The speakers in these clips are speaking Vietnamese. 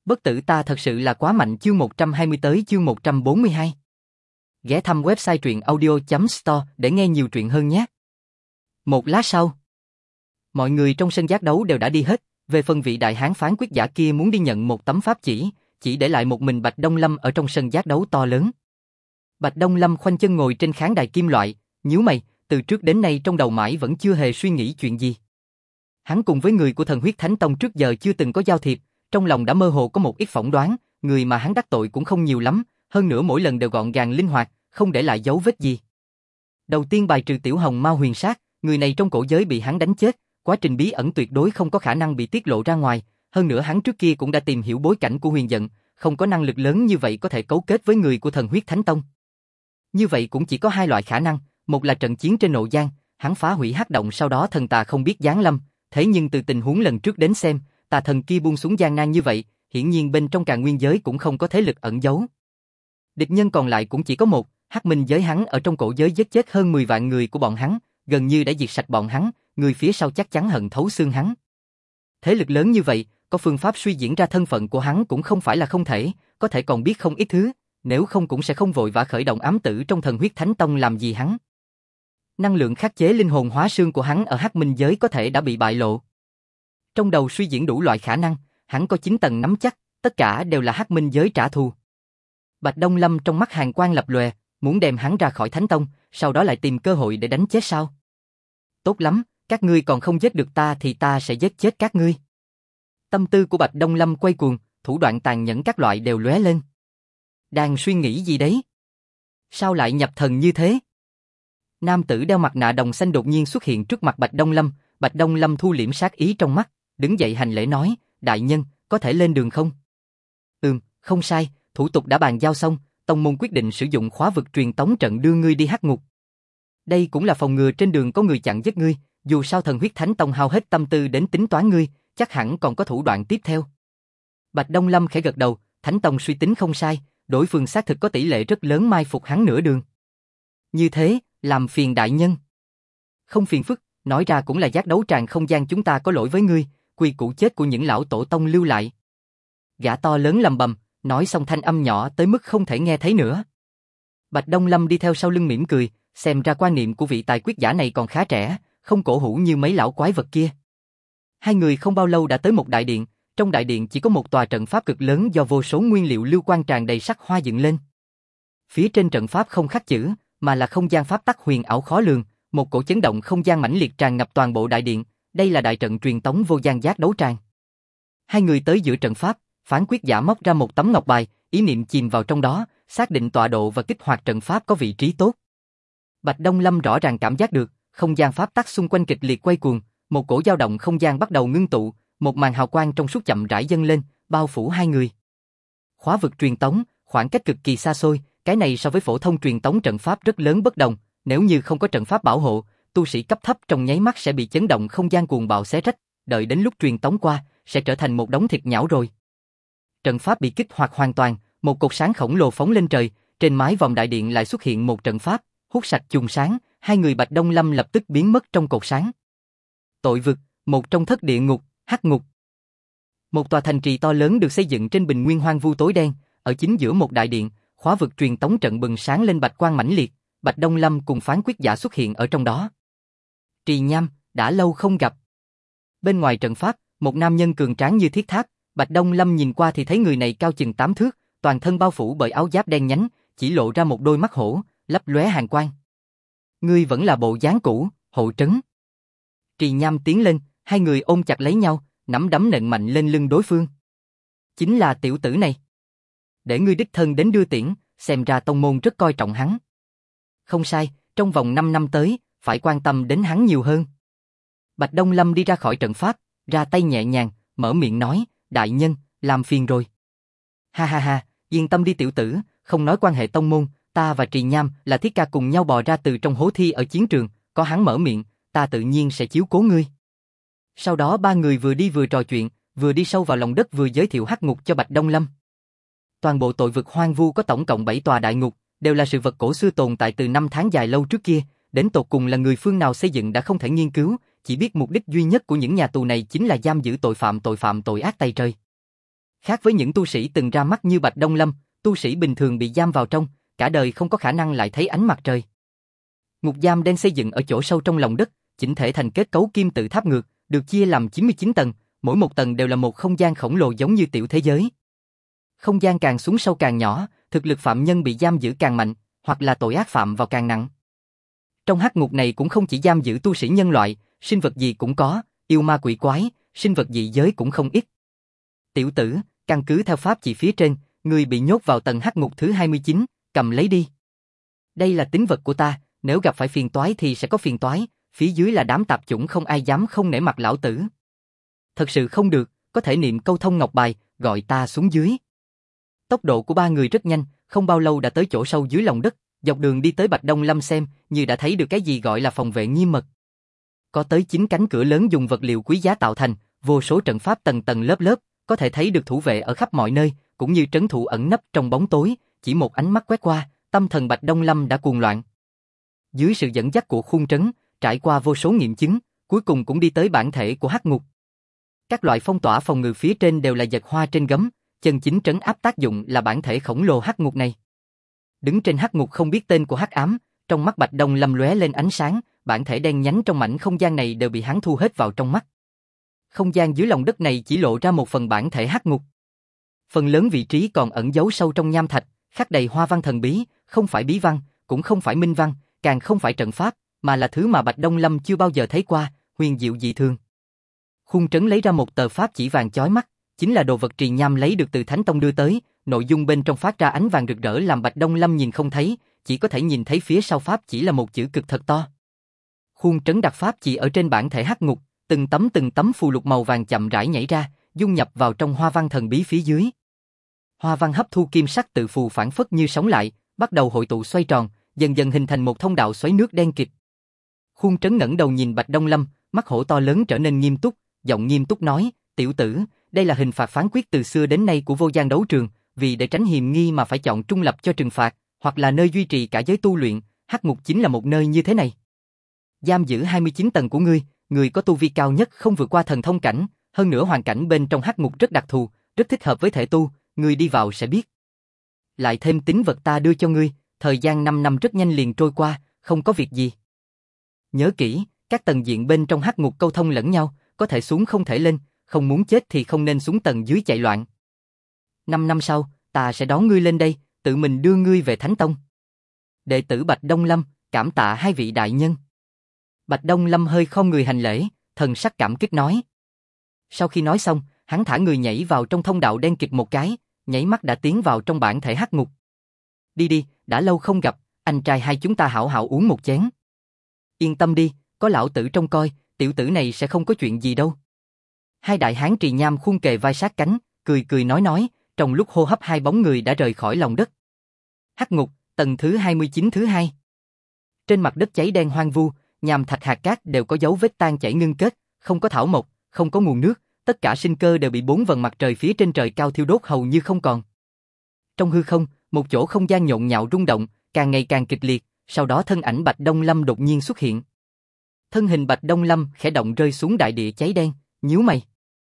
Bất tử ta thật sự là quá mạnh. Chương 120 tới chương 142. Ghé thăm website truyện audio.store để nghe nhiều truyện hơn nhé. Một lát sau, mọi người trong sân giác đấu đều đã đi hết. Về phần vị đại hán phán quyết giả kia muốn đi nhận một tấm pháp chỉ để lại một mình Bạch Đông Lâm ở trong sân giác đấu to lớn. Bạch Đông Lâm khoanh chân ngồi trên khán đài kim loại, nhíu mày, từ trước đến nay trong đầu mãi vẫn chưa hề suy nghĩ chuyện gì. Hắn cùng với người của Thần Huyết Thánh Tông trước giờ chưa từng có giao thiệp, trong lòng đã mơ hồ có một ít phỏng đoán, người mà hắn đắc tội cũng không nhiều lắm, hơn nữa mỗi lần đều gọn gàng linh hoạt, không để lại dấu vết gì. Đầu tiên bài trừ Tiểu Hồng Mao Huyền Sát, người này trong cổ giới bị hắn đánh chết, quá trình bí ẩn tuyệt đối không có khả năng bị tiết lộ ra ngoài, hơn nữa hắn trước kia cũng đã tìm hiểu bối cảnh của Huyền Dận, không có năng lực lớn như vậy có thể cấu kết với người của Thần Huyết Thánh Tông. Như vậy cũng chỉ có hai loại khả năng, một là trận chiến trên Nộ Giang, hắn phá hủy hắc động sau đó thần tà không biết giáng lâm, thế nhưng từ tình huống lần trước đến xem, tà thần kia buông xuống gian nan như vậy, hiển nhiên bên trong Càn Nguyên giới cũng không có thế lực ẩn giấu. Địch nhân còn lại cũng chỉ có một, Hắc Minh giới hắn ở trong cổ giới giết chết hơn 10 vạn người của bọn hắn, gần như đã diệt sạch bọn hắn, người phía sau chắc chắn hận thấu xương hắn. Thế lực lớn như vậy, có phương pháp suy diễn ra thân phận của hắn cũng không phải là không thể, có thể còn biết không ít thứ, nếu không cũng sẽ không vội vã khởi động ám tử trong Thần Huyết Thánh Tông làm gì hắn. Năng lượng khắc chế linh hồn hóa xương của hắn ở Hắc Minh giới có thể đã bị bại lộ. Trong đầu suy diễn đủ loại khả năng, hắn có 9 tầng nắm chắc, tất cả đều là Hắc Minh giới trả thù. Bạch Đông Lâm trong mắt hàn quang lập lòe, muốn đem hắn ra khỏi Thánh Tông, sau đó lại tìm cơ hội để đánh chết sao? Tốt lắm, các ngươi còn không giết được ta thì ta sẽ giết chết các ngươi. Tâm tư của Bạch Đông Lâm quay cuồng, thủ đoạn tàn nhẫn các loại đều lóe lên. Đang suy nghĩ gì đấy? Sao lại nhập thần như thế? Nam tử đeo mặt nạ đồng xanh đột nhiên xuất hiện trước mặt Bạch Đông Lâm, Bạch Đông Lâm thu liễm sát ý trong mắt, đứng dậy hành lễ nói, đại nhân, có thể lên đường không? Không sai, thủ tục đã bàn giao xong, tông môn quyết định sử dụng khóa vực truyền tống trận đưa ngươi đi hắc ngục. Đây cũng là phòng ngừa trên đường có người chặn giết ngươi, dù sao Thần Huyết Thánh Tông hao hết tâm tư đến tính toán ngươi, chắc hẳn còn có thủ đoạn tiếp theo. Bạch Đông Lâm khẽ gật đầu, Thánh Tông suy tính không sai, đối phương xác thực có tỷ lệ rất lớn mai phục hắn nửa đường. Như thế, làm phiền đại nhân. Không phiền phức, nói ra cũng là giác đấu tràng không gian chúng ta có lỗi với ngươi, quy củ chết của những lão tổ tông lưu lại. Gã to lớn lầm bầm, nói xong thanh âm nhỏ tới mức không thể nghe thấy nữa. Bạch Đông Lâm đi theo sau lưng mỉm cười, xem ra quan niệm của vị tài quyết giả này còn khá trẻ, không cổ hủ như mấy lão quái vật kia. Hai người không bao lâu đã tới một đại điện, trong đại điện chỉ có một tòa trận pháp cực lớn do vô số nguyên liệu lưu quan tràn đầy sắc hoa dựng lên. Phía trên trận pháp không khắc chữ, mà là không gian pháp tắc huyền ảo khó lường, một cổ chấn động không gian mãnh liệt tràn ngập toàn bộ đại điện, đây là đại trận truyền tống vô gian giác đấu tràng. Hai người tới giữa trận pháp, phán quyết giả móc ra một tấm ngọc bài, ý niệm chìm vào trong đó, xác định tọa độ và kích hoạt trận pháp có vị trí tốt. Bạch Đông Lâm rõ ràng cảm giác được, không gian pháp tắc xung quanh kịch liệt quay cuồng, một cổ dao động không gian bắt đầu ngưng tụ, một màn hào quang trong suốt chậm rãi dâng lên, bao phủ hai người. Khóa vực truyền tống, khoảng cách cực kỳ xa xôi, cái này so với phổ thông truyền tống trận pháp rất lớn bất đồng, nếu như không có trận pháp bảo hộ, tu sĩ cấp thấp trong nháy mắt sẽ bị chấn động không gian cuồng bạo xé rách, đợi đến lúc truyền tống qua, sẽ trở thành một đống thịt nhão rồi. Trận pháp bị kích hoạt hoàn toàn, một cột sáng khổng lồ phóng lên trời, trên mái vòm đại điện lại xuất hiện một trận pháp, hút sạch chùm sáng, hai người Bạch Đông Lâm lập tức biến mất trong cột sáng. Tội vực, một trong thất địa ngục, hắc ngục. Một tòa thành trì to lớn được xây dựng trên bình nguyên hoang vu tối đen, ở chính giữa một đại điện, khóa vực truyền tống trận bừng sáng lên bạch quang mãnh liệt, Bạch Đông Lâm cùng phán quyết giả xuất hiện ở trong đó. Trì Nham, đã lâu không gặp. Bên ngoài trận pháp, một nam nhân cường tráng như thiết tháp, Bạch Đông Lâm nhìn qua thì thấy người này cao chừng 8 thước, toàn thân bao phủ bởi áo giáp đen nhánh, chỉ lộ ra một đôi mắt hổ, lấp lóe hàn quang. Ngươi vẫn là bộ dáng cũ, Hộ Trấn. Trì Nham tiến lên, hai người ôm chặt lấy nhau, nắm đấm nện mạnh lên lưng đối phương. Chính là tiểu tử này. Để ngươi đích thân đến đưa tiễn, xem ra tông môn rất coi trọng hắn. Không sai, trong vòng 5 năm tới, phải quan tâm đến hắn nhiều hơn. Bạch Đông Lâm đi ra khỏi trận pháp, ra tay nhẹ nhàng, mở miệng nói, đại nhân, làm phiền rồi. Ha ha ha, yên tâm đi tiểu tử, không nói quan hệ tông môn, ta và Trì Nham là thiết ca cùng nhau bò ra từ trong hố thi ở chiến trường, có hắn mở miệng, ta tự nhiên sẽ chiếu cố ngươi. Sau đó ba người vừa đi vừa trò chuyện, vừa đi sâu vào lòng đất vừa giới thiệu hắc ngục cho Bạch Đông Lâm. Toàn bộ tội vực hoang vu có tổng cộng 7 tòa đại ngục, đều là sự vật cổ xưa tồn tại từ năm tháng dài lâu trước kia, đến tột cùng là người phương nào xây dựng đã không thể nghiên cứu, chỉ biết mục đích duy nhất của những nhà tù này chính là giam giữ tội phạm tội ác tày trời. Khác với những tu sĩ từng ra mắt như Bạch Đông Lâm, tu sĩ bình thường bị giam vào trong, cả đời không có khả năng lại thấy ánh mặt trời. Ngục giam đen xây dựng ở chỗ sâu trong lòng đất, chỉnh thể thành kết cấu kim tự tháp ngược, được chia làm 99 tầng, mỗi một tầng đều là một không gian khổng lồ giống như tiểu thế giới. Không gian càng xuống sâu càng nhỏ, thực lực phạm nhân bị giam giữ càng mạnh, hoặc là tội ác phạm vào càng nặng. Trong hắc ngục này cũng không chỉ giam giữ tu sĩ nhân loại, sinh vật gì cũng có, yêu ma quỷ quái, sinh vật dị giới cũng không ít. Tiểu tử, căn cứ theo pháp chỉ phía trên, người bị nhốt vào tầng hắc ngục thứ 29, cầm lấy đi. Đây là tín vật của ta, nếu gặp phải phiền toái thì sẽ có phiền toái, phía dưới là đám tạp chủng không ai dám không nể mặt lão tử. Thật sự không được, có thể niệm câu thông ngọc bài, gọi ta xuống dưới. Tốc độ của ba người rất nhanh, không bao lâu đã tới chỗ sâu dưới lòng đất, dọc đường đi tới Bạch Đông Lâm xem, như đã thấy được cái gì gọi là phòng vệ nghiêm mật. Có tới 9 cánh cửa lớn dùng vật liệu quý giá tạo thành, vô số trận pháp tầng tầng lớp lớp, có thể thấy được thủ vệ ở khắp mọi nơi, cũng như trấn thủ ẩn nấp trong bóng tối, chỉ một ánh mắt quét qua, tâm thần Bạch Đông Lâm đã cuồng loạn. Dưới sự dẫn dắt của khuôn trấn, trải qua vô số nghiệm chứng, cuối cùng cũng đi tới bản thể của hắc ngục. Các loại phong tỏa phòng ngự phía trên đều là giật hoa trên gấm, chân chính trấn áp tác dụng là bản thể khổng lồ hắc ngục này. Đứng trên hắc ngục không biết tên của hắc ám, trong mắt Bạch Đông Lâm lóe lên ánh sáng, bản thể đen nhánh trong mảnh không gian này đều bị hắn thu hết vào trong mắt. Không gian dưới lòng đất này chỉ lộ ra một phần bản thể hắc ngục. Phần lớn vị trí còn ẩn giấu sâu trong nham thạch, khắc đầy hoa văn thần bí, không phải bí văn, cũng không phải minh văn, càng không phải trận pháp, mà là thứ mà Bạch Đông Lâm chưa bao giờ thấy qua, huyền diệu dị thường. Khuôn trấn lấy ra một tờ pháp chỉ vàng chói mắt, chính là đồ vật trì nham lấy được từ Thánh Tông đưa tới, nội dung bên trong phát ra ánh vàng rực rỡ làm Bạch Đông Lâm nhìn không thấy, chỉ có thể nhìn thấy phía sau pháp chỉ là một chữ cực thật to. Khuôn trấn đặt pháp chỉ ở trên bản thể hắc ngục, từng tấm phù lục màu vàng chậm rãi nhảy ra, dung nhập vào trong hoa văn thần bí phía dưới. Hoa văn hấp thu kim sắc tự phù phản phất như sống lại, bắt đầu hội tụ xoay tròn, dần dần hình thành một thông đạo xoáy nước đen kịt. Khuôn trấn ngẩng đầu nhìn Bạch Đông Lâm, mắt hổ to lớn trở nên nghiêm túc, giọng nghiêm túc nói, tiểu tử, đây là hình phạt phán quyết từ xưa đến nay của vô gian đấu trường, vì để tránh hiềm nghi mà phải chọn trung lập cho trừng phạt, hoặc là nơi duy trì cả giới tu luyện, hắc ngục chính là một nơi như thế này. Giam giữ 29 tầng của ngươi, người có tu vi cao nhất không vượt qua thần thông cảnh, hơn nữa hoàn cảnh bên trong hắc ngục rất đặc thù, rất thích hợp với thể tu, ngươi đi vào sẽ biết. Lại thêm tín vật ta đưa cho ngươi, thời gian 5 năm rất nhanh liền trôi qua, không có việc gì. Nhớ kỹ, các tầng diện bên trong hắc ngục câu thông lẫn nhau, có thể xuống không thể lên, không muốn chết thì không nên xuống tầng dưới chạy loạn. 5 năm sau, ta sẽ đón ngươi lên đây, tự mình đưa ngươi về Thánh Tông. Đệ tử Bạch Đông Lâm, cảm tạ hai vị đại nhân. Bạch Đông Lâm hơi khom người hành lễ, thần sắc cảm kích nói. Sau khi nói xong, hắn thả người nhảy vào trong thông đạo đen kịt một cái, nhảy mắt đã tiến vào trong bản thể hắc ngục. Đi đi, đã lâu không gặp, anh trai hai chúng ta hảo hảo uống một chén. Yên tâm đi, có lão tử trông coi, tiểu tử này sẽ không có chuyện gì đâu. Hai đại hán trì nham khuôn kề vai sát cánh, cười cười nói, trong lúc hô hấp hai bóng người đã rời khỏi lòng đất. Hắc ngục, tầng thứ 29 thứ hai. Trên mặt đất cháy đen hoang vu, nham thạch hạt cát đều có dấu vết tan chảy ngưng kết, không có thảo mộc, không có nguồn nước, tất cả sinh cơ đều bị 4 vầng mặt trời phía trên trời cao thiêu đốt hầu như không còn. Trong hư không, một chỗ không gian nhộn nhạo rung động, càng ngày càng kịch liệt, sau đó thân ảnh Bạch Đông Lâm đột nhiên xuất hiện. Thân hình Bạch Đông Lâm khẽ động rơi xuống đại địa cháy đen, nhíu mày.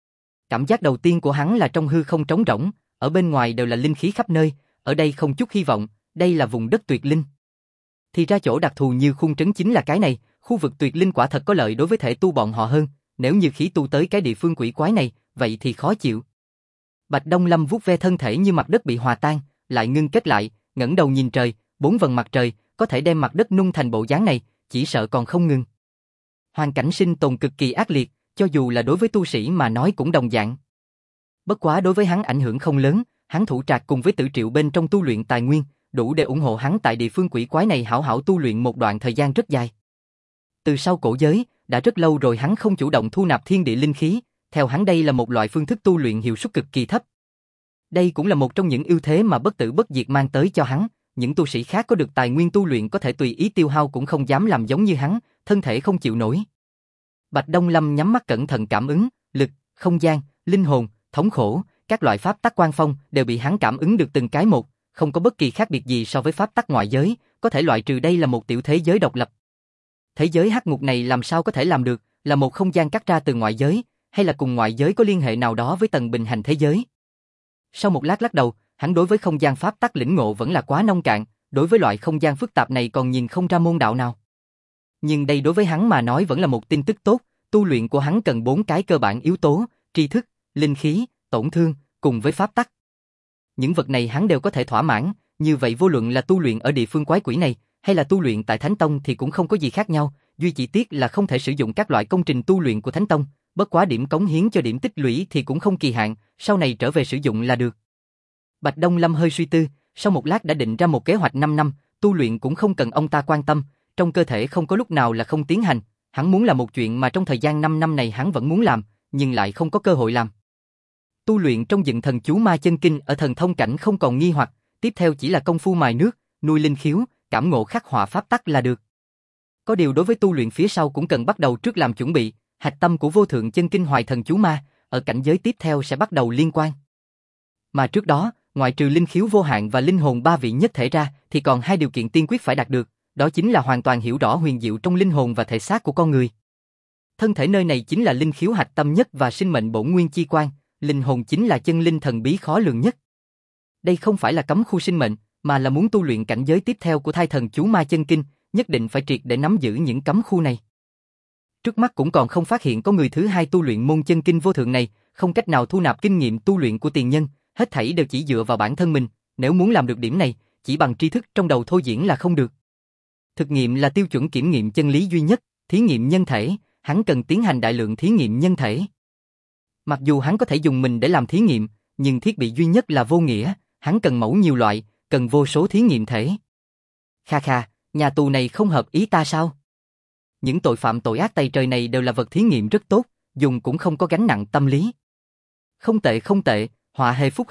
Cảm giác đầu tiên của hắn là trong hư không trống rỗng, ở bên ngoài đều là linh khí khắp nơi, ở đây không chút hy vọng, đây là vùng đất tuyệt linh. Thì ra chỗ đặc thù như khuôn trấn chính là cái này, khu vực tuyệt linh quả thật có lợi đối với thể tu bọn họ hơn, nếu như khí tu tới cái địa phương quỷ quái này, vậy thì khó chịu. Bạch Đông Lâm vuốt ve thân thể như mặt đất bị hòa tan, lại ngưng kết lại, ngẩng đầu nhìn trời, 4 vầng mặt trời, có thể đem mặt đất nung thành bộ dáng này, chỉ sợ còn không ngừng. Hoàn cảnh sinh tồn cực kỳ ác liệt, cho dù là đối với tu sĩ mà nói cũng đồng dạng. Bất quá đối với hắn ảnh hưởng không lớn, hắn thủ trạc cùng với Tử Triệu bên trong tu luyện tài nguyên, đủ để ủng hộ hắn tại địa phương quỷ quái này hảo hảo tu luyện một đoạn thời gian rất dài. Từ sau cổ giới, đã rất lâu rồi hắn không chủ động thu nạp thiên địa linh khí, theo hắn đây là một loại phương thức tu luyện hiệu suất cực kỳ thấp. Đây cũng là một trong những ưu thế mà bất tử bất diệt mang tới cho hắn, những tu sĩ khác có được tài nguyên tu luyện có thể tùy ý tiêu hao cũng không dám làm giống như hắn, thân thể không chịu nổi. Bạch Đông Lâm nhắm mắt cẩn thận cảm ứng, lực, không gian, linh hồn, thống khổ, các loại pháp tắc quan phong đều bị hắn cảm ứng được từng cái một, không có bất kỳ khác biệt gì so với pháp tắc ngoại giới, có thể loại trừ đây là một tiểu thế giới độc lập. Thế giới hắc ngục này làm sao có thể làm được, là một không gian cắt ra từ ngoại giới, hay là cùng ngoại giới có liên hệ nào đó với tầng bình hành thế giới? Sau một lát lắc đầu, hắn đối với không gian pháp tắc lĩnh ngộ vẫn là quá nông cạn, đối với loại không gian phức tạp này còn nhìn không ra môn đạo nào. Nhưng đây đối với hắn mà nói vẫn là một tin tức tốt, tu luyện của hắn cần 4 cái cơ bản yếu tố, tri thức, linh khí, tổn thương, cùng với pháp tắc. Những vật này hắn đều có thể thỏa mãn, như vậy vô luận là tu luyện ở địa phương quái quỷ này, hay là tu luyện tại Thánh Tông thì cũng không có gì khác nhau, duy chỉ tiếc là không thể sử dụng các loại công trình tu luyện của Thánh Tông, bất quá điểm cống hiến cho điểm tích lũy thì cũng không kỳ hạn, sau này trở về sử dụng là được. Bạch Đông Lâm hơi suy tư, sau một lát đã định ra một kế hoạch 5 năm, tu luyện cũng không cần ông ta quan tâm, trong cơ thể không có lúc nào là không tiến hành, hắn muốn làm một chuyện mà trong thời gian 5 năm này hắn vẫn muốn làm, nhưng lại không có cơ hội làm. Tu luyện trong dựng thần chú ma chân kinh ở thần thông cảnh không còn nghi hoặc, tiếp theo chỉ là công phu mài nước, nuôi linh khiếu, cảm ngộ khắc họa pháp tắc là được. Có điều đối với tu luyện phía sau cũng cần bắt đầu trước làm chuẩn bị, hạch tâm của vô thượng chân kinh hoài thần chú ma, ở cảnh giới tiếp theo sẽ bắt đầu liên quan. Mà trước đó, ngoại trừ linh khiếu vô hạn và linh hồn 3 vị nhất thể ra, thì còn 2 điều kiện tiên quyết phải đạt được, đó chính là hoàn toàn hiểu rõ huyền diệu trong linh hồn và thể xác của con người. Thân thể nơi này chính là linh khiếu hạch tâm nhất và sinh mệnh bổn nguyên chi quan, linh hồn chính là chân linh thần bí khó lường nhất. Đây không phải là cấm khu sinh mệnh, mà là muốn tu luyện cảnh giới tiếp theo của thai thần chú ma chân kinh, nhất định phải triệt để nắm giữ những cấm khu này. Trước mắt cũng còn không phát hiện có người thứ hai tu luyện môn chân kinh vô thượng này, không cách nào thu nạp kinh nghiệm tu luyện của tiền nhân, hết thảy đều chỉ dựa vào bản thân mình, nếu muốn làm được điểm này, chỉ bằng tri thức trong đầu thôi diễn là không được. Thực nghiệm là tiêu chuẩn kiểm nghiệm chân lý duy nhất, thí nghiệm nhân thể, hắn cần tiến hành đại lượng thí nghiệm nhân thể. Mặc dù hắn có thể dùng mình để làm thí nghiệm, nhưng thiết bị duy nhất là vô nghĩa, hắn cần mẫu nhiều loại, cần vô số thí nghiệm thể. Kha kha, nhà tù này không hợp ý ta sao? Những tội phạm tội ác tày trời này đều là vật thí nghiệm rất tốt, dùng cũng không có gánh nặng tâm lý. Không tệ không tệ, họa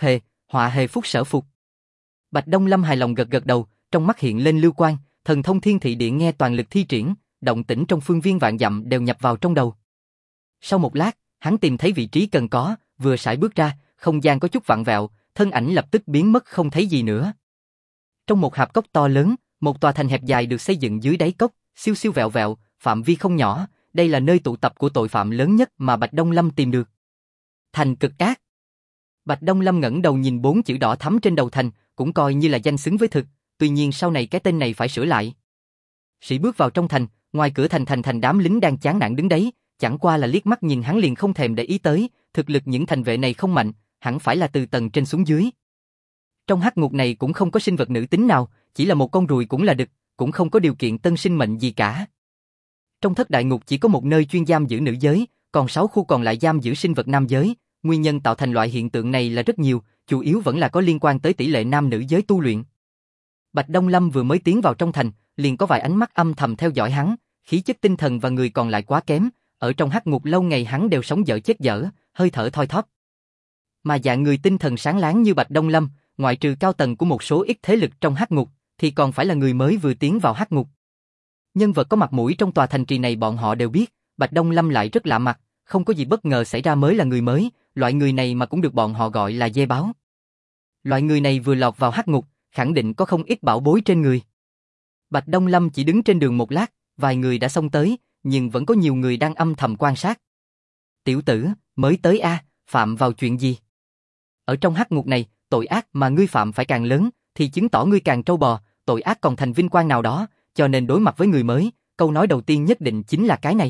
hề phúc sở phục. Bạch Đông Lâm hài lòng gật gật đầu, trong mắt hiện lên lưu quang, thần thông thiên thị điện nghe toàn lực thi triển, động tĩnh trong phương viên vạn dặm đều nhập vào trong đầu. Sau một lát, hắn tìm thấy vị trí cần có, vừa sải bước ra, không gian có chút vặn vẹo, thân ảnh lập tức biến mất không thấy gì nữa. Trong một hạp cốc to lớn, một tòa thành hẹp dài được xây dựng dưới đáy cốc, siêu siêu vẹo vẹo, phạm vi không nhỏ, đây là nơi tụ tập của tội phạm lớn nhất mà Bạch Đông Lâm tìm được. Thành cực ác. Bạch Đông Lâm ngẩng đầu nhìn 4 chữ đỏ thắm trên đầu thành, cũng coi như là danh xứng với thực, tuy nhiên sau này cái tên này phải sửa lại. Sĩ bước vào trong thành, ngoài cửa thành đám lính đang chán nản đứng đấy, chẳng qua là liếc mắt nhìn hắn liền không thèm để ý tới, thực lực những thành vệ này không mạnh, hẳn phải là từ tầng trên xuống dưới. Trong hắc ngục này cũng không có sinh vật nữ tính nào, chỉ là một con ruồi cũng là đực, cũng không có điều kiện tân sinh mệnh gì cả. Trong thất đại ngục chỉ có một nơi chuyên giam giữ nữ giới, còn 6 khu còn lại giam giữ sinh vật nam giới, nguyên nhân tạo thành loại hiện tượng này là rất nhiều, chủ yếu vẫn là có liên quan tới tỷ lệ nam nữ giới tu luyện. Bạch Đông Lâm vừa mới tiến vào trong thành, liền có vài ánh mắt âm thầm theo dõi hắn, khí chất tinh thần và người còn lại quá kém, ở trong hắc ngục lâu ngày hắn đều sống dở chết dở, hơi thở thoi thóp. Mà dạng người tinh thần sáng láng như Bạch Đông Lâm, ngoại trừ cao tầng của một số ít thế lực trong hắc ngục, thì còn phải là người mới vừa tiến vào hắc ngục. Nhân vật có mặt mũi trong tòa thành trì này bọn họ đều biết, Bạch Đông Lâm lại rất lạ mặt, không có gì bất ngờ xảy ra mới là người mới, loại người này mà cũng được bọn họ gọi là dê báo. Loại người này vừa lọt vào hắc ngục, khẳng định có không ít bảo bối trên người. Bạch Đông Lâm chỉ đứng trên đường một lát, vài người đã xông tới, nhưng vẫn có nhiều người đang âm thầm quan sát. Tiểu tử, mới tới a, phạm vào chuyện gì? Ở trong hắc ngục này, tội ác mà ngươi phạm phải càng lớn, thì chứng tỏ ngươi càng trâu bò, tội ác còn thành vinh quang nào đó, cho nên đối mặt với người mới, câu nói đầu tiên nhất định chính là cái này.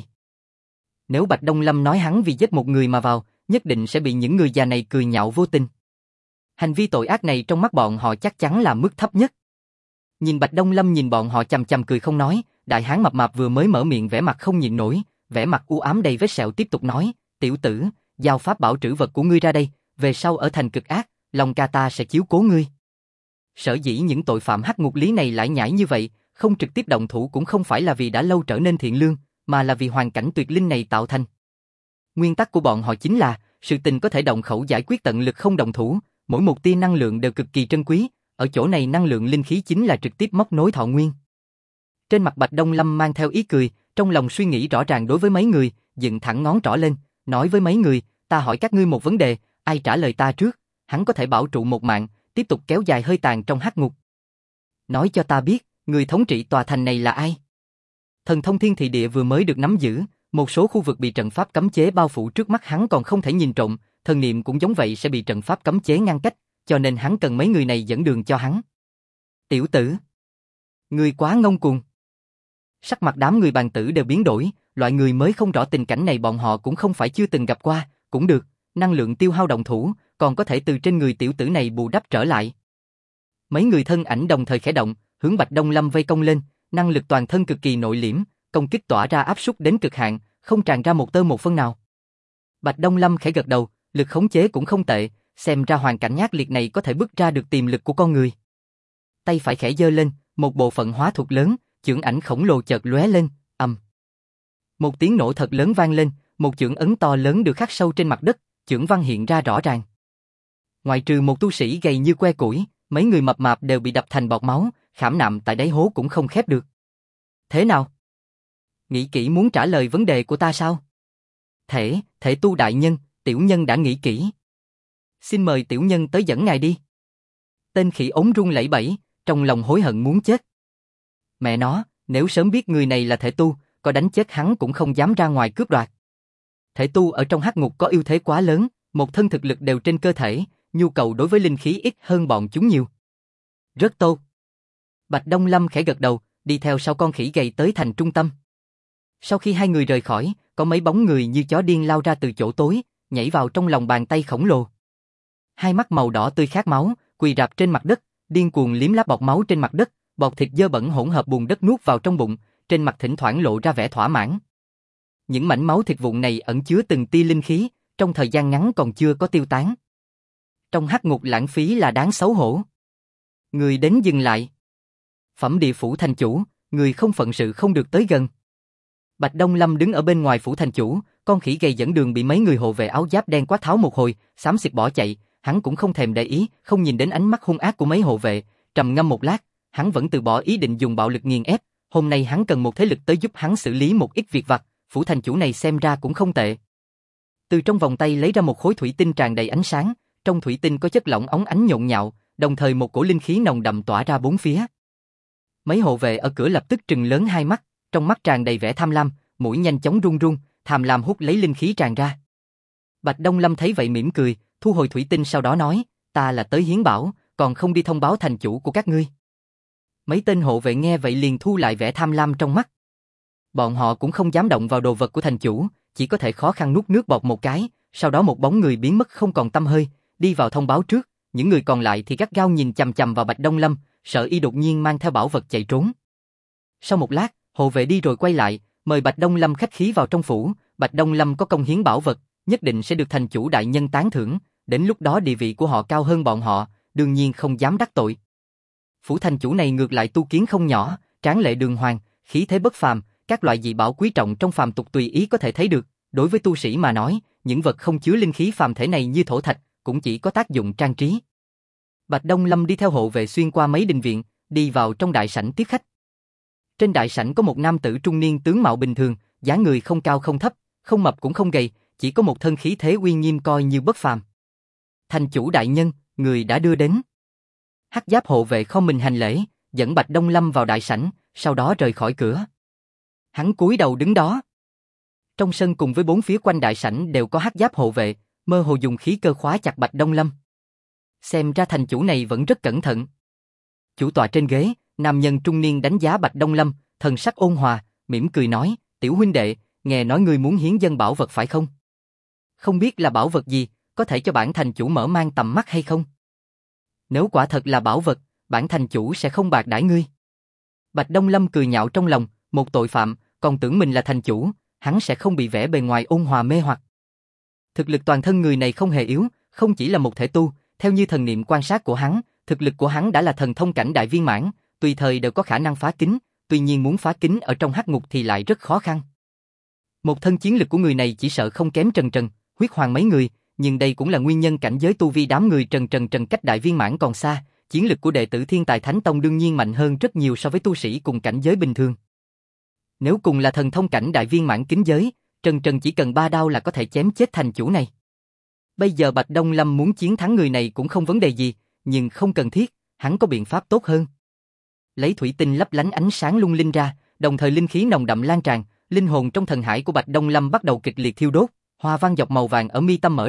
Nếu Bạch Đông Lâm nói hắn vì giết một người mà vào, nhất định sẽ bị những người già này cười nhạo vô tình. Hành vi tội ác này trong mắt bọn họ chắc chắn là mức thấp nhất. Nhìn Bạch Đông Lâm nhìn bọn họ chằm chằm cười không nói, đại hán mập mạp vừa mới mở miệng vẻ mặt không nhịn nổi, vẻ mặt u ám đầy vết sẹo tiếp tục nói, tiểu tử, giao pháp bảo trữ vật của ngươi ra đây, về sau ở thành cực ác, Long ca ta sẽ chiếu cố ngươi. Sở dĩ những tội phạm hắc ngục lý này lại nhảy như vậy, không trực tiếp động thủ cũng không phải là vì đã lâu trở nên thiện lương, mà là vì hoàn cảnh tuyệt linh này tạo thành. Nguyên tắc của bọn họ chính là, sự tình có thể động khẩu giải quyết tận lực không động thủ, mỗi một tia năng lượng đều cực kỳ trân quý, ở chỗ này năng lượng linh khí chính là trực tiếp móc nối thọ nguyên. Trên mặt Bạch Đông Lâm mang theo ý cười, trong lòng suy nghĩ rõ ràng đối với mấy người, dựng thẳng ngón trỏ lên, nói với mấy người, ta hỏi các ngươi một vấn đề, ai trả lời ta trước, hắn có thể bảo trụ một mạng, tiếp tục kéo dài hơi tàn trong hắc ngục. Nói cho ta biết, người thống trị tòa thành này là ai? Thần thông thiên thị địa vừa mới được nắm giữ, một số khu vực bị trận pháp cấm chế bao phủ trước mắt hắn còn không thể nhìn trộm, thần niệm cũng giống vậy sẽ bị trận pháp cấm chế ngăn cách, cho nên hắn cần mấy người này dẫn đường cho hắn. Tiểu tử, ngươi quá ngông cuồng. Sắc mặt đám người bàn tử đều biến đổi, loại người mới không rõ tình cảnh này bọn họ cũng không phải chưa từng gặp qua, cũng được, năng lượng tiêu hao động thủ, còn có thể từ trên người tiểu tử này bù đắp trở lại. Mấy người thân ảnh đồng thời khẽ động, hướng Bạch Đông Lâm vây công lên, năng lực toàn thân cực kỳ nội liễm, công kích tỏa ra áp suất đến cực hạn, không tràn ra một tơ một phân nào. Bạch Đông Lâm khẽ gật đầu, lực khống chế cũng không tệ, xem ra hoàn cảnh ác liệt này có thể bứt ra được tiềm lực của con người. Tay phải khẽ giơ lên, một bộ phận hóa thuật lớn, chưởng ảnh khổng lồ chợt lóe lên, ầm. Một tiếng nổ thật lớn vang lên, một chưởng ấn to lớn được khắc sâu trên mặt đất, chưởng văn hiện ra rõ ràng. Ngoại trừ một tu sĩ gầy như que củi, mấy người mập mạp đều bị đập thành bọt máu, khảm nạm tại đáy hố cũng không khép được. Thế nào? Nghĩ kỹ muốn trả lời vấn đề của ta sao? Thể tu đại nhân, tiểu nhân đã nghĩ kỹ. Xin mời tiểu nhân tới dẫn ngài đi. Tên khỉ ống run lẩy bẩy, trong lòng hối hận muốn chết. Mẹ nó, nếu sớm biết người này là thể tu, có đánh chết hắn cũng không dám ra ngoài cướp đoạt. Thể tu ở trong hắc ngục có ưu thế quá lớn, một thân thực lực đều trên cơ thể, nhu cầu đối với linh khí ít hơn bọn chúng nhiều. Rất tốt. Bạch Đông Lâm khẽ gật đầu, đi theo sau con khỉ gầy tới thành trung tâm. Sau khi hai người rời khỏi, có mấy bóng người như chó điên lao ra từ chỗ tối, nhảy vào trong lòng bàn tay khổng lồ. Hai mắt màu đỏ tươi khát máu, quỳ rạp trên mặt đất, điên cuồng liếm láp bọt máu trên mặt đất, bọt thịt dơ bẩn hỗn hợp bùn đất nuốt vào trong bụng, trên mặt thỉnh thoảng lộ ra vẻ thỏa mãn. Những mảnh máu thịt vụn này ẩn chứa từng tia linh khí, trong thời gian ngắn còn chưa có tiêu tán. Trong hắc ngục lãng phí là đáng xấu hổ. Người đến dừng lại. Phẩm địa phủ thành chủ, người không phận sự không được tới gần. Bạch Đông Lâm đứng ở bên ngoài phủ thành chủ, con khỉ gầy dẫn đường bị mấy người hộ vệ áo giáp đen quát tháo một hồi, xám xịt bỏ chạy, hắn cũng không thèm để ý, không nhìn đến ánh mắt hung ác của mấy hộ vệ, trầm ngâm một lát, hắn vẫn từ bỏ ý định dùng bạo lực nghiền ép, hôm nay hắn cần một thế lực tới giúp hắn xử lý một ít việc vặt, phủ thành chủ này xem ra cũng không tệ. Từ trong vòng tay lấy ra một khối thủy tinh tràn đầy ánh sáng, trong thủy tinh có chất lỏng óng ánh nhộn nhạo, đồng thời một cổ linh khí nồng đậm tỏa ra bốn phía. Mấy hộ vệ ở cửa lập tức trừng lớn hai mắt, trong mắt tràn đầy vẻ tham lam, mũi nhanh chóng run run, tham lam hút lấy linh khí tràn ra. Bạch Đông Lâm thấy vậy mỉm cười, thu hồi thủy tinh sau đó nói, ta là tới hiến bảo, còn không đi thông báo thành chủ của các ngươi. Mấy tên hộ vệ nghe vậy liền thu lại vẻ tham lam trong mắt. Bọn họ cũng không dám động vào đồ vật của thành chủ, chỉ có thể khó khăn nuốt nước bọt một cái, sau đó một bóng người biến mất không còn tăm hơi, đi vào thông báo trước, những người còn lại thì gắt gao nhìn chằm chằm vào Bạch Đông Lâm, sợ y đột nhiên mang theo bảo vật chạy trốn. Sau một lát, hộ vệ đi rồi quay lại, mời Bạch Đông Lâm khách khí vào trong phủ, Bạch Đông Lâm có công hiến bảo vật, nhất định sẽ được thành chủ đại nhân tán thưởng, đến lúc đó địa vị của họ cao hơn bọn họ, đương nhiên không dám đắc tội. Phủ thành chủ này ngược lại tu kiến không nhỏ, tráng lệ đường hoàng, khí thế bất phàm, các loại dị bảo quý trọng trong phàm tục tùy ý có thể thấy được, đối với tu sĩ mà nói, những vật không chứa linh khí phàm thể này như thổ thạch, cũng chỉ có tác dụng trang trí. Bạch Đông Lâm đi theo hộ vệ xuyên qua mấy đình viện, đi vào trong đại sảnh tiếp khách. Trên đại sảnh có một nam tử trung niên tướng mạo bình thường, dáng người không cao không thấp, không mập cũng không gầy, chỉ có một thân khí thế uy nghiêm coi như bất phàm. Thành chủ đại nhân, người đã đưa đến. Hắc giáp hộ vệ không mình hành lễ, dẫn Bạch Đông Lâm vào đại sảnh, sau đó rời khỏi cửa. Hắn cúi đầu đứng đó. Trong sân cùng với bốn phía quanh đại sảnh đều có hắc giáp hộ vệ, mơ hồ dùng khí cơ khóa chặt Bạch Đông Lâm. Xem ra thành chủ này vẫn rất cẩn thận. Chủ tọa trên ghế, nam nhân trung niên đánh giá Bạch Đông Lâm, thần sắc ôn hòa, mỉm cười nói, tiểu huynh đệ, nghe nói ngươi muốn hiến dân bảo vật phải không? Không biết là bảo vật gì, có thể cho bản thành chủ mở mang tầm mắt hay không? Nếu quả thật là bảo vật, bản thành chủ sẽ không bạc đãi ngươi. Bạch Đông Lâm cười nhạo trong lòng, một tội phạm, còn tưởng mình là thành chủ, hắn sẽ không bị vẻ bề ngoài ôn hòa mê hoặc. Thực lực toàn thân người này không hề yếu, không chỉ là một thể tu, theo như thần niệm quan sát của hắn, thực lực của hắn đã là thần thông cảnh đại viên mãn, tùy thời đều có khả năng phá kính, tuy nhiên muốn phá kính ở trong hắc ngục thì lại rất khó khăn. Một thân chiến lực của người này chỉ sợ không kém Trần Trần, Huyết Hoàng mấy người, nhưng đây cũng là nguyên nhân cảnh giới tu vi đám người Trần cách đại viên mãn còn xa, chiến lực của đệ tử Thiên Tài Thánh Tông đương nhiên mạnh hơn rất nhiều so với tu sĩ cùng cảnh giới bình thường. Nếu cùng là thần thông cảnh đại viên mãn kính giới, Trần chỉ cần 3 đao là có thể chém chết thành chủ này. Bây giờ Bạch Đông Lâm muốn chiến thắng người này cũng không vấn đề gì, nhưng không cần thiết, hắn có biện pháp tốt hơn. Lấy thủy tinh lấp lánh ánh sáng lung linh ra, đồng thời linh khí nồng đậm lan tràn, linh hồn trong thần hải của Bạch Đông Lâm bắt đầu kịch liệt thiêu đốt, hoa văn dọc màu vàng ở mi tâm mở ra,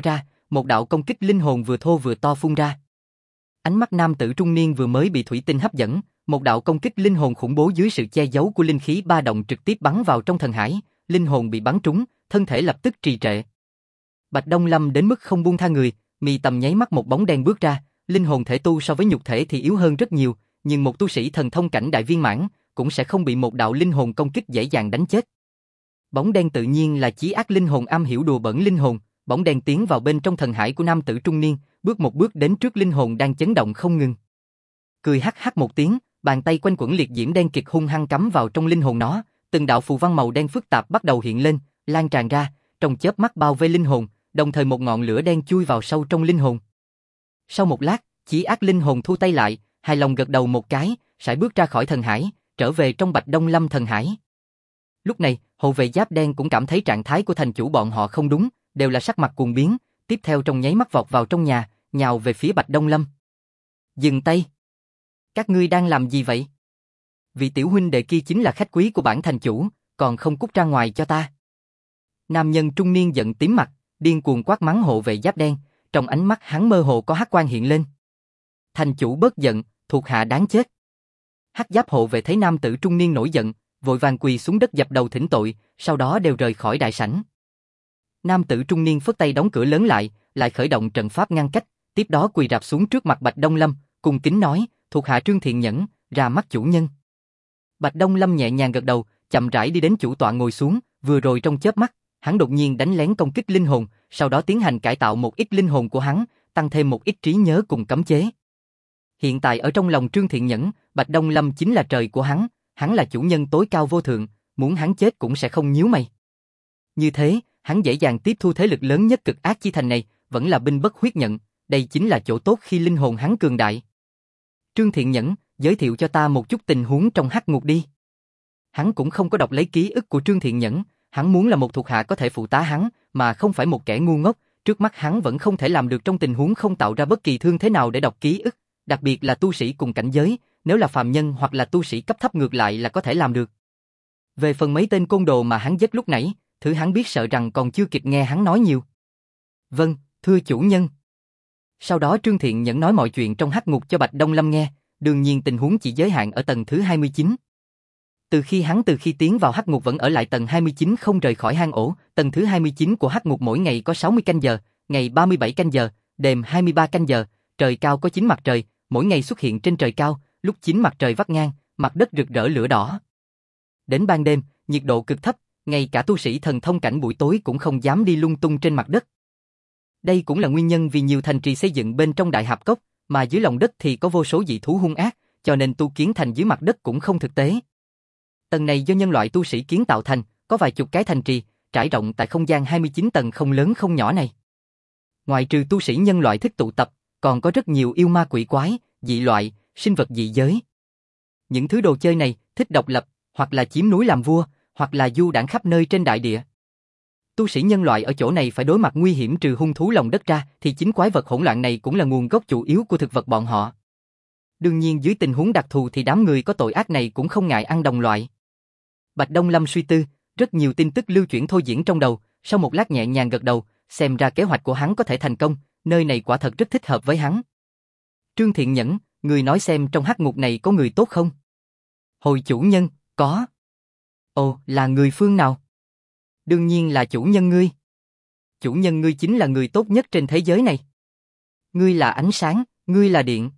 một đạo công kích linh hồn vừa thô vừa to phun ra. Ánh mắt nam tử trung niên vừa mới bị thủy tinh hấp dẫn, một đạo công kích linh hồn khủng bố dưới sự che giấu của linh khí ba động trực tiếp bắn vào trong thần hải, linh hồn bị bắn trúng, thân thể lập tức trì trệ. Bạch Đông Lâm đến mức không buông tha người, mi tầm nháy mắt một bóng đen bước ra, linh hồn thể tu so với nhục thể thì yếu hơn rất nhiều, nhưng một tu sĩ thần thông cảnh đại viên mãn cũng sẽ không bị một đạo linh hồn công kích dễ dàng đánh chết. Bóng đen tự nhiên là chí ác linh hồn am hiểu đùa bỡn linh hồn, bóng đen tiến vào bên trong thần hải của nam tử trung niên, bước một bước đến trước linh hồn đang chấn động không ngừng. Cười hắc hắc một tiếng, bàn tay quanh quẩn liệt diễm đen kịt hung hăng cắm vào trong linh hồn nó, từng đạo phù văn màu đen phức tạp bắt đầu hiện lên, lan tràn ra, trong chớp mắt bao vây linh hồn, đồng thời một ngọn lửa đen chui vào sâu trong linh hồn. Sau một lát, chí ác linh hồn thu tay lại, hài lòng gật đầu một cái, sải bước ra khỏi thần hải, trở về trong Bạch Đông Lâm thần hải. Lúc này, hộ vệ giáp đen cũng cảm thấy trạng thái của thành chủ bọn họ không đúng, đều là sắc mặt cuồng biến, tiếp theo trong nháy mắt vọt vào trong nhà, nhào về phía Bạch Đông Lâm. Dừng tay! Các ngươi đang làm gì vậy? Vị tiểu huynh đệ kia chính là khách quý của bản thành chủ, còn không cút ra ngoài cho ta. Nam nhân trung niên giận tím mặt, điên cuồng quát mắng hộ vệ giáp đen, trong ánh mắt hắn mơ hồ có hắc quang hiện lên. Thành chủ bớt giận, thuộc hạ đáng chết. Hắc giáp hộ vệ thấy nam tử trung niên nổi giận, vội vàng quỳ xuống đất dập đầu thỉnh tội, sau đó đều rời khỏi đại sảnh. Nam tử trung niên phất tay đóng cửa lớn lại khởi động trận pháp ngăn cách, tiếp đó quỳ rạp xuống trước mặt Bạch Đông Lâm, cung kính nói, thuộc hạ Trương Thiện Nhẫn, ra mắt chủ nhân. Bạch Đông Lâm nhẹ nhàng gật đầu, chậm rãi đi đến chủ tọa ngồi xuống, vừa rồi trong chớp mắt, hắn đột nhiên đánh lén công kích linh hồn, sau đó tiến hành cải tạo một ít linh hồn của hắn, tăng thêm một ít trí nhớ cùng cấm chế. Hiện tại ở trong lòng Trương Thiện Nhẫn, Bạch Đông Lâm chính là trời của hắn là chủ nhân tối cao vô thượng, muốn hắn chết cũng sẽ không nhíu mày. Như thế, hắn dễ dàng tiếp thu thế lực lớn nhất cực ác chi thành này, vẫn là binh bất huyết nhận, đây chính là chỗ tốt khi linh hồn hắn cường đại. Trương Thiện Nhẫn, giới thiệu cho ta một chút tình huống trong hắc ngục đi. Hắn cũng không có đọc lấy ký ức của Trương Thiện Nhẫn, hắn muốn là một thuộc hạ có thể phụ tá hắn, mà không phải một kẻ ngu ngốc, trước mắt hắn vẫn không thể làm được trong tình huống không tạo ra bất kỳ thương thế nào để đọc ký ức, đặc biệt là tu sĩ cùng cảnh giới, nếu là phàm nhân hoặc là tu sĩ cấp thấp ngược lại là có thể làm được. Về phần mấy tên côn đồ mà hắn giết lúc nãy, thứ hắn biết sợ rằng còn chưa kịp nghe hắn nói nhiều. Vâng, thưa chủ nhân. Sau đó Trương Thiện Nhẫn nói mọi chuyện trong hắc ngục cho Bạch Đông Lâm nghe, đương nhiên tình huống chỉ giới hạn ở tầng thứ 29. Từ khi tiến vào hắc ngục vẫn ở lại tầng 29 không rời khỏi hang ổ, tầng thứ 29 của hắc ngục mỗi ngày có 60 canh giờ, ngày 37 canh giờ, đêm 23 canh giờ, trời cao có 9 mặt trời, mỗi ngày xuất hiện trên trời cao, lúc 9 mặt trời vắt ngang, mặt đất rực rỡ lửa đỏ. Đến ban đêm, nhiệt độ cực thấp, ngay cả tu sĩ thần thông cảnh buổi tối cũng không dám đi lung tung trên mặt đất. Đây cũng là nguyên nhân vì nhiều thành trì xây dựng bên trong đại hạp cốc, mà dưới lòng đất thì có vô số dị thú hung ác, cho nên tu kiến thành dưới mặt đất cũng không thực tế. Tầng này do nhân loại tu sĩ kiến tạo thành, có vài chục cái thành trì, trải rộng tại không gian 29 tầng không lớn không nhỏ này. Ngoài trừ tu sĩ nhân loại thích tụ tập, còn có rất nhiều yêu ma quỷ quái, dị loại, sinh vật dị giới. Những thứ đồ chơi này thích độc lập, hoặc là chiếm núi làm vua, hoặc là du đãng khắp nơi trên đại địa. Tu sĩ nhân loại ở chỗ này phải đối mặt nguy hiểm trừ hung thú lòng đất ra, thì chính quái vật hỗn loạn này cũng là nguồn gốc chủ yếu của thực vật bọn họ. Đương nhiên dưới tình huống đặc thù thì đám người có tội ác này cũng không ngại ăn đồng loại. Bạch Đông Lâm suy tư, rất nhiều tin tức lưu chuyển thôi diễn trong đầu, sau một lát nhẹ nhàng gật đầu, xem ra kế hoạch của hắn có thể thành công, nơi này quả thật rất thích hợp với hắn. Trương Thiện Nhẫn, người nói xem trong hắc ngục này có người tốt không? Hồi chủ nhân, có. Ồ, là người phương nào? Đương nhiên là chủ nhân ngươi. Chủ nhân ngươi chính là người tốt nhất trên thế giới này. Ngươi là ánh sáng, ngươi là điện.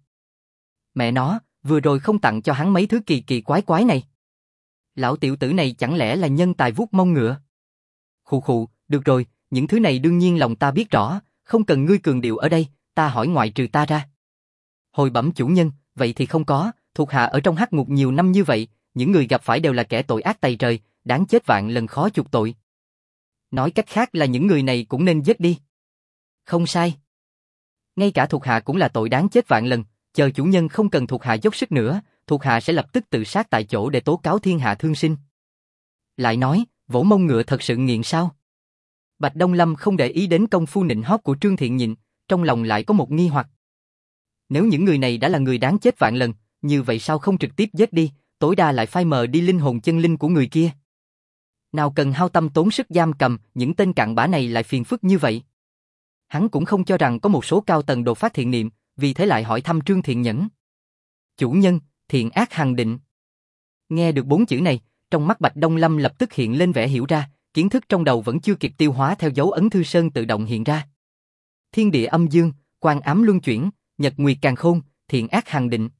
Mẹ nó, vừa rồi không tặng cho hắn mấy thứ kỳ kỳ quái quái này. Lão tiểu tử này chẳng lẽ là nhân tài vuốt mông ngựa? Khụ khụ, được rồi, những thứ này đương nhiên lòng ta biết rõ, không cần ngươi cường điệu ở đây, ta hỏi ngoại trừ ta ra. Hồi bẩm chủ nhân, vậy thì không có, thuộc hạ ở trong hắc ngục nhiều năm như vậy, những người gặp phải đều là kẻ tội ác tày trời, đáng chết vạn lần khó chuộc tội. Nói cách khác là những người này cũng nên giết đi. Không sai. Ngay cả thuộc hạ cũng là tội đáng chết vạn lần, chờ chủ nhân không cần thuộc hạ dốc sức nữa, thuộc hạ sẽ lập tức tự sát tại chỗ để tố cáo thiên hạ thương sinh. Lại nói, vỗ mông ngựa thật sự nghiện sao? Bạch Đông Lâm không để ý đến công phu nịnh hót của Trương Thiện Nhịn, trong lòng lại có một nghi hoặc. Nếu những người này đã là người đáng chết vạn lần, như vậy sao không trực tiếp giết đi, tối đa lại phai mờ đi linh hồn chân linh của người kia. Nào cần hao tâm tốn sức giam cầm, những tên cặn bã này lại phiền phức như vậy. Hắn cũng không cho rằng có một số cao tầng đột phát thiện niệm, vì thế lại hỏi thăm Trương Thiện Nhẫn. Chủ nhân, thiện ác hằng định. Nghe được 4 chữ này, trong mắt Bạch Đông Lâm lập tức hiện lên vẻ hiểu ra, kiến thức trong đầu vẫn chưa kịp tiêu hóa theo dấu ấn thư sơn tự động hiện ra. Thiên địa âm dương, quang ám luân chuyển, nhật nguyệt càn khôn, thiện ác hằng định.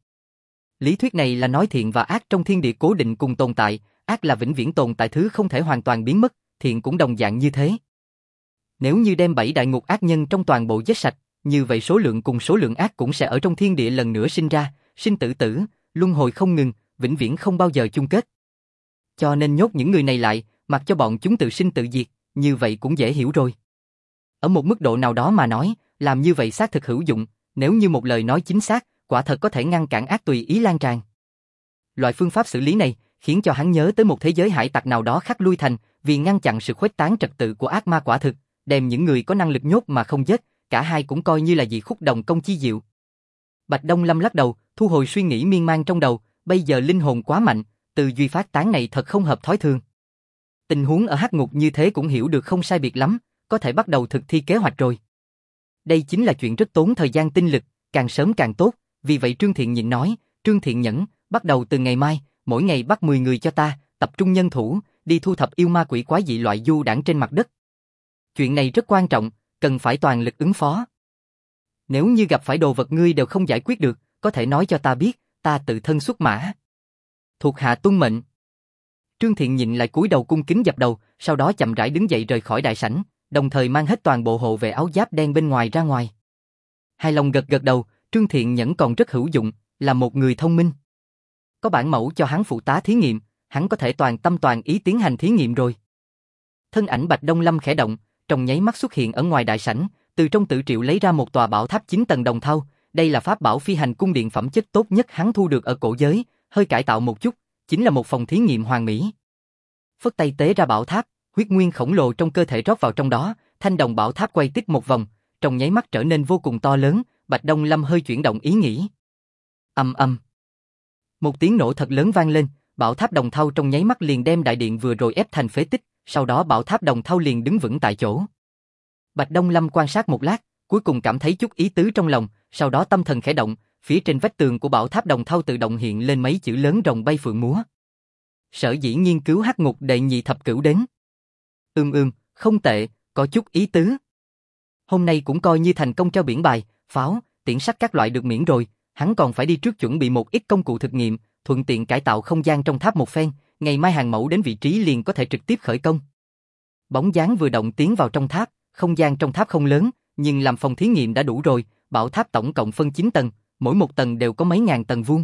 Lý thuyết này là nói thiện và ác trong thiên địa cố định cùng tồn tại, ác là vĩnh viễn tồn tại thứ không thể hoàn toàn biến mất, thiện cũng đồng dạng như thế. Nếu như đem 7 đại ngục ác nhân trong toàn bộ giết sạch, như vậy số lượng cùng số lượng ác cũng sẽ ở trong thiên địa lần nữa sinh ra, sinh tử tử, luân hồi không ngừng, vĩnh viễn không bao giờ chung kết. Cho nên nhốt những người này lại, mặc cho bọn chúng tự sinh tự diệt, như vậy cũng dễ hiểu rồi. Ở một mức độ nào đó mà nói, làm như vậy xác thực hữu dụng, nếu như một lời nói chính xác, quả thật có thể ngăn cản ác tùy ý lan tràn. Loại phương pháp xử lý này khiến cho hắn nhớ tới một thế giới hải tặc nào đó khắc lui thành, vì ngăn chặn sự khuếch tán trật tự của ác ma quả thực, đem những người có năng lực nhốt mà không giết, cả hai cũng coi như là dị khúc đồng công chi diệu. Bạch Đông Lâm lắc đầu, thu hồi suy nghĩ miên man trong đầu, bây giờ linh hồn quá mạnh, tư duy phát tán này thật không hợp thói thường. Tình huống ở hắc ngục như thế cũng hiểu được không sai biệt lắm, có thể bắt đầu thực thi kế hoạch rồi. Đây chính là chuyện rất tốn thời gian tinh lực, càng sớm càng tốt, vì vậy Trương Thiện Nhịn nói, Trương Thiện Nhẫn, bắt đầu từ ngày mai, mỗi ngày bắt 10 người cho ta, tập trung nhân thủ, đi thu thập yêu ma quỷ quái dị loại du đãng trên mặt đất. Chuyện này rất quan trọng, cần phải toàn lực ứng phó. Nếu như gặp phải đồ vật ngươi đều không giải quyết được, có thể nói cho ta biết, ta tự thân xuất mã. Thuộc hạ tuân mệnh. Trương Thiện Nhịn lại cúi đầu cung kính dập đầu, sau đó chậm rãi đứng dậy rời khỏi đại sảnh, đồng thời mang hết toàn bộ hộ vệ áo giáp đen bên ngoài ra ngoài. Hài lòng gật gật đầu, Trương Thiện Nhẫn còn rất hữu dụng, là một người thông minh. Có bản mẫu cho hắn phụ tá thí nghiệm, hắn có thể toàn tâm toàn ý tiến hành thí nghiệm rồi. Thân ảnh Bạch Đông Lâm khẽ động, trong nháy mắt xuất hiện ở ngoài đại sảnh, từ trong tự triệu lấy ra một tòa bảo tháp 9 tầng đồng thau, đây là pháp bảo phi hành cung điện phẩm chất tốt nhất hắn thu được ở cổ giới, hơi cải tạo một chút, chính là một phòng thí nghiệm hoàn mỹ. Phất tay tế ra bảo tháp, huyết nguyên khổng lồ trong cơ thể rót vào trong đó, thanh đồng bảo tháp quay tiếp một vòng, trong nháy mắt trở nên vô cùng to lớn, Bạch Đông Lâm hơi chuyển động ý nghĩ. Ầm ầm. Một tiếng nổ thật lớn vang lên, bảo tháp đồng thau trong nháy mắt liền đem đại điện vừa rồi ép thành phế tích, sau đó bảo tháp đồng thau liền đứng vững tại chỗ. Bạch Đông Lâm quan sát một lát, cuối cùng cảm thấy chút ý tứ trong lòng, sau đó tâm thần khẽ động, phía trên vách tường của bảo tháp đồng thau tự động hiện lên mấy chữ lớn rồng bay phượng múa. Sở dĩ nghiên cứu hắc ngục đệ nhị thập cửu đến. Không tệ, có chút ý tứ. Hôm nay cũng coi như thành công cho biển bài, pháo, tiễn sắt các loại được miễn rồi, hắn còn phải đi trước chuẩn bị một ít công cụ thực nghiệm, thuận tiện cải tạo không gian trong tháp một phen, ngày mai hàng mẫu đến vị trí liền có thể trực tiếp khởi công. Bóng dáng vừa động tiến vào trong tháp, không gian trong tháp không lớn, nhưng làm phòng thí nghiệm đã đủ rồi, bảo tháp tổng cộng phân 9 tầng, mỗi một tầng đều có mấy ngàn tầng vuông.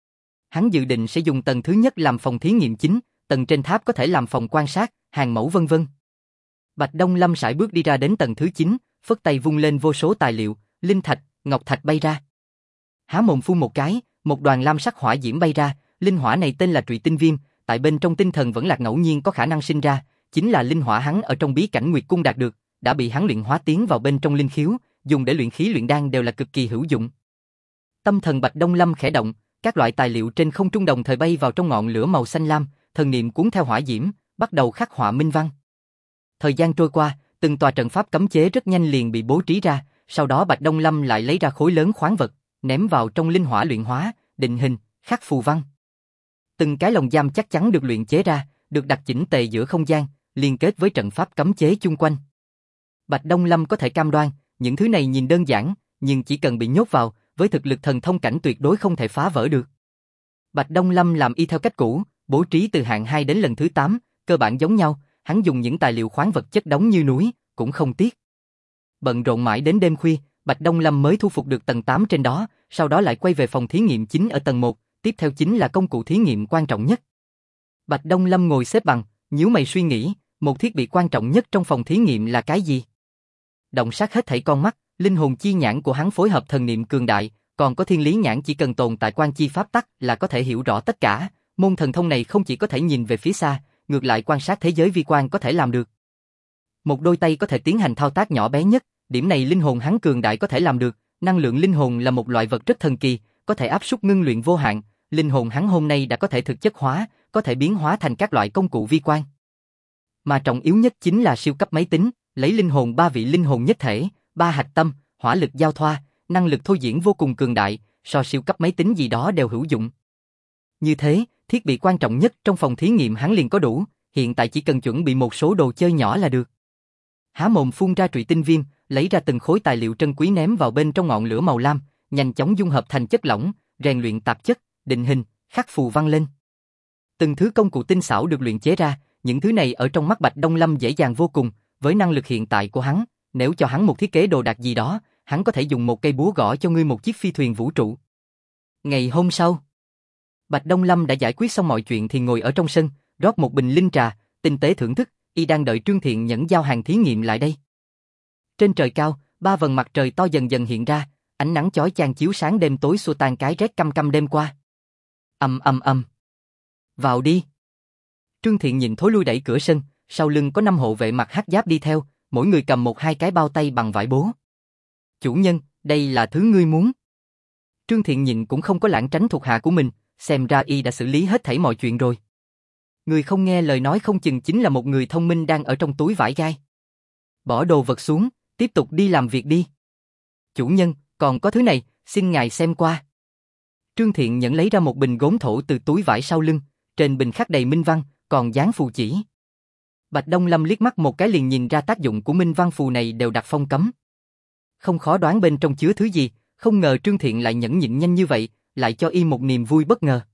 Hắn dự định sẽ dùng tầng thứ nhất làm phòng thí nghiệm chính, tầng trên tháp có thể làm phòng quan sát, hàng mẫu vân vân. Bạch Đông Lâm sải bước đi ra đến tầng thứ 9, phất tay vung lên vô số tài liệu, linh thạch, ngọc thạch bay ra. Há mồm phun một cái, một đoàn lam sắc hỏa diễm bay ra, linh hỏa này tên là Trụy Tinh Viêm, tại bên trong tinh thần vẫn lạc ngẫu nhiên có khả năng sinh ra, chính là linh hỏa hắn ở trong bí cảnh Nguyệt Cung đạt được, đã bị hắn luyện hóa tiến vào bên trong linh khiếu, dùng để luyện khí luyện đan đều là cực kỳ hữu dụng. Tâm thần Bạch Đông Lâm khẽ động, các loại tài liệu trên không trung đồng thời bay vào trong ngọn lửa màu xanh lam, thần niệm cuốn theo hỏa diễm, bắt đầu khắc họa minh văn. Thời gian trôi qua, từng tòa trận pháp cấm chế rất nhanh liền bị bố trí ra, sau đó Bạch Đông Lâm lại lấy ra khối lớn khoáng vật, ném vào trong linh hỏa luyện hóa, định hình, khắc phù văn. Từng cái lồng giam chắc chắn được luyện chế ra, được đặt chỉnh tề giữa không gian, liên kết với trận pháp cấm chế chung quanh. Bạch Đông Lâm có thể cam đoan, những thứ này nhìn đơn giản, nhưng chỉ cần bị nhốt vào, với thực lực thần thông cảnh tuyệt đối không thể phá vỡ được. Bạch Đông Lâm làm y theo cách cũ, bố trí từ hạng 2 đến lần thứ 8, cơ bản giống nhau, hắn dùng những tài liệu khoáng vật chất đóng như núi, cũng không tiếc. Bận rộn mãi đến đêm khuya, Bạch Đông Lâm mới thu phục được tầng 8 trên đó, sau đó lại quay về phòng thí nghiệm chính ở tầng 1, tiếp theo chính là công cụ thí nghiệm quan trọng nhất. Bạch Đông Lâm ngồi xếp bằng, nhíu mày suy nghĩ, một thiết bị quan trọng nhất trong phòng thí nghiệm là cái gì? Động sát hết thảy con mắt, linh hồn chi nhãn của hắn phối hợp thần niệm cường đại, còn có thiên lý nhãn chỉ cần tồn tại quan chi pháp tắc là có thể hiểu rõ tất cả. Môn thần thông này không chỉ có thể nhìn về phía xa, ngược lại quan sát thế giới vi quan có thể làm được. Một đôi tay có thể tiến hành thao tác nhỏ bé nhất, điểm này linh hồn hắn cường đại có thể làm được. Năng lượng linh hồn là một loại vật rất thần kỳ, có thể áp suất ngưng luyện vô hạn. Linh hồn hắn hôm nay đã có thể thực chất hóa, có thể biến hóa thành các loại công cụ vi quan. Mà trọng yếu nhất chính là siêu cấp máy tính, lấy linh hồn 3 vị linh hồn nhất thể, 3 hạch tâm, hỏa lực giao thoa, năng lực thôi diễn vô cùng cường đại, so siêu cấp máy tính gì đó đều hữu dụng. Như thế, thiết bị quan trọng nhất trong phòng thí nghiệm hắn liền có đủ, hiện tại chỉ cần chuẩn bị một số đồ chơi nhỏ là được. Há mồm phun ra trụy tinh viêm, lấy ra từng khối tài liệu trân quý ném vào bên trong ngọn lửa màu lam, nhanh chóng dung hợp thành chất lỏng, rèn luyện tạp chất, định hình, khắc phù văn lên. Từng thứ công cụ tinh xảo được luyện chế ra, những thứ này ở trong mắt Bạch Đông Lâm dễ dàng vô cùng, với năng lực hiện tại của hắn, nếu cho hắn một thiết kế đồ đạc gì đó, hắn có thể dùng một cây búa gõ cho ngươi một chiếc phi thuyền vũ trụ. Ngày hôm sau, Bạch Đông Lâm đã giải quyết xong mọi chuyện thì ngồi ở trong sân, rót một bình linh trà, tinh tế thưởng thức, y đang đợi Trương Thiện Nhẫn giao hàng thí nghiệm lại đây. Trên trời cao, 3 vầng mặt trời to dần dần hiện ra, ánh nắng chói chang chiếu sáng đêm tối xua tan cái rét căm căm đêm qua. Ầm ầm ầm. Vào đi. Trương Thiện nhìn thối lui đẩy cửa sân, sau lưng có 5 hộ vệ mặc hắc giáp đi theo, mỗi người cầm 1-2 cái bao tay bằng vải bố. Chủ nhân, đây là thứ ngươi muốn. Trương Thiện nhìn cũng không có lảng tránh thuộc hạ của mình, xem ra y đã xử lý hết thảy mọi chuyện rồi. Người không nghe lời nói không chừng chính là một người thông minh đang ở trong túi vải gai. Bỏ đồ vật xuống, tiếp tục đi làm việc đi. Chủ nhân, còn có thứ này, xin ngài xem qua. Trương Thiện Nhẫn lấy ra một bình gốm thổ từ túi vải sau lưng, trên bình khắc đầy minh văn, còn dán phù chỉ. Bạch Đông Lâm liếc mắt một cái liền nhìn ra tác dụng của minh văn phù này đều đặt phong cấm. Không khó đoán bên trong chứa thứ gì, không ngờ Trương Thiện lại nhẫn nhịn nhanh như vậy, lại cho y một niềm vui bất ngờ.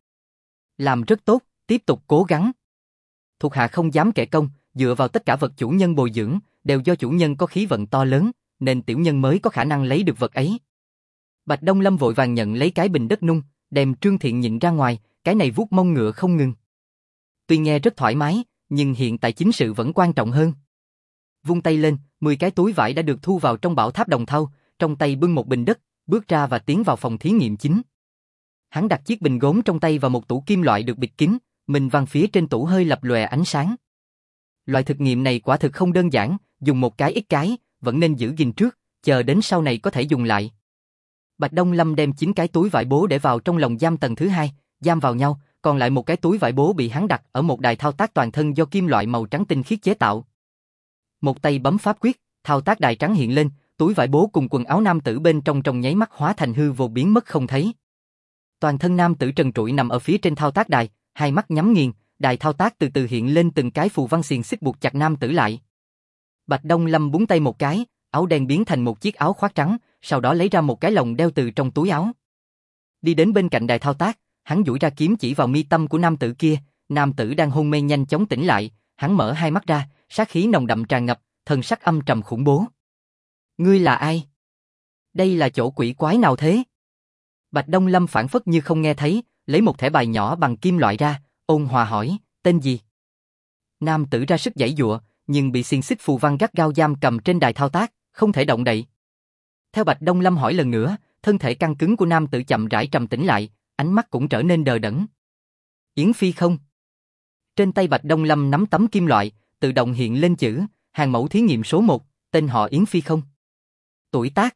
Làm rất tốt, tiếp tục cố gắng. Thuộc hạ không dám kể công, dựa vào tất cả vật chủ nhân bồi dưỡng, đều do chủ nhân có khí vận to lớn, nên tiểu nhân mới có khả năng lấy được vật ấy. Bạch Đông Lâm vội vàng nhận lấy cái bình đất nung, đem Trương Thiện Nhịn ra ngoài, cái này vuốt mông ngựa không ngừng. Tuy nghe rất thoải mái, nhưng hiện tại chính sự vẫn quan trọng hơn. Vung tay lên, 10 cái túi vải đã được thu vào trong bảo tháp đồng thau, trong tay bưng một bình đất, bước ra và tiến vào phòng thí nghiệm chính. Hắn đặt chiếc bình gốm trong tay vào một tủ kim loại được bịt kín, minh văn phía trên tủ hơi lập lòe ánh sáng. Loại thực nghiệm này quả thực không đơn giản, dùng một cái ít cái, vẫn nên giữ gìn trước, chờ đến sau này có thể dùng lại. Bạch Đông Lâm đem 9 cái túi vải bố để vào trong lồng giam tầng thứ 2, giam vào nhau, còn lại một cái túi vải bố bị hắn đặt ở một đài thao tác toàn thân do kim loại màu trắng tinh khiết chế tạo. Một tay bấm pháp quyết, thao tác đài trắng hiện lên, túi vải bố cùng quần áo nam tử bên trong trong nháy mắt hóa thành hư vô biến mất không thấy. Toàn thân nam tử trần trụi nằm ở phía trên thao tác đài, hai mắt nhắm nghiền, đài thao tác từ từ hiện lên từng cái phù văn xiềng xích buộc chặt nam tử lại. Bạch Đông Lâm búng tay một cái, áo đen biến thành một chiếc áo khoác trắng, sau đó lấy ra một cái lồng đeo từ trong túi áo. Đi đến bên cạnh đài thao tác, hắn duỗi ra kiếm chỉ vào mi tâm của nam tử kia, nam tử đang hôn mê nhanh chóng tỉnh lại, hắn mở hai mắt ra, sát khí nồng đậm tràn ngập, thần sắc âm trầm khủng bố. Ngươi là ai? Đây là chỗ quỷ quái nào thế? Bạch Đông Lâm phảng phất như không nghe thấy, lấy một thẻ bài nhỏ bằng kim loại ra, ôn hòa hỏi, tên gì? Nam tử ra sức giãy giụa, nhưng bị xiềng xích phù văn gắt gao giam cầm trên đài thao tác, không thể động đậy. Theo Bạch Đông Lâm hỏi lần nữa, thân thể căng cứng của nam tử chậm rãi trầm tĩnh lại, ánh mắt cũng trở nên đờ đẫn. Yến Phi không? Trên tay Bạch Đông Lâm nắm tấm kim loại, tự động hiện lên chữ, hàng mẫu thí nghiệm số 1, tên họ Yến Phi không? Tuổi tác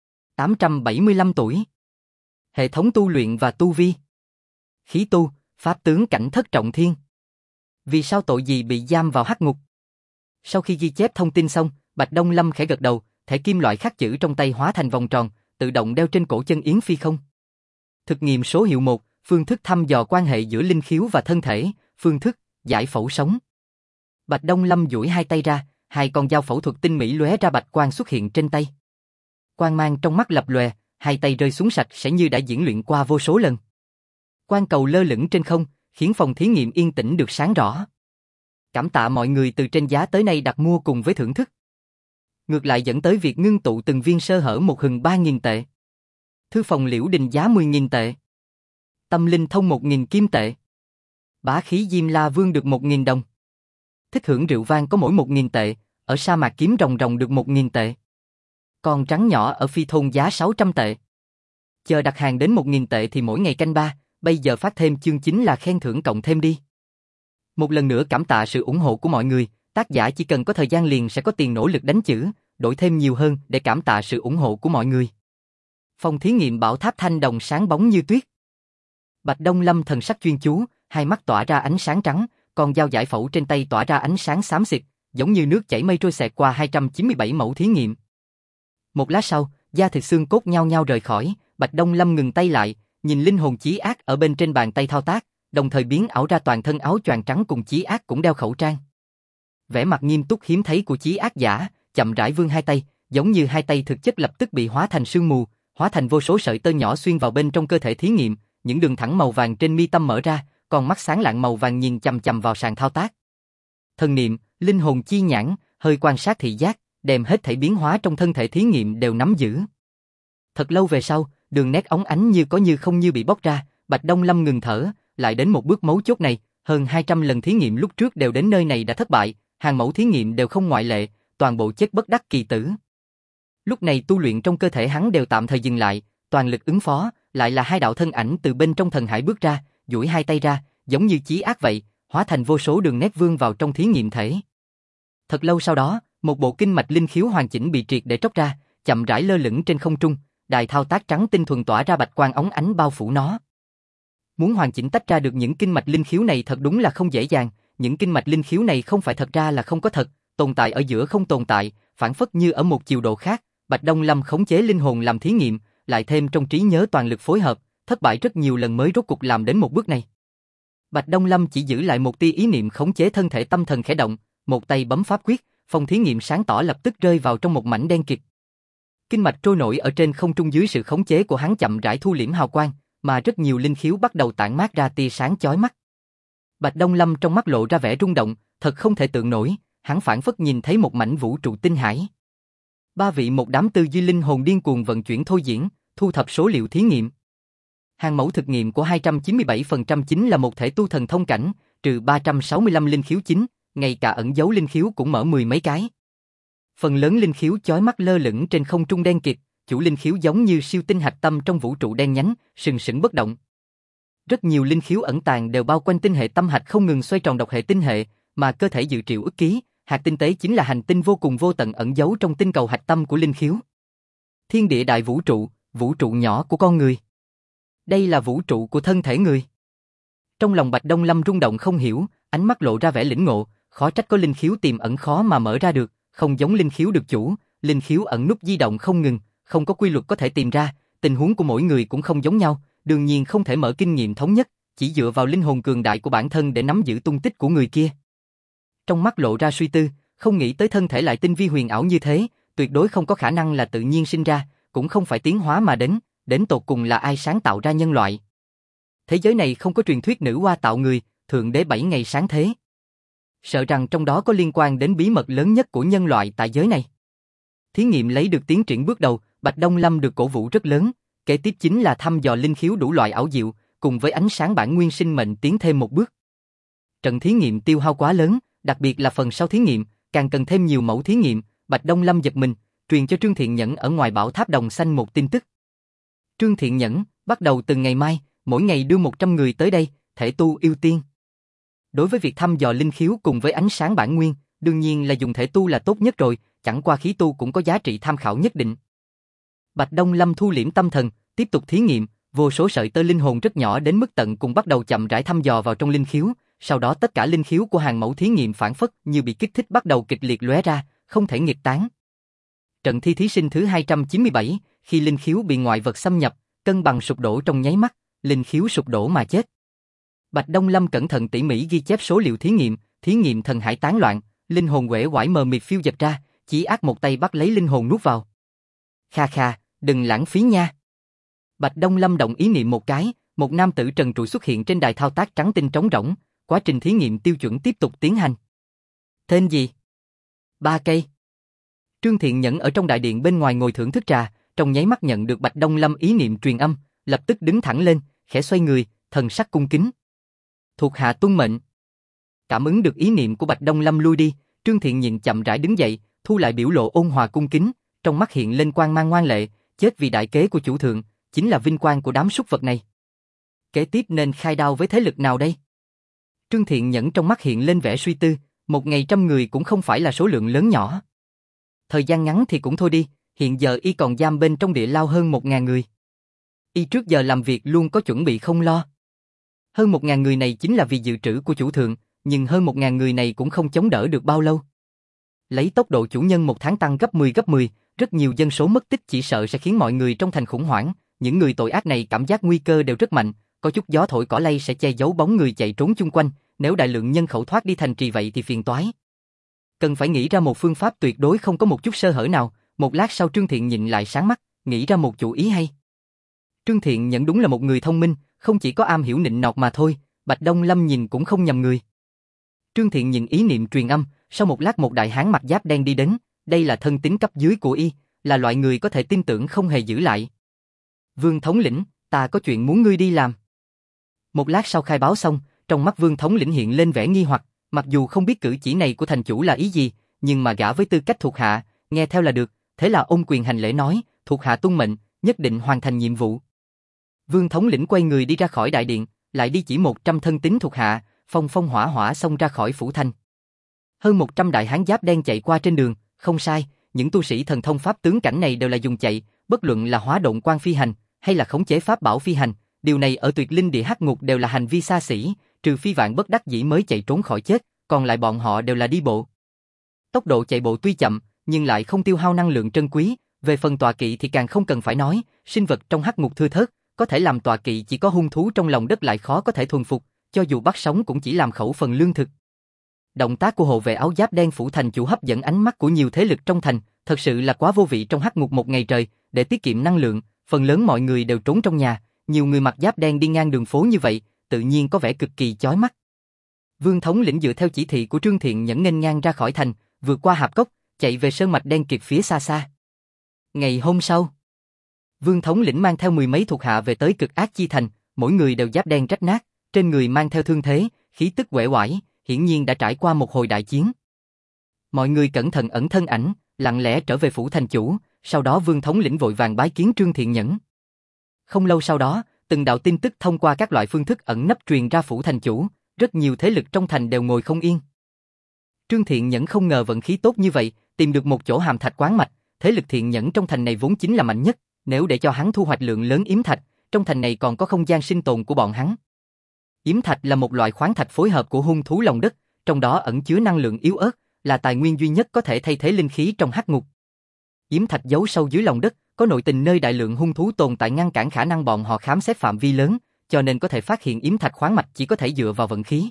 875 tuổi. Hệ thống tu luyện và tu vi. Khí tu, pháp tướng cảnh thất trọng thiên. Vì sao tội gì bị giam vào hắc ngục? Sau khi ghi chép thông tin xong, Bạch Đông Lâm khẽ gật đầu, thẻ kim loại khắc chữ trong tay hóa thành vòng tròn, tự động đeo trên cổ chân Yến Phi không. Thực nghiệm số hiệu 1, phương thức thăm dò quan hệ giữa linh khiếu và thân thể, phương thức, giải phẫu sống. Bạch Đông Lâm duỗi hai tay ra, hai con dao phẫu thuật tinh mỹ lóe ra bạch quang xuất hiện trên tay. Quang mang trong mắt lập lòe, hai tay rơi xuống sạch sẽ như đã diễn luyện qua vô số lần. Quang cầu lơ lửng trên không, khiến phòng thí nghiệm yên tĩnh được sáng rõ. Cảm tạ mọi người từ trên giá tới nay đặt mua cùng với thưởng thức. Ngược lại dẫn tới việc ngưng tụ từng viên sơ hở một hừng 3.000 tệ. Thư phòng Liễu Đình giá 10.000 tệ. Tâm linh thông 1.000 kim tệ. Bá khí Diêm La Vương được 1.000 đồng. Thích hưởng rượu vang có mỗi 1.000 tệ, ở sa mạc kiếm rồng rồng được 1.000 tệ. Con trắng nhỏ ở phi thôn giá 600 tệ. Chờ đặt hàng đến 1.000 tệ thì mỗi ngày canh ba, bây giờ phát thêm chương chính là khen thưởng cộng thêm đi. Một lần nữa cảm tạ sự ủng hộ của mọi người, tác giả chỉ cần có thời gian liền sẽ có tiền nỗ lực đánh chữ, đổi thêm nhiều hơn để cảm tạ sự ủng hộ của mọi người. Phòng thí nghiệm bảo tháp thanh đồng sáng bóng như tuyết. Bạch Đông Lâm thần sắc chuyên chú, hai mắt tỏa ra ánh sáng trắng, con dao giải phẫu trên tay tỏa ra ánh sáng xám xịt, giống như nước chảy mây trôi xẹt qua 297 mẫu thí nghiệm. Một lát sau, da thịt xương cốt nhao nhao rời khỏi, Bạch Đông Lâm ngừng tay lại, nhìn linh hồn Chí Ác ở bên trên bàn tay thao tác, đồng thời biến ảo ra toàn thân áo choàng trắng cùng Chí Ác cũng đeo khẩu trang. Vẻ mặt nghiêm túc hiếm thấy của Chí Ác giả, chậm rãi vươn hai tay, giống như hai tay thực chất lập tức bị hóa thành sương mù, hóa thành vô số sợi tơ nhỏ xuyên vào bên trong cơ thể thí nghiệm, những đường thẳng màu vàng trên mi tâm mở ra, còn mắt sáng lạng màu vàng nhìn chằm chằm vào sàn thao tác. Thần niệm, linh hồn chi nhãn, hơi quan sát thị giác, đem hết thảy biến hóa trong thân thể thí nghiệm đều nắm giữ. Thật lâu về sau, đường nét óng ánh như có như không như bị bóc ra, Bạch Đông Lâm ngừng thở, lại đến một bước mấu chốt này, hơn 200 lần thí nghiệm lúc trước đều đến nơi này đã thất bại, hàng mẫu thí nghiệm đều không ngoại lệ, toàn bộ chết bất đắc kỳ tử. Lúc này tu luyện trong cơ thể hắn đều tạm thời dừng lại, toàn lực ứng phó, lại là hai đạo thân ảnh từ bên trong thần hải bước ra, duỗi hai tay ra, giống như Chí Ác vậy, hóa thành vô số đường nét vương vào trong thí nghiệm thể. Thật lâu sau đó, một bộ kinh mạch linh khiếu hoàn chỉnh bị triệt để tróc ra, chậm rãi lơ lửng trên không trung, đài thao tác trắng tinh thuần tỏa ra bạch quang óng ánh bao phủ nó. Muốn hoàn chỉnh tách ra được những kinh mạch linh khiếu này thật đúng là không dễ dàng, những kinh mạch linh khiếu này không phải thật ra là không có thật, tồn tại ở giữa không tồn tại, phản phất như ở một chiều độ khác. Bạch Đông Lâm khống chế linh hồn làm thí nghiệm, lại thêm trong trí nhớ toàn lực phối hợp, thất bại rất nhiều lần mới rốt cục làm đến một bước này. Bạch Đông Lâm chỉ giữ lại một tia ý niệm khống chế thân thể tâm thần khẽ động, một tay bấm pháp quyết, phòng thí nghiệm sáng tỏ lập tức rơi vào trong một mảnh đen kịt. Kinh mạch trôi nổi ở trên không trung dưới sự khống chế của hắn chậm rãi thu liễm hào quang, mà rất nhiều linh khiếu bắt đầu tản mát ra tia sáng chói mắt. Bạch Đông Lâm trong mắt lộ ra vẻ rung động, thật không thể tưởng nổi, hắn phảng phất nhìn thấy một mảnh vũ trụ tinh hải. Ba vị một đám tư duy linh hồn điên cuồng vận chuyển thôi diễn, thu thập số liệu thí nghiệm. Hàng mẫu thực nghiệm của 297% chính là một thể tu thần thông cảnh, trừ 365 linh khiếu chính, ngay cả ẩn dấu linh khiếu cũng mở mười mấy cái. Phần lớn linh khiếu chói mắt lơ lửng trên không trung đen kịt, chủ linh khiếu giống như siêu tinh hạch tâm trong vũ trụ đen nhánh, sừng sững bất động. Rất nhiều linh khiếu ẩn tàng đều bao quanh tinh hệ tâm hạch không ngừng xoay tròn độc hệ tinh hệ, mà cơ thể dự triệu ức ký, hạt tinh tế chính là hành tinh vô cùng vô tận ẩn giấu trong tinh cầu hạch tâm của linh khiếu. Thiên địa đại vũ trụ nhỏ của con người. Đây là vũ trụ của thân thể người. Trong lòng Bạch Đông Lâm rung động không hiểu, ánh mắt lộ ra vẻ lĩnh ngộ, khó trách có linh khiếu tiềm ẩn khó mà mở ra được, không giống linh khiếu được chủ, linh khiếu ẩn núp di động không ngừng, không có quy luật có thể tìm ra, tình huống của mỗi người cũng không giống nhau, đương nhiên không thể mở kinh nghiệm thống nhất, chỉ dựa vào linh hồn cường đại của bản thân để nắm giữ tung tích của người kia. Trong mắt lộ ra suy tư, không nghĩ tới thân thể lại tinh vi huyền ảo như thế, tuyệt đối không có khả năng là tự nhiên sinh ra, cũng không phải tiến hóa mà đến tột cùng là ai sáng tạo ra nhân loại. Thế giới này không có truyền thuyết nữ hoa tạo người, thượng đế 7 ngày sáng thế. Sợ rằng trong đó có liên quan đến bí mật lớn nhất của nhân loại tại giới này. Thí nghiệm lấy được tiến triển bước đầu, Bạch Đông Lâm được cổ vũ rất lớn, kế tiếp chính là thăm dò linh khiếu đủ loại ảo diệu, cùng với ánh sáng bản nguyên sinh mệnh tiến thêm một bước. Trận thí nghiệm tiêu hao quá lớn, đặc biệt là phần sau thí nghiệm, càng cần thêm nhiều mẫu thí nghiệm, Bạch Đông Lâm giật mình, truyền cho Trương Thiện Nhẫn ở ngoài bảo tháp Đồng Xanh một tin tức. Trương Thiện Nhẫn, bắt đầu từ ngày mai, mỗi ngày đưa 100 người tới đây, thể tu ưu tiên. Đối với việc thăm dò linh khiếu cùng với ánh sáng bản nguyên, đương nhiên là dùng thể tu là tốt nhất rồi, chẳng qua khí tu cũng có giá trị tham khảo nhất định. Bạch Đông Lâm thu liễm tâm thần, tiếp tục thí nghiệm, vô số sợi tơ linh hồn rất nhỏ đến mức tận cùng bắt đầu chậm rãi thăm dò vào trong linh khiếu, sau đó tất cả linh khiếu của hàng mẫu thí nghiệm phản phất như bị kích thích bắt đầu kịch liệt lóe ra, không thể nghịch tán. Trận thi thí sinh thứ 297, khi linh khiếu bị ngoại vật xâm nhập, cân bằng sụp đổ trong nháy mắt, linh khiếu sụp đổ mà chết. Bạch Đông Lâm cẩn thận tỉ mỉ ghi chép số liệu thí nghiệm thần hải tán loạn, linh hồn uể oải mờ mịt phiêu dật ra, Chí Ác một tay bắt lấy linh hồn nuốt vào. Kha kha, đừng lãng phí nha. Bạch Đông Lâm động ý niệm một cái, một nam tử trần trụi xuất hiện trên đài thao tác trắng tinh trống rỗng, quá trình thí nghiệm tiêu chuẩn tiếp tục tiến hành. Tên gì? 3 cây. Trương Thiện Nhẫn ở trong đại điện bên ngoài ngồi thưởng thức trà, trong nháy mắt nhận được Bạch Đông Lâm ý niệm truyền âm, lập tức đứng thẳng lên, khẽ xoay người, thần sắc cung kính. Thuộc hạ tuân mệnh. Cảm ứng được ý niệm của Bạch Đông Lâm lui đi, Trương Thiện Nhẫn chậm rãi đứng dậy, thu lại biểu lộ ôn hòa cung kính, trong mắt hiện lên quang mang ngoan lệ, chết vì đại kế của chủ thượng, chính là vinh quang của đám súc vật này. Kế tiếp nên khai đao với thế lực nào đây? Trương Thiện Nhẫn trong mắt hiện lên vẻ suy tư, một ngày 100 người cũng không phải là số lượng lớn nhỏ. Thời gian ngắn thì cũng thôi đi, hiện giờ y còn giam bên trong địa lao hơn 1000 người. Y trước giờ làm việc luôn có chuẩn bị không lo. Hơn 1000 người này chính là vì dự trữ của chủ thượng, nhưng hơn 1000 người này cũng không chống đỡ được bao lâu. Lấy tốc độ chủ nhân một tháng tăng gấp 10, Rất nhiều dân số mất tích chỉ sợ sẽ khiến mọi người trong thành khủng hoảng, những người tội ác này cảm giác nguy cơ đều rất mạnh, có chút gió thổi cỏ lay sẽ che giấu bóng người chạy trốn chung quanh, nếu đại lượng nhân khẩu thoát đi thành trì vậy thì phiền toái. Cần phải nghĩ ra một phương pháp tuyệt đối không có một chút sơ hở nào. Một lát sau Trương Thiện nhịn lại sáng mắt, nghĩ ra một chủ ý hay. Trương Thiện Nhẫn đúng là một người thông minh, không chỉ có am hiểu nịnh nọt mà thôi, Bạch Đông Lâm nhìn cũng không nhầm người. Trương Thiện nhìn ý niệm truyền âm, sau một lát một đại hán mặc giáp đen đi đến, đây là thân tín cấp dưới của y, là loại người có thể tin tưởng không hề giữ lại. Vương thống lĩnh, ta có chuyện muốn ngươi đi làm. Một lát sau khai báo xong, trong mắt Vương thống lĩnh hiện lên vẻ nghi hoặc, mặc dù không biết cử chỉ này của thành chủ là ý gì, nhưng mà gã với tư cách thuộc hạ, nghe theo là được, thế là ôm quyền hành lễ nói, thuộc hạ tuân mệnh, nhất định hoàn thành nhiệm vụ. Vương thống lĩnh quay người đi ra khỏi đại điện, lại đi chỉ 100 thân tín thuộc hạ, phong phong hỏa hỏa xông ra khỏi phủ thành. Hơn 100 đại hán giáp đen chạy qua trên đường, không sai, những tu sĩ thần thông pháp tướng cảnh này đều là dùng chạy, bất luận là hóa độn quan phi hành, hay là khống chế pháp bảo phi hành, điều này ở tuyệt linh địa hắc ngục đều là hành vi xa xỉ, trừ phi vạn bất đắc dĩ mới chạy trốn khỏi chết, còn lại bọn họ đều là đi bộ. Tốc độ chạy bộ tuy chậm, nhưng lại không tiêu hao năng lượng trân quý, về phần tọa kỵ thì càng không cần phải nói, sinh vật trong hắc ngục thưa thớt, có thể làm tọa kỵ chỉ có hung thú trong lòng đất lại khó có thể thuần phục, cho dù bắt sống cũng chỉ làm khẩu phần lương thực. Động tác của hộ vệ áo giáp đen phủ thành chủ hấp dẫn ánh mắt của nhiều thế lực trong thành, thật sự là quá vô vị trong hắc ngục một ngày trời, để tiết kiệm năng lượng, phần lớn mọi người đều trốn trong nhà, nhiều người mặc giáp đen đi ngang đường phố như vậy, tự nhiên có vẻ cực kỳ chói mắt. Vương thống lĩnh dựa theo chỉ thị của Trương Thiện Nhẫn nghênh ngang ra khỏi thành, vượt qua hạp cốc, chạy về sơn mạch đen kịt phía xa xa. Ngày hôm sau, Vương thống lĩnh mang theo mười mấy thuộc hạ về tới Cực Ác Chi thành, mỗi người đều giáp đen rách nát, trên người mang theo thương thế, khí tức uể oải, hiển nhiên đã trải qua một hồi đại chiến. Mọi người cẩn thận ẩn thân ảnh, lặng lẽ trở về phủ thành chủ, sau đó Vương thống lĩnh vội vàng bái kiến Trương Thiện Nhẫn. Không lâu sau đó, từng đạo tin tức thông qua các loại phương thức ẩn nấp truyền ra phủ thành chủ, rất nhiều thế lực trong thành đều ngồi không yên. Trương Thiện Nhẫn không ngờ vận khí tốt như vậy, tìm được một chỗ hàm thạch quán mạch, thế lực Thiện Nhẫn trong thành này vốn chính là mạnh nhất, nếu để cho hắn thu hoạch lượng lớn yếm thạch, trong thành này còn có không gian sinh tồn của bọn hắn. Yếm thạch là một loại khoáng thạch phối hợp của hung thú lòng đất, trong đó ẩn chứa năng lượng yếu ớt, là tài nguyên duy nhất có thể thay thế linh khí trong hắc ngục. Yếm thạch giấu sâu dưới lòng đất, có nội tình nơi đại lượng hung thú tồn tại ngăn cản khả năng bọn họ khám xét phạm vi lớn, cho nên có thể phát hiện yếm thạch khoáng mạch chỉ có thể dựa vào vận khí.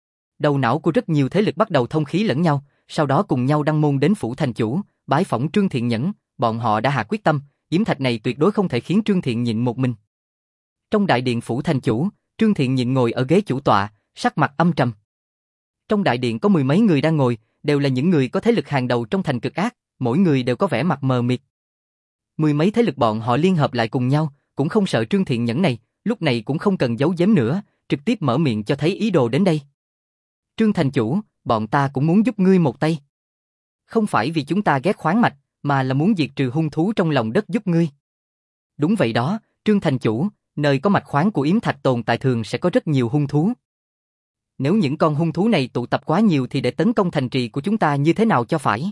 Đầu não của rất nhiều thế lực bắt đầu thông khí lẫn nhau, sau đó cùng nhau đăng môn đến phủ thành chủ, bái phỏng Trương Thiện Nhẫn, bọn họ đã hạ quyết tâm, yếm thạch này tuyệt đối không thể khiến Trương Thiện Nhịn một mình. Trong đại điện phủ thành chủ, Trương Thiện Nhịn ngồi ở ghế chủ tọa, sắc mặt âm trầm. Trong đại điện có mười mấy người đang ngồi, đều là những người có thế lực hàng đầu trong thành Cực Ác, mỗi người đều có vẻ mặt mờ mịt. Mười mấy thế lực bọn họ liên hợp lại cùng nhau, cũng không sợ Trương Thiện Nhẫn này, lúc này cũng không cần giấu giếm nữa, trực tiếp mở miệng cho thấy ý đồ đến đây. Trương thành chủ, bọn ta cũng muốn giúp ngươi một tay. Không phải vì chúng ta ghét khoáng mạch, mà là muốn diệt trừ hung thú trong lòng đất giúp ngươi. Đúng vậy đó, Trương thành chủ, nơi có mạch khoáng của yếm thạch tồn tại thường sẽ có rất nhiều hung thú. Nếu những con hung thú này tụ tập quá nhiều thì để tấn công thành trì của chúng ta như thế nào cho phải?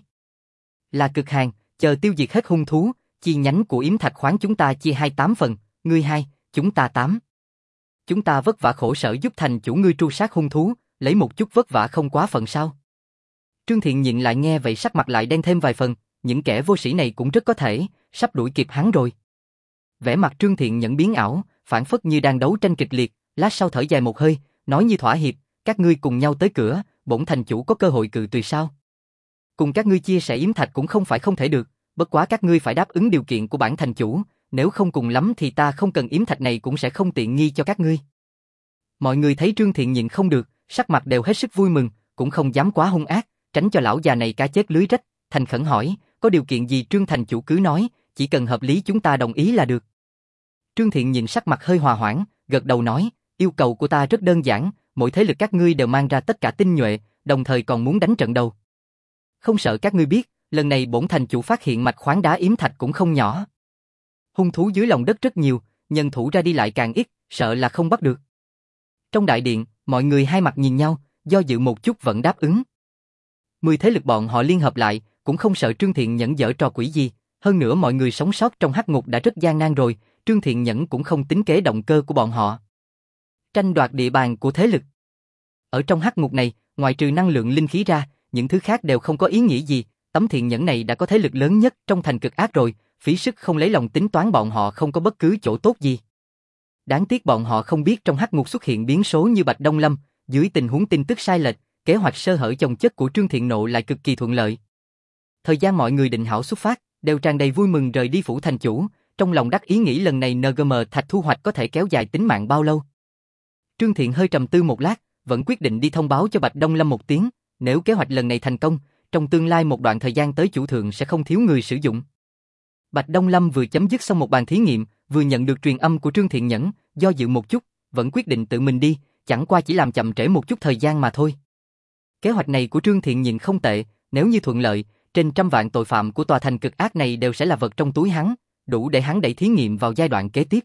Là cực hàng, chờ tiêu diệt hết hung thú, chi nhánh của yếm thạch khoáng chúng ta chia 28 phần, ngươi 2, chúng ta 8. Chúng ta vất vả khổ sở giúp thành chủ ngươi tru sát hung thú, lấy một chút vất vả không quá phận sao? Trương Thiện Nhịn lại nghe vậy sắc mặt lại đen thêm vài phần, những kẻ vô sĩ này cũng rất có thể, sắp đuổi kịp hắn rồi. Vẻ mặt Trương Thiện Nhẫn biến ảo, phản phất như đang đấu tranh kịch liệt, lát sau thở dài một hơi, nói như thỏa hiệp, các ngươi cùng nhau tới cửa, bổn thành chủ có cơ hội cự tuyệt sao? Cùng các ngươi chia sẻ yếm thạch cũng không phải không thể được, bất quá các ngươi phải đáp ứng điều kiện của bản thành chủ, nếu không cùng lắm thì ta không cần yếm thạch này cũng sẽ không tiện nghi cho các ngươi. Mọi người thấy Trương Thiện Nhịn không được, sắc mặt đều hết sức vui mừng, cũng không dám quá hung ác, tránh cho lão già này cá chết lưới rách, thành khẩn hỏi, có điều kiện gì Trương thành chủ cứ nói, chỉ cần hợp lý chúng ta đồng ý là được. Trương Thiện Nhịn sắc mặt hơi hòa hoãn, gật đầu nói, yêu cầu của ta rất đơn giản, mỗi thế lực các ngươi đều mang ra tất cả tinh nhuệ, đồng thời còn muốn đánh trận đầu. Không sợ các ngươi biết, lần này bổn thành chủ phát hiện mạch khoáng đá yếm thạch cũng không nhỏ. Hung thú dưới lòng đất rất nhiều, nhân thủ ra đi lại càng ít, sợ là không bắt được. Trong đại điện, mọi người hai mặt nhìn nhau, do dự một chút vẫn đáp ứng. 10 thế lực bọn họ liên hợp lại, cũng không sợ Trương Thiện Nhẫn giở trò quỷ gì, hơn nữa mọi người sống sót trong hắc ngục đã rất gian nan rồi, Trương Thiện Nhẫn cũng không tính kế động cơ của bọn họ. Tranh đoạt địa bàn của thế lực. Ở trong hắc ngục này, ngoài trừ năng lượng linh khí ra, những thứ khác đều không có ý nghĩa gì, tấm thiện nhẫn này đã có thế lực lớn nhất trong thành cực ác rồi, phí sức không lấy lòng tính toán bọn họ không có bất cứ chỗ tốt gì. Đáng tiếc bọn họ không biết trong hắc ngục xuất hiện biến số như Bạch Đông Lâm, dưới tình huống tin tức sai lệch, kế hoạch sơ hở chồng chất của Trương Thiện Nộ lại cực kỳ thuận lợi. Thời gian mọi người định hảo xuất phát, đều tràn đầy vui mừng rời đi phủ thành chủ, trong lòng đắc ý nghĩ lần này NGM thạch thu hoạch có thể kéo dài tính mạng bao lâu. Trương Thiện hơi trầm tư một lát, vẫn quyết định đi thông báo cho Bạch Đông Lâm một tiếng, nếu kế hoạch lần này thành công, trong tương lai một đoạn thời gian tới chủ thượng sẽ không thiếu người sử dụng. Bạch Đông Lâm vừa chấm dứt xong một bàn thí nghiệm, vừa nhận được truyền âm của Trương Thiện Nhẫn, do dự một chút, vẫn quyết định tự mình đi, chẳng qua chỉ làm chậm trễ một chút thời gian mà thôi. Kế hoạch này của Trương Thiện nhìn không tệ, nếu như thuận lợi, trên 100 vạn tội phạm của tòa thành cực ác này đều sẽ là vật trong túi hắn, đủ để hắn đẩy thí nghiệm vào giai đoạn kế tiếp.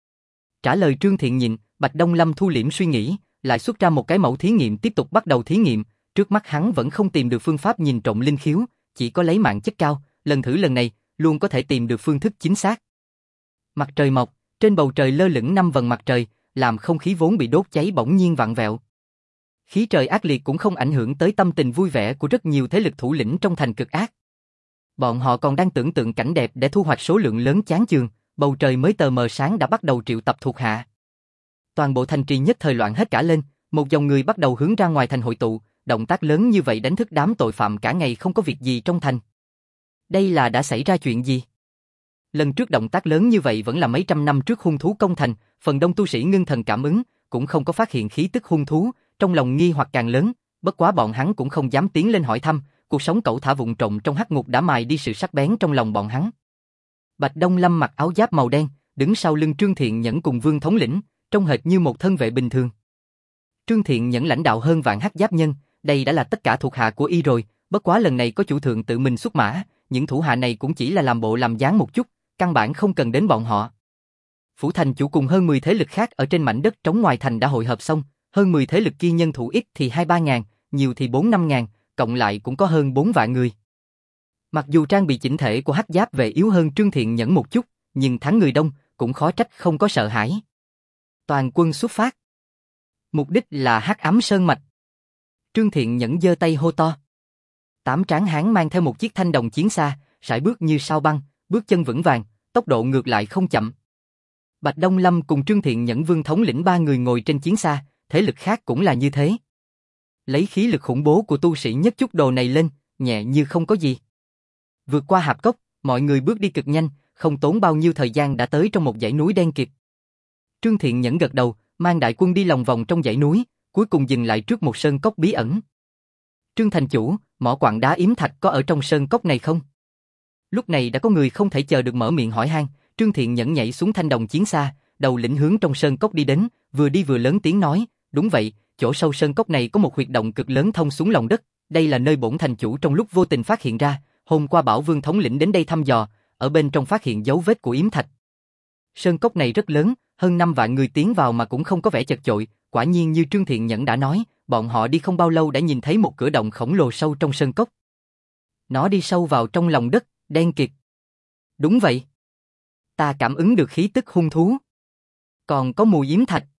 Trả lời Trương Thiện nhìn, Bạch Đông Lâm thu liễm suy nghĩ, lại xuất ra một cái mẫu thí nghiệm tiếp tục bắt đầu thí nghiệm, trước mắt hắn vẫn không tìm được phương pháp nhìn trộm linh khiếu, chỉ có lấy mạng chất cao, lần thử lần này, luôn có thể tìm được phương thức chính xác. Mặt trời mọc, trên bầu trời lơ lửng 5 vầng mặt trời, làm không khí vốn bị đốt cháy bỗng nhiên vặn vẹo. Khí trời ác liệt cũng không ảnh hưởng tới tâm tình vui vẻ của rất nhiều thế lực thủ lĩnh trong thành cực ác. Bọn họ còn đang tưởng tượng cảnh đẹp để thu hoạch số lượng lớn chán chường, bầu trời mới tờ mờ sáng đã bắt đầu triệu tập thuộc hạ. Toàn bộ thành trì nhất thời loạn hết cả lên, một dòng người bắt đầu hướng ra ngoài thành hội tụ, động tác lớn như vậy đánh thức đám tội phạm cả ngày không có việc gì trong thành. Đây là đã xảy ra chuyện gì? Lần trước động tác lớn như vậy vẫn là mấy trăm năm trước hung thú công thành, phần đông tu sĩ ngưng thần cảm ứng, cũng không có phát hiện khí tức hung thú, trong lòng nghi hoặc càng lớn, bất quá bọn hắn cũng không dám tiến lên hỏi thăm, cuộc sống cẩu thả vụng trộm trong hắc ngục đã mài đi sự sắc bén trong lòng bọn hắn. Bạch Đông Lâm mặc áo giáp màu đen, đứng sau lưng Trương Thiện Nhẫn cùng Vương thống lĩnh, trông hệt như một thân vệ bình thường. Trương Thiện Nhẫn lãnh đạo hơn vạn hắc giáp nhân, đây đã là tất cả thuộc hạ của y rồi, bất quá lần này có chủ thượng tự mình xuất mã, những thủ hạ này cũng chỉ là làm bộ làm dáng một chút, căn bản không cần đến bọn họ. Phủ thành chủ cùng hơn 10 thế lực khác ở trên mảnh đất trống ngoài thành đã hội hợp xong, hơn 10 thế lực kia nhân thủ ít thì 2-3 ngàn, nhiều thì 4-5 ngàn, cộng lại cũng có hơn 4 vạn người. Mặc dù trang bị chỉnh thể của hắc giáp vệ yếu hơn Trương Thiện Nhẫn một chút, nhưng thắng người đông, cũng khó trách không có sợ hãi. Toàn quân xuất phát. Mục đích là Hắc Ám Sơn Mạch. Trương Thiện Nhẫn giơ tay hô to. 8 tráng hán mang theo một chiếc thanh đồng chiến xa, sải bước như sao băng, bước chân vững vàng, tốc độ ngược lại không chậm. Bạch Đông Lâm cùng Trương Thiện Nhẫn Vương thống lĩnh 3 người ngồi trên chiến xa, thế lực khác cũng là như thế. Lấy khí lực khủng bố của tu sĩ nhất chút đồ này lên, nhẹ như không có gì. Vượt qua hạp cốc, mọi người bước đi cực nhanh, không tốn bao nhiêu thời gian đã tới trong một dãy núi đen kịt. Trương Thiện Nhẫn gật đầu, mang đại quân đi lòng vòng trong dãy núi, cuối cùng dừng lại trước một sơn cốc bí ẩn. Trương thành chủ, mỏ quặng đá yếm thạch có ở trong sơn cốc này không? Lúc này đã có người không thể chờ được mở miệng hỏi han, Trương Thiện Nhẫn nhảy xuống thanh đồng chiến xa, đầu lĩnh hướng trong sơn cốc đi đến, vừa đi vừa lớn tiếng nói, đúng vậy, chỗ sâu sơn cốc này có một huyệt động cực lớn thông xuống lòng đất, đây là nơi bổn thành chủ trong lúc vô tình phát hiện ra, hôm qua bảo Vương thống lĩnh đến đây thăm dò, ở bên trong phát hiện dấu vết của yếm thạch. Sơn cốc này rất lớn, hơn 5 vạn người tiến vào mà cũng không có vẻ chật chội, quả nhiên như Trương Thiện Nhẫn đã nói, bọn họ đi không bao lâu đã nhìn thấy một cửa động khổng lồ sâu trong sơn cốc. Nó đi sâu vào trong lòng đất, đen kịt. Đúng vậy. Ta cảm ứng được khí tức hung thú. Còn có mùi yếm thạch.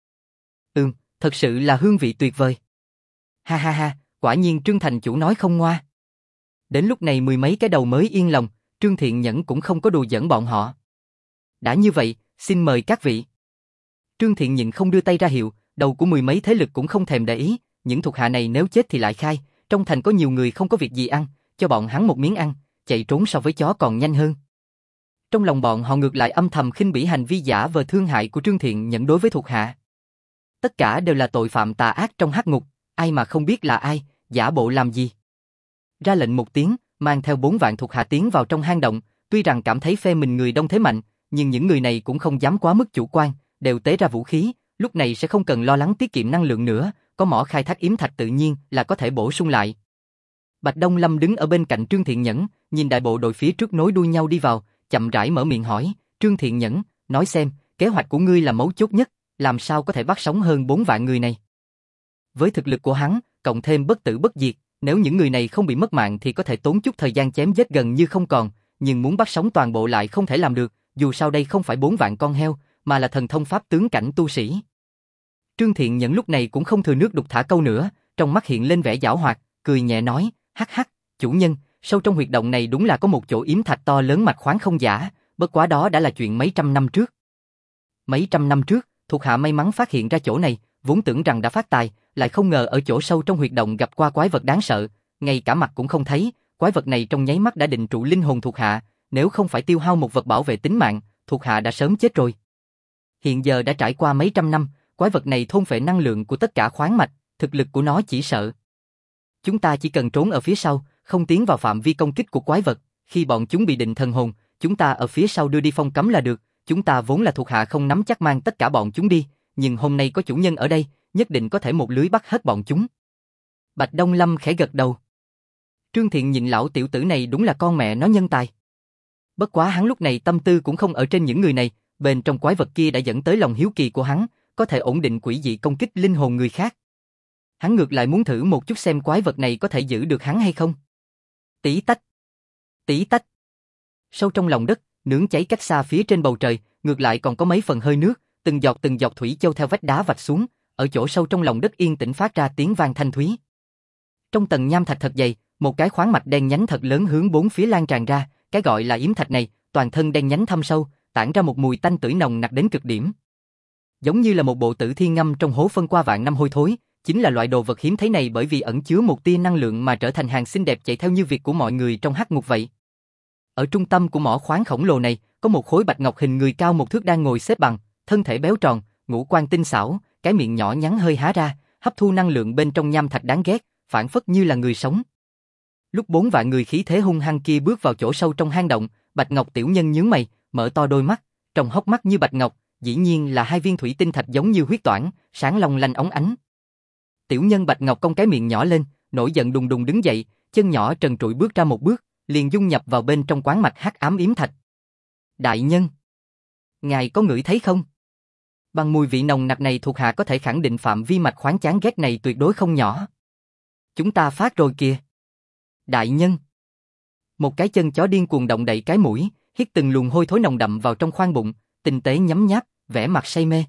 Thật sự là hương vị tuyệt vời. Ha ha ha, quả nhiên Trương thành chủ nói không ngoa. Đến lúc này 10 mấy cái đầu mới yên lòng, Trương Thiện Nhẫn cũng không có đùa giỡn bọn họ. Đã như vậy, xin mời các vị. Trương Thiện Nhẫn không đưa tay ra hiệu, đầu của 10 mấy thế lực cũng không thèm để ý, những thuộc hạ này nếu chết thì lại khai, trong thành có nhiều người không có việc gì ăn, cho bọn hắn một miếng ăn, chạy trốn so với chó còn nhanh hơn. Trong lòng bọn họ ngược lại âm thầm khinh bỉ hành vi giả vờ thương hại của Trương Thiện Nhẫn đối với thuộc hạ. Tất cả đều là tội phạm tà ác trong hắc ngục, ai mà không biết là ai, giả bộ làm gì. Ra lệnh một tiếng, mang theo 4 vạn thuộc hạ tiến vào trong hang động, tuy rằng cảm thấy phe mình người đông thế mạnh, nhưng những người này cũng không dám quá mức chủ quan, đều tế ra vũ khí, lúc này sẽ không cần lo lắng tiết kiệm năng lượng nữa, có mỏ khai thác yếm thạch tự nhiên là có thể bổ sung lại. Bạch Đông Lâm đứng ở bên cạnh Trương Thiện Nhẫn, nhìn đại bộ đội phía trước nối đuôi nhau đi vào, chậm rãi mở miệng hỏi, Trương Thiện Nhẫn, nói xem, kế hoạch của ngươi là mấu chốt nhất, làm sao có thể bắt sống hơn 4 vạn người này? Với thực lực của hắn, cộng thêm bất tử bất diệt, nếu những người này không bị mất mạng thì có thể tốn chút thời gian chém giết gần như không còn, nhưng muốn bắt sống toàn bộ lại không thể làm được, dù sao đây không phải 4 vạn con heo, mà là thần thông pháp tướng cảnh tu sĩ. Trương Thiện Nhẫn lúc này cũng không thừa nước đục thả câu nữa, trong mắt hiện lên vẻ giảo hoạt, cười nhẹ nói, hắc hắc, chủ nhân, sâu trong huyệt động này đúng là có một chỗ yếm thạch to lớn mạch khoáng không giả, bất quá đó đã là chuyện mấy trăm năm trước. Mấy trăm năm trước, thuộc hạ may mắn phát hiện ra chỗ này, vốn tưởng rằng đã phát tài, lại không ngờ ở chỗ sâu trong huyệt động gặp qua quái vật đáng sợ, ngay cả mặt cũng không thấy, quái vật này trong nháy mắt đã định trụ linh hồn thuộc hạ, nếu không phải tiêu hao một vật bảo vệ tính mạng, thuộc hạ đã sớm chết rồi. Hiện giờ đã trải qua mấy trăm năm, quái vật này thôn phệ năng lượng của tất cả khoáng mạch, thực lực của nó chỉ sợ. Chúng ta chỉ cần trốn ở phía sau, không tiến vào phạm vi công kích của quái vật, khi bọn chúng bị định thần hồn, chúng ta ở phía sau đưa đi phong cấm là được, chúng ta vốn là thuộc hạ không nắm chắc mang tất cả bọn chúng đi, nhưng hôm nay có chủ nhân ở đây, nhất định có thể một lưới bắt hết bọn chúng. Bạch Đông Lâm khẽ gật đầu. Trương Thiện nhìn lão tiểu tử này đúng là con mẹ nó nhân tài. Bất quá hắn lúc này tâm tư cũng không ở trên những người này, bên trong quái vật kia đã dẫn tới lòng hiếu kỳ của hắn, có thể ổn định quỷ dị công kích linh hồn người khác. Hắn ngược lại muốn thử một chút xem quái vật này có thể giữ được hắn hay không. Tí tách. Tí tách. Sâu trong lòng đất, nướng cháy cách xa phía trên bầu trời, ngược lại còn có mấy phần hơi nước, từng giọt thủy châu theo vách đá vạch xuống, ở chỗ sâu trong lòng đất yên tĩnh phát ra tiếng vang thanh thúy. Trong tầng nham thạch thật dày, một cái khoáng mạch đen nhánh thật lớn hướng bốn phía lan tràn ra, cái gọi là yếm thạch này, toàn thân đen nhánh thâm sâu, tản ra một mùi tanh tưởi nồng nặc đến cực điểm. Giống như là một bộ tử thi ngâm trong hố phân qua vạn năm hôi thối, chính là loại đồ vật hiếm thấy này bởi vì ẩn chứa một tia năng lượng mà trở thành hàng xinh đẹp chạy theo như việc của mọi người trong hắc ngục vậy. Ở trung tâm của mỏ khoáng khổng lồ này, có một khối bạch ngọc hình người cao một thước đang ngồi xếp bằng, thân thể béo tròn, ngũ quan tinh xảo, cái miệng nhỏ nhắn hơi há ra, hấp thu năng lượng bên trong nham thạch đáng ghét, phản phất như là người sống. Lúc 4 vạn người khí thế hung hăng kia bước vào chỗ sâu trong hang động, Bạch Ngọc tiểu nhân nhướng mày, mở to đôi mắt, trong hốc mắt như bạch ngọc, dĩ nhiên là hai viên thủy tinh thạch giống như huyết toản, sáng long lanh óng ánh. Tiểu nhân Bạch Ngọc cong cái miệng nhỏ lên, nổi giận đùng đùng đứng dậy, chân nhỏ trần trụi bước ra một bước, liền dung nhập vào bên trong quán mạch hắc ám yếm thạch. Đại nhân, ngài có ngửi thấy không? Bằng mùi vị nồng nặc này thuộc hạ có thể khẳng định phạm vi mạch khoáng chán ghét này tuyệt đối không nhỏ. Chúng ta phát rồi kìa. Đại nhân. Một cái chân chó điên cuồng động đậy cái mũi, hít từng luồng hôi thối nồng đậm vào trong khoang bụng, tinh tế nhấm nháp, vẻ mặt say mê.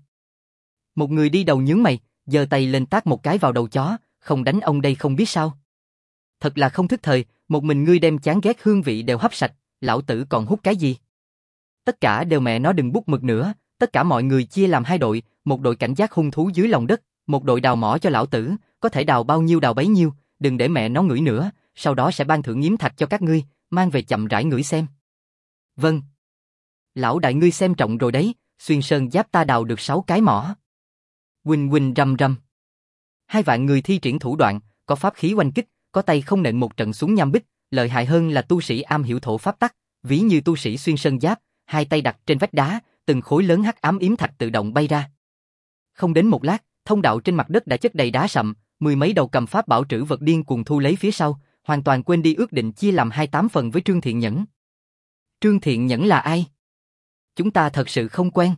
Một người đi đầu nhướng mày, giơ tay lên tát một cái vào đầu chó, không đánh ông đây không biết sao. Thật là không thức thời, một mình ngươi đem chán ghét hương vị đều hấp sạch, lão tử còn hút cái gì? Tất cả đều mẹ nó đừng bút mực nữa, tất cả mọi người chia làm hai đội, một đội cảnh giác hung thú dưới lòng đất, một đội đào mỏ cho lão tử, có thể đào bao nhiêu đào bấy nhiêu, đừng để mẹ nó ngửi nữa, sau đó sẽ ban thưởng yếm thạch cho các ngươi, mang về chậm rãi ngửi xem. Vâng. Lão đại ngươi xem trọng rồi đấy, xuyên sơn giáp ta đào được 6 cái mỏ. Huỳnh huỳnh rầm rầm. 2 vạn người thi triển thủ đoạn, có pháp khí oanh kích, có tay không nện một trận xuống nham bích, lợi hại hơn là tu sĩ am hiểu thổ pháp tắc, ví như tu sĩ xuyên sơn giáp, hai tay đặt trên vách đá, từng khối lớn hắc ám yếm thạch tự động bay ra. Không đến một lát, thông đạo trên mặt đất đã chất đầy đá sậm, mười mấy đầu cầm pháp bảo trữ vật điên cuồng thu lấy phía sau, hoàn toàn quên đi ước định chia làm 28 phần với Trương Thiện Nhẫn. Trương Thiện Nhẫn là ai? Chúng ta thật sự không quen.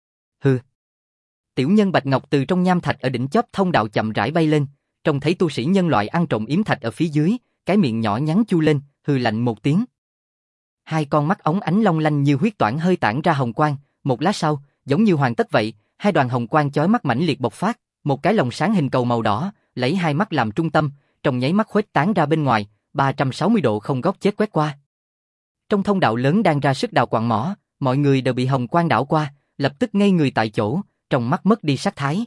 Hừ. Tiểu nhân Bạch Ngọc từ trong nham thạch ở đỉnh chóp thông đạo chậm rãi bay lên, trông thấy tu sĩ nhân loại ăn trộm yếm thạch ở phía dưới, cái miệng nhỏ nhắn chu lên, hừ lạnh một tiếng. Hai con mắt óng ánh long lanh như huyết toản hơi tản ra hồng quang, một lát sau, giống như hoàn tất vậy, hai đoàn hồng quang chói mắt mãnh liệt bộc phát, một cái lồng sáng hình cầu màu đỏ, lấy hai mắt làm trung tâm, trong nháy mắt khuếch tán ra bên ngoài, 360 độ không góc chết quét qua. Trong thông đạo lớn đang ra sức đào quặng mỏ, mọi người đều bị hồng quang đảo qua, lập tức ngây người tại chỗ, trong mắt mất đi sắc thái.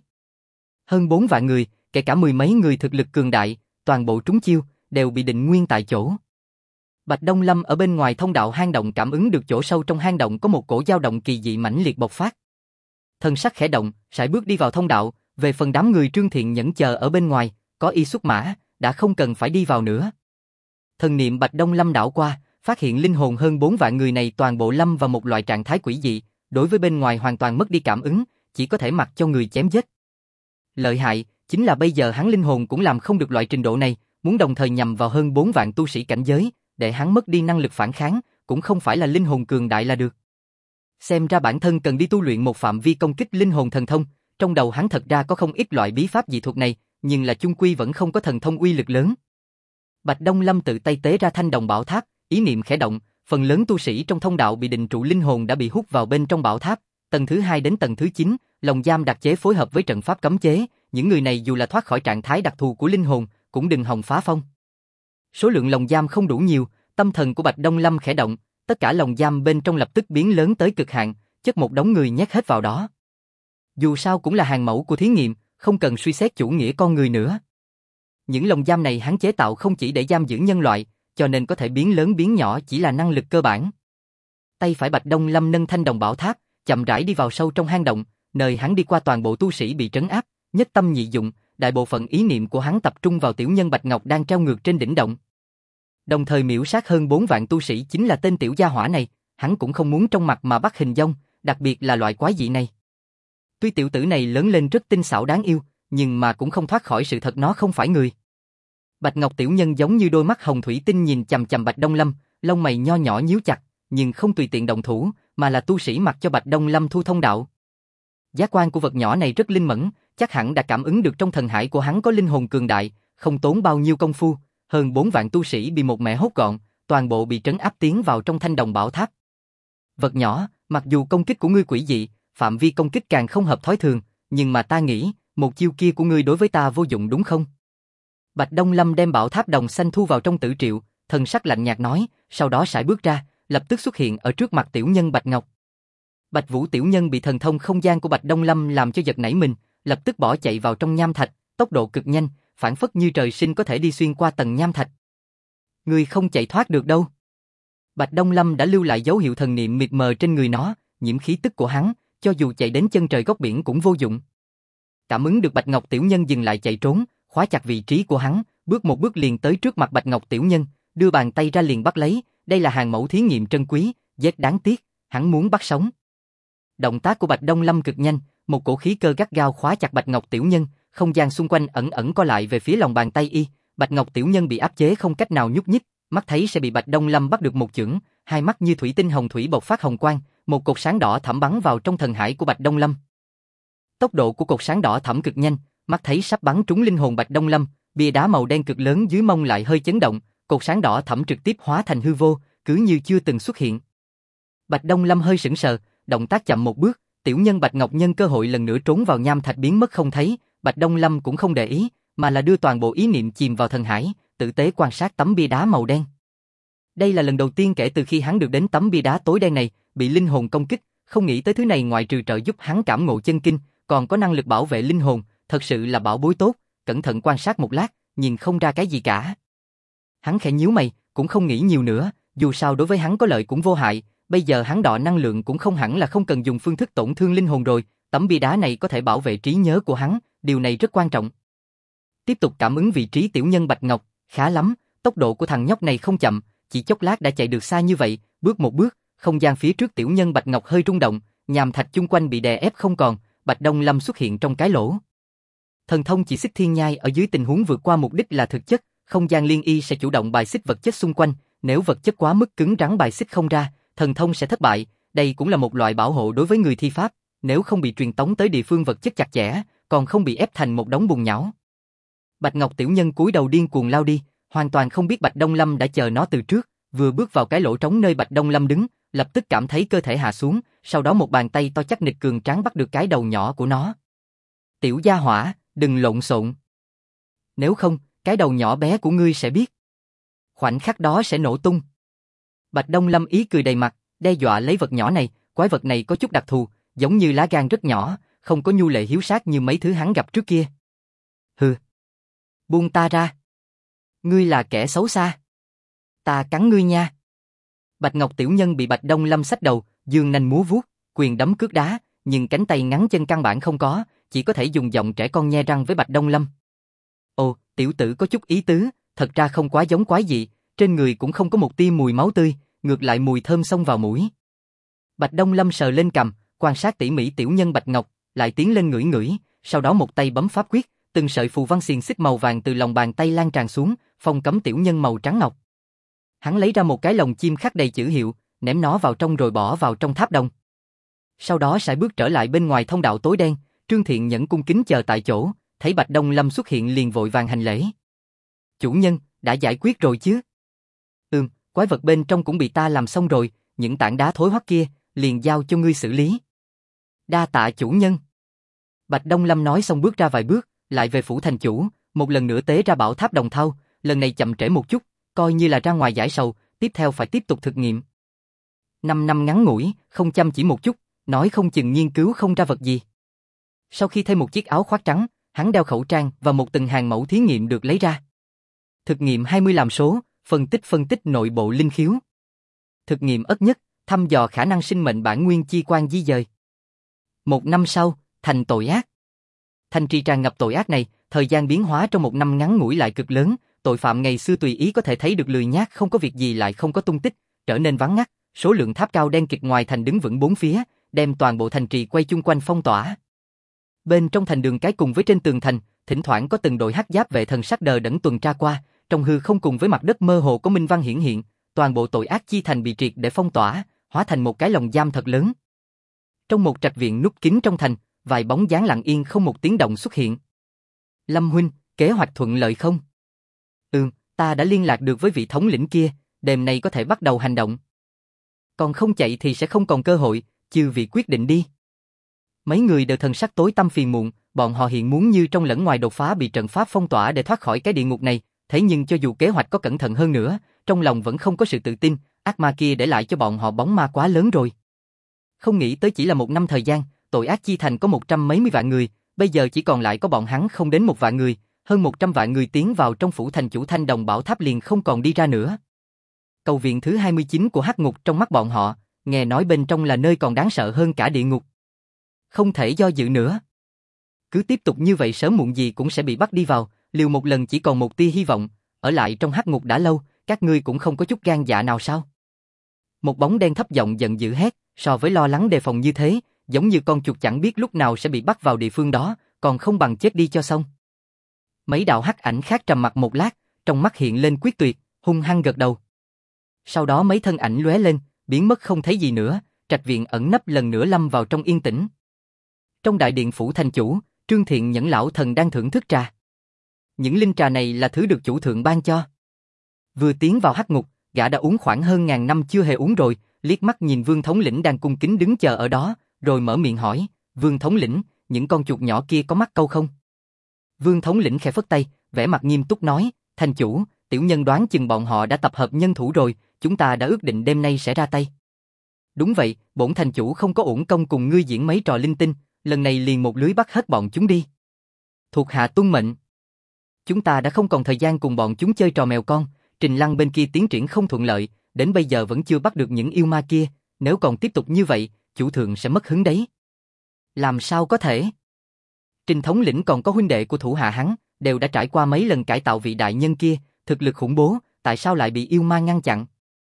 Hơn 4 vạn người, kể cả mười mấy người thực lực cường đại, toàn bộ trúng chiêu, đều bị định nguyên tại chỗ. Bạch Đông Lâm ở bên ngoài thông đạo hang động cảm ứng được chỗ sâu trong hang động có một cổ dao động kỳ dị mãnh liệt bộc phát. Thân sắc khẽ động, sải bước đi vào thông đạo, về phần đám người Trương Thiện Nhẫn chờ ở bên ngoài, có y xuất mã, đã không cần phải đi vào nữa. Thần niệm Bạch Đông Lâm đảo qua, phát hiện linh hồn hơn 4 vạn người này toàn bộ lâm vào một loại trạng thái quỷ dị, đối với bên ngoài hoàn toàn mất đi cảm ứng, chỉ có thể mặc cho người chém giết. Lợi hại, chính là bây giờ hắn linh hồn cũng làm không được loại trình độ này, muốn đồng thời nhằm vào hơn 4 vạn tu sĩ cảnh giới, để hắn mất đi năng lực phản kháng, cũng không phải là linh hồn cường đại là được. Xem ra bản thân cần đi tu luyện một phạm vi công kích linh hồn thần thông, trong đầu hắn thật ra có không ít loại bí pháp dị thuật này, nhưng là chung quy vẫn không có thần thông uy lực lớn. Bạch Đông Lâm tự tay tế ra thanh đồng bảo tháp, ý niệm khẽ động, phần lớn tu sĩ trong thông đạo bị định trụ linh hồn đã bị hút vào bên trong bảo tháp, tầng thứ 2 đến tầng thứ 9, lồng giam đặc chế phối hợp với trận pháp cấm chế, những người này dù là thoát khỏi trạng thái đặc thù của linh hồn, cũng đừng hòng phá phong. Số lượng lồng giam không đủ nhiều, tâm thần của Bạch Đông Lâm khẽ động, tất cả lồng giam bên trong lập tức biến lớn tới cực hạn, chất một đống người nhét hết vào đó. Dù sao cũng là hàng mẫu của thí nghiệm, không cần suy xét chủ nghĩa con người nữa. Những lồng giam này hắn chế tạo không chỉ để giam giữ nhân loại, cho nên có thể biến lớn biến nhỏ chỉ là năng lực cơ bản. Tay phải Bạch Đông Lâm nâng thanh đồng bảo tháp, chậm rãi đi vào sâu trong hang động, nơi hắn đi qua toàn bộ tu sĩ bị trấn áp, nhất tâm nhị dụng, đại bộ phận ý niệm của hắn tập trung vào tiểu nhân Bạch Ngọc đang treo ngược trên đỉnh động. Đồng thời miễu sát hơn 4 vạn tu sĩ chính là tên tiểu gia hỏa này, hắn cũng không muốn trong mặt mà bắt hình dong, đặc biệt là loại quái dị này. Tuy tiểu tử này lớn lên rất tinh xảo đáng yêu, nhưng mà cũng không thoát khỏi sự thật nó không phải người. Bạch Ngọc tiểu nhân giống như đôi mắt hồng thủy tinh nhìn chằm chằm Bạch Đông Lâm, lông mày nho nhỏ nhíu chặt, nhưng không tùy tiện động thủ, mà là tu sĩ mặc cho Bạch Đông Lâm thu thông đạo. Giác quan của vật nhỏ này rất linh mẫn, chắc hẳn đã cảm ứng được trong thần hải của hắn có linh hồn cường đại, không tốn bao nhiêu công phu, hơn 4 vạn tu sĩ bị một mẻ hốt gọn, toàn bộ bị trấn áp tiến vào trong thanh đồng bảo tháp. Vật nhỏ, mặc dù công kích của ngươi quỷ dị, phạm vi công kích càng không hợp thói thường, nhưng mà ta nghĩ, một chiêu kia của ngươi đối với ta vô dụng đúng không? Bạch Đông Lâm đem bảo tháp đồng xanh thu vào trong tử triệu, thần sắc lạnh nhạt nói, sau đó sải bước ra, lập tức xuất hiện ở trước mặt tiểu nhân Bạch Ngọc. Bạch Vũ tiểu nhân bị thần thông không gian của Bạch Đông Lâm làm cho giật nảy mình, lập tức bỏ chạy vào trong nham thạch, tốc độ cực nhanh, phản phất như trời sinh có thể đi xuyên qua tầng nham thạch. Ngươi không chạy thoát được đâu. Bạch Đông Lâm đã lưu lại dấu hiệu thần niệm mịt mờ trên người nó, nhiễm khí tức của hắn, cho dù chạy đến chân trời góc biển cũng vô dụng. Cảm ứng được Bạch Ngọc tiểu nhân dừng lại chạy trốn, khóa chặt vị trí của hắn, bước một bước liền tới trước mặt Bạch Ngọc tiểu nhân, đưa bàn tay ra liền bắt lấy, đây là hàng mẫu thí nghiệm trân quý, rất đáng tiếc, hắn muốn bắt sống. Động tác của Bạch Đông Lâm cực nhanh, một cổ khí cơ gắt gao khóa chặt Bạch Ngọc tiểu nhân, không gian xung quanh ẩn ẩn co lại về phía lòng bàn tay y, Bạch Ngọc tiểu nhân bị áp chế không cách nào nhúc nhích, mắt thấy sẽ bị Bạch Đông Lâm bắt được một chưởng, hai mắt như thủy tinh hồng thủy bộc phát hồng quang, một cột sáng đỏ thẫm bắn vào trong thần hải của Bạch Đông Lâm. Tốc độ của cột sáng đỏ thẫm cực nhanh, mắt thấy sắp bắn trúng linh hồn Bạch Đông Lâm, bia đá màu đen cực lớn dưới mông lại hơi chấn động, cột sáng đỏ thẫm trực tiếp hóa thành hư vô, cứ như chưa từng xuất hiện. Bạch Đông Lâm hơi sững sờ, động tác chậm một bước, tiểu nhân Bạch Ngọc nhân cơ hội lần nữa trốn vào nham thạch biến mất không thấy, Bạch Đông Lâm cũng không để ý, mà là đưa toàn bộ ý niệm chìm vào thần hải, tử tế quan sát tấm bia đá màu đen. Đây là lần đầu tiên kể từ khi hắn được đến tấm bia đá tối đen này, bị linh hồn công kích, không nghĩ tới thứ này ngoại trừ trợ giúp hắn cảm ngộ chân kinh, còn có năng lực bảo vệ linh hồn, thật sự là bảo bối tốt, cẩn thận quan sát một lát, nhìn không ra cái gì cả. Hắn khẽ nhíu mày, cũng không nghĩ nhiều nữa, dù sao đối với hắn có lợi cũng vô hại, bây giờ hắn đọ năng lượng cũng không hẳn là không cần dùng phương thức tổn thương linh hồn rồi, tấm bia đá này có thể bảo vệ trí nhớ của hắn, điều này rất quan trọng. Tiếp tục cảm ứng vị trí tiểu nhân Bạch Ngọc, khá lắm, tốc độ của thằng nhóc này không chậm, chỉ chốc lát đã chạy được xa như vậy, bước một bước, không gian phía trước tiểu nhân Bạch Ngọc hơi rung động, nhàm thạch chung quanh bị đè ép không còn, Bạch Đông Lâm xuất hiện trong cái lỗ. Thần thông chỉ xích thiên nhai ở dưới tình huống vượt qua mục đích là thực chất, không gian liên y sẽ chủ động bài xích vật chất xung quanh, nếu vật chất quá mức cứng rắn bài xích không ra, thần thông sẽ thất bại, đây cũng là một loại bảo hộ đối với người thi pháp, nếu không bị truyền tống tới địa phương vật chất chặt chẽ, còn không bị ép thành một đống bùn nhão. Bạch Ngọc tiểu nhân cúi đầu điên cuồng lao đi, hoàn toàn không biết Bạch Đông Lâm đã chờ nó từ trước, vừa bước vào cái lỗ trống nơi Bạch Đông Lâm đứng, lập tức cảm thấy cơ thể hạ xuống, sau đó một bàn tay to chắc nịch cường tráng bắt được cái đầu nhỏ của nó. Tiểu gia hỏa, đừng lộn xộn. Nếu không, cái đầu nhỏ bé của ngươi sẽ biết. Khoảnh khắc đó sẽ nổ tung. Bạch Đông Lâm ý cười đầy mặt, đe dọa lấy vật nhỏ này, quái vật này có chút đặc thù, giống như lá gan rất nhỏ, không có nhu lệ hiếu sát như mấy thứ hắn gặp trước kia. Hừ. Buông ta ra. Ngươi là kẻ xấu xa. Ta cắn ngươi nha. Bạch Ngọc tiểu nhân bị Bạch Đông Lâm xách đầu, giương nanh múa vuốt, quyền đấm cước đá, nhưng cánh tay ngắn chân căn bản không có, chỉ có thể dùng giọng trẻ con nhe răng với Bạch Đông Lâm. Ồ, tiểu tử có chút ý tứ, thật ra không quá giống quái dị, trên người cũng không có một tia mùi máu tươi, ngược lại mùi thơm xông vào mũi. Bạch Đông Lâm sờ lên cằm, quan sát tỉ mỉ tiểu nhân Bạch Ngọc, lại tiến lên ngửi ngửi, sau đó một tay bấm pháp quyết, từng sợi phù văn xiềng xích màu vàng từ lòng bàn tay lan tràn xuống, phong cấm tiểu nhân màu trắng ngọc. Hắn lấy ra một cái lồng chim khắc đầy chữ hiệu, ném nó vào trong rồi bỏ vào trong tháp đồng. Sau đó sải bước trở lại bên ngoài thông đạo tối đen, Trương Thiện Nhẫn cung kính chờ tại chỗ, thấy Bạch Đông Lâm xuất hiện liền vội vàng hành lễ. Chủ nhân, đã giải quyết rồi chứ? Quái vật bên trong cũng bị ta làm xong rồi, những tảng đá thối hoắc kia, liền giao cho ngươi xử lý. Đa tạ chủ nhân. Bạch Đông Lâm nói xong bước ra vài bước, lại về phủ thành chủ, một lần nữa tế ra bảo tháp đồng thau, lần này chậm trễ một chút, Coi như là ra ngoài giải sầu, tiếp theo phải tiếp tục thực nghiệm. 5 năm ngắn ngủi, không chăm chỉ một chút, nói không chừng nghiên cứu không ra vật gì. Sau khi thay một chiếc áo khoác trắng, hắn đeo khẩu trang và một từng hàng mẫu thí nghiệm được lấy ra. Thực nghiệm 20 làm số, phân tích nội bộ linh khiếu. Thực nghiệm ất nhất, thăm dò khả năng sinh mệnh bản nguyên chi quan di dời. 1 năm sau, thành tội ác. Thành trì tràn ngập tội ác này, thời gian biến hóa trong 1 năm ngắn ngủi lại cực lớn, tội phạm ngày xưa tùy ý có thể thấy được lười nhác không có việc gì lại không có tung tích, trở nên vắng ngắt, số lượng tháp cao đen kịt ngoài thành đứng vững bốn phía, đem toàn bộ thành trì quay chung quanh phong tỏa. Bên trong thành đường cái cùng với trên tường thành, thỉnh thoảng có từng đội hắc giáp vệ thần sắc đờ đẫn tuần tra qua, trong hư không cùng với mặt đất mơ hồ có minh văn hiển hiện, toàn bộ tội ác chi thành bị triệt để phong tỏa, hóa thành một cái lồng giam thật lớn. Trong một trạch viện núp kín trong thành, vài bóng dáng lặng yên không một tiếng động xuất hiện. Lâm huynh, kế hoạch thuận lợi không? Ta đã liên lạc được với vị thống lĩnh kia, đêm nay có thể bắt đầu hành động. Còn không chạy thì sẽ không còn cơ hội, chư vị quyết định đi. Mấy người đều thần sắc tối tăm phiền muộn, bọn họ hiện muốn như trong lẫn ngoài đột phá bị trận pháp phong tỏa để thoát khỏi cái địa ngục này, thế nhưng cho dù kế hoạch có cẩn thận hơn nữa, trong lòng vẫn không có sự tự tin, ác ma kia để lại cho bọn họ bóng ma quá lớn rồi. Không nghĩ tới chỉ là 1 năm thời gian, tội ác chi thành có 100 mấy mươi vạn người, bây giờ chỉ còn lại có bọn hắn không đến 1 vạn người, hơn 100 vạn người tiến vào trong phủ thành chủ Thanh Đồng Bảo Tháp liền không còn đi ra nữa. Cầu viện thứ 29 của hắc ngục trong mắt bọn họ, nghe nói bên trong là nơi còn đáng sợ hơn cả địa ngục. Không thể do dự nữa. Cứ tiếp tục như vậy sớm muộn gì cũng sẽ bị bắt đi vào, liều một lần chỉ còn một tia hy vọng, ở lại trong hắc ngục đã lâu, các ngươi cũng không có chút gan dạ nào sao? Một bóng đen thấp giọng giận dữ hét, so với lo lắng đề phòng như thế, giống như con chuột chẳng biết lúc nào sẽ bị bắt vào địa phương đó, còn không bằng chết đi cho xong. Mấy đạo hắc ảnh khác trầm mặc một lát, trong mắt hiện lên quyết tuyệt, hung hăng gật đầu. Sau đó mấy thân ảnh lóe lên, biến mất không thấy gì nữa, trạch viện ẩn nấp lần nữa lâm vào trong yên tĩnh. Trong đại điện phủ thành chủ, Trương Thiện Nhẫn lão thần đang thưởng thức trà. Những linh trà này là thứ được chủ thượng ban cho. Vừa tiến vào hắc ngục, gã đã uống khoảng hơn 1000 năm chưa hề uống rồi, liếc mắt nhìn Vương thống lĩnh đang cung kính đứng chờ ở đó, rồi mở miệng hỏi, Vương thống lĩnh, những con chuột nhỏ kia có mắc câu không? Vương thống lĩnh khẽ phất tay, vẻ mặt nghiêm túc nói, thành chủ, tiểu nhân đoán chừng bọn họ đã tập hợp nhân thủ rồi, chúng ta đã ước định đêm nay sẽ ra tay. Đúng vậy, bổn thành chủ không có uổng công cùng ngươi diễn mấy trò linh tinh, lần này liền một lưới bắt hết bọn chúng đi. Thuộc hạ tuân mệnh. Chúng ta đã không còn thời gian cùng bọn chúng chơi trò mèo con, Trình Lăng bên kia tiến triển không thuận lợi, đến bây giờ vẫn chưa bắt được những yêu ma kia, nếu còn tiếp tục như vậy, chủ thượng sẽ mất hứng đấy. Làm sao có thể? Trình thống lĩnh còn có huynh đệ của thủ hạ hắn, đều đã trải qua mấy lần cải tạo vị đại nhân kia, thực lực khủng bố, tại sao lại bị yêu ma ngăn chặn?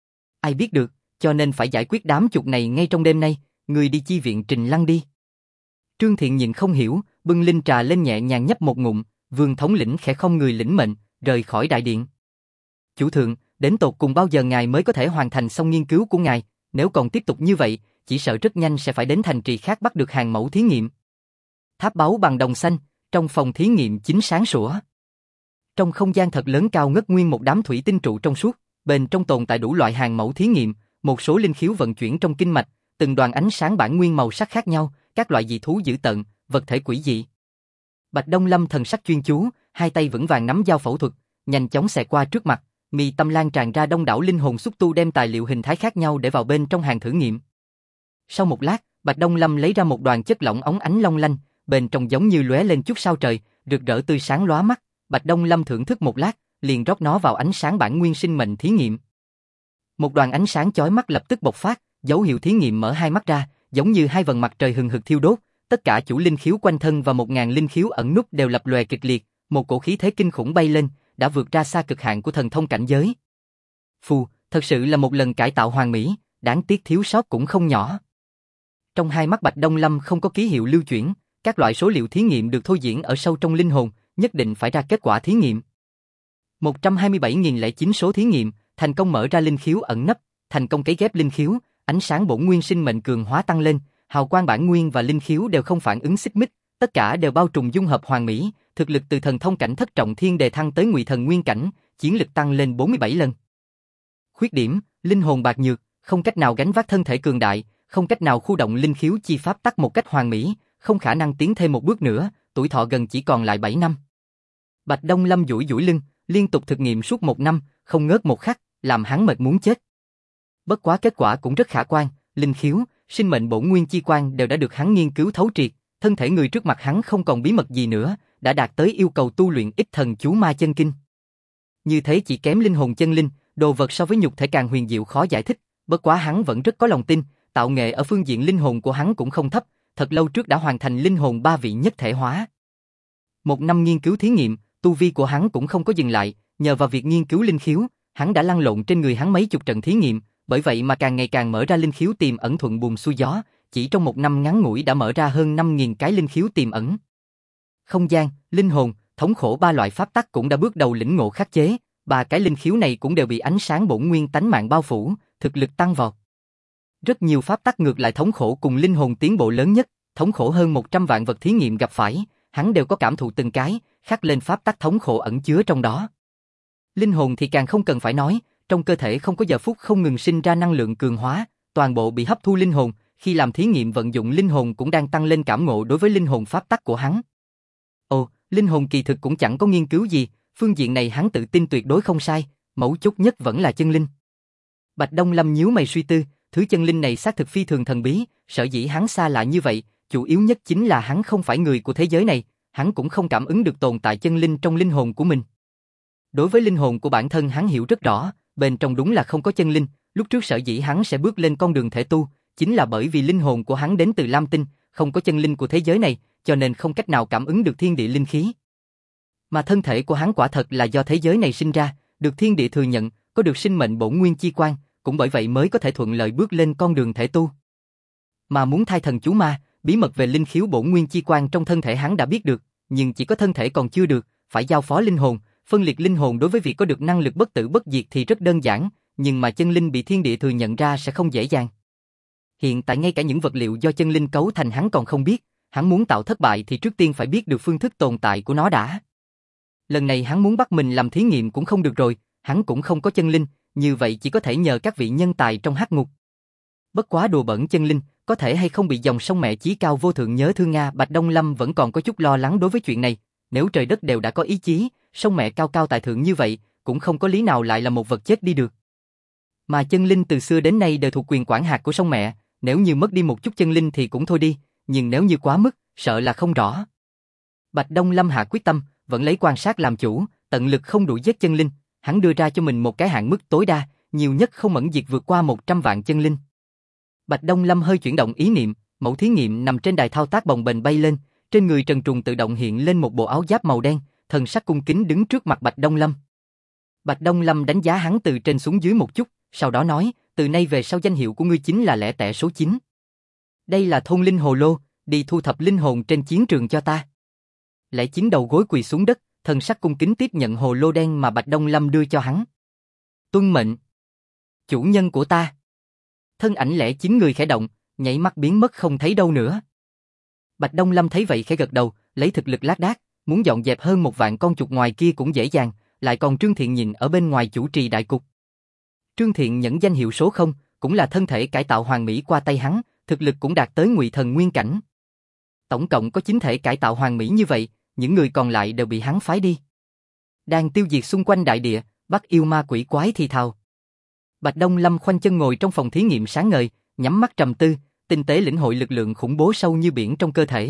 Ai biết được, cho nên phải giải quyết đám chuột này ngay trong đêm nay, người đi chi viện Trình Lăng đi. Trương Thiện nhìn không hiểu, bưng linh trà lên nhẹ nhàng nhấp một ngụm, Vương thống lĩnh khẽ không người lĩnh mệnh, rời khỏi đại điện. Chủ thượng, đến tột cùng bao giờ ngài mới có thể hoàn thành xong nghiên cứu của ngài, nếu còn tiếp tục như vậy, chỉ sợ rất nhanh sẽ phải đến thành trì khác bắt được hàng mẫu thí nghiệm. Tháp báu bằng đồng xanh, trong phòng thí nghiệm chính sáng sủa. Trong không gian thật lớn cao ngất nguyên một đám thủy tinh trụ trong suốt, bên trong tồn tại đủ loại hàng mẫu thí nghiệm, một số linh khiếu vận chuyển trong kinh mạch, từng đoàn ánh sáng bản nguyên màu sắc khác nhau, các loại dị thú dữ tợn, vật thể quỷ dị. Bạch Đông Lâm thần sắc chuyên chú, hai tay vững vàng nắm dao phẫu thuật, nhanh chóng xẹt qua trước mặt, mi tâm lan tràn ra đông đảo linh hồn xúc tu đem tài liệu hình thái khác nhau để vào bên trong hàng thử nghiệm. Sau một lát, Bạch Đông Lâm lấy ra một đoàn chất lỏng óng ánh long lanh, bên trong giống như lóe lên chút sao trời, rực rỡ tươi sáng lóa mắt. Bạch Đông Lâm thưởng thức một lát, liền rót nó vào ánh sáng bản nguyên sinh mệnh thí nghiệm. Một đoàn ánh sáng chói mắt lập tức bộc phát, dấu hiệu thí nghiệm mở hai mắt ra, giống như hai vầng mặt trời hừng hực thiêu đốt. Tất cả chủ linh khiếu quanh thân và 1000 linh khiếu ẩn núp đều lập lòe kịch liệt, một cổ khí thế kinh khủng bay lên, đã vượt ra xa cực hạn của thần thông cảnh giới. Phù, thật sự là một lần cải tạo hoàn mỹ, đáng tiếc thiếu sót cũng không nhỏ. Trong hai mắt Bạch Đông Lâm không có ký hiệu lưu chuyển, các loại số liệu thí nghiệm được thôi diễn ở sâu trong linh hồn, nhất định phải ra kết quả thí nghiệm. 127.009 số thí nghiệm, thành công mở ra linh khiếu ẩn nấp, thành công cấy ghép linh khiếu, ánh sáng bổn nguyên sinh mệnh cường hóa tăng lên, hào quang bản nguyên và linh khiếu đều không phản ứng xích mích, tất cả đều bao trùm dung hợp hoàn mỹ, thực lực từ thần thông cảnh thất trọng thiên đề thăng tới ngụy thần nguyên cảnh, chiến lực tăng lên 47 lần. Khuyết điểm, linh hồn bạc nhược, không cách nào gánh vác thân thể cường đại, không cách nào khu động linh khiếu chi pháp tắc một cách hoàn mỹ, không khả năng tiến thêm một bước nữa, tuổi thọ gần chỉ còn lại 7 năm. Bạch Đông Lâm duỗi duỗi lưng, liên tục thực nghiệm suốt 1 năm, không ngớt một khắc, làm hắn mệt muốn chết. Bất quá kết quả cũng rất khả quan, linh khiếu, sinh mệnh bổn nguyên chi quan đều đã được hắn nghiên cứu thấu triệt, thân thể người trước mặt hắn không còn bí mật gì nữa, đã đạt tới yêu cầu tu luyện ít thần chú ma chân kinh. Như thế chỉ kém linh hồn chân linh, đồ vật so với nhục thể càng huyền diệu khó giải thích, bất quá hắn vẫn rất có lòng tin, tạo nghệ ở phương diện linh hồn của hắn cũng không thấp, thật lâu trước đã hoàn thành linh hồn ba vị nhất thể hóa. Một năm nghiên cứu thí nghiệm, tu vi của hắn cũng không có dừng lại, nhờ vào việc nghiên cứu linh khiếu, hắn đã lăn lộn trên người hắn mấy chục trận thí nghiệm, bởi vậy mà càng ngày càng mở ra linh khiếu tiềm ẩn thuận buồm xuôi gió, chỉ trong một năm ngắn ngủi đã mở ra hơn 5.000 cái linh khiếu tiềm ẩn. Không gian, linh hồn, thống khổ ba loại pháp tắc cũng đã bước đầu lĩnh ngộ khắc chế, ba cái linh khiếu này cũng đều bị ánh sáng bổn nguyên tánh mạng bao phủ, thực lực tăng vọt. Rất nhiều pháp tắc ngược lại thống khổ cùng linh hồn tiến bộ lớn nhất, thống khổ hơn 100 vạn vật thí nghiệm gặp phải, hắn đều có cảm thụ từng cái, khắc lên pháp tắc thống khổ ẩn chứa trong đó. Linh hồn thì càng không cần phải nói, trong cơ thể không có giờ phút không ngừng sinh ra năng lượng cường hóa, toàn bộ bị hấp thu linh hồn, khi làm thí nghiệm vận dụng linh hồn cũng đang tăng lên cảm ngộ đối với linh hồn pháp tắc của hắn. Ồ, linh hồn kỳ thực cũng chẳng có nghiên cứu gì, phương diện này hắn tự tin tuyệt đối không sai, mấu chốt nhất vẫn là chân linh. Bạch Đông Lâm nhíu mày suy tư, thứ chân linh này xác thực phi thường thần bí, sở dĩ hắn xa lạ như vậy, chủ yếu nhất chính là hắn không phải người của thế giới này, hắn cũng không cảm ứng được tồn tại chân linh trong linh hồn của mình. Đối với linh hồn của bản thân hắn hiểu rất rõ, bên trong đúng là không có chân linh, lúc trước sở dĩ hắn sẽ bước lên con đường thể tu, chính là bởi vì linh hồn của hắn đến từ Lam Tinh, không có chân linh của thế giới này, cho nên không cách nào cảm ứng được thiên địa linh khí. Mà thân thể của hắn quả thật là do thế giới này sinh ra, được thiên địa thừa nhận, có được sinh mệnh bổn nguyên chi quan, cũng bởi vậy mới có thể thuận lợi bước lên con đường thể tu. Mà muốn thai thần chú ma, bí mật về linh khiếu bổn nguyên chi quan trong thân thể hắn đã biết được, nhưng chỉ có thân thể còn chưa được, phải giao phó linh hồn, phân liệt linh hồn đối với việc có được năng lực bất tử bất diệt thì rất đơn giản, nhưng mà chân linh bị thiên địa thừa nhận ra sẽ không dễ dàng. Hiện tại ngay cả những vật liệu do chân linh cấu thành hắn còn không biết, hắn muốn tạo thất bại thì trước tiên phải biết được phương thức tồn tại của nó đã. Lần này hắn muốn bắt mình làm thí nghiệm cũng không được rồi, hắn cũng không có chân linh, như vậy chỉ có thể nhờ các vị nhân tài trong hắc ngục. Bất quá đùa bẩn chân linh, có thể hay không bị dòng sông mẹ chí cao vô thượng nhớ thương Nga. Bạch Đông Lâm vẫn còn có chút lo lắng đối với chuyện này, nếu trời đất đều đã có ý chí, sông mẹ cao cao tại thượng như vậy, cũng không có lý nào lại là một vật chết đi được. Mà chân linh từ xưa đến nay đều thuộc quyền quản hạt của sông mẹ, nếu như mất đi một chút chân linh thì cũng thôi đi, nhưng nếu như quá mức, sợ là không rõ. Bạch Đông Lâm hạ quyết tâm, vẫn lấy quan sát làm chủ, tận lực không đuổi giết chân linh, hắn đưa ra cho mình một cái hạn mức tối đa, nhiều nhất không mẫn diệt vượt qua 100 vạn chân linh. Bạch Đông Lâm hơi chuyển động ý niệm, mẫu thí nghiệm nằm trên đài thao tác bồng bềnh bay lên, trên người Trần Trùng tự động hiện lên một bộ áo giáp màu đen, thần sắc cung kính đứng trước mặt Bạch Đông Lâm. Bạch Đông Lâm đánh giá hắn từ trên xuống dưới một chút, sau đó nói, từ nay về sau danh hiệu của ngươi chính là lẻ tẻ số 9. Đây là thôn linh hồ lô, đi thu thập linh hồn trên chiến trường cho ta. Lẻ 9 đầu gối quỳ xuống đất, thần sắc cung kính tiếp nhận hồ lô đen mà Bạch Đông Lâm đưa cho hắn. Tuân mệnh. Chủ nhân của ta. Thân ảnh lẻ 9 người khẽ động, nhảy mắt biến mất không thấy đâu nữa. Bạch Đông Lâm thấy vậy khẽ gật đầu, lấy thực lực lác đác, muốn dọn dẹp hơn 1 vạn con chuột ngoài kia cũng dễ dàng, lại còn Trương Thiện nhìn ở bên ngoài chủ trì đại cục. Trương Thiện nhận danh hiệu số 0, cũng là thân thể cải tạo hoàn mỹ qua tay hắn, thực lực cũng đạt tới ngụy thần nguyên cảnh. Tổng cộng có 9 thể cải tạo hoàn mỹ như vậy, những người còn lại đều bị hắn phái đi. Đang tiêu diệt xung quanh đại địa, bắt yêu ma quỷ quái thì thào. Bạch Đông Lâm khoanh chân ngồi trong phòng thí nghiệm sáng ngời, nhắm mắt trầm tư, tinh tế lĩnh hội lực lượng khủng bố sâu như biển trong cơ thể.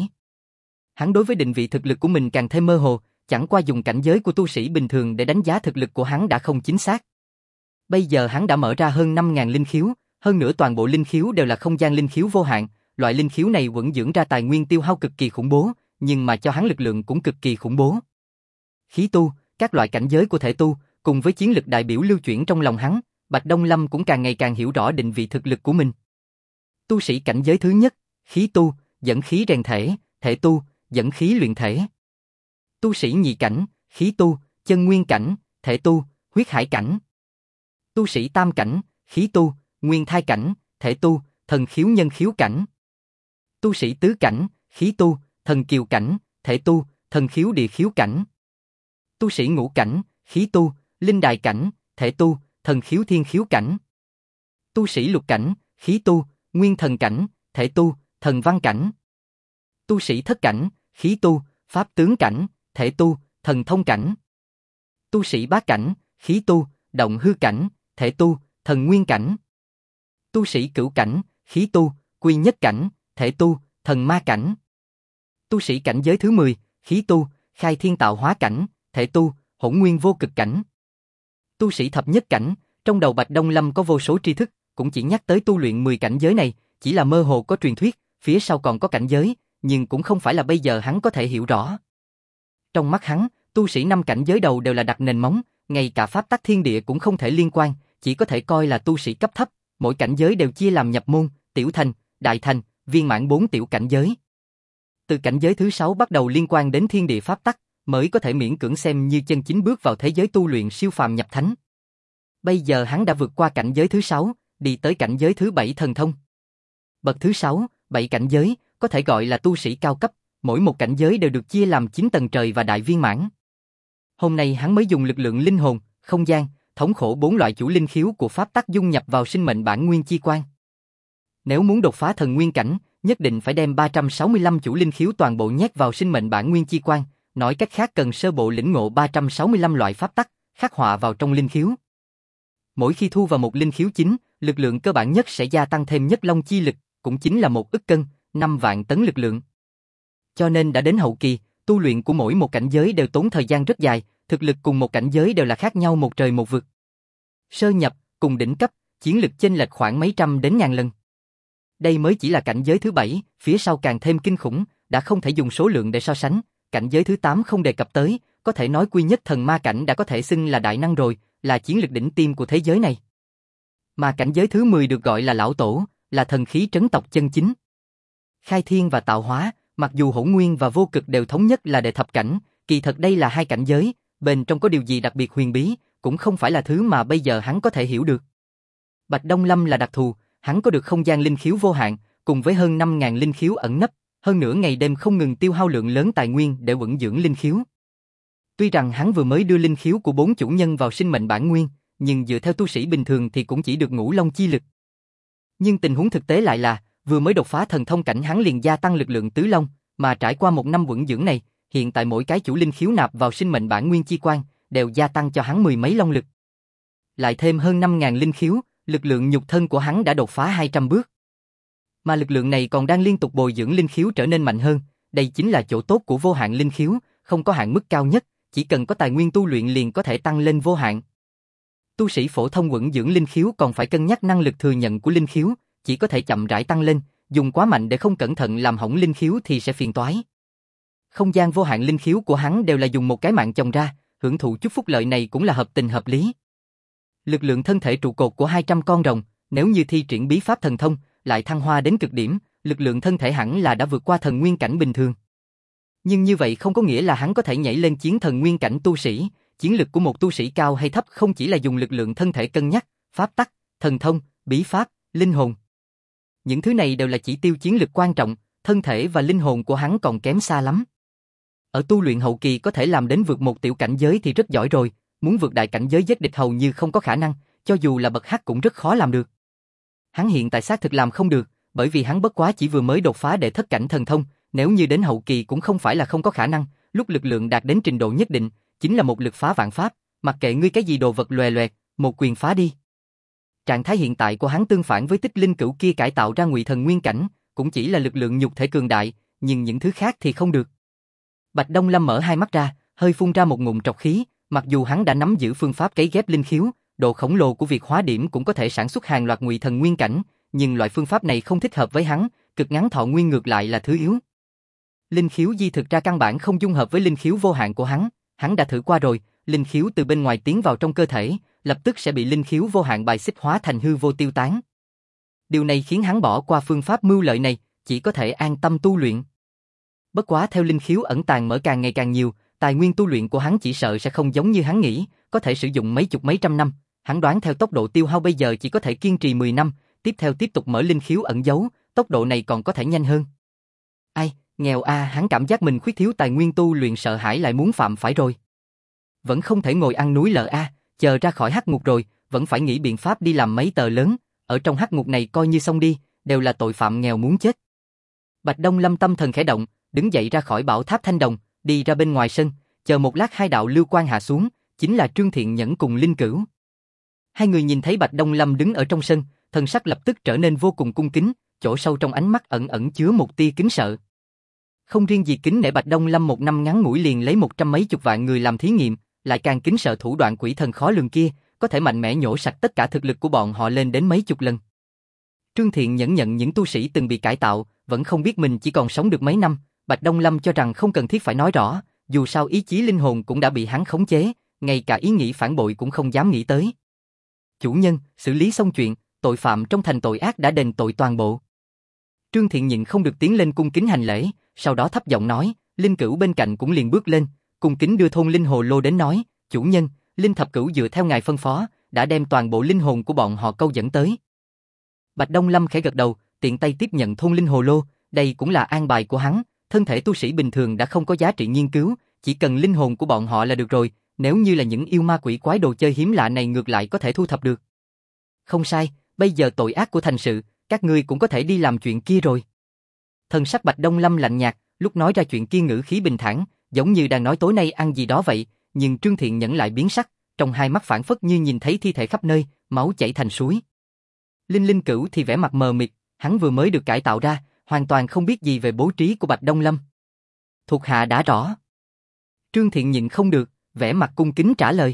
Hắn đối với định vị thực lực của mình càng thêm mơ hồ, chẳng qua dùng cảnh giới của tu sĩ bình thường để đánh giá thực lực của hắn đã không chính xác. Bây giờ hắn đã mở ra hơn 5.000 linh khiếu, hơn nữa toàn bộ linh khiếu đều là không gian linh khiếu vô hạn, loại linh khiếu này vẫn dưỡng ra tài nguyên tiêu hao cực kỳ khủng bố, nhưng mà cho hắn lực lượng cũng cực kỳ khủng bố. Khí tu, các loại cảnh giới của thể tu, cùng với chiến lực đại biểu lưu chuyển trong lòng hắn, Bạch Đông Lâm cũng càng ngày càng hiểu rõ định vị thực lực của mình. Tu sĩ cảnh giới thứ nhất, khí tu, dẫn khí rèn thể, thể tu, dẫn khí luyện thể. Tu sĩ nhị cảnh, khí tu, chân nguyên cảnh, thể tu, huyết hải cảnh. Tu sĩ tam cảnh, khí tu, nguyên thai cảnh, thể tu, thần khiếu nhân khiếu cảnh. Tu sĩ tứ cảnh, khí tu, thần kiều cảnh, thể tu, thần khiếu địa khiếu cảnh. Tu sĩ ngũ cảnh, khí tu, linh đài cảnh, thể tu, thần khiếu thiên khiếu cảnh. Tu sĩ lục cảnh, khí tu, nguyên thần cảnh, thể tu, thần văn cảnh. Tu sĩ thất cảnh, khí tu, pháp tướng cảnh, thể tu, thần thông cảnh. Tu sĩ bát cảnh, khí tu, động hư cảnh, thể tu, thần nguyên cảnh. Tu sĩ cửu cảnh, khí tu, quy nhất cảnh, thể tu, thần ma cảnh. Tu sĩ cảnh giới thứ 10, khí tu, khai thiên tạo hóa cảnh, thể tu, hỗn nguyên vô cực cảnh. Tu sĩ thập nhất cảnh, trong đầu Bạch Đông Lâm có vô số tri thức, cũng chỉ nhắc tới tu luyện 10 cảnh giới này, chỉ là mơ hồ có truyền thuyết, phía sau còn có cảnh giới, nhưng cũng không phải là bây giờ hắn có thể hiểu rõ. Trong mắt hắn, tu sĩ 5 cảnh giới đầu đều là đặt nền móng, ngay cả pháp tắc thiên địa cũng không thể liên quan, chỉ có thể coi là tu sĩ cấp thấp, mỗi cảnh giới đều chia làm nhập môn, tiểu thành, đại thành, viên mãn 4 tiểu cảnh giới. Từ cảnh giới thứ 6 bắt đầu liên quan đến thiên địa pháp tắc, mới có thể miễn cưỡng xem như chân chính bước vào thế giới tu luyện siêu phàm nhập thánh. Bây giờ hắn đã vượt qua cảnh giới thứ 6, đi tới cảnh giới thứ 7 thần thông. Bậc thứ 6, 7 cảnh giới, có thể gọi là tu sĩ cao cấp, mỗi một cảnh giới đều được chia làm 9 tầng trời và đại viên mãn. Hôm nay hắn mới dùng lực lượng linh hồn, không gian, thống khổ 4 loại chủ linh khiếu của pháp tắc dung nhập vào sinh mệnh bản nguyên chi quan. Nếu muốn đột phá thần nguyên cảnh, nhất định phải đem 365 chủ linh khiếu toàn bộ nhét vào sinh mệnh bản nguyên chi quan, nói cách khác cần sơ bộ lĩnh ngộ 365 loại pháp tắc, khắc họa vào trong linh khiếu. Mỗi khi thu vào một linh khiếu chính, lực lượng cơ bản nhất sẽ gia tăng thêm nhất long chi lực, cũng chính là 1 ức cân, 5 vạn tấn lực lượng. Cho nên đã đến hậu kỳ, tu luyện của mỗi một cảnh giới đều tốn thời gian rất dài, thực lực cùng một cảnh giới đều là khác nhau một trời một vực. Sơ nhập, cùng đỉnh cấp, chiến lực chênh lệch khoảng mấy trăm đến ngàn lần. Đây mới chỉ là cảnh giới thứ 7, phía sau càng thêm kinh khủng, đã không thể dùng số lượng để so sánh, cảnh giới thứ 8 không đề cập tới, có thể nói quy nhất thần ma cảnh đã có thể xưng là đại năng rồi, là chiến lực đỉnh tiêm của thế giới này. Mà cảnh giới thứ 10 được gọi là lão tổ, là thần khí trấn tộc chân chính. Khai thiên và tạo hóa, mặc dù hỗn nguyên và vô cực đều thống nhất là đệ thập cảnh, kỳ thật đây là hai cảnh giới, bên trong có điều gì đặc biệt huyền bí, cũng không phải là thứ mà bây giờ hắn có thể hiểu được. Bạch Đông Lâm là đặc thù, hắn có được không gian linh khiếu vô hạn, cùng với hơn 5.000 linh khiếu ẩn nấp, hơn nữa ngày đêm không ngừng tiêu hao lượng lớn tài nguyên để vững dưỡng linh khiếu. Tuy rằng hắn vừa mới đưa linh khiếu của 4 chủ nhân vào sinh mệnh bản nguyên, nhưng dựa theo tu sĩ bình thường thì cũng chỉ được ngũ long chi lực. Nhưng tình huống thực tế lại là, vừa mới đột phá thần thông cảnh hắn liền gia tăng lực lượng tứ long, mà trải qua 1 năm vững dưỡng này, hiện tại mỗi cái chủ linh khiếu nạp vào sinh mệnh bản nguyên chi quan, đều gia tăng cho hắn 10 mấy long lực. Lại thêm hơn 5.000 linh khiếu, lực lượng nhục thân của hắn đã đột phá 200 bước. Mà lực lượng này còn đang liên tục bồi dưỡng linh khiếu trở nên mạnh hơn, đây chính là chỗ tốt của vô hạn linh khiếu, không có hạn mức cao nhất, chỉ cần có tài nguyên tu luyện liền có thể tăng lên vô hạn. Tu sĩ phổ thông vững dưỡng linh khiếu còn phải cân nhắc năng lực thừa nhận của linh khiếu, chỉ có thể chậm rãi tăng lên, dùng quá mạnh để không cẩn thận làm hỏng linh khiếu thì sẽ phiền toái. Không gian vô hạn linh khiếu của hắn đều là dùng một cái mạng chồng ra, hưởng thụ chút phúc lợi này cũng là hợp tình hợp lý. Lực lượng thân thể trụ cột của 200 con rồng, nếu như thi triển bí pháp thần thông, lại thăng hoa đến cực điểm, lực lượng thân thể hẳn là đã vượt qua thần nguyên cảnh bình thường. Nhưng như vậy không có nghĩa là hắn có thể nhảy lên chiến thần nguyên cảnh tu sĩ, chiến lực của một tu sĩ cao hay thấp không chỉ là dùng lực lượng thân thể cân nhắc, pháp tắc, thần thông, bí pháp, linh hồn. Những thứ này đều là chỉ tiêu chiến lực quan trọng, thân thể và linh hồn của hắn còn kém xa lắm. Ở tu luyện hậu kỳ có thể làm đến vượt một tiểu cảnh giới thì rất giỏi rồi, muốn vượt đại cảnh giới giết địch hầu như không có khả năng, cho dù là bậc hắc cũng rất khó làm được. Hắn hiện tại xác thực làm không được, bởi vì hắn bất quá chỉ vừa mới đột phá đệ thất cảnh thần thông, nếu như đến hậu kỳ cũng không phải là không có khả năng, lúc lực lượng đạt đến trình độ nhất định, chính là một lực phá vạn pháp, mặc kệ ngươi cái gì đồ vật loè loẹt, một quyền phá đi. Trạng thái hiện tại của hắn tương phản với tích linh cửu kia cải tạo ra ngụy thần nguyên cảnh, cũng chỉ là lực lượng nhục thể cường đại, nhưng những thứ khác thì không được. Bạch Đông Lâm mở hai mắt ra, hơi phun ra một ngụm trọc khí, mặc dù hắn đã nắm giữ phương pháp cấy ghép linh khiếu, độ khổng lồ của việc hóa điểm cũng có thể sản xuất hàng loạt ngụy thần nguyên cảnh, nhưng loại phương pháp này không thích hợp với hắn, cực ngắn thọ nguyên ngược lại là thứ yếu. Linh khiếu di thực ra căn bản không dung hợp với linh khiếu vô hạn của hắn đã thử qua rồi, linh khiếu từ bên ngoài tiến vào trong cơ thể, lập tức sẽ bị linh khiếu vô hạn bài xích hóa thành hư vô tiêu tán. Điều này khiến hắn bỏ qua phương pháp mưu lợi này, chỉ có thể an tâm tu luyện. Bất quá theo linh khiếu ẩn tàng mở càng ngày càng nhiều, tài nguyên tu luyện của hắn chỉ sợ sẽ không giống như hắn nghĩ, có thể sử dụng mấy chục mấy trăm năm. Hắn đoán theo tốc độ tiêu hao bây giờ chỉ có thể kiên trì 10 năm, tiếp theo tiếp tục mở linh khiếu ẩn giấu, tốc độ này còn có thể nhanh hơn. Ai, nghèo a, hắn cảm giác mình khuyết thiếu tài nguyên tu luyện, sợ hãi lại muốn phạm phải rồi. Vẫn không thể ngồi ăn núi lờ a, chờ ra khỏi hắc ngục rồi, vẫn phải nghĩ biện pháp đi làm mấy tờ lớn, ở trong hắc ngục này coi như xong đi, đều là tội phạm nghèo muốn chết. Bạch Đông Lâm tâm thần khẽ động, đứng dậy ra khỏi bảo tháp thanh đồng, đi ra bên ngoài sân, chờ một lát hai đạo lưu quang hạ xuống, chính là Trương Thiện Nhẫn cùng Linh Cửu. Hai người nhìn thấy Bạch Đông Lâm đứng ở trong sân, thần sắc lập tức trở nên vô cùng cung kính, chỗ sâu trong ánh mắt ẩn ẩn chứa một tia kính sợ. Không riêng gì kính nể Bạch Đông Lâm một năm ngắn ngủi liền lấy 100 mấy chục vạn người làm thí nghiệm, lại càng kính sợ thủ đoạn quỷ thần khó lường kia, có thể mạnh mẽ nhổ sạch tất cả thực lực của bọn họ lên đến mấy chục lần. Trương Thiện nhẫn nhận những tu sĩ từng bị cải tạo, vẫn không biết mình chỉ còn sống được mấy năm, Bạch Đông Lâm cho rằng không cần thiết phải nói rõ, dù sao ý chí linh hồn cũng đã bị hắn khống chế, ngay cả ý nghĩ phản bội cũng không dám nghĩ tới. Chủ nhân, xử lý xong chuyện, tội phạm trong thành tội ác đã đền tội toàn bộ. Trương Thiện nhịn không được tiến lên cung kính hành lễ, sau đó thấp giọng nói, Linh Cửu bên cạnh cũng liền bước lên, cung kính đưa thôn linh hồ lô đến nói, chủ nhân, Linh Thập Cửu dựa theo ngài phân phó, đã đem toàn bộ linh hồn của bọn họ câu dẫn tới. Bạch Đông Lâm khẽ gật đầu, tiện tay tiếp nhận thôn linh hồ lô, đây cũng là an bài của hắn, thân thể tu sĩ bình thường đã không có giá trị nghiên cứu, chỉ cần linh hồn của bọn họ là được rồi, nếu như là những yêu ma quỷ quái đồ chơi hiếm lạ này ngược lại có thể thu thập được. Không sai, bây giờ tội ác của thành sự, các ngươi cũng có thể đi làm chuyện kia rồi. Thần sắc Bạch Đông Lâm lạnh nhạt, lúc nói ra chuyện kia ngữ khí bình thản, giống như đang nói tối nay ăn gì đó vậy, nhưng Trương Thiện Nhẫn lại biến sắc, trong hai mắt phảng phất như nhìn thấy thi thể khắp nơi, máu chảy thành suối. Linh Cửu thì vẻ mặt mờ mịt, hắn vừa mới được cải tạo ra, hoàn toàn không biết gì về bố trí của Bạch Đông Lâm. Thuộc hạ đã rõ. Trương Thiện nhịn không được, vẻ mặt cung kính trả lời.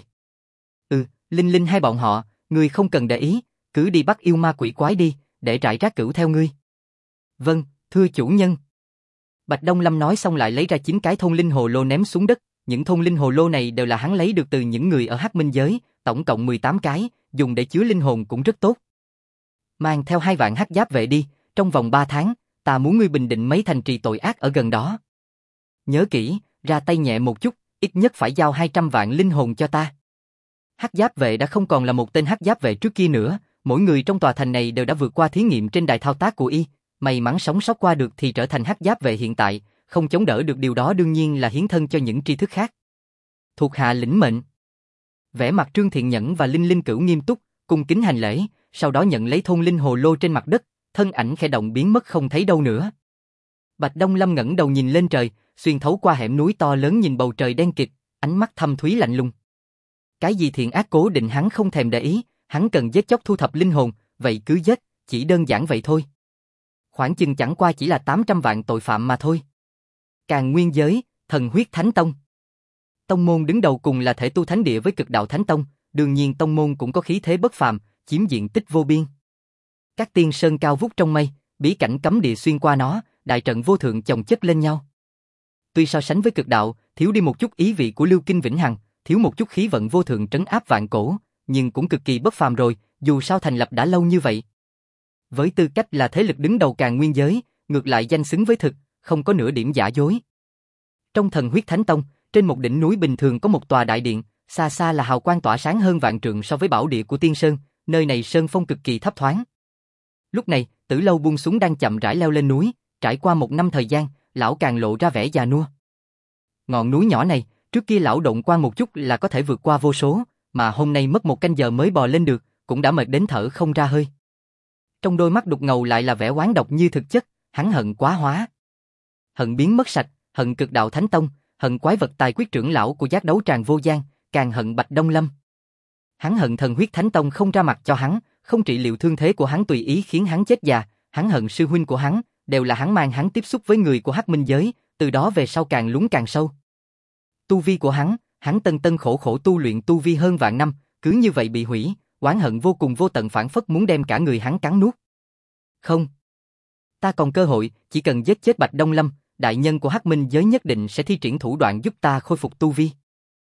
Linh hai bọn họ, ngươi không cần để ý, cứ đi bắt yêu ma quỷ quái đi, để trại Trác Cửu theo ngươi. Vâng, thưa chủ nhân. Bạch Đông Lâm nói xong lại lấy ra 9 cái thôn linh hồ lô ném xuống đất, những thôn linh hồ lô này đều là hắn lấy được từ những người ở Hắc Minh giới, tổng cộng 18 cái, dùng để chứa linh hồn cũng rất tốt. Mang theo 2 vạn hắc giáp vệ đi, trong vòng 3 tháng, ta muốn ngươi bình định mấy thành trì tội ác ở gần đó. Nhớ kỹ, ra tay nhẹ một chút, ít nhất phải giao 200 vạn linh hồn cho ta. Hắc giáp vệ đã không còn là một tên hắc giáp vệ trước kia nữa, mỗi người trong tòa thành này đều đã vượt qua thí nghiệm trên đài thao tác của y, may mắn sống sót qua được thì trở thành hắc giáp vệ hiện tại, không chống đỡ được điều đó đương nhiên là hiến thân cho những tri thức khác. Thuộc hạ lĩnh mệnh. Vẻ mặt Trương Thiện Nhẫn và Linh Cửu nghiêm túc, cung kính hành lễ, sau đó nhận lấy thôn linh hồ lô trên mặt đất, thân ảnh khẽ động biến mất không thấy đâu nữa. Bạch Đông Lâm ngẩng đầu nhìn lên trời, xuyên thấu qua hẻm núi to lớn nhìn bầu trời đen kịt, ánh mắt thâm thúy lạnh lùng. Cái gì thiện ác cố định hắn không thèm để ý, hắn cần giết chóc thu thập linh hồn, vậy cứ giết, chỉ đơn giản vậy thôi. Khoảng chừng chẳng qua chỉ là 800 vạn tội phạm mà thôi. Càn Nguyên giới, Thần Huyết Thánh Tông. Tông môn đứng đầu cùng là thể tu thánh địa với Cực Đạo Thánh Tông, đương nhiên tông môn cũng có khí thế bất phàm, chiếm diện tích vô biên. Các tiên sơn cao vút trong mây, bí cảnh cấm địa xuyên qua nó, đại trận vô thượng chồng chất lên nhau. Tuy so sánh với Cực Đạo, thiếu đi một chút ý vị của Lưu Kinh Vĩnh Hằng, thiếu một chút khí vận vô thượng trấn áp vạn cổ, nhưng cũng cực kỳ bất phàm rồi, dù sao thành lập đã lâu như vậy. Với tư cách là thế lực đứng đầu Càn Nguyên giới, ngược lại danh xứng với thực, không có nửa điểm giả dối. Trong Thần Huyết Thánh Tông, trên một đỉnh núi bình thường có một tòa đại điện, xa xa là hào quang tỏa sáng hơn vạn trượng so với bảo địa của Tiên Sơn, nơi này sơn phong cực kỳ thấp thoáng. Lúc này, Tử Lâu buông xuống đang chậm rãi leo lên núi, trải qua 1 năm thời gian, lão càng lộ ra vẻ già nua. Ngọn núi nhỏ này, trước kia lão động qua một chút là có thể vượt qua vô số, mà hôm nay mất 1 canh giờ mới bò lên được, cũng đã mệt đến thở không ra hơi. Trong đôi mắt đục ngầu lại là vẻ oán độc như thực chất, hắn hận quá hóa. Hận biến mất sạch, hận Cực Đạo Thánh Tông, hận quái vật tài quyết trưởng lão của giác đấu tràng vô gian, càng hận Bạch Đông Lâm. Hắn hận Thần Huyết Thánh Tông không ra mặt cho hắn, không trị liệu thương thế của hắn tùy ý khiến hắn chết già, hắn hận sư huynh của hắn, đều là hắn mang hắn tiếp xúc với người của Hắc Minh giới, từ đó về sau càng lún càng sâu. Tu vi của hắn tân tân khổ khổ tu luyện tu vi hơn vạn năm, cứ như vậy bị hủy, oán hận vô cùng vô tận phảng phất muốn đem cả người hắn cắn nuốt. Không, ta còn cơ hội, chỉ cần giết chết Bạch Đông Lâm, đại nhân của Hắc Minh giới nhất định sẽ thi triển thủ đoạn giúp ta khôi phục tu vi.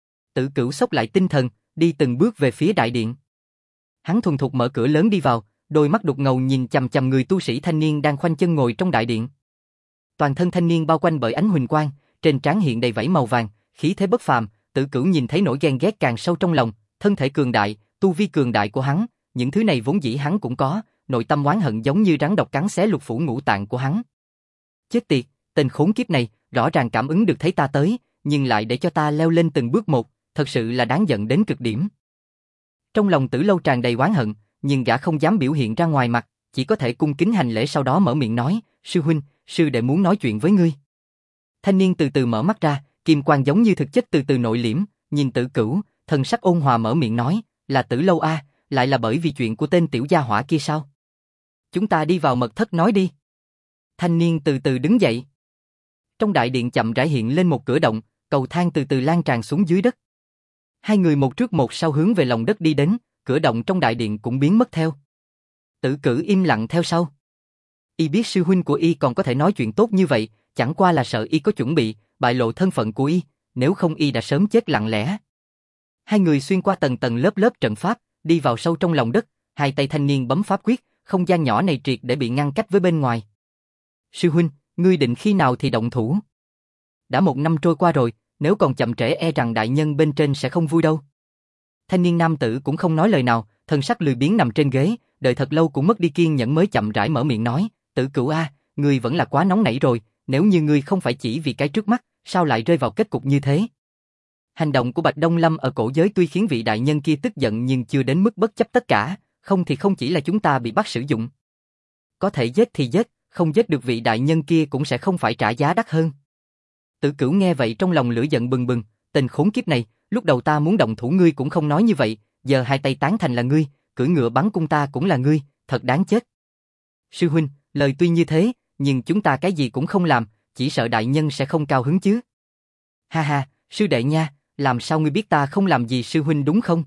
Tử Cửu xốc lại tinh thần, đi từng bước về phía đại điện. Hắn thuần thục mở cửa lớn đi vào, đôi mắt đục ngầu nhìn chằm chằm người tu sĩ thanh niên đang khoanh chân ngồi trong đại điện. Toàn thân thanh niên bao quanh bởi ánh huỳnh quang, trên trán hiện đầy vảy màu vàng, khí thế bất phàm. Tử Cửu nhìn thấy nỗi ghen ghét càng sâu trong lòng, thân thể cường đại, tu vi cường đại của hắn, những thứ này vốn dĩ hắn cũng có, nội tâm oán hận giống như rắn độc cắn xé lục phủ ngũ tạng của hắn. Chết tiệt, tên khốn kiếp này, rõ ràng cảm ứng được thấy ta tới, nhưng lại để cho ta leo lên từng bước một, thật sự là đáng giận đến cực điểm. Trong lòng Tử Lâu tràn đầy oán hận, nhưng gã không dám biểu hiện ra ngoài mặt, chỉ có thể cung kính hành lễ sau đó mở miệng nói, sư huynh, sư đệ muốn nói chuyện với ngươi. Thanh niên từ từ mở mắt ra, kim quang giống như thực chất từ từ nội liễm, nhìn Tử Cửu, thần sắc ôn hòa mở miệng nói, là Tử Lâu a, lại là bởi vì chuyện của tên tiểu gia hỏa kia sao? Chúng ta đi vào mật thất nói đi. Thanh niên từ từ đứng dậy. Trong đại điện chậm rãi hiện lên một cửa động, cầu thang từ từ lan tràn xuống dưới đất. Hai người một trước một sau hướng về lòng đất đi đến, cửa động trong đại điện cũng biến mất theo. Tử Cử im lặng theo sau. Y biết sư huynh của Y còn có thể nói chuyện tốt như vậy, chẳng qua là sợ Y có chuẩn bị, bại lộ thân phận của Y, nếu không Y đã sớm chết lặng lẽ. Hai người xuyên qua tầng tầng lớp lớp trận pháp, đi vào sâu trong lòng đất, hai tay thanh niên bấm pháp quyết, không gian nhỏ này triệt để bị ngăn cách với bên ngoài. Sư huynh, ngươi định khi nào thì động thủ? Đã 1 năm trôi qua rồi, nếu còn chậm trễ e rằng đại nhân bên trên sẽ không vui đâu. Thanh niên nam tử cũng không nói lời nào, thân sắc lười biếng nằm trên ghế, đợi thật lâu cũng mất đi kiên nhẫn mới chậm rãi mở miệng nói, Tử Cửu a, ngươi vẫn là quá nóng nảy rồi, nếu như ngươi không phải chỉ vì cái trước mắt, sao lại rơi vào kết cục như thế? Hành động của Bạch Đông Lâm ở cổ giới tuy khiến vị đại nhân kia tức giận nhưng chưa đến mức bất chấp tất cả, không thì không chỉ là chúng ta bị bắt sử dụng. Có thể giết thì giết, không giết được vị đại nhân kia cũng sẽ không phải trả giá đắt hơn. Tử Cửu nghe vậy trong lòng lửa giận bừng bừng, tên khốn kiếp này, lúc đầu ta muốn động thủ ngươi cũng không nói như vậy, giờ hai tay tán thành là ngươi, cưỡi ngựa bắn cung ta cũng là ngươi, thật đáng chết. Sư huynh, lời tuy như thế, nhưng chúng ta cái gì cũng không làm, chỉ sợ đại nhân sẽ không cao hứng chứ. Ha ha, sư đệ nha, làm sao ngươi biết ta không làm gì sư huynh đúng không?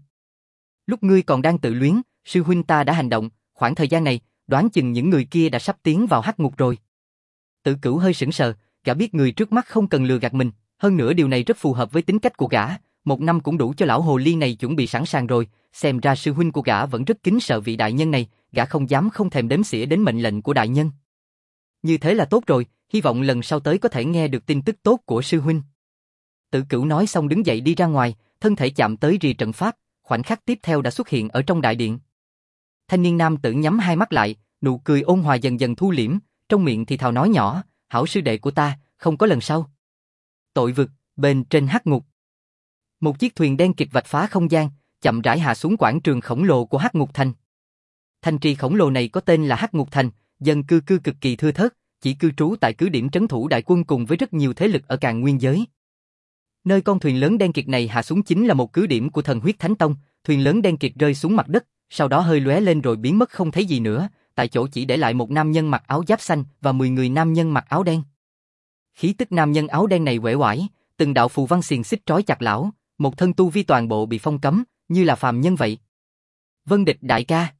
Lúc ngươi còn đang tự luyến, sư huynh ta đã hành động, khoảng thời gian này, đoán chừng những người kia đã sắp tiến vào hắc ngục rồi. Tử Cửu hơi sững sờ, gã biết người trước mắt không cần lừa gạt mình, hơn nữa điều này rất phù hợp với tính cách của gã, 1 năm cũng đủ cho lão hồ ly này chuẩn bị sẵn sàng rồi, xem ra sư huynh của gã vẫn rất kính sợ vị đại nhân này, gã không dám không thèm đếm xỉa đến mệnh lệnh của đại nhân. Như thế là tốt rồi, hy vọng lần sau tới có thể nghe được tin tức tốt của sư huynh. Tử Cửu nói xong đứng dậy đi ra ngoài, thân thể chạm tới rìa trận pháp, khoảnh khắc tiếp theo đã xuất hiện ở trong đại điện. Thanh niên nam tử nhắm hai mắt lại, nụ cười ôn hòa dần dần thu liễm, trong miệng thì thào nói nhỏ, hảo sư đệ của ta, không có lần sau. Tội vực, bên trên hắc ngục. Một chiếc thuyền đen kịt vạch phá không gian, chậm rãi hạ xuống quảng trường khổng lồ của Hắc Ngục Thành. Thành trì khổng lồ này có tên là Hắc Ngục Thành, dân cư cực kỳ thưa thớt, chỉ cư trú tại cứ điểm trấn thủ đại quân cùng với rất nhiều thế lực ở Càn Nguyên giới. Nơi con thuyền lớn đen kịt này hạ xuống chính là một cứ điểm của Thần Huyết Thánh Tông, thuyền lớn đen kịt rơi xuống mặt đất, sau đó hơi lóe lên rồi biến mất không thấy gì nữa, tại chỗ chỉ để lại một nam nhân mặc áo giáp xanh và 10 người nam nhân mặc áo đen. Khí tức nam nhân áo đen này uể oải, từng đạo phù văn xiềng xích trói chặt lão, một thân tu vi toàn bộ bị phong cấm, như là phàm nhân vậy. Vân Địch đại ca.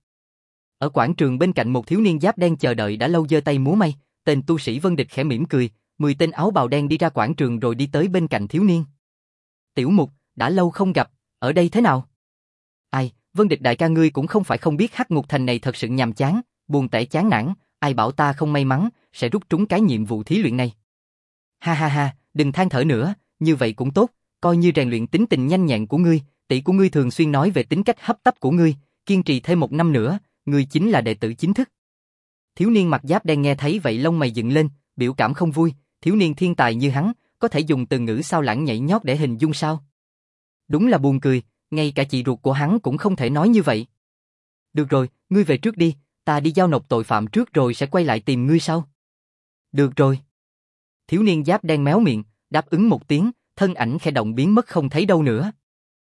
Ở quảng trường bên cạnh một thiếu niên giáp đen chờ đợi đã lâu giơ tay múa may, tên tu sĩ Vân Địch khẽ mỉm cười, 10 tên áo bào đen đi ra quảng trường rồi đi tới bên cạnh thiếu niên. Tiểu Mục, đã lâu không gặp, ở đây thế nào? Ai, Vân Địch đại ca ngươi cũng không phải không biết Hắc Ngục Thành này thật sự nhàm chán, buồn tẻ chán nản, ai bảo ta không may mắn, sẽ rút trúng cái nhiệm vụ thí luyện này. Ha ha ha, đừng than thở nữa, như vậy cũng tốt, coi như rèn luyện tính tình nhanh nhẹn của ngươi, tỷ của ngươi thường xuyên nói về tính cách hấp tấp của ngươi, kiên trì thêm 1 năm nữa, ngươi chính là đệ tử chính thức. Thiếu niên mặc giáp đen nghe thấy vậy lông mày dựng lên, biểu cảm không vui, thiếu niên thiên tài như hắn, có thể dùng từ ngữ sao lãng nhảy nhót để hình dung sao? Đúng là buồn cười, ngay cả chị ruột của hắn cũng không thể nói như vậy. Được rồi, ngươi về trước đi, ta đi giao nộp tội phạm trước rồi sẽ quay lại tìm ngươi sau. Được rồi. Thiếu niên giáp đen méo miệng, đáp ứng một tiếng, thân ảnh khẽ động biến mất không thấy đâu nữa.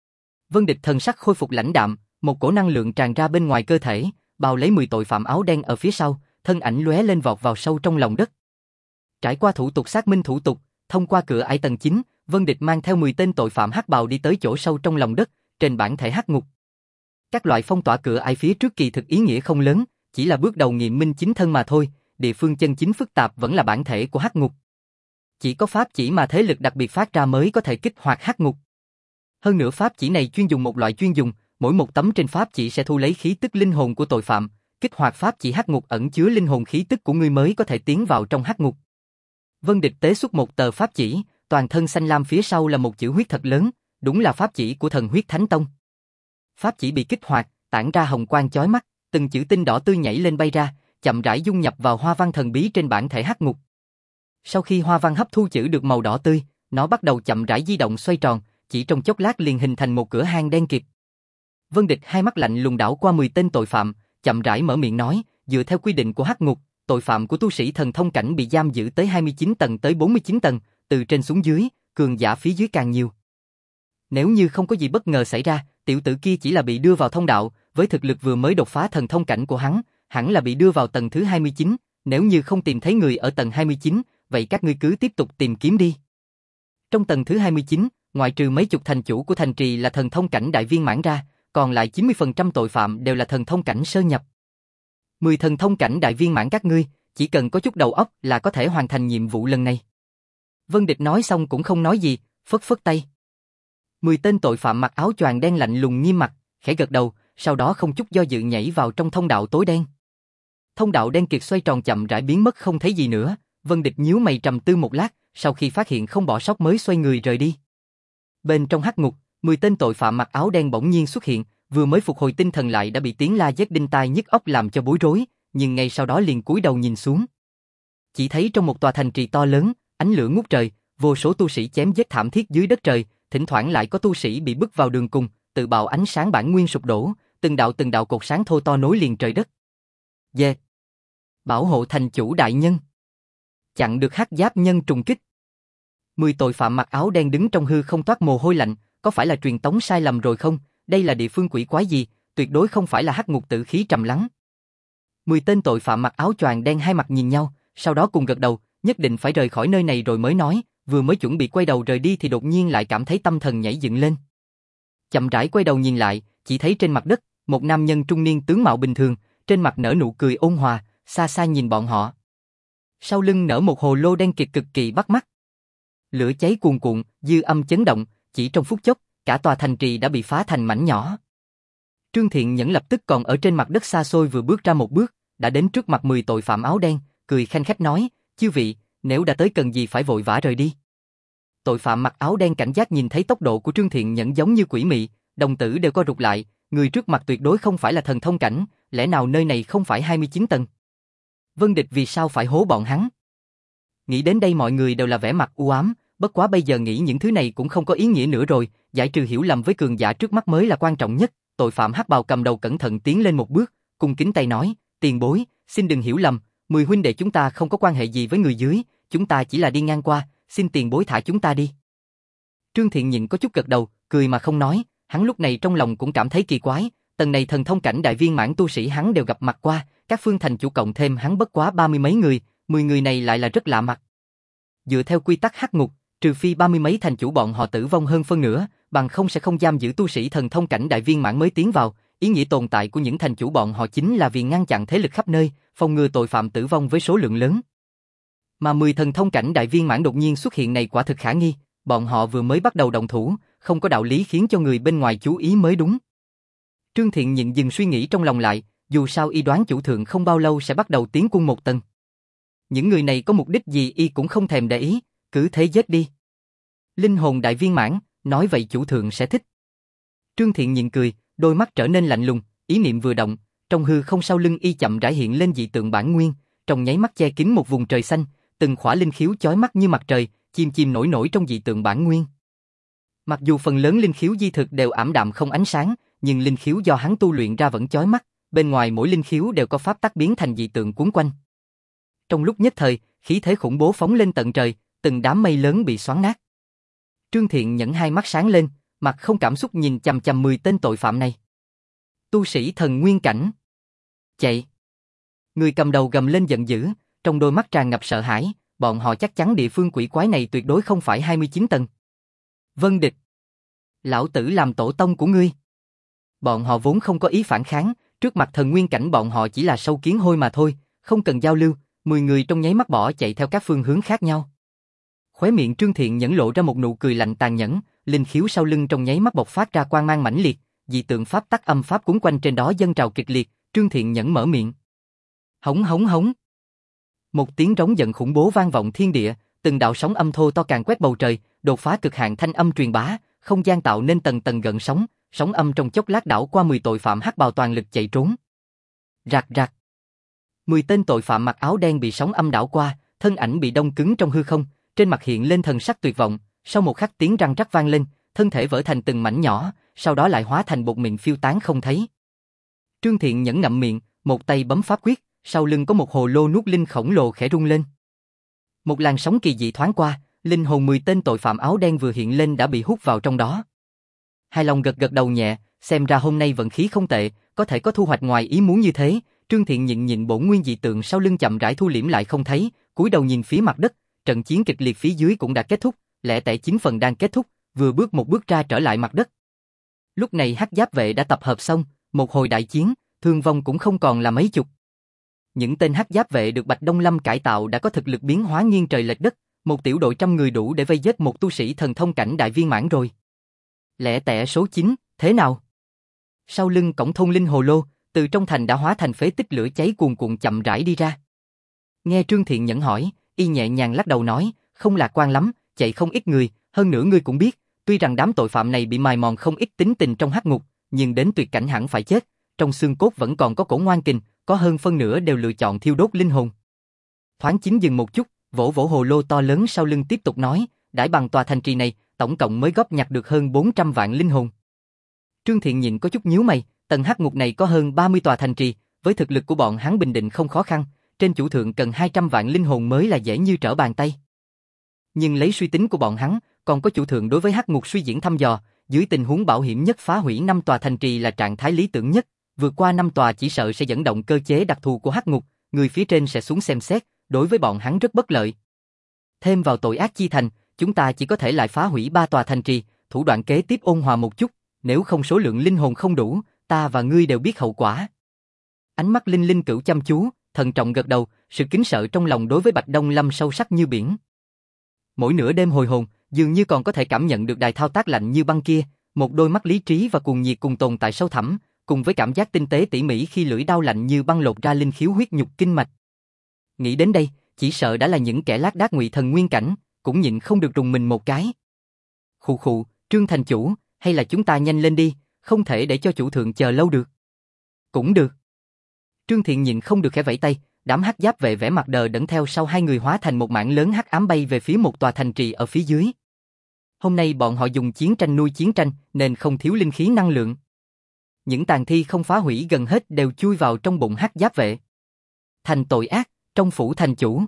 Vân Địch thần sắc khôi phục lãnh đạm, một cổ năng lượng tràn ra bên ngoài cơ thể, bao lấy 10 tội phạm áo đen ở phía sau, thân ảnh lóe lên vọt vào sâu trong lòng đất. Trải qua thủ tục xác minh thủ tục, thông qua cửa ải tầng 9, Vân Địch mang theo 10 tên tội phạm hắc bào đi tới chỗ sâu trong lòng đất, trên bản thể hắc ngục. Các loại phong tỏa cửa ải phía trước kỳ thực ý nghĩa không lớn, chỉ là bước đầu nghiệm minh chính thân mà thôi, địa phương chân chính phức tạp vẫn là bản thể của hắc ngục. Chỉ có pháp chỉ mà thế lực đặc biệt phát ra mới có thể kích hoạt hắc ngục. Hơn nữa pháp chỉ này chuyên dùng một loại chuyên dùng, mỗi một tấm trên pháp chỉ sẽ thu lấy khí tức linh hồn của tội phạm, kích hoạt pháp chỉ hắc ngục ẩn chứa linh hồn khí tức của ngươi mới có thể tiến vào trong hắc ngục. Vân Địch tế xuất một tờ pháp chỉ, toàn thân xanh lam phía sau là một chữ huyết thật lớn, đúng là pháp chỉ của Thần Huyết Thánh Tông. Pháp chỉ bị kích hoạt, tản ra hồng quang chói mắt, từng chữ tinh đỏ tươi nhảy lên bay ra, chậm rãi dung nhập vào hoa văn thần bí trên bản thể hắc ngục. Sau khi hoa văn hấp thu chữ được màu đỏ tươi, nó bắt đầu chậm rãi di động xoay tròn, chỉ trong chốc lát liền hình thành một cửa hang đen kịt. Vân Địch hai mắt lạnh lùng đảo qua 10 tên tội phạm, chậm rãi mở miệng nói, dựa theo quy định của hắc ngục, tội phạm của tu sĩ thần thông cảnh bị giam giữ tới 29 tầng tới 49 tầng, từ trên xuống dưới, cường giả phía dưới càng nhiều. Nếu như không có gì bất ngờ xảy ra, tiểu tử kia chỉ là bị đưa vào thông đạo, với thực lực vừa mới đột phá thần thông cảnh của hắn, hẳn là bị đưa vào tầng thứ 29, nếu như không tìm thấy người ở tầng 29, vậy các ngươi cứ tiếp tục tìm kiếm đi. Trong tầng thứ 29, ngoại trừ mấy chục thành chủ của thành trì là thần thông cảnh đại viên mãn ra, còn lại 90% tội phạm đều là thần thông cảnh sơ nhập. 10 thần thông cảnh đại viên mãn các ngươi, chỉ cần có chút đầu óc là có thể hoàn thành nhiệm vụ lần này. Vân Địch nói xong cũng không nói gì, phất phất tay. 10 tên tội phạm mặc áo choàng đen lạnh lùng nghiêm mặt, khẽ gật đầu, sau đó không chút do dự nhảy vào trong thông đạo tối đen. Thông đạo đen kịt xoay tròn chậm rãi biến mất không thấy gì nữa, Vân Địch nhíu mày trầm tư một lát, sau khi phát hiện không bỏ sót mới xoay người rời đi. Bên trong hắc ngục, 10 tên tội phạm mặc áo đen bỗng nhiên xuất hiện, vừa mới phục hồi tinh thần lại đã bị tiếng la giết đinh tai nhức óc làm cho bối rối, nhưng ngay sau đó liền cúi đầu nhìn xuống. Chỉ thấy trong một tòa thành trì to lớn, ánh lửa ngút trời, vô số tu sĩ chém giết thảm thiết dưới đất trời, thỉnh thoảng lại có tu sĩ bị bức vào đường cùng, tự bào ánh sáng bản nguyên sụp đổ, từng đạo cột sáng thô to nối liền trời đất. Yeah. Bảo hộ thành chủ đại nhân. Chặn được hắc giáp nhân trùng kích. 10 tội phạm mặc áo đen đứng trong hư không toát mồ hôi lạnh, có phải là truyền tống sai lầm rồi không? Đây là địa phương quỷ quái gì? Tuyệt đối không phải là hắc ngục tử khí trầm lắng. 10 tên tội phạm mặc áo choàng đen hai mặt nhìn nhau, sau đó cùng gật đầu, nhất định phải rời khỏi nơi này rồi mới nói, vừa mới chuẩn bị quay đầu rời đi thì đột nhiên lại cảm thấy tâm thần nhảy dựng lên. Chậm rãi quay đầu nhìn lại, chỉ thấy trên mặt đất, một nam nhân trung niên tướng mạo bình thường, trên mặt nở nụ cười ôn hòa, xa xa nhìn bọn họ. Sau lưng nở một hồ lô đen kịt cực kỳ bắt mắt. Lửa cháy cuồn cuộn, dư âm chấn động, chỉ trong phút chốc, cả tòa thành trì đã bị phá thành mảnh nhỏ. Trương Thiện Nhẫn lập tức còn ở trên mặt đất xa xôi vừa bước ra một bước, đã đến trước mặt 10 tội phạm áo đen, cười khanh khách nói, chư vị, nếu đã tới cần gì phải vội vã rời đi. Tội phạm mặc áo đen cảnh giác nhìn thấy tốc độ của Trương Thiện Nhẫn giống như quỷ mị, đồng tử đều co rụt lại, người trước mặt tuyệt đối không phải là thần thông cảnh, lẽ nào nơi này không phải 29 tầng? Vân Địch vì sao phải hố bọn hắn? Nghĩ đến đây mọi người đều là vẻ mặt u ám, bất quá bây giờ nghĩ những thứ này cũng không có ý nghĩa nữa rồi, giải trừ hiểu lầm với cường giả trước mắt mới là quan trọng nhất. Tội phạm hắc bào cầm đầu cẩn thận tiến lên một bước, cung kính tay nói, tiền bối, xin đừng hiểu lầm, 10 huynh đệ chúng ta không có quan hệ gì với người dưới, chúng ta chỉ là đi ngang qua, xin tiền bối thả chúng ta đi. Trương Thiện Nhịn có chút gật đầu, cười mà không nói, hắn lúc này trong lòng cũng cảm thấy kỳ quái, tầng này thần thông cảnh đại viên mãn tu sĩ hắn đều gặp mặt qua, các phương thành chủ cộng thêm hắn bất quá 30 mấy người, 10 người này lại là rất lạ mặt. Dựa theo quy tắc hắc ngục, trừ phi 30 mấy thành chủ bọn họ tử vong hơn phân nửa, bằng không sẽ không giam giữ tu sĩ thần thông cảnh đại viên mãn mới tiến vào, ý nghĩa tồn tại của những thành chủ bọn họ chính là vì ngăn chặn thế lực khắp nơi, phòng ngừa tội phạm tử vong với số lượng lớn. Mà 10 thần thông cảnh đại viên mãn đột nhiên xuất hiện này quả thực khả nghi, bọn họ vừa mới bắt đầu động thủ, không có đạo lý khiến cho người bên ngoài chú ý mới đúng. Trương Thiện Nhịn dừng suy nghĩ trong lòng lại, dù sao y đoán chủ thượng không bao lâu sẽ bắt đầu tiến quân một tầng. Những người này có mục đích gì y cũng không thèm để ý, cứ thế giết đi. Linh hồn đại viên mãn, nói vậy chủ thượng sẽ thích. Trương Thiện Nhịn cười, đôi mắt trở nên lạnh lùng, ý niệm vừa động, trong hư không sau lưng y chậm rãi hiện lên dị tượng bản nguyên, trong nháy mắt che kín một vùng trời xanh, từng khỏa linh khiếu chói mắt như mặt trời, chim chim nổi nổi trong dị tượng bản nguyên. Mặc dù phần lớn linh khiếu di thực đều ảm đạm không ánh sáng, nhưng linh khiếu do hắn tu luyện ra vẫn chói mắt, bên ngoài mỗi linh khiếu đều có pháp tắc biến thành dị tượng cuốn quanh. Trong lúc nhất thời, khí thế khủng bố phóng lên tận trời, từng đám mây lớn bị xoắn nát. Trương Thiện Nhẫn hai mắt sáng lên, mặt không cảm xúc nhìn chằm chằm 10 tên tội phạm này. Tu sĩ thần nguyên cảnh. Chạy. Người cầm đầu gầm lên giận dữ, trong đôi mắt tràn ngập sợ hãi, bọn họ chắc chắn địa phương quỷ quái này tuyệt đối không phải 29 tầng. Vân Địch. Lão tử làm tổ tông của ngươi. Bọn họ vốn không có ý phản kháng, trước mặt thần nguyên cảnh bọn họ chỉ là sâu kiến hôi mà thôi, không cần giao lưu, 10 người trong nháy mắt bỏ chạy theo các phương hướng khác nhau. Khóe miệng Trương Thiện Nhẫn lộ ra một nụ cười lạnh tàn nhẫn, linh khiếu sau lưng trong nháy mắt bộc phát ra quang mang mãnh liệt, dị tượng pháp tắc âm pháp cuốn quanh trên đó dâng trào kịch liệt, Trương Thiện Nhẫn mở miệng. Hống hống hống. Một tiếng rống giận khủng bố vang vọng thiên địa, từng đạo sóng âm thô to càn quét bầu trời, đột phá cực hạn thanh âm truyền bá, không gian tạo nên tầng tầng gợn sóng, sóng âm trong chốc lát đảo qua 10 tội phạm hắc bào toàn lực chạy trốn. Rạc rạc. 10 tên tội phạm mặc áo đen bị sóng âm đảo qua, thân ảnh bị đông cứng trong hư không, trên mặt hiện lên thần sắc tuyệt vọng, sau một khắc tiếng răng rắc vang lên, thân thể vỡ thành từng mảnh nhỏ, sau đó lại hóa thành bột mịn phiêu tán không thấy. Trương Thiện Nhẫn ngậm miệng, một tay bấm pháp quyết, sau lưng có một hồ lô nuốt linh khổng lồ khẽ rung lên. Một làn sóng kỳ dị thoáng qua, linh hồn 10 tên tội phạm áo đen vừa hiện lên đã bị hút vào trong đó. Hài lòng gật gật đầu nhẹ, xem ra hôm nay vận khí không tệ, có thể có thu hoạch ngoài ý muốn như thế. Trương Thiện nhìn bổn nguyên dị tượng sau lưng chậm rãi thu liễm lại không thấy, cúi đầu nhìn phía mặt đất, trận chiến kịch liệt phía dưới cũng đã kết thúc, lẻ tẻ 9 phần đang kết thúc, vừa bước một bước ra trở lại mặt đất. Lúc này hắc giáp vệ đã tập hợp xong, một hồi đại chiến, thương vong cũng không còn là mấy chục. Những tên hắc giáp vệ được Bạch Đông Lâm cải tạo đã có thực lực biến hóa nghiêng trời lệch đất, một tiểu đội 100 người đủ để vây giết một tu sĩ thần thông cảnh đại viên mãn rồi. Lẻ tẻ số 9, thế nào? Sau lưng cổng thôn linh hồ lô, từ trong thành đã hóa thành phế tích lửa cháy cuồn cuộn chậm rãi đi ra. Nghe Trương Thiện Nhẫn hỏi, y nhẹ nhàng lắc đầu nói, không lạc quan lắm, chạy không ít người, hơn nữa ngươi cũng biết, tuy rằng đám tội phạm này bị mài mòn không ít tính tình trong hắc ngục, nhưng đến tuyệt cảnh hẳn phải chết, trong xương cốt vẫn còn có cổ ngoan kình, có hơn phân nửa đều lựa chọn thiêu đốt linh hồn. Thoáng chính dừng một chút, vỗ vỗ hồ lô to lớn sau lưng tiếp tục nói, đãi bằng tòa thành trì này, tổng cộng mới góp nhặt được hơn 400 vạn linh hồn. Trương Thiện nhìn có chút nhíu mày, tầng hắc ngục này có hơn 30 tòa thành trì, với thực lực của bọn hắn bình định không khó khăn, trên chủ thượng cần 200 vạn linh hồn mới là dễ như trở bàn tay. Nhưng lấy suy tính của bọn hắn, còn có chủ thượng đối với hắc ngục suy diễn thăm dò, dưới tình huống bảo hiểm nhất phá hủy 5 tòa thành trì là trạng thái lý tưởng nhất, vượt qua 5 tòa chỉ sợ sẽ dẫn động cơ chế đặc thù của hắc ngục, người phía trên sẽ xuống xem xét, đối với bọn hắn rất bất lợi. Thêm vào tội ác chi thành, chúng ta chỉ có thể lại phá hủy 3 tòa thành trì, thủ đoạn kế tiếp ôn hòa một chút, nếu không số lượng linh hồn không đủ, ta và ngươi đều biết hậu quả. Ánh mắt Linh Linh Cửu chăm chú, thận trọng gật đầu, sự kính sợ trong lòng đối với Bạch Đông Lâm sâu sắc như biển. Mỗi nửa đêm hồi hồn, dường như còn có thể cảm nhận được đài thao tác lạnh như băng kia, một đôi mắt lý trí và cuồng nhiệt cùng tồn tại sâu thẳm, cùng với cảm giác tinh tế tỉ mỉ khi lưỡi đao lạnh như băng lột ra linh khiếu huyết nhục kinh mạch. Nghĩ đến đây, chỉ sợ đã là những kẻ lác đác ngụy thần nguyên cảnh, cũng nhịn không được rùng mình một cái. Khụ khụ, Trương thành chủ, hay là chúng ta nhanh lên đi, không thể để cho chủ thượng chờ lâu được. Cũng được. Trương Thiện nhịn không được khẽ vẫy tay, đám hắc giáp vệ vẻ mặt đờ đẫn theo sau hai người hóa thành một mảng lớn hắc ám bay về phía một tòa thành trì ở phía dưới. Hôm nay bọn họ dùng chiến tranh nuôi chiến tranh nên không thiếu linh khí năng lượng. Những tàn thi không phá hủy gần hết đều chui vào trong bụng hắc giáp vệ. Thành tội ác, trong phủ thành chủ.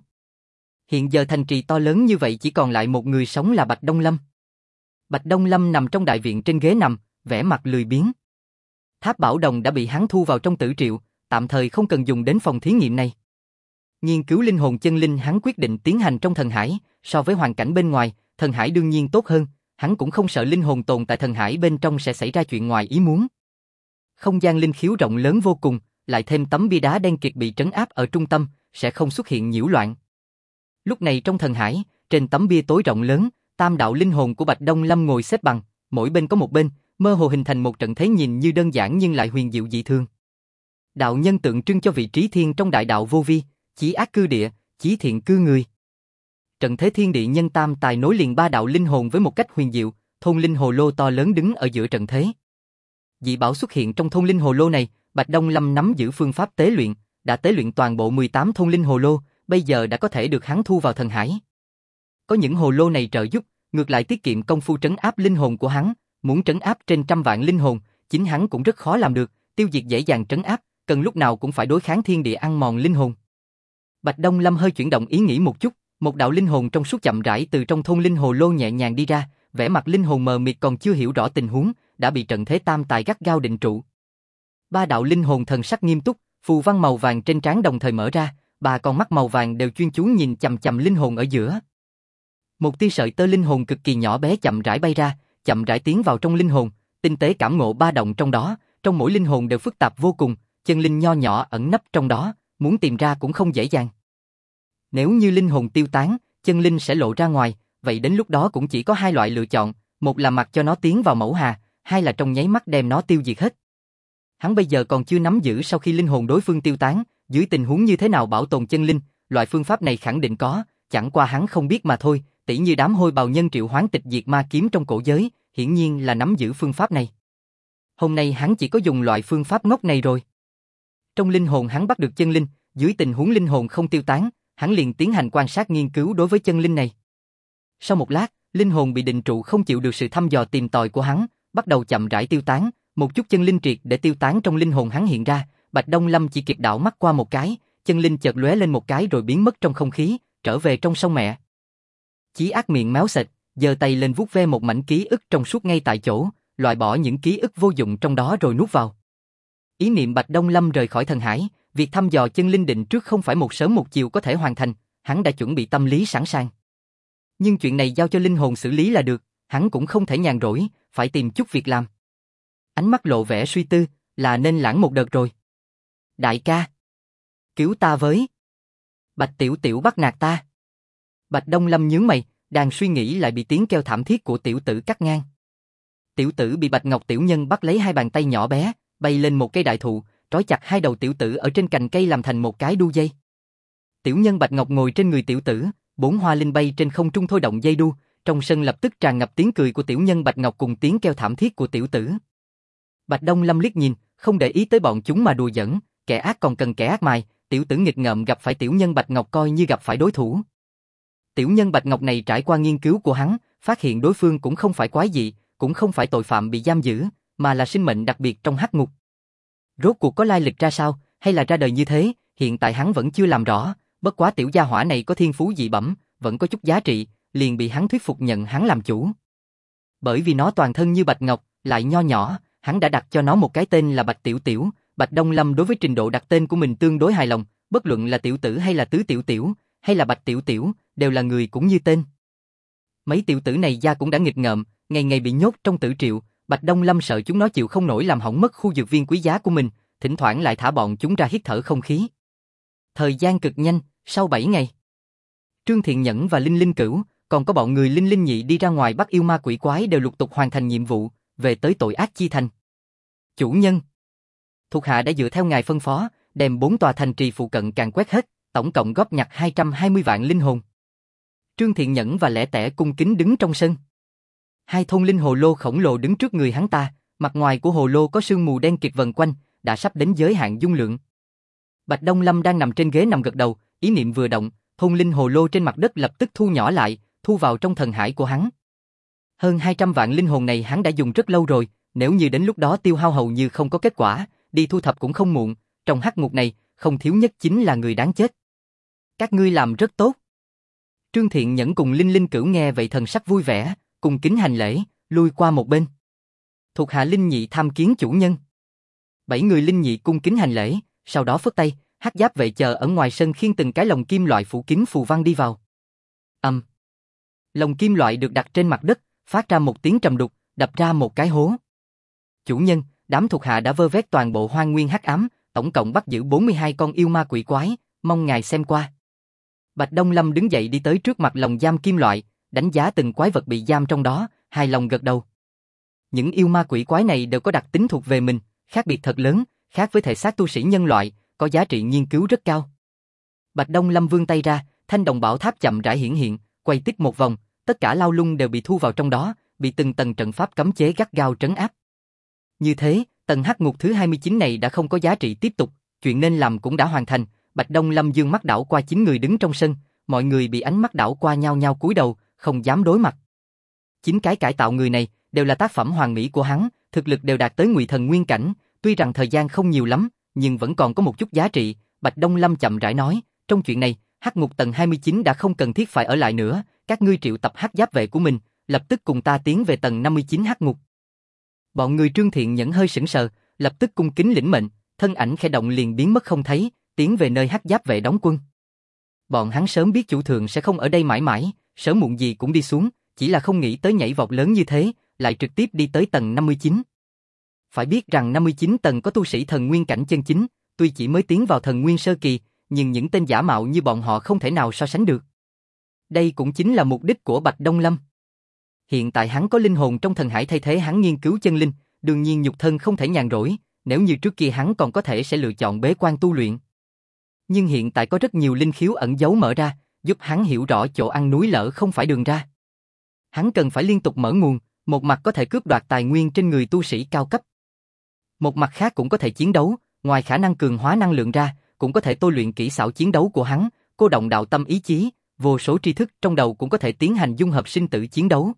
Hiện giờ thành trì to lớn như vậy chỉ còn lại một người sống là Bạch Đông Lâm. Bạch Đông Lâm nằm trong đại viện trên ghế nằm, vẻ mặt lười biếng. Tháp Bảo Đồng đã bị hắn thu vào trong tử triệu, tạm thời không cần dùng đến phòng thí nghiệm này. Nghiên cứu linh hồn chân linh hắn quyết định tiến hành trong thần hải, so với hoàn cảnh bên ngoài, thần hải đương nhiên tốt hơn, hắn cũng không sợ linh hồn tồn tại thần hải bên trong sẽ xảy ra chuyện ngoài ý muốn. Không gian linh khiếu rộng lớn vô cùng, lại thêm tấm bia đá đen kịt bị trấn áp ở trung tâm, sẽ không xuất hiện nhiễu loạn. Lúc này trong thần hải, trên tấm bia tối rộng lớn, tam đạo linh hồn của Bạch Đông Lâm ngồi xếp bằng, mỗi bên có một bên, mơ hồ hình thành một trận thế nhìn như đơn giản nhưng lại huyền diệu dị thường. Đạo nhân tượng trưng cho vị trí thiên trong đại đạo vô vi, chí ác cư địa, chí thiện cư người. Trận thế thiên địa nhân tam tài nối liền ba đạo linh hồn với một cách huyền diệu, thôn linh hồ lô to lớn đứng ở giữa trận thế. Dị bảo xuất hiện trong thôn linh hồ lô này, Bạch Đông Lâm nắm giữ phương pháp tế luyện, đã tế luyện toàn bộ 18 thôn linh hồ lô, bây giờ đã có thể được hắn thu vào thần hải. Có những hồ lô này trợ giúp, ngược lại tiết kiệm công phu trấn áp linh hồn của hắn, muốn trấn áp trên 100 vạn linh hồn, chính hắn cũng rất khó làm được, tiêu diệt dễ dàng trấn áp, cần lúc nào cũng phải đối kháng thiên địa ăn mòn linh hồn. Bạch Đông Lâm hơi chuyển động ý nghĩ một chút, một đạo linh hồn trong suốt chậm rãi từ trong thôn linh hồ lô nhẹ nhàng đi ra, vẻ mặt linh hồn mờ mịt còn chưa hiểu rõ tình huống, đã bị trận thế tam tài gắt gao định trụ. Ba đạo linh hồn thần sắc nghiêm túc, phù văn màu vàng trên trán đồng thời mở ra, ba con mắt màu vàng đều chuyên chú nhìn chằm chằm linh hồn ở giữa. Một tia sợi tơ linh hồn cực kỳ nhỏ bé chậm rãi bay ra, chậm rãi tiến vào trong linh hồn, tinh tế cảm ngộ ba động trong đó, trong mỗi linh hồn đều phức tạp vô cùng, chân linh nho nhỏ ẩn nấp trong đó, muốn tìm ra cũng không dễ dàng. Nếu như linh hồn tiêu tán, chân linh sẽ lộ ra ngoài, vậy đến lúc đó cũng chỉ có hai loại lựa chọn, một là mặc cho nó tiến vào mẫu hà, hai là trong nháy mắt đem nó tiêu diệt hết. Hắn bây giờ còn chưa nắm giữ sau khi linh hồn đối phương tiêu tán, dưới tình huống như thế nào bảo tồn chân linh, loại phương pháp này khẳng định có, chẳng qua hắn không biết mà thôi, tỉ như đám hôi bào nhân triệu hoán tịch diệt ma kiếm trong cổ giới, hiển nhiên là nắm giữ phương pháp này. Hôm nay hắn chỉ có dùng loại phương pháp ngốc này rồi. Trong linh hồn hắn bắt được chân linh, dưới tình huống linh hồn không tiêu tán, hắn liền tiến hành quan sát nghiên cứu đối với chân linh này. Sau một lát, linh hồn bị định trụ không chịu được sự thăm dò tìm tòi của hắn, bắt đầu chậm rãi tiêu tán, một chút chân linh triệt để tiêu tán trong linh hồn hắn hiện ra, Bạch Đông Lâm chỉ kịp đảo mắt qua một cái, chân linh chợt lóe lên một cái rồi biến mất trong không khí, trở về trong sông mẹ. Chí ác miệng méo sệt, giơ tay lên vuốt ve một mảnh ký ức trong suốt ngay tại chỗ, loại bỏ những ký ức vô dụng trong đó rồi nuốt vào. Ý niệm Bạch Đông Lâm rời khỏi thần hải, việc thăm dò chân linh định trước không phải một sớm một chiều có thể hoàn thành, hắn đã chuẩn bị tâm lý sẵn sàng. Nhưng chuyện này giao cho linh hồn xử lý là được, hắn cũng không thể nhàn rỗi, phải tìm chút việc làm. Ánh mắt lộ vẻ suy tư, là nên lãng một đợt rồi. Đại ca, cứu ta với. Bạch Tiểu Tiểu bắt nạt ta. Bạch Đông Lâm nhướng mày, đang suy nghĩ lại bị tiếng kêu thảm thiết của tiểu tử cắt ngang. Tiểu tử bị Bạch Ngọc tiểu nhân bắt lấy hai bàn tay nhỏ bé, bay lên một cây đại thụ, trói chặt hai đầu tiểu tử ở trên cành cây làm thành một cái đu dây. Tiểu nhân Bạch Ngọc ngồi trên người tiểu tử, 4 hoa linh bay trên không trung thôi động dây đu, trong sân lập tức tràn ngập tiếng cười của tiểu nhân Bạch Ngọc cùng tiếng kêu thảm thiết của tiểu tử. Bạch Đông Lâm liếc nhìn, không để ý tới bọn chúng mà đùa giỡn, kẻ ác còn cần kẻ ác mài, tiểu tử nghịch ngợm gặp phải tiểu nhân Bạch Ngọc coi như gặp phải đối thủ. Tiểu nhân Bạch Ngọc này trải qua nghiên cứu của hắn, phát hiện đối phương cũng không phải quái dị, cũng không phải tội phạm bị giam giữ, mà là sinh mệnh đặc biệt trong hắc ngục. Rốt cuộc có lai lịch ra sao, hay là ra đời như thế, hiện tại hắn vẫn chưa làm rõ, bất quá tiểu gia hỏa này có thiên phú dị bẩm, vẫn có chút giá trị, liền bị hắn thuyết phục nhận hắn làm chủ. Bởi vì nó toàn thân như Bạch Ngọc, lại nho nhỏ, hắn đã đặt cho nó một cái tên là Bạch Tiểu Tiểu. Bạch Đông Lâm đối với trình độ đặt tên của mình tương đối hài lòng, bất luận là tiểu tử hay là tứ tiểu tiểu, hay là Bạch Tiểu Tiểu, đều là người cũng như tên. Mấy tiểu tử này da cũng đã nghịch ngợm, ngày ngày bị nhốt trong tử triệu, Bạch Đông Lâm sợ chúng nó chịu không nổi làm hỏng mất khu dược viên quý giá của mình, thỉnh thoảng lại thả bọn chúng ra hít thở không khí. Thời gian cực nhanh, sau 7 ngày, Trương Thiện Nhẫn và Linh Linh Cửu, còn có bọn người Linh Linh Nhị đi ra ngoài bắt yêu ma quỷ quái đều lục tục hoàn thành nhiệm vụ, về tới tội ác chi thành. Chủ nhân, thuộc hạ đã dựa theo ngài phân phó, đem 4 tòa thành trì phụ cận càn quét hết, tổng cộng góp nhặt 220 vạn linh hồn. Trương Thiện Nhẫn và Lẻ Tẻ cung kính đứng trong sân. Hai thôn linh hồ lô khổng lồ đứng trước người hắn ta, mặt ngoài của hồ lô có sương mù đen kịt vần quanh, đã sắp đến giới hạn dung lượng. Bạch Đông Lâm đang nằm trên ghế nằm gật đầu, ý niệm vừa động, thôn linh hồ lô trên mặt đất lập tức thu nhỏ lại, thu vào trong thần hải của hắn. Hơn 200 vạn linh hồn này hắn đã dùng rất lâu rồi, nếu như đến lúc đó tiêu hao hầu như không có kết quả, đi thu thập cũng không muộn, trong hắc ngục này, không thiếu nhất chính là người đáng chết. Các ngươi làm rất tốt. Trương Thiện Nhẫn cùng Linh Linh Cửu nghe vậy thần sắc vui vẻ, cùng kính hành lễ, lui qua một bên. Thuộc hạ Linh Nhị tham kiến chủ nhân. 7 người Linh Nhị cung kính hành lễ, sau đó phất tay, hắc giáp vệ chờ ở ngoài sân khiêng từng cái lồng kim loại phủ kín phù văn đi vào. Lồng kim loại được đặt trên mặt đất, phát ra một tiếng trầm đục, đập ra một cái hố. Chủ nhân, đám thuộc hạ đã vơ vét toàn bộ hoang nguyên hắc ám, tổng cộng bắt giữ 42 con yêu ma quỷ quái, mong ngài xem qua. Bạch Đông Lâm đứng dậy đi tới trước mặt lồng giam kim loại, đánh giá từng quái vật bị giam trong đó, hài lòng gật đầu. Những yêu ma quỷ quái này đều có đặc tính thuộc về mình, khác biệt thật lớn, khác với thể xác tu sĩ nhân loại, có giá trị nghiên cứu rất cao. Bạch Đông Lâm vươn tay ra, thanh đồng bảo tháp chậm rãi hiển hiện, quay tích một vòng, tất cả lao lung đều bị thu vào trong đó, bị từng tầng trận pháp cấm chế gắt gao trấn áp. Như thế, tầng hắc ngục thứ 29 này đã không có giá trị tiếp tục, chuyện nên làm cũng đã hoàn thành. Bạch Đông Lâm dương mắt đảo qua 9 người đứng trong sân, mọi người bị ánh mắt đảo qua nhao nhao cúi đầu, không dám đối mặt. 9 cái cải tạo người này đều là tác phẩm hoàn mỹ của hắn, thực lực đều đạt tới Ngụy Thần Nguyên cảnh, tuy rằng thời gian không nhiều lắm, nhưng vẫn còn có một chút giá trị. Bạch Đông Lâm chậm rãi nói, trong chuyện này, hắc ngục tầng 29 đã không cần thiết phải ở lại nữa, các ngươi triệu tập hắc giáp vệ của mình, lập tức cùng ta tiến về tầng 59 hắc ngục. Bọn người Trương Thiện Nhẫn hơi sững sờ, lập tức cung kính lĩnh mệnh, thân ảnh khẽ động liền biến mất không thấy, tiến về nơi hắc giáp vệ đóng quân. Bọn hắn sớm biết chủ thượng sẽ không ở đây mãi mãi, sớm muộn gì cũng đi xuống, chỉ là không nghĩ tới nhảy vọt lớn như thế, lại trực tiếp đi tới tầng 59. Phải biết rằng 59 tầng có tu sĩ thần nguyên cảnh chân chính, tuy chỉ mới tiến vào thần nguyên sơ kỳ, nhưng những tên giả mạo như bọn họ không thể nào so sánh được. Đây cũng chính là mục đích của Bạch Đông Lâm. Hiện tại hắn có linh hồn trong thần hải thay thế hắn nghiên cứu chân linh, đương nhiên nhục thân không thể nhàn rỗi, nếu như trước kia hắn còn có thể sẽ lựa chọn bế quan tu luyện. Nhưng hiện tại có rất nhiều linh khiếu ẩn giấu mở ra, giúp hắn hiểu rõ chỗ ăn núi lở không phải đường ra. Hắn cần phải liên tục mở nguồn, một mặt có thể cướp đoạt tài nguyên trên người tu sĩ cao cấp. Một mặt khác cũng có thể chiến đấu, ngoài khả năng cường hóa năng lượng ra, cũng có thể tôi luyện kỹ xảo chiến đấu của hắn, cô động đạo tâm ý chí, vô số tri thức trong đầu cũng có thể tiến hành dung hợp sinh tử chiến đấu.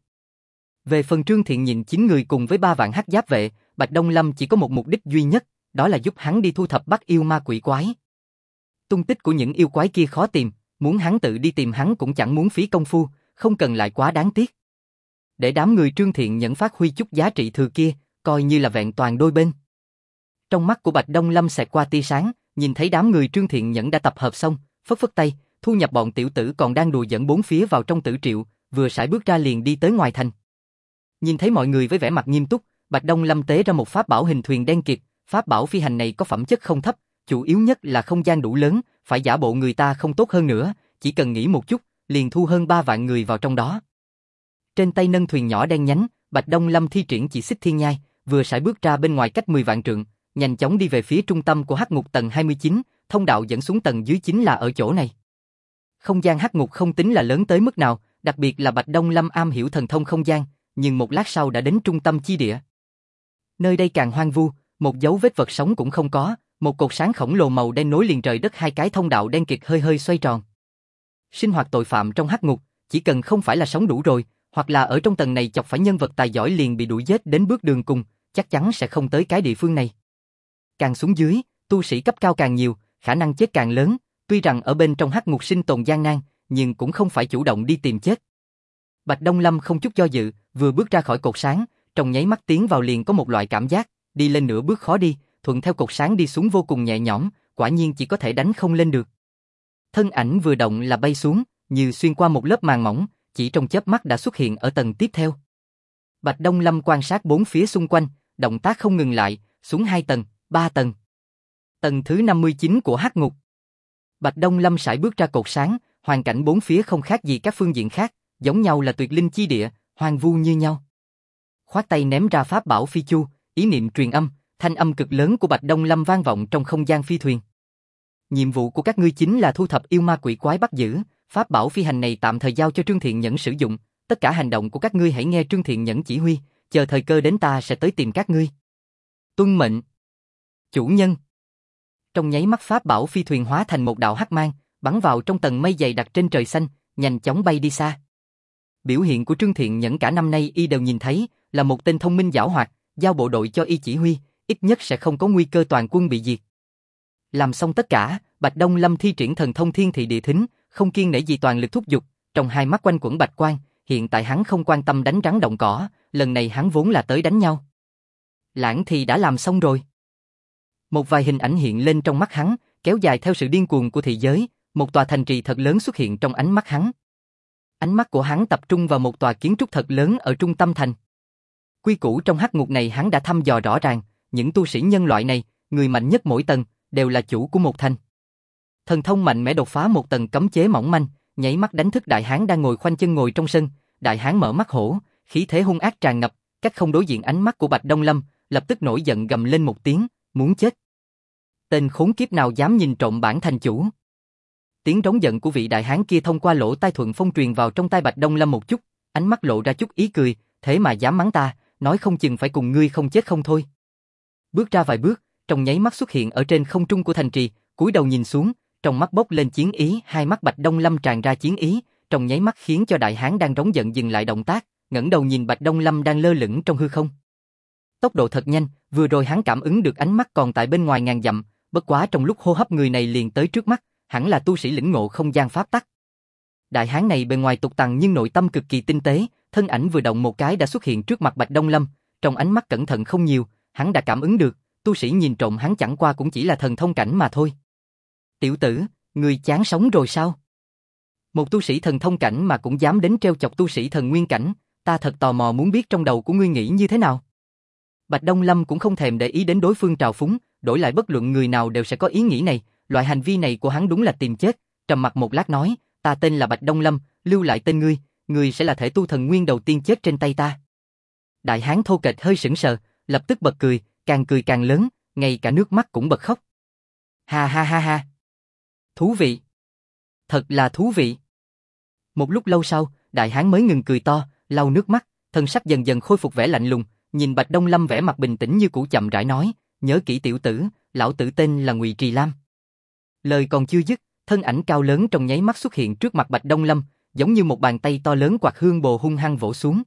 Về phần Trương Thiện nhìn 9 người cùng với 3 vạn hắc giáp vệ, Bạch Đông Lâm chỉ có một mục đích duy nhất, đó là giúp hắn đi thu thập bắt yêu ma quỷ quái. Tung tích của những yêu quái kia khó tìm, muốn hắn tự đi tìm hắn cũng chẳng muốn phí công phu, không cần lại quá đáng tiếc. để đám người Trương Thiện Nhẫn phát huy chút giá trị thừa kia, coi như là vẹn toàn đôi bên. Trong mắt của Bạch Đông Lâm xẹt qua tia sáng, nhìn thấy đám người Trương Thiện Nhẫn đã tập hợp xong, phất phất tay, thu nhập bọn tiểu tử còn đang đùa giỡn bốn phía vào trong tử triệu, vừa sải bước ra liền đi tới ngoài thành. Nhìn thấy mọi người với vẻ mặt nghiêm túc, Bạch Đông Lâm tế ra một pháp bảo hình thuyền đen kịt, pháp bảo phi hành này có phẩm chất không thấp, chủ yếu nhất là không gian đủ lớn, phải giả bộ người ta không tốt hơn nữa, chỉ cần nghĩ một chút, liền thu hơn 3 vạn người vào trong đó. Trên tay nâng thuyền nhỏ đen nhánh, Bạch Đông Lâm thi triển chỉ xích thiên nhai, vừa sải bước ra bên ngoài cách 10 vạn trượng, nhanh chóng đi về phía trung tâm của hắc ngục tầng 29, thông đạo dẫn xuống tầng dưới chính là ở chỗ này. Không gian hắc ngục không tính là lớn tới mức nào, đặc biệt là Bạch Đông Lâm am hiểu thần thông không gian, nhưng một lát sau đã đến trung tâm chi địa. Nơi đây càng hoang vu, một dấu vết vật sống cũng không có, một cột sáng khổng lồ màu đen nối liền trời đất, hai cái thông đạo đen kịt hơi hơi xoay tròn. Sinh hoạt tội phạm trong hắc ngục, chỉ cần không phải là sống đủ rồi, hoặc là ở trong tầng này chọc phải nhân vật tài giỏi liền bị đuổi giết đến bước đường cùng, chắc chắn sẽ không tới cái địa phương này. Càng xuống dưới, tu sĩ cấp cao càng nhiều, khả năng chết càng lớn, tuy rằng ở bên trong hắc ngục sinh tồn gian nan, nhưng cũng không phải chủ động đi tìm chết. Bạch Đông Lâm không chút do dự, vừa bước ra khỏi cột sáng, trong nháy mắt tiến vào liền có một loại cảm giác, đi lên nửa bước khó đi, thuận theo cột sáng đi xuống vô cùng nhẹ nhõm, quả nhiên chỉ có thể đánh không lên được. Thân ảnh vừa động là bay xuống, như xuyên qua một lớp màng mỏng, chỉ trong chớp mắt đã xuất hiện ở tầng tiếp theo. Bạch Đông Lâm quan sát bốn phía xung quanh, động tác không ngừng lại, xuống 2 tầng, 3 tầng. Tầng thứ 59 của hắc ngục. Bạch Đông Lâm sải bước ra cột sáng, hoàn cảnh bốn phía không khác gì các phương diện khác, giống nhau là tuyệt linh chi địa, hoang vu như nhau. Khoát tay ném ra pháp bảo phi chu, ý niệm truyền âm, thanh âm cực lớn của Bạch Đông Lâm vang vọng trong không gian phi thuyền. Nhiệm vụ của các ngươi chính là thu thập yêu ma quỷ quái bắt giữ, pháp bảo phi hành này tạm thời giao cho Trương Thiện Nhẫn sử dụng, tất cả hành động của các ngươi hãy nghe Trương Thiện Nhẫn chỉ huy, chờ thời cơ đến ta sẽ tới tìm các ngươi. Tuân mệnh. Chủ nhân. Trong nháy mắt pháp bảo phi thuyền hóa thành một đạo hắc mang, bắn vào trong tầng mây dày đặc trên trời xanh, nhanh chóng bay đi xa. Biểu hiện của Trương Thiện Nhẫn cả năm nay y đều nhìn thấy, là một tên thông minh giảo hoạt, giao bộ đội cho y chỉ huy, ít nhất sẽ không có nguy cơ toàn quân bị diệt. Làm xong tất cả, Bạch Đông Lâm thi triển thần thông thiên thị địa thính, không kiêng nể gì toàn lực thúc giục, trong hai mắt quanh quẩn bạch quang, hiện tại hắn không quan tâm đánh rắn động cỏ, lần này hắn vốn là tới đánh nhau. Lãng thì đã làm xong rồi. Một vài hình ảnh hiện lên trong mắt hắn, kéo dài theo sự điên cuồng của thị giới, một tòa thành trì thật lớn xuất hiện trong ánh mắt hắn. Ánh mắt của hắn tập trung vào một tòa kiến trúc thật lớn ở trung tâm thành. Quy củ trong hắc ngục này hắn đã thăm dò rõ ràng, những tu sĩ nhân loại này, người mạnh nhất mỗi tầng, đều là chủ của một thành. Thần thông mạnh mẽ đột phá một tầng cấm chế mỏng manh, nháy mắt đánh thức đại hán đang ngồi khoanh chân ngồi trong sân, đại hán mở mắt hổ, khí thế hung ác tràn ngập, cách không đối diện ánh mắt của Bạch Đông Lâm, lập tức nổi giận gầm lên một tiếng, muốn chết. Tên khốn kiếp nào dám nhìn trộm bản thành chủ? Tiếng rống giận của vị đại hán kia thông qua lỗ tai thuận phong truyền vào trong tai Bạch Đông Lâm một chút, ánh mắt lộ ra chút ý cười, thế mà dám mắng ta, nói không chừng phải cùng ngươi không chết không thôi. Bước ra vài bước, trong nháy mắt xuất hiện ở trên không trung của thành trì, cúi đầu nhìn xuống, trong mắt bốc lên chiến ý, hai mắt Bạch Đông Lâm tràn ra chiến ý, trong nháy mắt khiến cho đại hán đang rống giận dừng lại động tác, ngẩng đầu nhìn Bạch Đông Lâm đang lơ lửng trong hư không. Tốc độ thật nhanh, vừa rồi hắn cảm ứng được ánh mắt còn tại bên ngoài ngàn dặm, bất quá trong lúc hô hấp người này liền tới trước mắt, hẳn là tu sĩ lĩnh ngộ không gian pháp tắc. Đại hán này bề ngoài tục tằng nhưng nội tâm cực kỳ tinh tế, thân ảnh vừa động một cái đã xuất hiện trước mặt Bạch Đông Lâm, trong ánh mắt cẩn thận không nhiều, hắn đã cảm ứng được, tu sĩ nhìn trộm hắn chẳng qua cũng chỉ là thần thông cảnh mà thôi. Tiểu tử, ngươi chán sống rồi sao? Một tu sĩ thần thông cảnh mà cũng dám đến trêu chọc tu sĩ thần nguyên cảnh, ta thật tò mò muốn biết trong đầu của ngươi nghĩ như thế nào. Bạch Đông Lâm cũng không thèm để ý đến đối phương trào phúng, đổi lại bất luận người nào đều sẽ có ý nghĩ này, loại hành vi này của hắn đúng là tìm chết, trầm mặc một lát nói, ta tên là Bạch Đông Lâm, lưu lại tên ngươi sẽ là thể tu thần nguyên đầu tiên chết trên tay ta. Đại hán thô kệch hơi sững sờ, lập tức bật cười càng lớn, ngay cả nước mắt cũng bật khóc. Ha ha ha ha. Thú vị. Thật là thú vị. Một lúc lâu sau, đại hán mới ngừng cười to, lau nước mắt, thân sắc dần dần khôi phục vẻ lạnh lùng, nhìn Bạch Đông Lâm vẻ mặt bình tĩnh như cũ chậm rãi nói, nhớ kỹ tiểu tử, lão tử tên là Ngụy Trì Lam. Lời còn chưa dứt, thân ảnh cao lớn trong nháy mắt xuất hiện trước mặt Bạch Đông Lâm, giống như một bàn tay to lớn quạt hương bồ hung hăng vỗ xuống.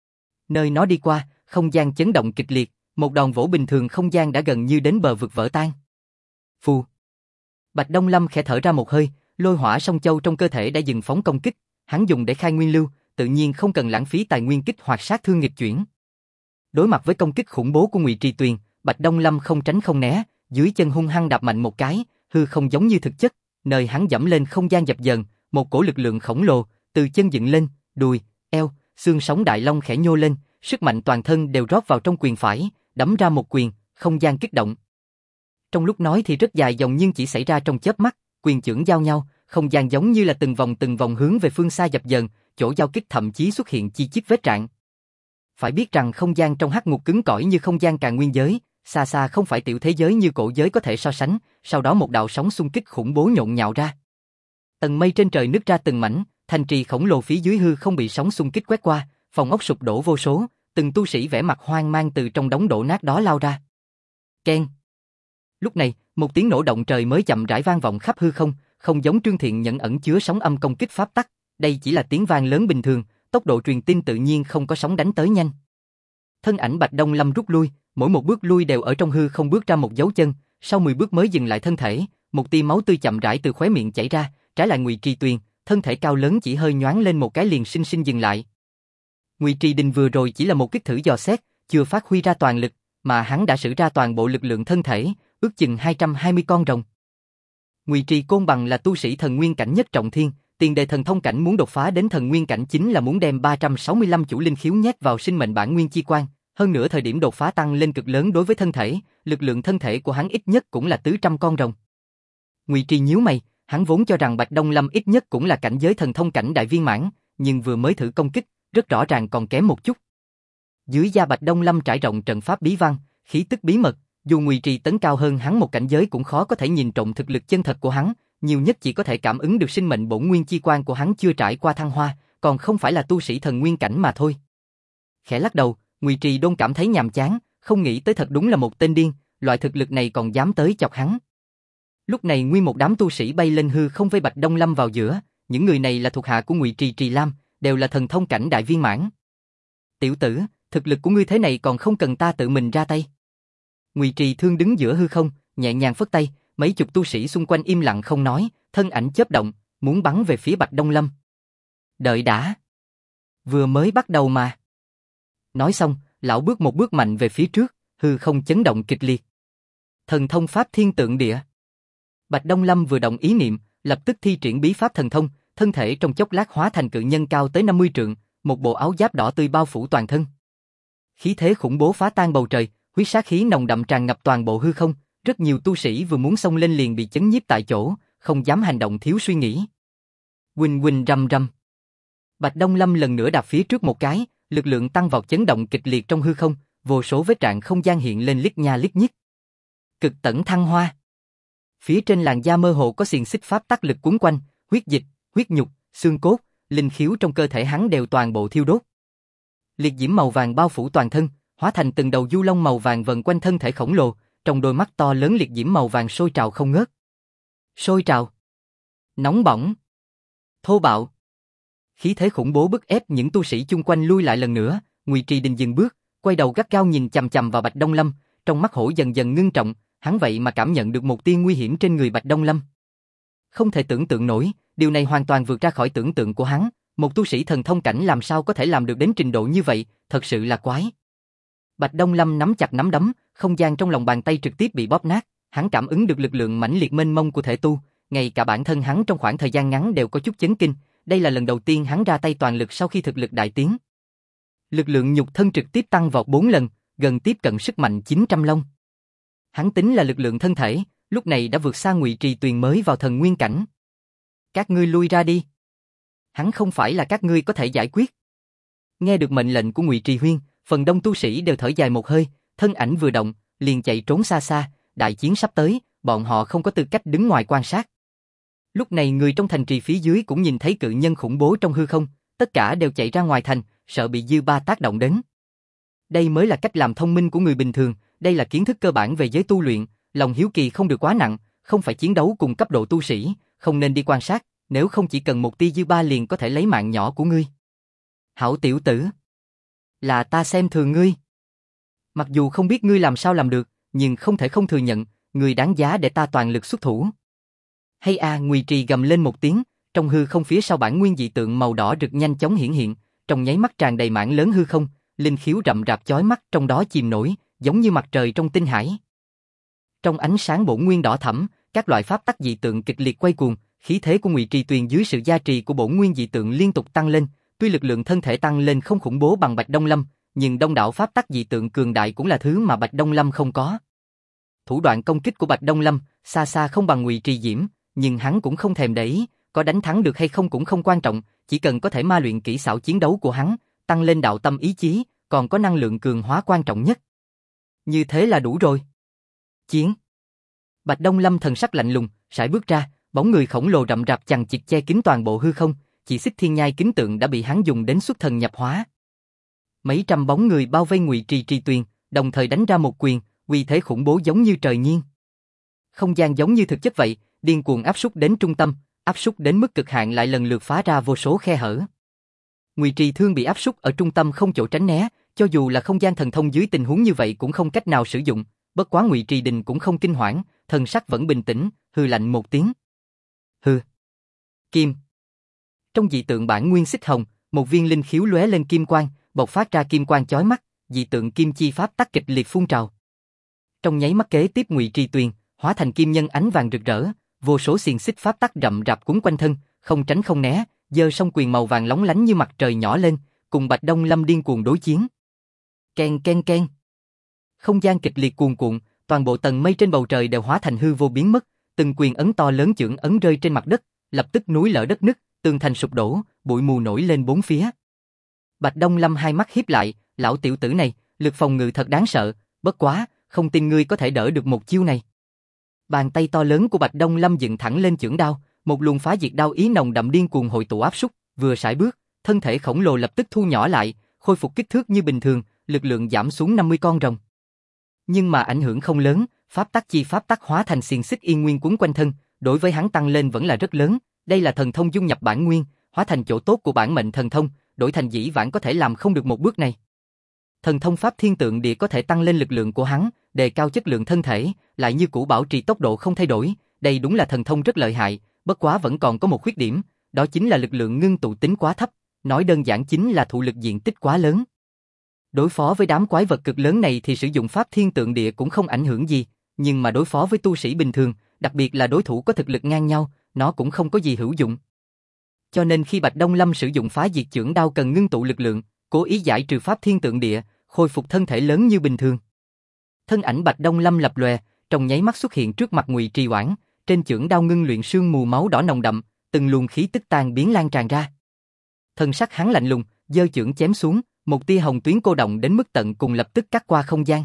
Nơi nó đi qua, không gian chấn động kịch liệt, một đòn vỗ bình thường không gian đã gần như đến bờ vực vỡ tan. Phù. Bạch Đông Lâm khẽ thở ra một hơi, lôi hỏa song châu trong cơ thể đã dừng phóng công kích, hắn dùng để khai nguyên lưu, tự nhiên không cần lãng phí tài nguyên kích hoạt sát thương nghịch chuyển. Đối mặt với công kích khủng bố của Ngụy Trì Tuyền, Bạch Đông Lâm không tránh không né, dưới chân hung hăng đạp mạnh một cái, hư không giống như thực chất, nơi hắn dẫm lên không gian dập dờn, một cổ lực lượng khổng lồ từ chân dựng lên, đùi, eo, xương sống đại long khẽ nhô lên, sức mạnh toàn thân đều rót vào trong quyền phải, đấm ra một quyền, không gian kích động. Trong lúc nói thì rất dài dòng nhưng chỉ xảy ra trong chớp mắt, quyền chưởng giao nhau, không gian giống như là từng vòng hướng về phương xa dập dờn, chỗ giao kích thậm chí xuất hiện chi chít vết rạn. Phải biết rằng không gian trong hắc ngục cứng cỏi như không gian Càn Nguyên giới, xa xa không phải tiểu thế giới như cổ giới có thể so sánh, sau đó một đạo sóng xung kích khủng bố nhộn nhạo ra. Tầng mây trên trời nứt ra từng mảnh, thành trì khổng lồ phía dưới hư không bị sóng xung kích quét qua, phòng ốc sụp đổ vô số, từng tu sĩ vẻ mặt hoang mang từ trong đống đổ nát đó lao ra. Keng. Lúc này, một tiếng nổ động trời mới chậm rãi vang vọng khắp hư không, không giống Trương Thiện Nhẫn ẩn chứa sóng âm công kích pháp tắc, đây chỉ là tiếng vang lớn bình thường, tốc độ truyền tin tự nhiên không có sóng đánh tới nhanh. Thân ảnh Bạch Đông Lâm rút lui, mỗi một bước lui đều ở trong hư không bước ra một dấu chân, sau 10 bước mới dừng lại thân thể, một tia máu tươi chậm rãi từ khóe miệng chảy ra, trái lại Ngụy Trì Tuyền, thân thể cao lớn chỉ hơi nhoáng lên một cái liền sinh sinh dừng lại. Ngụy Trì Đình vừa rồi chỉ là một kích thử dò xét, chưa phát huy ra toàn lực, mà hắn đã sử ra toàn bộ lực lượng thân thể, ước chừng 220 con rồng. Ngụy Trì Côn Bằng là tu sĩ thần nguyên cảnh nhất trọng thiên, tiền đề thần thông cảnh muốn đột phá đến thần nguyên cảnh chính là muốn đem 365 chủ linh khiếu nhét vào sinh mệnh bản nguyên chi quan, hơn nữa thời điểm đột phá tăng lên cực lớn đối với thân thể, lực lượng thân thể của hắn ít nhất cũng là 400 con rồng. Ngụy Trì nhíu mày, hắn vốn cho rằng Bạch Đông Lâm ít nhất cũng là cảnh giới thần thông cảnh đại viên mãn, nhưng vừa mới thử công kích, rất rõ ràng còn kém một chút. Dưới da Bạch Đông Lâm trải rộng trận pháp bí văn, khí tức bí mật, dù Ngụy Trì tấn cao hơn hắn một cảnh giới cũng khó có thể nhìn trộm thực lực chân thật của hắn, nhiều nhất chỉ có thể cảm ứng được sinh mệnh bổn nguyên chi quan của hắn chưa trải qua thăng hoa, còn không phải là tu sĩ thần nguyên cảnh mà thôi. Khẽ lắc đầu, Ngụy Trì Đôn cảm thấy nhàm chán, không nghĩ tới thật đúng là một tên điên, loại thực lực này còn dám tới chọc hắn. Lúc này nguyên một đám tu sĩ bay lên hư không vây Bạch Đông Lâm vào giữa, những người này là thuộc hạ của Ngụy Trì Trì Lam, đều là thần thông cảnh đại viên mãn. Tiểu tử, thực lực của ngươi thế này còn không cần ta tự mình ra tay. Ngụy Trì Thương đứng giữa hư không, nhẹ nhàng phất tay, mấy chục tu sĩ xung quanh im lặng không nói, thân ảnh chớp động, muốn bắn về phía Bạch Đông Lâm. Đợi đã. Vừa mới bắt đầu mà. Nói xong, lão bước một bước mạnh về phía trước, hư không chấn động kịch liệt. Thần thông pháp thiên tượng địa. Bạch Đông Lâm vừa động ý niệm, lập tức thi triển bí pháp thần thông, thân thể trong chốc lát hóa thành cự nhân cao tới 50 trượng, một bộ áo giáp đỏ tươi bao phủ toàn thân. Khí thế khủng bố phá tan bầu trời, huyết sát khí nồng đậm tràn ngập toàn bộ hư không, rất nhiều tu sĩ vừa muốn xông lên liền bị chấn nhiếp tại chỗ, không dám hành động thiếu suy nghĩ. Huỳnh huỳnh rầm rầm. Bạch Đông Lâm lần nữa đạp phía trước một cái, lực lượng tăng vọt chấn động kịch liệt trong hư không, vô số vết rạn không gian hiện lên lít nha lít nhít. Cực tẩn thăng hoa. Phía trên làn da mơ hồ có xiềng xích pháp tắc lực cuốn quanh, huyết dịch, huyết nhục, xương cốt, linh khiếu trong cơ thể hắn đều toàn bộ thiêu đốt. Liệt diễm màu vàng bao phủ toàn thân, hóa thành từng đầu du long màu vàng vần quanh thân thể khổng lồ, trong đôi mắt to lớn liệt diễm màu vàng sôi trào không ngớt. Sôi trào, nóng bỏng, thô bạo. Khí thế khủng bố bức ép những tu sĩ chung quanh lui lại lần nữa, Ngụy Trì Đình dừng bước, quay đầu gắt gao nhìn chằm chằm vào Bạch Đông Lâm, trong mắt hổ dần dần ngưng trọng, hắn vậy mà cảm nhận được một tia nguy hiểm trên người Bạch Đông Lâm. Không thể tưởng tượng nổi, điều này hoàn toàn vượt ra khỏi tưởng tượng của hắn, một tu sĩ thần thông cảnh làm sao có thể làm được đến trình độ như vậy, thật sự là quái. Bạch Đông Lâm nắm chặt nắm đấm, không gian trong lòng bàn tay trực tiếp bị bóp nát, hắn cảm ứng được lực lượng mãnh liệt mênh mông của thể tu, ngay cả bản thân hắn trong khoảng thời gian ngắn đều có chút chấn kinh, đây là lần đầu tiên hắn ra tay toàn lực sau khi thực lực đại tiến. Lực lượng nhục thân trực tiếp tăng vọt 4 lần, gần tiếp cận sức mạnh 900 long. Hắn tính là lực lượng thân thể, lúc này đã vượt xa Ngụy Trì Tuyền mới vào thần nguyên cảnh. Các ngươi lui ra đi. Hắn không phải là các ngươi có thể giải quyết. Nghe được mệnh lệnh của Ngụy Trì Huyên, phần đông tu sĩ đều thở dài một hơi, thân ảnh vừa động, liền chạy trốn xa xa, đại chiến sắp tới, bọn họ không có tư cách đứng ngoài quan sát. Lúc này người trong thành trì phía dưới cũng nhìn thấy cự nhân khủng bố trong hư không, tất cả đều chạy ra ngoài thành, sợ bị dư ba tác động đến. Đây mới là cách làm thông minh của người bình thường, đây là kiến thức cơ bản về giới tu luyện, lòng hiếu kỳ không được quá nặng, không phải chiến đấu cùng cấp độ tu sĩ, không nên đi quan sát, nếu không chỉ cần một tia dư ba liền có thể lấy mạng nhỏ của ngươi. Hảo tiểu tử, là ta xem thường ngươi. Mặc dù không biết ngươi làm sao làm được, nhưng không thể không thừa nhận, ngươi đáng giá để ta toàn lực xuất thủ. Hay à, Ngụy Trì gầm lên một tiếng, trong hư không phía sau bản nguyên dị tượng màu đỏ rực nhanh chóng hiển hiện, trong nháy mắt tràn đầy mảng lớn hư không, linh khiếu rậm rạp chói mắt trong đó chìm nổi, giống như mặt trời trong tinh hải. Trong ánh sáng bổn nguyên đỏ thẫm, các loại pháp tắc dị tượng kịch liệt quay cuồng, khí thế của Ngụy Trì Tuyền dưới sự gia trì của bổn nguyên dị tượng liên tục tăng lên, tuy lực lượng thân thể tăng lên không khủng bố bằng Bạch Đông Lâm, nhưng đông đảo pháp tắc dị tượng cường đại cũng là thứ mà Bạch Đông Lâm không có. Thủ đoạn công kích của Bạch Đông Lâm xa xa không bằng Ngụy Trì Diễm, nhưng hắn cũng không thèm để ý, có đánh thắng được hay không cũng không quan trọng, chỉ cần có thể ma luyện kỹ xảo chiến đấu của hắn, tăng lên đạo tâm ý chí, còn có năng lượng cường hóa quan trọng nhất. Như thế là đủ rồi. Chiến. Bạch Đông Lâm thần sắc lạnh lùng, sải bước ra, bóng người khổng lồ rậm rạp chằng chịt che kín toàn bộ hư không, chỉ xích thiên nhai kính tượng đã bị hắn dùng đến xuất thần nhập hóa. Mấy trăm bóng người bao vây Ngụy Trì Tuyền, đồng thời đánh ra một quyền, uy thế khủng bố giống như trời nghiêng. Không gian giống như thực chất vậy, điên cuồng áp súc đến trung tâm, áp súc đến mức cực hạn lại lần lượt phá ra vô số khe hở. Ngụy Trì Thương bị áp súc ở trung tâm không chỗ tránh né, cho dù là không gian thần thông dưới tình huống như vậy cũng không cách nào sử dụng, bất quá Ngụy Trì Đình cũng không kinh hoảng, thần sắc vẫn bình tĩnh, hừ lạnh một tiếng. Hừ. Kim. Trong dị tượng bản nguyên xích hồng, một viên linh khiếu lóe lên kim quang, bộc phát ra kim quang chói mắt, dị tượng kim chi pháp tắc kịch liệt phun trào. Trong nháy mắt kế tiếp Ngụy Trì Tuyền hóa thành kim nhân ánh vàng rực rỡ, vô số xiềng xích pháp tắc rậm rạp cuốn quanh thân, không tránh không né, giơ song quyền màu vàng lóng lánh như mặt trời nhỏ lên, cùng Bạch Đông Lâm điên cuồng đối chiến. Ken ken ken. Không gian kịch liệt cuồn cuộn, toàn bộ tầng mây trên bầu trời đều hóa thành hư vô biến mất, từng quyền ấn to lớn chưởng ấn rơi trên mặt đất, lập tức núi lở đất nứt, tường thành sụp đổ, bụi mù nổi lên bốn phía. Bạch Đông Lâm hai mắt híp lại, lão tiểu tử này, lực phòng ngự thật đáng sợ, bất quá, không tin ngươi có thể đỡ được một chiêu này. Bàn tay to lớn của Bạch Đông Lâm dựng thẳng lên chưởng đao, một luồng phá diệt đao ý nồng đậm điên cuồng hội tụ áp súc, vừa sải bước, thân thể khổng lồ lập tức thu nhỏ lại, khôi phục kích thước như bình thường, lực lượng giảm xuống 50 con rồng. Nhưng mà ảnh hưởng không lớn, pháp tắc hóa thành xiềng xích yên nguyên quấn quanh thân, đối với hắn tăng lên vẫn là rất lớn, đây là thần thông dung nhập bản nguyên, hóa thành chỗ tốt của bản mệnh thần thông, đổi thành dĩ vãng có thể làm không được một bước này. Thần thông pháp thiên tượng địa có thể tăng lên lực lượng của hắn, đề cao chất lượng thân thể, lại như cũ bảo trì tốc độ không thay đổi, đây đúng là thần thông rất lợi hại, bất quá vẫn còn có một khuyết điểm, đó chính là lực lượng ngưng tụ tính quá thấp, nói đơn giản chính là thụ lực diện tích quá lớn. Đối phó với đám quái vật cực lớn này thì sử dụng pháp thiên tượng địa cũng không ảnh hưởng gì, nhưng mà đối phó với tu sĩ bình thường, đặc biệt là đối thủ có thực lực ngang nhau, nó cũng không có gì hữu dụng. Cho nên khi Bạch Đông Lâm sử dụng phá diệt chưởng đao cần ngưng tụ lực lượng, cố ý giải trừ pháp thiên tượng địa, khôi phục thân thể lớn như bình thường. Thân ảnh Bạch Đông Lâm lập lòe, trong nháy mắt xuất hiện trước mặt Ngụy Trì Oản, trên chưởng đao ngưng luyện sương mù máu đỏ nồng đậm, từng luồng khí tức tan biến lan tràn ra. Thân sắc hắn lạnh lùng, giơ chưởng chém xuống, một tia hồng tuyến cô động đến mức tận cùng lập tức cắt qua không gian.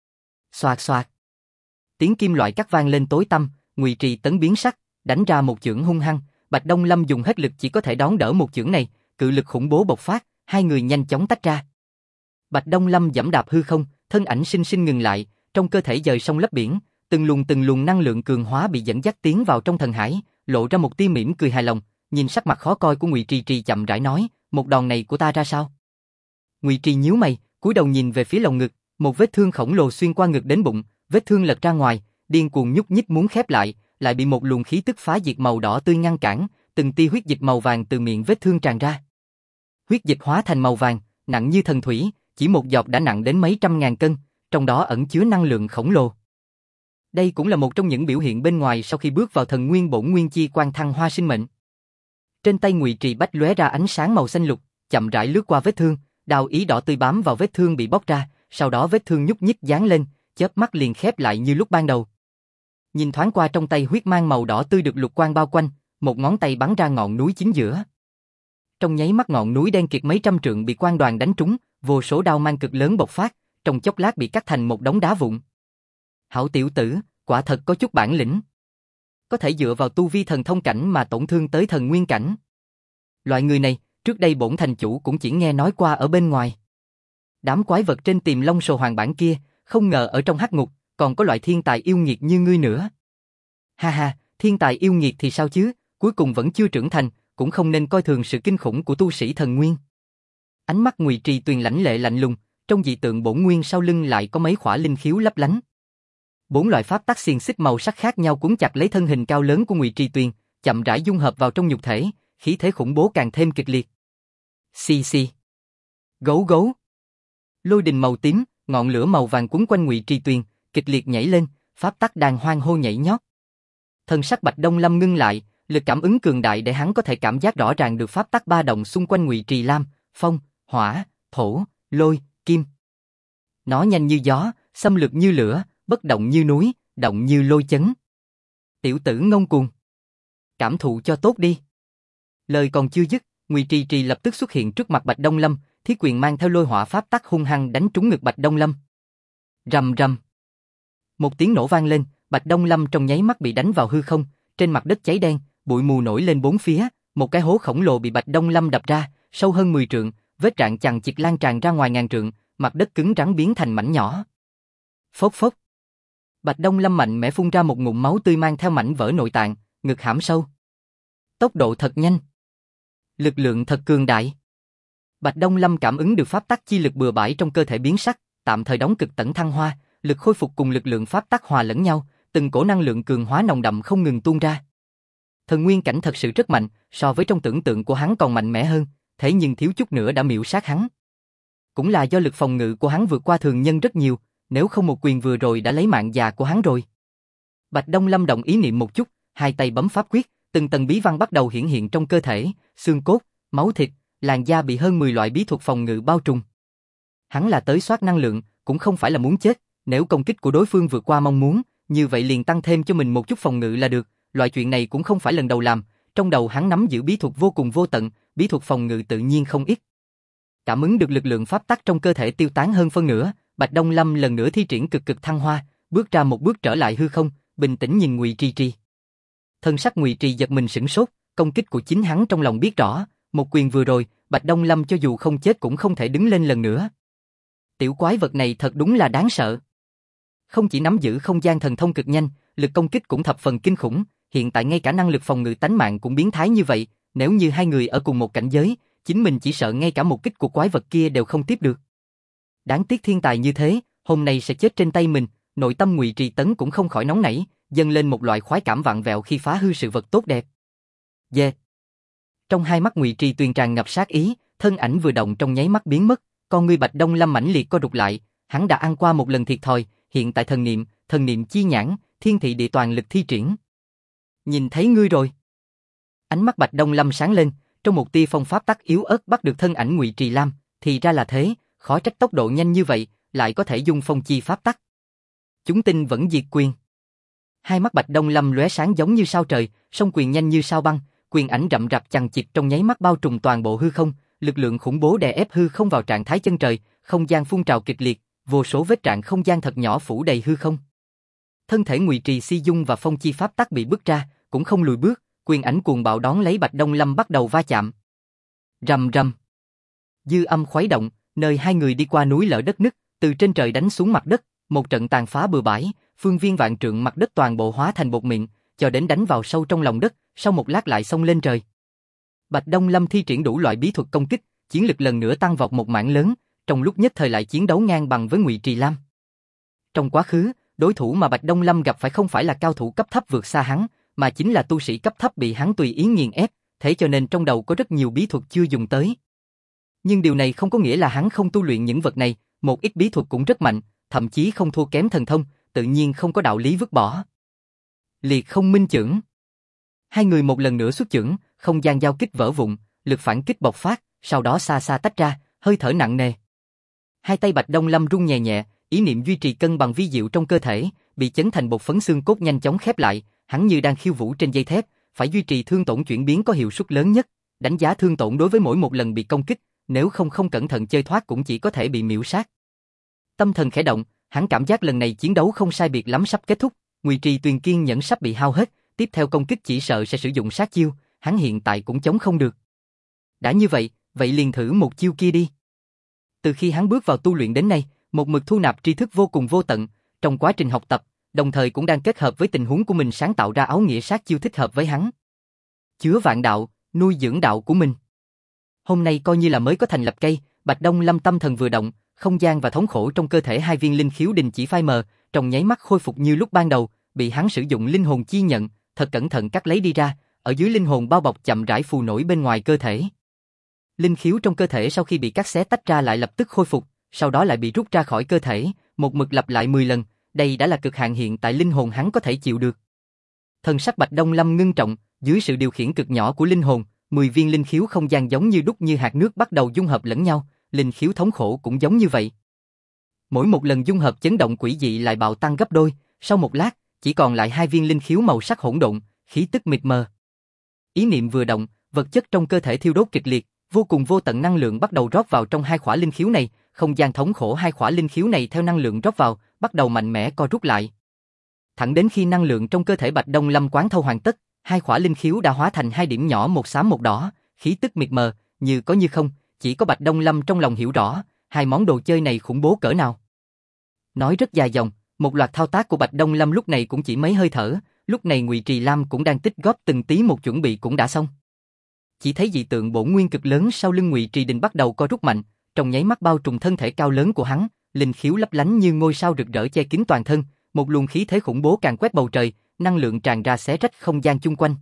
Xoạt xoạt. Tiếng kim loại cắt vang lên tối tăm, Ngụy Trì Tấn biến sắc, đánh ra một chưởng hung hăng, Bạch Đông Lâm dùng hết lực chỉ có thể đón đỡ một chưởng này, cự lực khủng bố bộc phát, hai người nhanh chóng tách ra. Bạch Đông Lâm giẫm đạp hư không, thân ảnh sinh sinh ngừng lại, trong cơ thể dời sông lấp biển, từng luồng năng lượng cường hóa bị dẫn dắt tiến vào trong thần hải, lộ ra một tia mỉm cười hài lòng, nhìn sắc mặt khó coi của Ngụy Trì chậm rãi nói, một đòn này của ta ra sao? Ngụy Trì nhíu mày, cúi đầu nhìn về phía lồng ngực, một vết thương khổng lồ xuyên qua ngực đến bụng, vết thương lật ra ngoài, điên cuồng nhúc nhích muốn khép lại bị một luồng khí tức phá diệt màu đỏ tươi ngăn cản, từng tia huyết dịch màu vàng từ miệng vết thương tràn ra. Huyết dịch hóa thành màu vàng, nặng như thần thủy, chỉ một giọt đã nặng đến mấy trăm ngàn cân, trong đó ẩn chứa năng lượng khổng lồ. Đây cũng là một trong những biểu hiện bên ngoài sau khi bước vào thần nguyên bổn nguyên chi quan thăng hoa sinh mệnh. Trên tay Ngụy Trì Bách lóe ra ánh sáng màu xanh lục, chậm rãi lướt qua vết thương, đao ý đỏ tươi bám vào vết thương bị bóc ra, sau đó vết thương nhúc nhích dán lên, chớp mắt liền khép lại như lúc ban đầu. Nhìn thoáng qua trong tay huyết mang màu đỏ tươi được lục quang bao quanh, một ngón tay bắn ra ngọn núi chính giữa. Trong nháy mắt ngọn núi đen kịt mấy trăm trượng bị quang đoàn đánh trúng, vô số đao mang cực lớn bộc phát, trong chốc lát bị cắt thành một đống đá vụn. Hảo tiểu tử, quả thật có chút bản lĩnh. Có thể dựa vào tu vi thần thông cảnh mà tổn thương tới thần nguyên cảnh. Loại người này, trước đây bổn thành chủ cũng chỉ nghe nói qua ở bên ngoài. Đám quái vật trên Tiềm Long Sồ Hoàng bản kia, không ngờ ở trong hắc ngục, còn có loại thiên tài yêu nghiệt như ngươi nữa. Ha ha, thiên tài yêu nghiệt thì sao chứ, cuối cùng vẫn chưa trưởng thành, cũng không nên coi thường sự kinh khủng của tu sĩ thần nguyên. Ánh mắt Ngụy Trì Tuyền lãnh lệ lạnh lùng, trong dị tượng bổn nguyên sau lưng lại có mấy khỏa linh khiếu lấp lánh. Bốn loại pháp tắc xiềng xích màu sắc khác nhau cuốn chặt lấy thân hình cao lớn của Ngụy Trì Tuyền, chậm rãi dung hợp vào trong nhục thể, khí thế khủng bố càng thêm kịch liệt. Xì xì. Gấu gấu. Lôi đình màu tím, ngọn lửa màu vàng quấn quanh Ngụy Trì Tuyền, kịch liệt nhảy lên, pháp tắc đàn hoang hô nhảy nhót. Thân sắc Bạch Đông Lâm ngưng lại, lực cảm ứng cường đại để hắn có thể cảm giác rõ ràng được pháp tắc ba động xung quanh Ngụy Trì Lam, phong, hỏa, thổ, lôi, kim. Nó nhanh như gió, xâm lược như lửa, bất động như núi, động như lôi chấn. Tiểu tử ngông cuồng. Cảm thụ cho tốt đi. Lời còn chưa dứt, Ngụy Trì Trì lập tức xuất hiện trước mặt Bạch Đông Lâm, thiết quyền mang theo lôi hỏa pháp tắc hung hăng đánh trúng ngực Bạch Đông Lâm. Rầm rầm. Một tiếng nổ vang lên, Bạch Đông Lâm trong nháy mắt bị đánh vào hư không, trên mặt đất cháy đen, bụi mù nổi lên bốn phía, một cái hố khổng lồ bị Bạch Đông Lâm đập ra, sâu hơn 10 trượng, vết rạn chằng chịt lan tràn ra ngoài ngàn trượng, mặt đất cứng rắn biến thành mảnh nhỏ. Phốc phốc. Bạch Đông Lâm mạnh mẽ phun ra một ngụm máu tươi mang theo mảnh vỡ nội tạng, ngực hãm sâu. Tốc độ thật nhanh. Lực lượng thật cường đại. Bạch Đông Lâm cảm ứng được pháp tắc chi lực bừa bãi trong cơ thể biến sắc, tạm thời đóng cực tẩn thăng hoa, lực khôi phục cùng lực lượng pháp tắc hòa lẫn nhau, từng cổ năng lượng cường hóa nồng đậm không ngừng tuôn ra. Thần nguyên cảnh thật sự rất mạnh, so với trong tưởng tượng của hắn còn mạnh mẽ hơn, thế nhưng thiếu chút nữa đã miểu sát hắn. Cũng là do lực phòng ngự của hắn vượt qua thường nhân rất nhiều, nếu không một quyền vừa rồi đã lấy mạng già của hắn rồi. Bạch Đông Lâm động ý niệm một chút, hai tay bấm pháp quyết, từng tầng bí văn bắt đầu hiển hiện trong cơ thể, xương cốt, máu thịt, làn da bị hơn 10 loại bí thuật phòng ngự bao trùm. Hắn là tới soát năng lượng, cũng không phải là muốn chết, nếu công kích của đối phương vượt qua mong muốn, như vậy liền tăng thêm cho mình một chút phòng ngự là được, loại chuyện này cũng không phải lần đầu làm, trong đầu hắn nắm giữ bí thuật vô cùng vô tận, bí thuật phòng ngự tự nhiên không ít. Cảm ứng được lực lượng pháp tắc trong cơ thể tiêu tán hơn phân nửa, Bạch Đông Lâm lần nữa thi triển cực cực thăng hoa, bước ra một bước trở lại hư không, bình tĩnh nhìn Ngụy Trì Trì. Thân sắc Ngụy Trì giật mình sửng sốt, công kích của chính hắn trong lòng biết rõ, một quyền vừa rồi, Bạch Đông Lâm cho dù không chết cũng không thể đứng lên lần nữa. Tiểu quái vật này thật đúng là đáng sợ. Không chỉ nắm giữ không gian thần thông cực nhanh, lực công kích cũng thập phần kinh khủng, hiện tại ngay cả năng lực phòng ngự tánh mạng cũng biến thái như vậy, nếu như hai người ở cùng một cảnh giới, chính mình chỉ sợ ngay cả một kích của quái vật kia đều không tiếp được. Đáng tiếc thiên tài như thế, hôm nay sẽ chết trên tay mình, nội tâm Ngụy Trì Tấn cũng không khỏi nóng nảy, dâng lên một loại khoái cảm vặn vẹo khi phá hư sự vật tốt đẹp. Yeah. Trong hai mắt Ngụy Trì Tuyền tràn ngập sát ý, thân ảnh vừa động trong nháy mắt biến mất, con ngươi Bạch Đông Lâm mãnh liệt co rụt lại, hắn đã ăn qua một lần thiệt thòi, hiện tại thần niệm chi nhãn, thiên thị địa toàn lực thi triển. Nhìn thấy ngươi rồi. Ánh mắt Bạch Đông Lâm sáng lên, trong một tia phong pháp tắc yếu ớt bắt được thân ảnh Ngụy Trì Lam, thì ra là thế, khó trách tốc độ nhanh như vậy, lại có thể dung phong chi pháp tắc. Chúng tinh vẫn diệt quyền. Hai mắt Bạch Đông Lâm lóe sáng giống như sao trời, song quyền nhanh như sao băng, quyền ảnh rậm rạp chằng chịt trong nháy mắt bao trùm toàn bộ hư không, lực lượng khủng bố đè ép hư không vào trạng thái chân trời, không gian phun trào kịch liệt, vô số vết rạn không gian thật nhỏ phủ đầy hư không. Thân thể Ngụy Trì Si Dung và phong chi pháp tắc bị bức ra, cũng không lùi bước, quyền ảnh cuồng bạo đón lấy Bạch Đông Lâm bắt đầu va chạm. Rầm rầm. Dư âm khuấy động, nơi hai người đi qua núi lở đất nứt, từ trên trời đánh xuống mặt đất, một trận tàn phá bừa bãi, phương viên vạn trượng mặt đất toàn bộ hóa thành bột mịn, cho đến đánh vào sâu trong lòng đất, sau một lát lại xông lên trời. Bạch Đông Lâm thi triển đủ loại bí thuật công kích, chiến lực lần nữa tăng vọt một mảng lớn, trong lúc nhất thời lại chiến đấu ngang bằng với Ngụy Trì Lam. Trong quá khứ, đối thủ mà Bạch Đông Lâm gặp phải không phải là cao thủ cấp thấp vượt xa hắn, mà chính là tu sĩ cấp thấp bị hắn tùy ý nghiền ép, thế cho nên trong đầu có rất nhiều bí thuật chưa dùng tới. Nhưng điều này không có nghĩa là hắn không tu luyện những vật này, một ít bí thuật cũng rất mạnh, thậm chí không thua kém thần thông, tự nhiên không có đạo lý vứt bỏ. Liệt không minh chưởng. Hai người một lần nữa xuất chưởng, không gian giao kích vỡ vụn, lực phản kích bộc phát, sau đó xa xa tách ra, hơi thở nặng nề. Hai tay Bạch Đông Lâm run nhẹ nhẹ, ý niệm duy trì cân bằng vi diệu trong cơ thể, bị chấn thành bột phấn xương cốt nhanh chóng khép lại, hắn như đang khiêu vũ trên dây thép, phải duy trì thương tổn chuyển biến có hiệu suất lớn nhất, đánh giá thương tổn đối với mỗi một lần bị công kích, nếu không cẩn thận chơi thoát cũng chỉ có thể bị miểu sát. Tâm thần khẽ động, hắn cảm giác lần này chiến đấu không sai biệt lắm sắp kết thúc, Ngụy Trì Tuyền kiên nhẫn sắp bị hao hết, tiếp theo công kích chỉ sợ sẽ sử dụng sát chiêu, hắn hiện tại cũng chống không được. Đã như vậy, vậy liền thử một chiêu kia đi. Từ khi hắn bước vào tu luyện đến nay, một mực thu nạp tri thức vô cùng vô tận, trong quá trình học tập, đồng thời cũng đang kết hợp với tình huống của mình sáng tạo ra áo nghĩa sát chiêu thích hợp với hắn. Chứa vạn đạo, nuôi dưỡng đạo của mình. Hôm nay coi như là mới có thành lập cây, Bạch Đông Lâm tâm thần vừa động, không gian và thống khổ trong cơ thể hai viên linh khiếu đình chỉ phai mờ, trong nháy mắt khôi phục như lúc ban đầu, bị hắn sử dụng linh hồn chi nhận, thật cẩn thận cắt lấy đi ra, ở dưới linh hồn bao bọc chậm rãi phù nổi bên ngoài cơ thể. Linh khiếu trong cơ thể sau khi bị cắt xé tách ra lại lập tức khôi phục, sau đó lại bị rút ra khỏi cơ thể, một mực lặp lại 10 lần, đây đã là cực hạn hiện tại linh hồn hắn có thể chịu được. Thần sắc Bạch Đông Lâm ngưng trọng, dưới sự điều khiển cực nhỏ của linh hồn, 10 viên linh khiếu không gian giống như đúc như hạt nước bắt đầu dung hợp lẫn nhau, linh khiếu thống khổ cũng giống như vậy. Mỗi một lần dung hợp chấn động quỷ dị lại bạo tăng gấp đôi, sau một lát, chỉ còn lại 2 viên linh khiếu màu sắc hỗn độn, khí tức mịt mờ. Ý niệm vừa động, vật chất trong cơ thể thiêu đốt kịch liệt, vô cùng vô tận năng lượng bắt đầu rót vào trong 2 khỏa linh khiếu này, không gian thống khổ 2 khỏa linh khiếu này theo năng lượng rót vào, bắt đầu mạnh mẽ co rút lại. Thẳng đến khi năng lượng trong cơ thể Bạch Đông Lâm quán thâu hoàn tất, 2 khỏa linh khiếu đã hóa thành 2 điểm nhỏ một xám một đỏ, khí tức mịt mờ, như có như không, chỉ có Bạch Đông Lâm trong lòng hiểu rõ, 2 món đồ chơi này khủng bố cỡ nào. Nói rất dài dòng, một loạt thao tác của Bạch Đông Lâm lúc này cũng chỉ mấy hơi thở, lúc này Ngụy Trì Lam cũng đang tích góp từng tí một chuẩn bị cũng đã xong. Chỉ thấy dị tượng bổn nguyên cực lớn sau lưng Ngụy Trì Đình bắt đầu co rút mạnh, trong nháy mắt bao trùm thân thể cao lớn của hắn, linh khiếu lấp lánh như ngôi sao rực rỡ che kín toàn thân, một luồng khí thế khủng bố càn quét bầu trời, năng lượng tràn ra xé rách không gian chung quanh.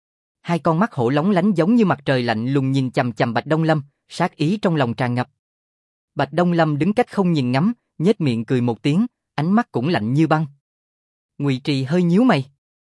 2 con mắt hổ lóng lánh giống như mặt trời lạnh lùng nhìn chằm chằm Bạch Đông Lâm, sát ý trong lòng tràn ngập. Bạch Đông Lâm đứng cách không nhìn ngắm, nhếch miệng cười một tiếng, ánh mắt cũng lạnh như băng. Ngụy Trì hơi nhíu mày.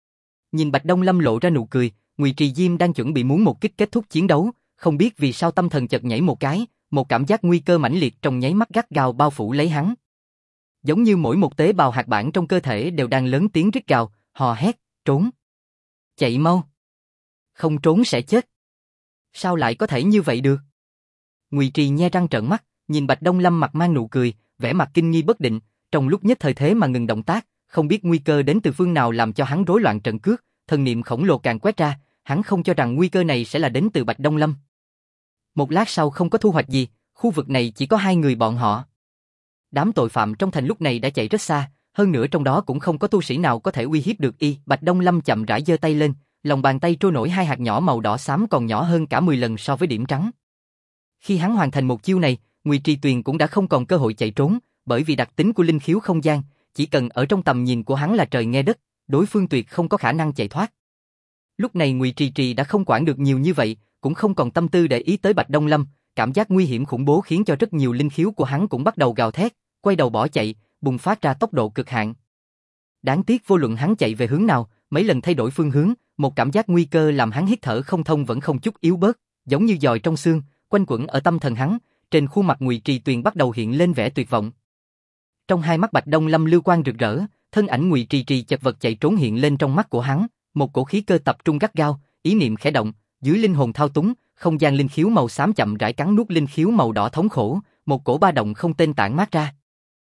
Nhìn Bạch Đông Lâm lộ ra nụ cười, Ngụy Trì Diêm đang chuẩn bị muốn một kích kết thúc chiến đấu, không biết vì sao tâm thần chợt nhảy một cái, một cảm giác nguy cơ mãnh liệt trong nháy mắt gắt gao bao phủ lấy hắn. Giống như mỗi một tế bào hạt bản trong cơ thể đều đang lớn tiếng rít gào, hò hét, trốn. Chạy mau. Không trốn sẽ chết. Sao lại có thể như vậy được? Ngụy Trì nhe răng trợn mắt, nhìn Bạch Đông Lâm mặt mang nụ cười, vẻ mặt kinh nghi bất định, trong lúc nhất thời thế mà ngừng động tác, không biết nguy cơ đến từ phương nào làm cho hắn rối loạn trận cước, thần niệm khổng lồ càng quét ra, hắn không cho rằng nguy cơ này sẽ là đến từ Bạch Đông Lâm. Một lát sau không có thu hoạch gì, khu vực này chỉ có 2 người bọn họ. Đám tội phạm trong thành lúc này đã chạy rất xa, hơn nữa trong đó cũng không có tu sĩ nào có thể uy hiếp được y. Bạch Đông Lâm chậm rãi giơ tay lên, lòng bàn tay trôi nổi 2 hạt nhỏ màu đỏ xám còn nhỏ hơn cả 10 lần so với điểm trắng. Khi hắn hoàn thành một chiêu này, Ngụy Trì Tuyền cũng đã không còn cơ hội chạy trốn, bởi vì đặc tính của linh khiếu không gian, chỉ cần ở trong tầm nhìn của hắn là trời nghe đất, đối phương tuyệt không có khả năng chạy thoát. Lúc này Ngụy Trì Trì đã không quản được nhiều như vậy, cũng không còn tâm tư để ý tới Bạch Đông Lâm, cảm giác nguy hiểm khủng bố khiến cho rất nhiều linh khiếu của hắn cũng bắt đầu gào thét, quay đầu bỏ chạy, bùng phát ra tốc độ cực hạn. Đáng tiếc vô luận hắn chạy về hướng nào, mấy lần thay đổi phương hướng, một cảm giác nguy cơ làm hắn hít thở không thông vẫn không chút yếu bớt, giống như giòi trong xương, quanh quẩn ở tâm thần hắn, trên khuôn mặt Ngụy Trì Tuyền bắt đầu hiện lên vẻ tuyệt vọng. Trong hai mắt Bạch Đông Lâm lưu quang rực rỡ, thân ảnh Ngụy Trì Trì chật vật chạy trốn hiện lên trong mắt của hắn, một cổ khí cơ tập trung gắt gao, ý niệm khẽ động, dưới linh hồn thao túng, không gian linh khiếu màu xám chậm rãi cắn nuốt linh khiếu màu đỏ thống khổ, một cổ ba động không tên tản mát ra.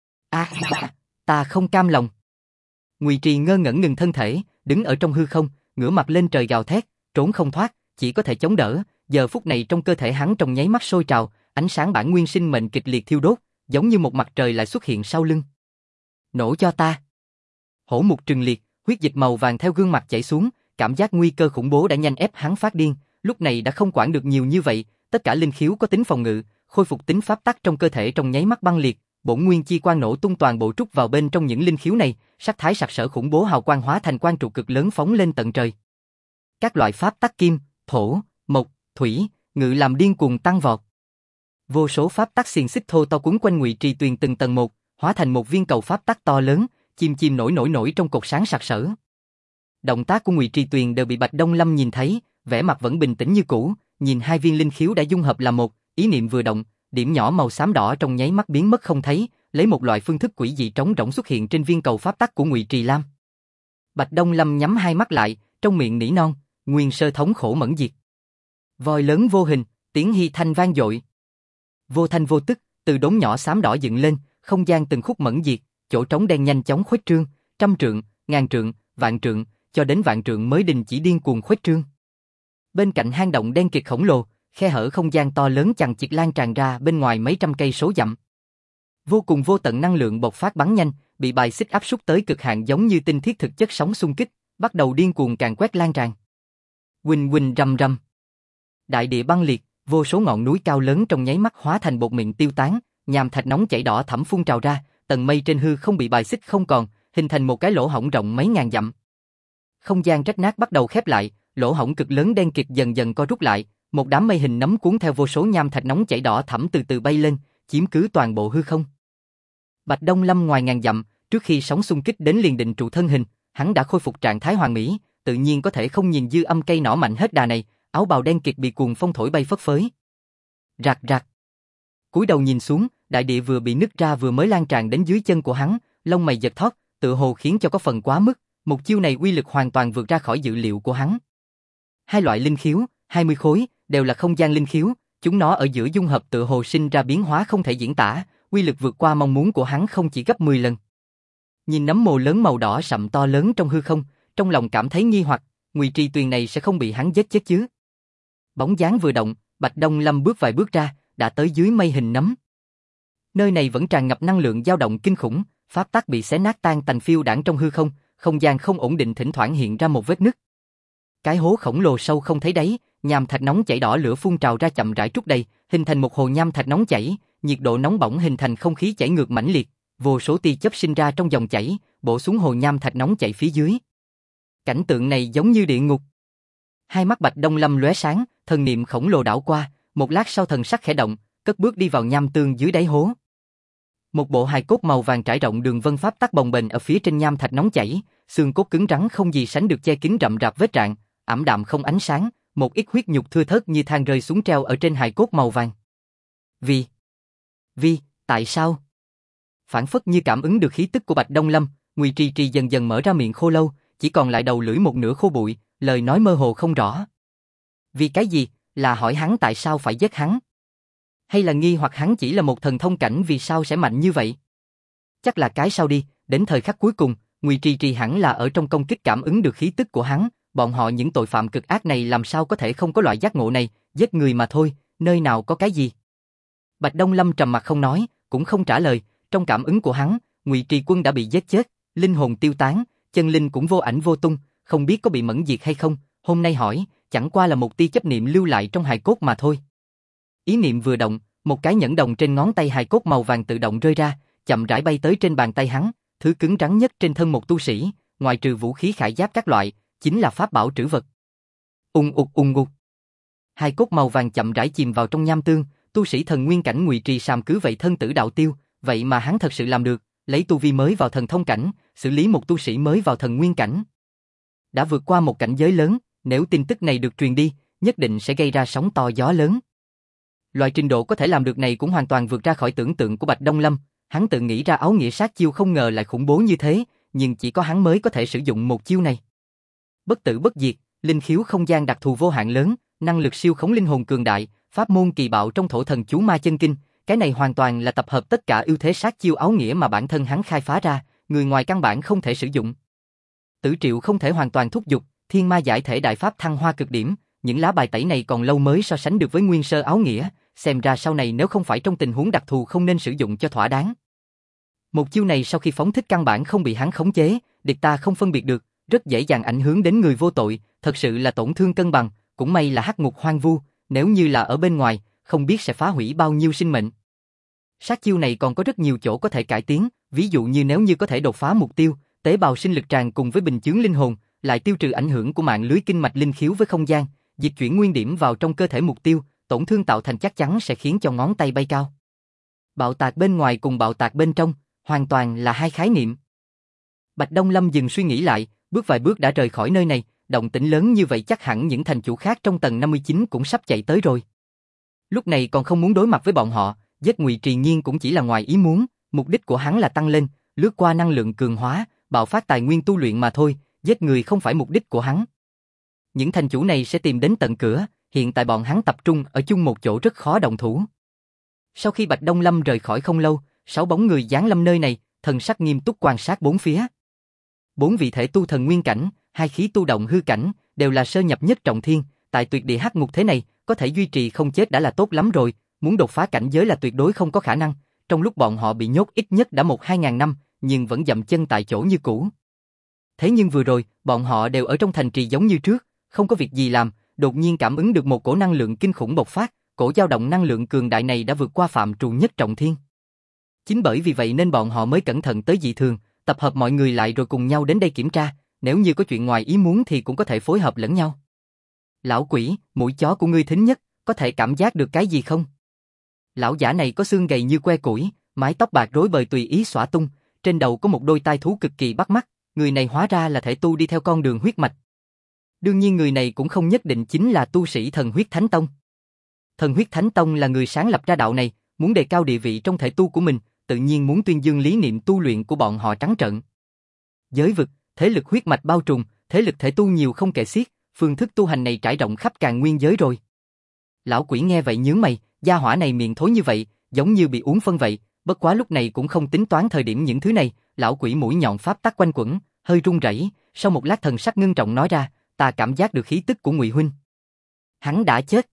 Ta không cam lòng. Ngụy Trì ngơ ngẩn ngừng thân thể, đứng ở trong hư không, ngửa mặt lên trời gào thét, trốn không thoát, chỉ có thể chống đỡ. Giờ phút này trong cơ thể hắn trong nháy mắt sôi trào, ánh sáng bản nguyên sinh mệnh kịch liệt thiêu đốt, giống như một mặt trời lại xuất hiện sau lưng. Nổ cho ta! Hổ mục trừng liệt, huyết dịch màu vàng theo gương mặt chảy xuống, cảm giác nguy cơ khủng bố đã nhanh ép hắn phát điên. Lúc này đã không quản được nhiều như vậy, tất cả linh khiếu có tính phòng ngự, khôi phục tính pháp tắc trong cơ thể trong nháy mắt băng liệt, bổn nguyên chi quang nổ tung toàn bộ trút vào bên trong những linh khiếu này, sắc thái sặc sỡ khủng bố hào quang hóa thành quang trụ cực lớn phóng lên tận trời. Các loại pháp tắc kim, thổ, mộc, thủy, ngự làm điên cuồng tăng vọt. Vô số pháp tắc xiềng xích thô to quấn quanh Ngụy Trì Tuyền từng tầng một, hóa thành một viên cầu pháp tắc to lớn, chìm chìm nổi trong cột sáng sặc sỡ. Động tác của Ngụy Trì Tuyền đều bị Bạch Đông Lâm nhìn thấy, vẻ mặt vẫn bình tĩnh như cũ, nhìn hai viên linh khiếu đã dung hợp làm một, ý niệm vừa động, điểm nhỏ màu xám đỏ trong nháy mắt biến mất không thấy, lấy một loại phương thức quỷ dị trống rỗng xuất hiện trên viên cầu pháp tắc của Ngụy Trì Lam. Bạch Đông Lâm nhắm hai mắt lại, trong miệng nỉ non, nguyên sơ thống khổ mẫn diệt. Voi lớn vô hình, tiếng hy thanh vang dội. Vô thanh vô tức, từ đốm nhỏ xám đỏ dựng lên, không gian từng khúc mẫn diệt, chỗ trống đen nhanh chóng khuếch trương, 100 trượng, 1000 trượng, vạn trượng, cho đến vạn trượng mới đình chỉ điên cuồng khuếch trương. Bên cạnh hang động đen kịt khổng lồ, khe hở không gian to lớn chằng chịt lan tràn ra bên ngoài mấy trăm cây số dặm. Vô cùng vô tận năng lượng bộc phát bắn nhanh, bị bài xích áp suất tới cực hạn giống như tinh thiết thực chất sóng xung kích, bắt đầu điên cuồng càn quét lan tràn. Huỳnh huỳnh rầm rầm. Đại địa băng liệt, vô số ngọn núi cao lớn trong nháy mắt hóa thành bột mịn tiêu tán, nham thạch nóng chảy đỏ thẫm phun trào ra, tầng mây trên hư không bị bài xích không còn, hình thành một cái lỗ hổng rộng mấy ngàn dặm. Không gian rách nát bắt đầu khép lại, lỗ hổng cực lớn đen kịt dần dần co rút lại, một đám mây hình nấm cuốn theo vô số nham thạch nóng chảy đỏ thẫm từ từ bay lên, chiếm cứ toàn bộ hư không. Bạch Đông Lâm ngoài ngàn dặm, trước khi sóng xung kích đến liền định trụ thân hình, hắn đã khôi phục trạng thái hoàn mỹ, tự nhiên có thể không nhìn dư âm cây nỏ mạnh hết đà này, áo bào đen kịt bị cuồng phong thổi bay phất phới. Rạc rạc. Cúi đầu nhìn xuống, đại địa vừa bị nứt ra vừa mới lan tràn đến dưới chân của hắn, lông mày giật thót, tựa hồ khiến cho có phần quá mức, một chiêu này uy lực hoàn toàn vượt ra khỏi dự liệu của hắn. Hai loại linh khiếu, 20 khối, đều là không gian linh khiếu, chúng nó ở giữa dung hợp tựa hồ sinh ra biến hóa không thể diễn tả, uy lực vượt qua mong muốn của hắn không chỉ gấp 10 lần. Nhìn nấm mồ lớn màu đỏ sậm to lớn trong hư không, trong lòng cảm thấy nghi hoặc, Ngụy Trì Tuyền này sẽ không bị hắn giết chết chứ? Bóng dáng vừa động, Bạch Đông Lâm bước vài bước ra, đã tới dưới mây hình nấm. Nơi này vẫn tràn ngập năng lượng dao động kinh khủng, pháp tắc bị xé nát tan tành phiêu đãng trong hư không, không gian không ổn định thỉnh thoảng hiện ra một vết nứt. Cái hố khổng lồ sâu không thấy đáy, nham thạch nóng chảy đỏ lửa phun trào ra chậm rãi trút đầy, hình thành một hồ nham thạch nóng chảy, nhiệt độ nóng bỏng hình thành không khí chảy ngược mãnh liệt, vô số tia chớp sinh ra trong dòng chảy, bổ xuống hồ nham thạch nóng chảy phía dưới. Cảnh tượng này giống như địa ngục. Hai mắt Bạch Đông Lâm lóe sáng, thần niệm khổng lồ đảo qua, một lát sau thần sắc khẽ động, cất bước đi vào nham tương dưới đáy hố. Một bộ hài cốt màu vàng trải rộng đường vân pháp tắc bồng bềnh ở phía trên nham thạch nóng chảy, xương cốt cứng rắn không gì sánh được che kín rậm rạp vết rạn, ảm đạm không ánh sáng, một ít huyết nhục thưa thớt như than rơi xuống treo ở trên hài cốt màu vàng. Tại sao? Phản phất như cảm ứng được khí tức của Bạch Đông Lâm, Ngụy Trì Trì dần dần mở ra miệng khô lâu, chỉ còn lại đầu lưỡi một nửa khô bụi, lời nói mơ hồ không rõ. Vì cái gì? Là hỏi hắn tại sao phải giết hắn? Hay là nghi hoặc hắn chỉ là một thần thông cảnh vì sao sẽ mạnh như vậy? Chắc là cái sau đi, đến thời khắc cuối cùng, Ngụy Trì Trì hẳn là ở trong công kích cảm ứng được khí tức của hắn, bọn họ những tội phạm cực ác này làm sao có thể không có loại giác ngộ này, giết người mà thôi, nơi nào có cái gì? Bạch Đông Lâm trầm mặt không nói, cũng không trả lời, trong cảm ứng của hắn, Ngụy Trì Quân đã bị giết chết, linh hồn tiêu tán, chân linh cũng vô ảnh vô tung, không biết có bị mẫn diệt hay không, hôm nay hỏi, chẳng qua là một tia chấp niệm lưu lại trong hài cốt mà thôi. Ý niệm vừa động, một cái nhẫn đồng trên ngón tay hài cốt màu vàng tự động rơi ra, chậm rãi bay tới trên bàn tay hắn, thứ cứng rắn nhất trên thân một tu sĩ, ngoài trừ vũ khí khải giáp các loại, chính là pháp bảo trữ vật. Ung ục. Hài cốt màu vàng chậm rãi chìm vào trong nham tương, tu sĩ thần nguyên cảnh Ngụy Trì Sàm cứ vậy thân tử đạo tiêu, vậy mà hắn thật sự làm được, lấy tu vi mới vào thần thông cảnh, xử lý một tu sĩ mới vào thần nguyên cảnh. Đã vượt qua một cảnh giới lớn, nếu tin tức này được truyền đi, nhất định sẽ gây ra sóng to gió lớn. Loại trình độ có thể làm được này cũng hoàn toàn vượt ra khỏi tưởng tượng của Bạch Đông Lâm, hắn tự nghĩ ra áo nghĩa sát chiêu không ngờ lại khủng bố như thế, nhưng chỉ có hắn mới có thể sử dụng một chiêu này. Bất tử bất diệt, linh khiếu không gian đặc thù vô hạn lớn, năng lực siêu khống linh hồn cường đại, pháp môn kỳ bạo trong thổ thần chú ma chân kinh, cái này hoàn toàn là tập hợp tất cả ưu thế sát chiêu áo nghĩa mà bản thân hắn khai phá ra, người ngoài căn bản không thể sử dụng. Tử Triệu không thể hoàn toàn thúc giục, thiên ma giải thể đại pháp thăng hoa cực điểm, những lá bài tẩy này còn lâu mới so sánh được với nguyên sơ áo nghĩa, xem ra sau này nếu không phải trong tình huống đặc thù không nên sử dụng cho thỏa đáng. Một chiêu này sau khi phóng thích căn bản không bị hắn khống chế, địch ta không phân biệt được, rất dễ dàng ảnh hưởng đến người vô tội, thật sự là tổn thương cân bằng, cũng may là hắc ngục hoang vu, nếu như là ở bên ngoài, không biết sẽ phá hủy bao nhiêu sinh mệnh. Sát chiêu này còn có rất nhiều chỗ có thể cải tiến, ví dụ như nếu như có thể đột phá mục tiêu, tế bào sinh lực tràn cùng với bình chướng linh hồn, lại tiêu trừ ảnh hưởng của mạng lưới kinh mạch linh khiếu với không gian, dịch chuyển nguyên điểm vào trong cơ thể mục tiêu, tổn thương tạo thành chắc chắn sẽ khiến cho ngón tay bay cao. Bạo tạc bên ngoài cùng bạo tạc bên trong, hoàn toàn là hai khái niệm. Bạch Đông Lâm dừng suy nghĩ lại, bước vài bước đã rời khỏi nơi này, động tĩnh lớn như vậy chắc hẳn những thành chủ khác trong tầng 59 cũng sắp chạy tới rồi. Lúc này còn không muốn đối mặt với bọn họ, giết Ngụy Trì Nhiên cũng chỉ là ngoài ý muốn, mục đích của hắn là tăng lên, lướt qua năng lượng cường hóa, bạo phát tài nguyên tu luyện mà thôi, giết người không phải mục đích của hắn. Những thành chủ này sẽ tìm đến tận cửa, hiện tại bọn hắn tập trung ở chung một chỗ rất khó động thủ. Sau khi Bạch Đông Lâm rời khỏi không lâu, 6 bóng người giáng lâm nơi này, thần sắc nghiêm túc quan sát bốn phía. 4 vị thể tu thần nguyên cảnh, 2 khí tu động hư cảnh, đều là sơ nhập nhất trọng thiên, tại tuyệt địa hắc ngục thế này, có thể duy trì không chết đã là tốt lắm rồi, muốn đột phá cảnh giới là tuyệt đối không có khả năng. Trong lúc bọn họ bị nhốt ít nhất đã 1-2 ngàn năm, nhưng vẫn dậm chân tại chỗ như cũ. Thế nhưng vừa rồi, bọn họ đều ở trong thành trì giống như trước, không có việc gì làm, đột nhiên cảm ứng được một cổ năng lượng kinh khủng bộc phát, cổ dao động năng lượng cường đại này đã vượt qua phạm trù nhất trọng thiên. Chính bởi vì vậy nên bọn họ mới cẩn thận tới dị thường, tập hợp mọi người lại rồi cùng nhau đến đây kiểm tra, nếu như có chuyện ngoài ý muốn thì cũng có thể phối hợp lẫn nhau. Lão quỷ, mũi chó của ngươi thính nhất, có thể cảm giác được cái gì không? Lão giả này có xương gầy như que củi, mái tóc bạc rối bời tùy ý xõa tung, trên đầu có một đôi tai thú cực kỳ bắt mắt, người này hóa ra là thể tu đi theo con đường huyết mạch. Đương nhiên người này cũng không nhất định chính là tu sĩ Thần Huyết Thánh Tông. Thần Huyết Thánh Tông là người sáng lập ra đạo này, muốn đề cao địa vị trong thể tu của mình, tự nhiên muốn tuyên dương lý niệm tu luyện của bọn họ trắng trợn. Giới vực, thế lực huyết mạch bao trùm, thế lực thể tu nhiều không kể xiết, phương thức tu hành này trải rộng khắp Càn Nguyên giới rồi. Lão quỷ nghe vậy nhướng mày, gia hỏa này miệng thối như vậy, giống như bị uống phân vậy, bất quá lúc này cũng không tính toán thời điểm những thứ này, lão quỷ mũi nhọn pháp tắc quanh quẩn, hơi run rẩy, sau một lát thần sắc ngưng trọng nói ra, ta cảm giác được khí tức của Ngụy huynh. Hắn đã chết.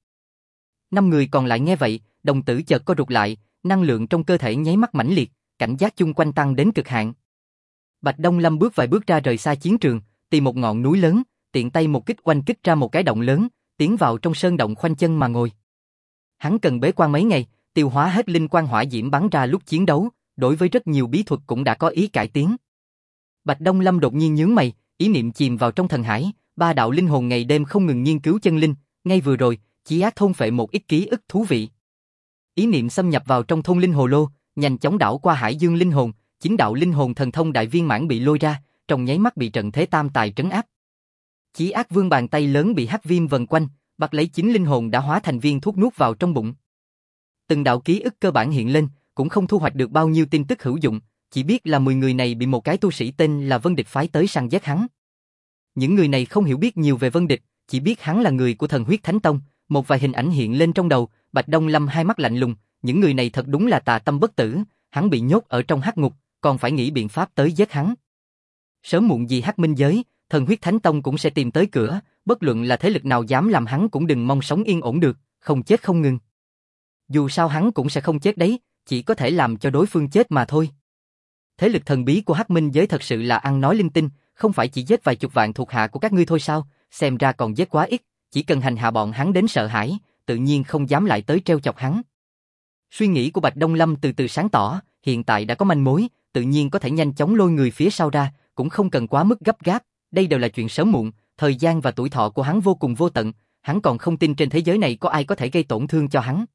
5 người còn lại nghe vậy, đồng tử chợt co rụt lại, năng lượng trong cơ thể nháy mắt mãnh liệt, cảnh giác chung quanh tăng đến cực hạn. Bạch Đông Lâm bước vài bước ra rời xa chiến trường, tìm một ngọn núi lớn, tiện tay một kích oanh kích ra một cái động lớn, tiến vào trong sơn động khoanh chân mà ngồi. Hắn cần bế quan mấy ngày, tiêu hóa hết linh quang hỏa diễm bắn ra lúc chiến đấu, đối với rất nhiều bí thuật cũng đã có ý cải tiến. Bạch Đông Lâm đột nhiên nhướng mày, ý niệm chìm vào trong thần hải, 3 đạo linh hồn ngày đêm không ngừng nghiên cứu chân linh, ngay vừa rồi, chỉ ác thôn phệ một ít ký ức thú vị. Ý niệm xâm nhập vào trong thôn linh hồ lô, nhanh chóng đảo qua hải dương linh hồn, 9 đạo linh hồn thần thông đại viên mãn bị lôi ra, trong nháy mắt bị trận thế tam tài trấn áp. Chí ác vương bàn tay lớn bị hắc viêm vần quanh, bắt lấy 9 linh hồn đã hóa thành viên thuốc nuốt vào trong bụng. Từng đạo ký ức cơ bản hiện lên, cũng không thu hoạch được bao nhiêu tin tức hữu dụng, chỉ biết là 10 người này bị một cái tu sĩ tên là Vân Địch phái tới săn giết hắn. Những người này không hiểu biết nhiều về Vân Địch, chỉ biết hắn là người của Thần Huyết Thánh Tông, một vài hình ảnh hiện lên trong đầu, Bạch Đông Lâm hai mắt lạnh lùng, những người này thật đúng là tà tâm bất tử, hắn bị nhốt ở trong hắc ngục, còn phải nghĩ biện pháp tới giết hắn. Sớm muộn gì Hắc Minh giới, Thần Huyết Thánh Tông cũng sẽ tìm tới cửa, bất luận là thế lực nào dám làm hắn cũng đừng mong sống yên ổn được, không chết không ngừng. Dù sao hắn cũng sẽ không chết đấy, chỉ có thể làm cho đối phương chết mà thôi. Thế lực thần bí của Hắc Minh giới thật sự là ăn nói linh tinh, không phải chỉ giết vài chục vạn thuộc hạ của các ngươi thôi sao, xem ra còn giết quá ít, chỉ cần hành hạ bọn hắn đến sợ hãi, tự nhiên không dám lại tới treo chọc hắn. Suy nghĩ của Bạch Đông Lâm từ từ sáng tỏ, hiện tại đã có manh mối, tự nhiên có thể nhanh chóng lôi người phía sau ra, cũng không cần quá mức gấp gáp, đây đều là chuyện sớm muộn, thời gian và tuổi thọ của hắn vô cùng vô tận, hắn còn không tin trên thế giới này có ai có thể gây tổn thương cho hắn.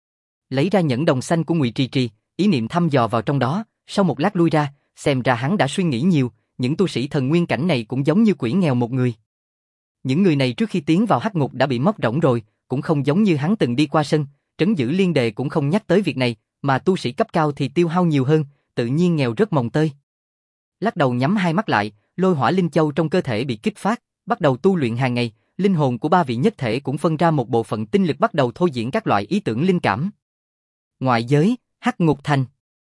Lấy ra nhẫn đồng xanh của Ngụy Trì Trì, ý niệm thăm dò vào trong đó, sau một lát lui ra, xem ra hắn đã suy nghĩ nhiều, những tu sĩ thần nguyên cảnh này cũng giống như quỷ nghèo một người. Những người này trước khi tiến vào hắc ngục đã bị móc rỗng rồi, cũng không giống như hắn từng đi qua sân, trấn giữ liên đề cũng không nhắc tới việc này, mà tu sĩ cấp cao thì tiêu hao nhiều hơn, tự nhiên nghèo rất mồng tơi. Lắc đầu nhắm hai mắt lại, lôi hỏa linh châu trong cơ thể bị kích phát, bắt đầu tu luyện hàng ngày, linh hồn của 3 vị nhất thể cũng phân ra một bộ phận tinh lực bắt đầu thôi diễn các loại ý tưởng linh cảm. Ngoại giới, hắc ngục thành.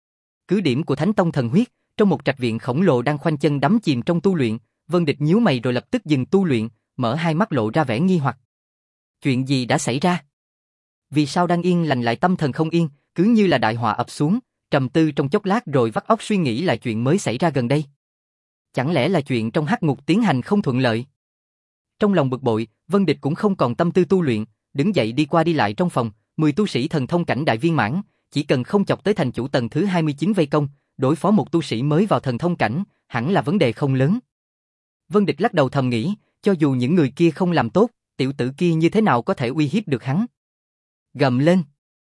Cứ điểm của Thánh Tông Thần Huyết, trong một trạch viện khổng lồ đang khoanh chân đắm chìm trong tu luyện, Vân Địch nhíu mày rồi lập tức dừng tu luyện, mở hai mắt lộ ra vẻ nghi hoặc. Chuyện gì đã xảy ra? Vì sao đang yên lành lại tâm thần không yên, cứ như là đại họa ập xuống, trầm tư trong chốc lát rồi vắt óc suy nghĩ lại chuyện mới xảy ra gần đây. Chẳng lẽ là chuyện trong hắc ngục tiến hành không thuận lợi? Trong lòng bực bội, Vân Địch cũng không còn tâm tư tu luyện, đứng dậy đi qua đi lại trong phòng, 10 tu sĩ thần thông cảnh đại viên mãn, chỉ cần không chọc tới thành chủ tầng thứ 29 vây công, đối phó một tu sĩ mới vào thần thông cảnh, hẳn là vấn đề không lớn. Vân Địch lắc đầu thầm nghĩ, cho dù những người kia không làm tốt, tiểu tử kia như thế nào có thể uy hiếp được hắn? Gầm lên.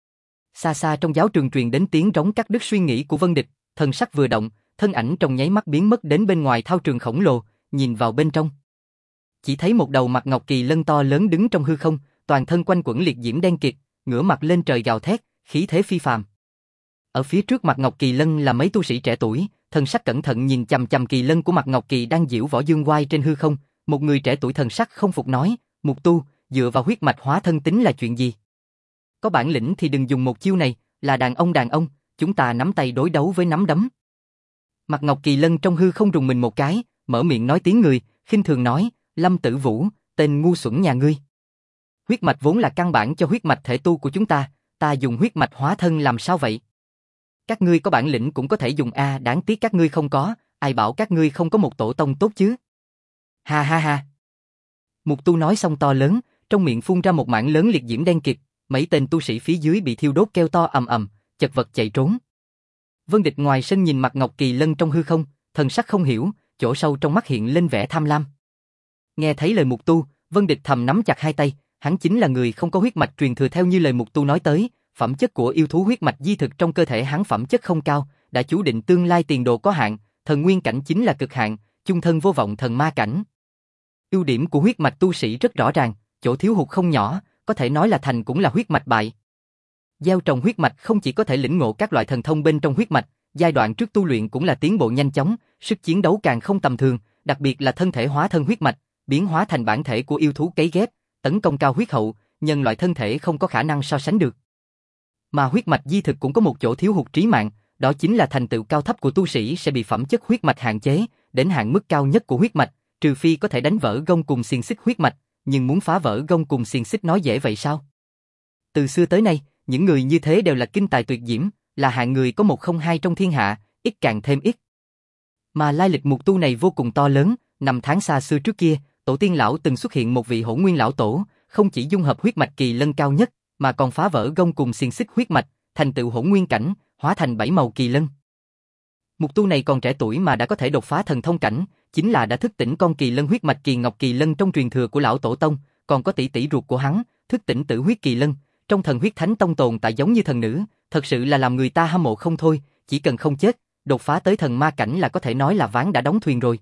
Xa xa trong giáo trường truyền đến tiếng rống cắt đứt suy nghĩ của Vân Địch, thần sắc vừa động, thân ảnh trong nháy mắt biến mất đến bên ngoài thao trường khổng lồ, nhìn vào bên trong. Chỉ thấy một đầu mặt ngọc kỳ lân to lớn đứng trong hư không, toàn thân quanh quẩn liệt diễm đen kịt, ngửa mặt lên trời gào thét, khí thế phi phàm. Ở phía trước mặt ngọc kỳ lân là mấy tu sĩ trẻ tuổi, thần sắc cẩn thận nhìn chằm chằm kỳ lân của mặt ngọc kỳ đang diễu võ dương oai trên hư không, một người trẻ tuổi thần sắc không phục nói, Mục Tu, dựa vào huyết mạch hóa thân tính là chuyện gì? Có bản lĩnh thì đừng dùng một chiêu này, là đàn ông, chúng ta nắm tay đối đấu với nắm đấm. Mặt ngọc kỳ lân trong hư không rùng mình một cái, mở miệng nói tiếng người, khinh thường nói, Lâm Tử Vũ, tên ngu xuẩn nhà ngươi. Huyết mạch vốn là căn bản cho huyết mạch thể tu của chúng ta dùng huyết mạch hóa thân làm sao vậy? Các ngươi có bản lĩnh cũng có thể dùng a, đáng tiếc các ngươi không có, ai bảo các ngươi không có một tổ tông tốt chứ? Ha ha ha. Mục Tu nói xong to lớn, trong miệng phun ra một mảng lớn liệt diễm đen kịt, mấy tên tu sĩ phía dưới bị thiêu đốt kêu to ầm ầm, chật vật chạy trốn. Vân Địch ngoài sân nhìn mặt ngọc kỳ lân trong hư không, thần sắc không hiểu, chỗ sâu trong mắt hiện lên vẻ tham lam. Nghe thấy lời Mục Tu, Vân Địch thầm nắm chặt hai tay, hắn chính là người không có huyết mạch truyền thừa theo như lời Mục Tu nói tới, phẩm chất của yêu thú huyết mạch di thực trong cơ thể hắn phẩm chất không cao, đã chú định tương lai tiền đồ có hạn, thần nguyên cảnh chính là cực hạn, chung thân vô vọng thần ma cảnh. Ưu điểm của huyết mạch tu sĩ rất rõ ràng, chỗ thiếu hụt không nhỏ, có thể nói là thành cũng là huyết mạch bại. Gieo trồng huyết mạch không chỉ có thể lĩnh ngộ các loại thần thông bên trong huyết mạch, giai đoạn trước tu luyện cũng là tiến bộ nhanh chóng, sức chiến đấu càng không tầm thường, đặc biệt là thân thể hóa thân huyết mạch, biến hóa thành bản thể của yêu thú cấy ghép, tấn công cao huyết hậu, nhân loại thân thể không có khả năng so sánh được. Mà huyết mạch di thực cũng có một chỗ thiếu hụt trí mạng, đó chính là thành tựu cao thấp của tu sĩ sẽ bị phẩm chất huyết mạch hạn chế, đến hạn mức cao nhất của huyết mạch, trừ phi có thể đánh vỡ gông cùng xiềng xích huyết mạch, nhưng muốn phá vỡ gông cùng xiềng xích nói dễ vậy sao? Từ xưa tới nay, những người như thế đều là kinh tài tuyệt diễm, là hạng người có một không hai trong thiên hạ, ít càng thêm ít. Mà lai lịch Mục Tu này vô cùng to lớn, năm tháng xa xưa trước kia, tổ tiên lão từng xuất hiện một vị Hỗn Nguyên lão tổ, không chỉ dung hợp huyết mạch kỳ lân cao nhất, mà còn phá vỡ gông cùng xiềng xích huyết mạch, thành tựu Hỗn Nguyên cảnh, hóa thành bảy màu kỳ lân. Mục Tu này còn trẻ tuổi mà đã có thể đột phá thần thông cảnh, chính là đã thức tỉnh con kỳ lân huyết mạch kỳ ngọc kỳ lân trong truyền thừa của lão tổ tông, còn có tỷ tỷ ruột của hắn, thức tỉnh tử huyết kỳ lân, trong thần huyết thánh tông tồn tại giống như thần nữ, thật sự là làm người ta hâm mộ không thôi, chỉ cần không chết, đột phá tới thần ma cảnh là có thể nói là ván đã đóng thuyền rồi.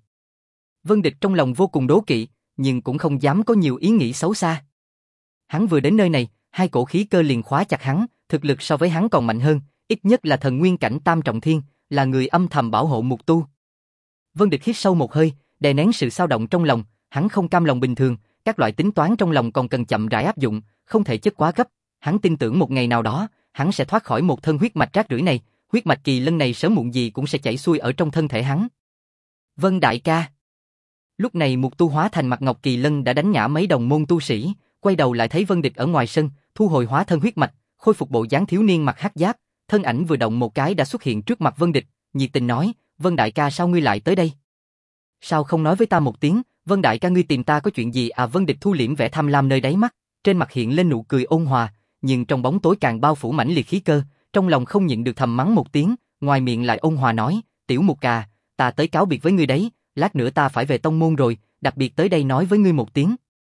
Vân Địch trong lòng vô cùng đố kỵ, nhưng cũng không dám có nhiều ý nghĩ xấu xa. Hắn vừa đến nơi này, hai cổ khí cơ liền khóa chặt hắn, thực lực so với hắn còn mạnh hơn, ít nhất là thần nguyên cảnh tam trọng thiên, là người âm thầm bảo hộ Mục Tu. Vân Địch hít sâu một hơi, đè nén sự xao động trong lòng, hắn không cam lòng bình thường, các loại tính toán trong lòng còn cần chậm rãi áp dụng, không thể chất quá gấp. Hắn tin tưởng một ngày nào đó, hắn sẽ thoát khỏi một thân huyết mạch rác rưởi này, huyết mạch kỳ lân này sớm muộn gì cũng sẽ chảy xuôi ở trong thân thể hắn. Vân đại ca. Lúc này Mục Tu hóa thành mặt ngọc kỳ lân đã đánh ngã mấy đồng môn tu sĩ, quay đầu lại thấy Vân Địch ở ngoài sân, thu hồi hóa thân huyết mạch, khôi phục bộ dáng thiếu niên mặc hắc giáp, thân ảnh vừa động một cái đã xuất hiện trước mặt Vân Địch, nhiệt tình nói, Vân đại ca sao ngươi lại tới đây? Sao không nói với ta một tiếng, Vân đại ca ngươi tìm ta có chuyện gì à? Vân Địch thu liễm vẻ tham lam nơi đáy mắt, trên mặt hiện lên nụ cười ôn hòa, nhưng trong bóng tối càng bao phủ mãnh liệt khí cơ, trong lòng không nhịn được thầm mắng một tiếng, ngoài miệng lại ôn hòa nói, tiểu Mục Cà, ta tới cáo biệt với ngươi đấy, lát nữa ta phải về tông môn rồi, đặc biệt tới đây nói với ngươi một tiếng.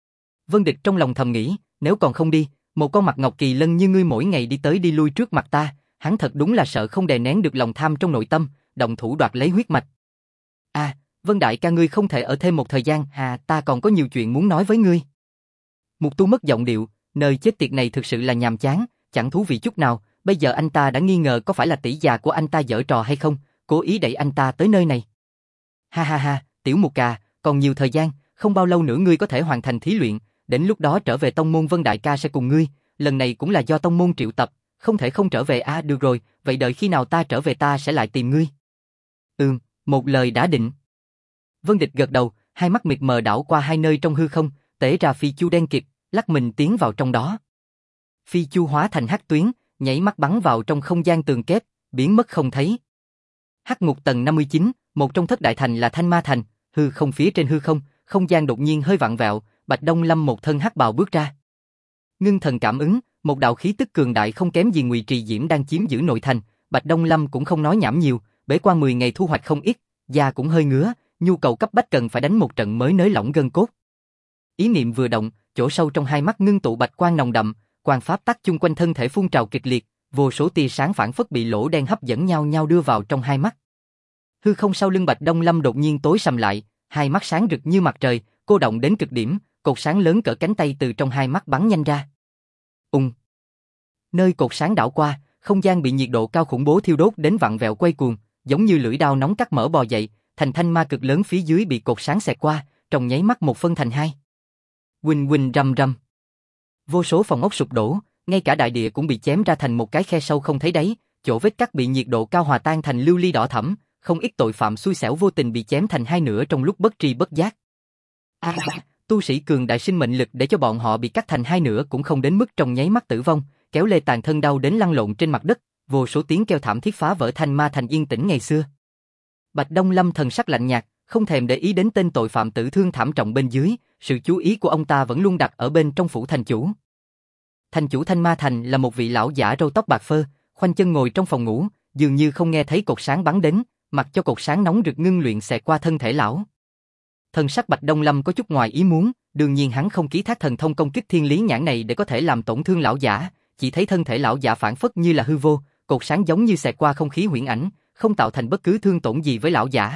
Vân Địch trong lòng thầm nghĩ, nếu còn không đi, một con mặt ngọc kỳ lân như ngươi mỗi ngày đi tới đi lui trước mặt ta, hắn thật đúng là sợ không đè nén được lòng tham trong nội tâm, động thủ đoạt lấy huyết mạch. À, Vân đại ca ngươi không thể ở thêm một thời gian, ta còn có nhiều chuyện muốn nói với ngươi. Mục Tu mất giọng điệu, nơi chết tiệt này thực sự là nhàm chán, chẳng thú vị chút nào, bây giờ anh ta đã nghi ngờ có phải là tỷ già của anh ta giở trò hay không, cố ý đẩy anh ta tới nơi này. Ha ha ha, tiểu Mục Cà, còn nhiều thời gian, không bao lâu nữa ngươi có thể hoàn thành thí luyện, đến lúc đó trở về tông môn Vân đại ca sẽ cùng ngươi, lần này cũng là do tông môn triệu tập, không thể không trở về à? Được rồi, vậy đợi khi nào ta trở về ta sẽ lại tìm ngươi. Một lời đã định. Vân Địch gật đầu, hai mắt mịt mờ đảo qua hai nơi trong hư không, tế ra phi chu đen kịt, lắc mình tiến vào trong đó. Phi chu hóa thành hắc tuyến, nhảy mắt bắn vào trong không gian tường kép, biến mất không thấy. Hắc ngục tầng 59, một trong thất đại thành là Thanh Ma thành, hư không phía trên hư không, không gian đột nhiên hơi vặn vẹo, Bạch Đông Lâm một thân hắc bào bước ra. Ngưng thần cảm ứng, một đạo khí tức cường đại không kém gì Ngụy Trì Diễm đang chiếm giữ nội thành, Bạch Đông Lâm cũng không nói nhảm nhiều, bế quan 10 ngày thu hoạch không ít, da cũng hơi ngứa, nhu cầu cấp bách cần phải đánh một trận mới nới lỏng gân cốt. Ý niệm vừa động, chỗ sâu trong hai mắt ngưng tụ bạch quang nồng đậm, quang pháp tắc chung quanh thân thể phun trào kịch liệt, vô số tia sáng phản phất bị lỗ đen hấp dẫn nhau nhau đưa vào trong hai mắt. Hư không sau lưng Bạch Đông Lâm đột nhiên tối sầm lại, hai mắt sáng rực như mặt trời, cô động đến cực điểm, cột sáng lớn cỡ cánh tay từ trong hai mắt bắn nhanh ra. Nơi cột sáng đảo qua, không gian bị nhiệt độ cao khủng bố thiêu đốt đến vặn vẹo quay cuồng, giống như lưỡi dao nóng cắt mở bò dậy, thành thanh ma cực lớn phía dưới bị cột sáng xẹt qua, trong nháy mắt một phân thành hai. Huỳnh huỳnh rầm rầm. Vô số phòng ốc sụp đổ, ngay cả đại địa cũng bị chém ra thành một cái khe sâu không thấy đáy, chỗ vết cắt bị nhiệt độ cao hòa tan thành lưu ly đỏ thẫm, không ít tội phạm xui xẻo vô tình bị chém thành hai nửa trong lúc bất tri bất giác. Tu sĩ cường đại sinh mệnh lực để cho bọn họ bị cắt thành hai nửa cũng không đến mức trong nháy mắt tử vong, kéo lê tàn thân đau đến lăn lộn trên mặt đất, vô số tiếng kêu thảm thiết phá vỡ Thanh Ma thành yên tĩnh ngày xưa. Bạch Đông Lâm thần sắc lạnh nhạt, không thèm để ý đến tên tội phạm tử thương thảm trọng bên dưới, sự chú ý của ông ta vẫn luôn đặt ở bên trong phủ thành chủ. Thành chủ Thanh Ma thành là một vị lão giả râu tóc bạc phơ, khoanh chân ngồi trong phòng ngủ, dường như không nghe thấy cột sáng bắn đến, mặc cho cột sáng nóng rực ngưng luyện xẹt qua thân thể lão. Thần sắc Bạch Đông Lâm có chút ngoài ý muốn, đương nhiên hắn không ký thác thần thông công kích thiên lý nhãn này để có thể làm tổn thương lão giả, chỉ thấy thân thể lão giả phản phất như là hư vô, cột sáng giống như xẹt qua không khí huyễn ảnh, không tạo thành bất cứ thương tổn gì với lão giả.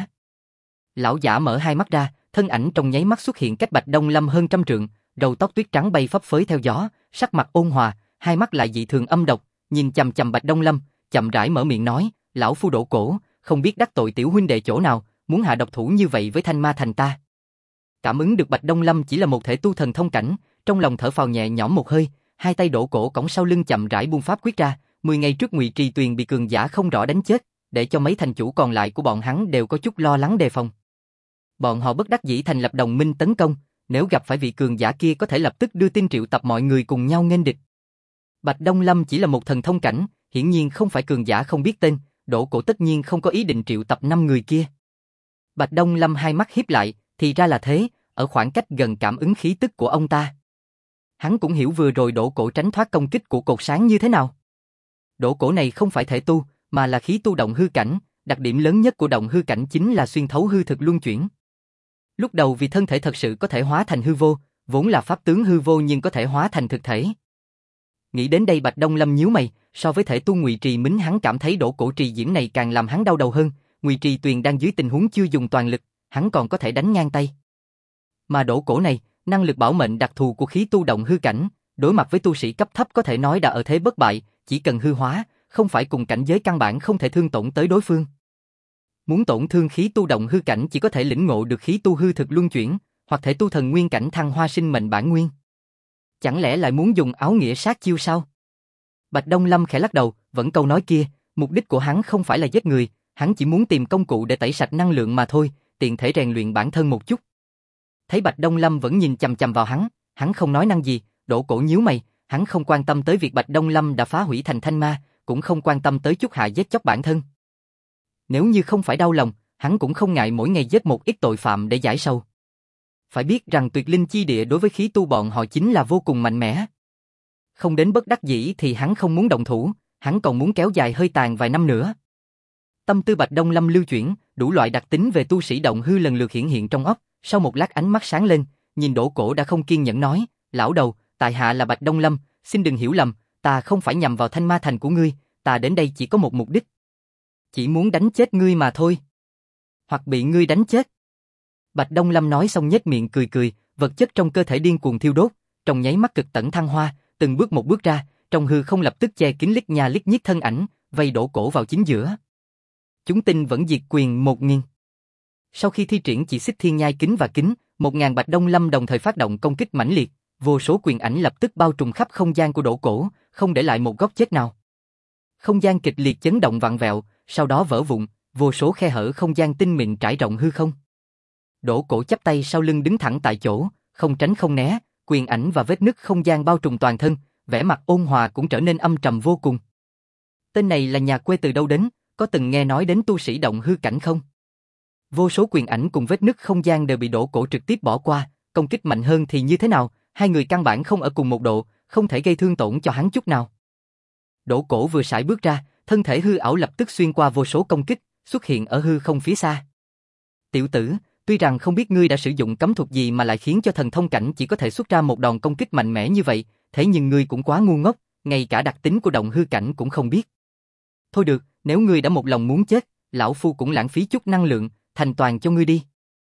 Lão giả mở hai mắt ra, thân ảnh trong nháy mắt xuất hiện cách Bạch Đông Lâm hơn trăm trượng, râu tóc tuyết trắng bay phấp phới theo gió, sắc mặt ôn hòa, hai mắt lại dị thường âm độc, nhìn chằm chằm Bạch Đông Lâm, chậm rãi mở miệng nói, lão phu Đỗ Cổ, không biết đắc tội tiểu huynh đệ chỗ nào, muốn hạ độc thủ như vậy với Thanh Ma Thành ta. Cảm ứng được Bạch Đông Lâm chỉ là một thể tu thần thông cảnh, trong lòng thở phào nhẹ nhõm một hơi, hai tay Đỗ Cổ cõng sau lưng chậm rãi buông pháp quyết ra, 10 ngày trước Ngụy Trì Tuyền bị cường giả không rõ đánh chết, để cho mấy thành chủ còn lại của bọn hắn đều có chút lo lắng đề phòng. Bọn họ bất đắc dĩ thành lập đồng minh tấn công, nếu gặp phải vị cường giả kia có thể lập tức đưa tin triệu tập mọi người cùng nhau nghênh địch. Bạch Đông Lâm chỉ là một thần thông cảnh, hiển nhiên không phải cường giả không biết tên, Đỗ Cổ tất nhiên không có ý định triệu tập 5 người kia. Bạch Đông Lâm hai mắt híp lại, thì ra là thế, ở khoảng cách gần cảm ứng khí tức của ông ta. Hắn cũng hiểu vừa rồi Đỗ Cổ tránh thoát công kích của cột sáng như thế nào. Đỗ Cổ này không phải thể tu, mà là khí tu động hư cảnh, đặc điểm lớn nhất của động hư cảnh chính là xuyên thấu hư thực luân chuyển. Lúc đầu vì thân thể thật sự có thể hóa thành hư vô, vốn là pháp tướng hư vô nhưng có thể hóa thành thực thể. Nghĩ đến đây Bạch Đông Lâm nhíu mày, so với thể tu Ngụy Trì Mính hắn cảm thấy Đỗ Cổ trì diễm này càng làm hắn đau đầu hơn, Ngụy Trì Tuyền đang dưới tình huống chưa dùng toàn lực, hắn còn có thể đánh ngang tay. Mà Đỗ Cổ này, năng lực bảo mệnh đặc thù của khí tu động hư cảnh, đối mặt với tu sĩ cấp thấp có thể nói đã ở thế bất bại, chỉ cần hư hóa, không phải cùng cảnh giới căn bản không thể thương tổn tới đối phương. Muốn tổn thương khí tu động hư cảnh chỉ có thể lĩnh ngộ được khí tu hư thực luân chuyển, hoặc thể tu thần nguyên cảnh thăng hoa sinh mệnh bản nguyên. Chẳng lẽ lại muốn dùng áo nghĩa sát chiêu sao? Bạch Đông Lâm khẽ lắc đầu, vẫn câu nói kia, mục đích của hắn không phải là giết người, hắn chỉ muốn tìm công cụ để tẩy sạch năng lượng mà thôi, tiện thể rèn luyện bản thân một chút. Thấy Bạch Đông Lâm vẫn nhìn chằm chằm vào hắn không nói năng gì, Đỗ Cổ nhíu mày, hắn không quan tâm tới việc Bạch Đông Lâm đã phá hủy thành thanh ma, cũng không quan tâm tới chút hạ giết chóc bản thân. Nếu như không phải đau lòng, hắn cũng không ngại mỗi ngày giết một ít tội phạm để giải sầu. Phải biết rằng tuyệt linh chi địa đối với khí tu bọn họ chính là vô cùng mạnh mẽ. Không đến bất đắc dĩ thì hắn không muốn động thủ, hắn còn muốn kéo dài hơi tàn vài năm nữa. Tâm tư Bạch Đông Lâm lưu chuyển, đủ loại đặc tính về tu sĩ động hư lần lượt hiển hiện trong óc, sau một lát ánh mắt sáng lên, nhìn Đỗ Cổ đã không kiên nhẫn nói, lão đầu, tại hạ là Bạch Đông Lâm, xin đừng hiểu lầm, ta không phải nhằm vào Thanh Ma Thành của ngươi, ta đến đây chỉ có một mục đích. Chỉ muốn đánh chết ngươi mà thôi. Hoặc bị ngươi đánh chết. Bạch Đông Lâm nói xong nhếch miệng cười cười, vật chất trong cơ thể điên cuồng thiêu đốt, trong nháy mắt cực tẩn thăng hoa, từng bước một bước ra, trong hư không lập tức che kín lít nha lít nhít thân ảnh, vây Đỗ Cổ vào chính giữa. Chúng tinh vẫn diệt quyền 1000. Sau khi thi triển chỉ xích thiên nhai kính và kính, 1000 Bạch Đông Lâm đồng thời phát động công kích mãnh liệt, vô số quyền ảnh lập tức bao trùm khắp không gian của Đỗ Cổ, không để lại một góc chết nào. Không gian kịch liệt chấn động vặn vẹo, sau đó vỡ vụn, vô số khe hở không gian tinh mịn trải rộng hư không. Đỗ Cổ chắp tay sau lưng đứng thẳng tại chỗ, không tránh không né, quyền ảnh và vết nứt không gian bao trùm toàn thân, vẻ mặt ôn hòa cũng trở nên âm trầm vô cùng. Tên này là nhà quê từ đâu đến, có từng nghe nói đến tu sĩ động hư cảnh không? Vô số quyền ảnh cùng vết nứt không gian đều bị Đỗ Cổ trực tiếp bỏ qua, công kích mạnh hơn thì như thế nào, hai người căn bản không ở cùng một độ, không thể gây thương tổn cho hắn chút nào. Đỗ Cổ vừa sải bước ra, thân thể hư ảo lập tức xuyên qua vô số công kích, xuất hiện ở hư không phía xa. Tiểu tử, tuy rằng không biết ngươi đã sử dụng cấm thuật gì mà lại khiến cho thần thông cảnh chỉ có thể xuất ra một đòn công kích mạnh mẽ như vậy, thế nhưng ngươi cũng quá ngu ngốc, ngay cả đặc tính của động hư cảnh cũng không biết. Thôi được, nếu ngươi đã một lòng muốn chết, lão phu cũng lãng phí chút năng lượng, thành toàn cho ngươi đi.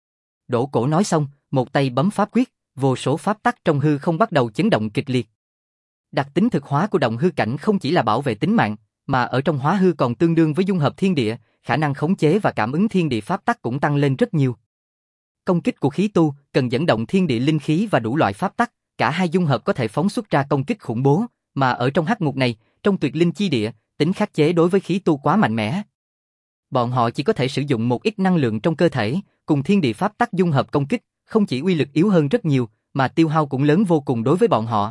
Đỗ Cổ nói xong, một tay bấm pháp quyết, vô số pháp tắc trong hư không bắt đầu chấn động kịch liệt. Đặc tính thực hóa của động hư cảnh không chỉ là bảo vệ tính mạng, mà ở trong hóa hư còn tương đương với dung hợp thiên địa, khả năng khống chế và cảm ứng thiên địa pháp tắc cũng tăng lên rất nhiều. Công kích của khí tu cần dẫn động thiên địa linh khí và đủ loại pháp tắc, cả hai dung hợp có thể phóng xuất ra công kích khủng bố, mà ở trong hắc ngục này, trong tuyệt linh chi địa, tính khắc chế đối với khí tu quá mạnh mẽ. Bọn họ chỉ có thể sử dụng một ít năng lượng trong cơ thể, cùng thiên địa pháp tắc dung hợp công kích, không chỉ uy lực yếu hơn rất nhiều, mà tiêu hao cũng lớn vô cùng đối với bọn họ.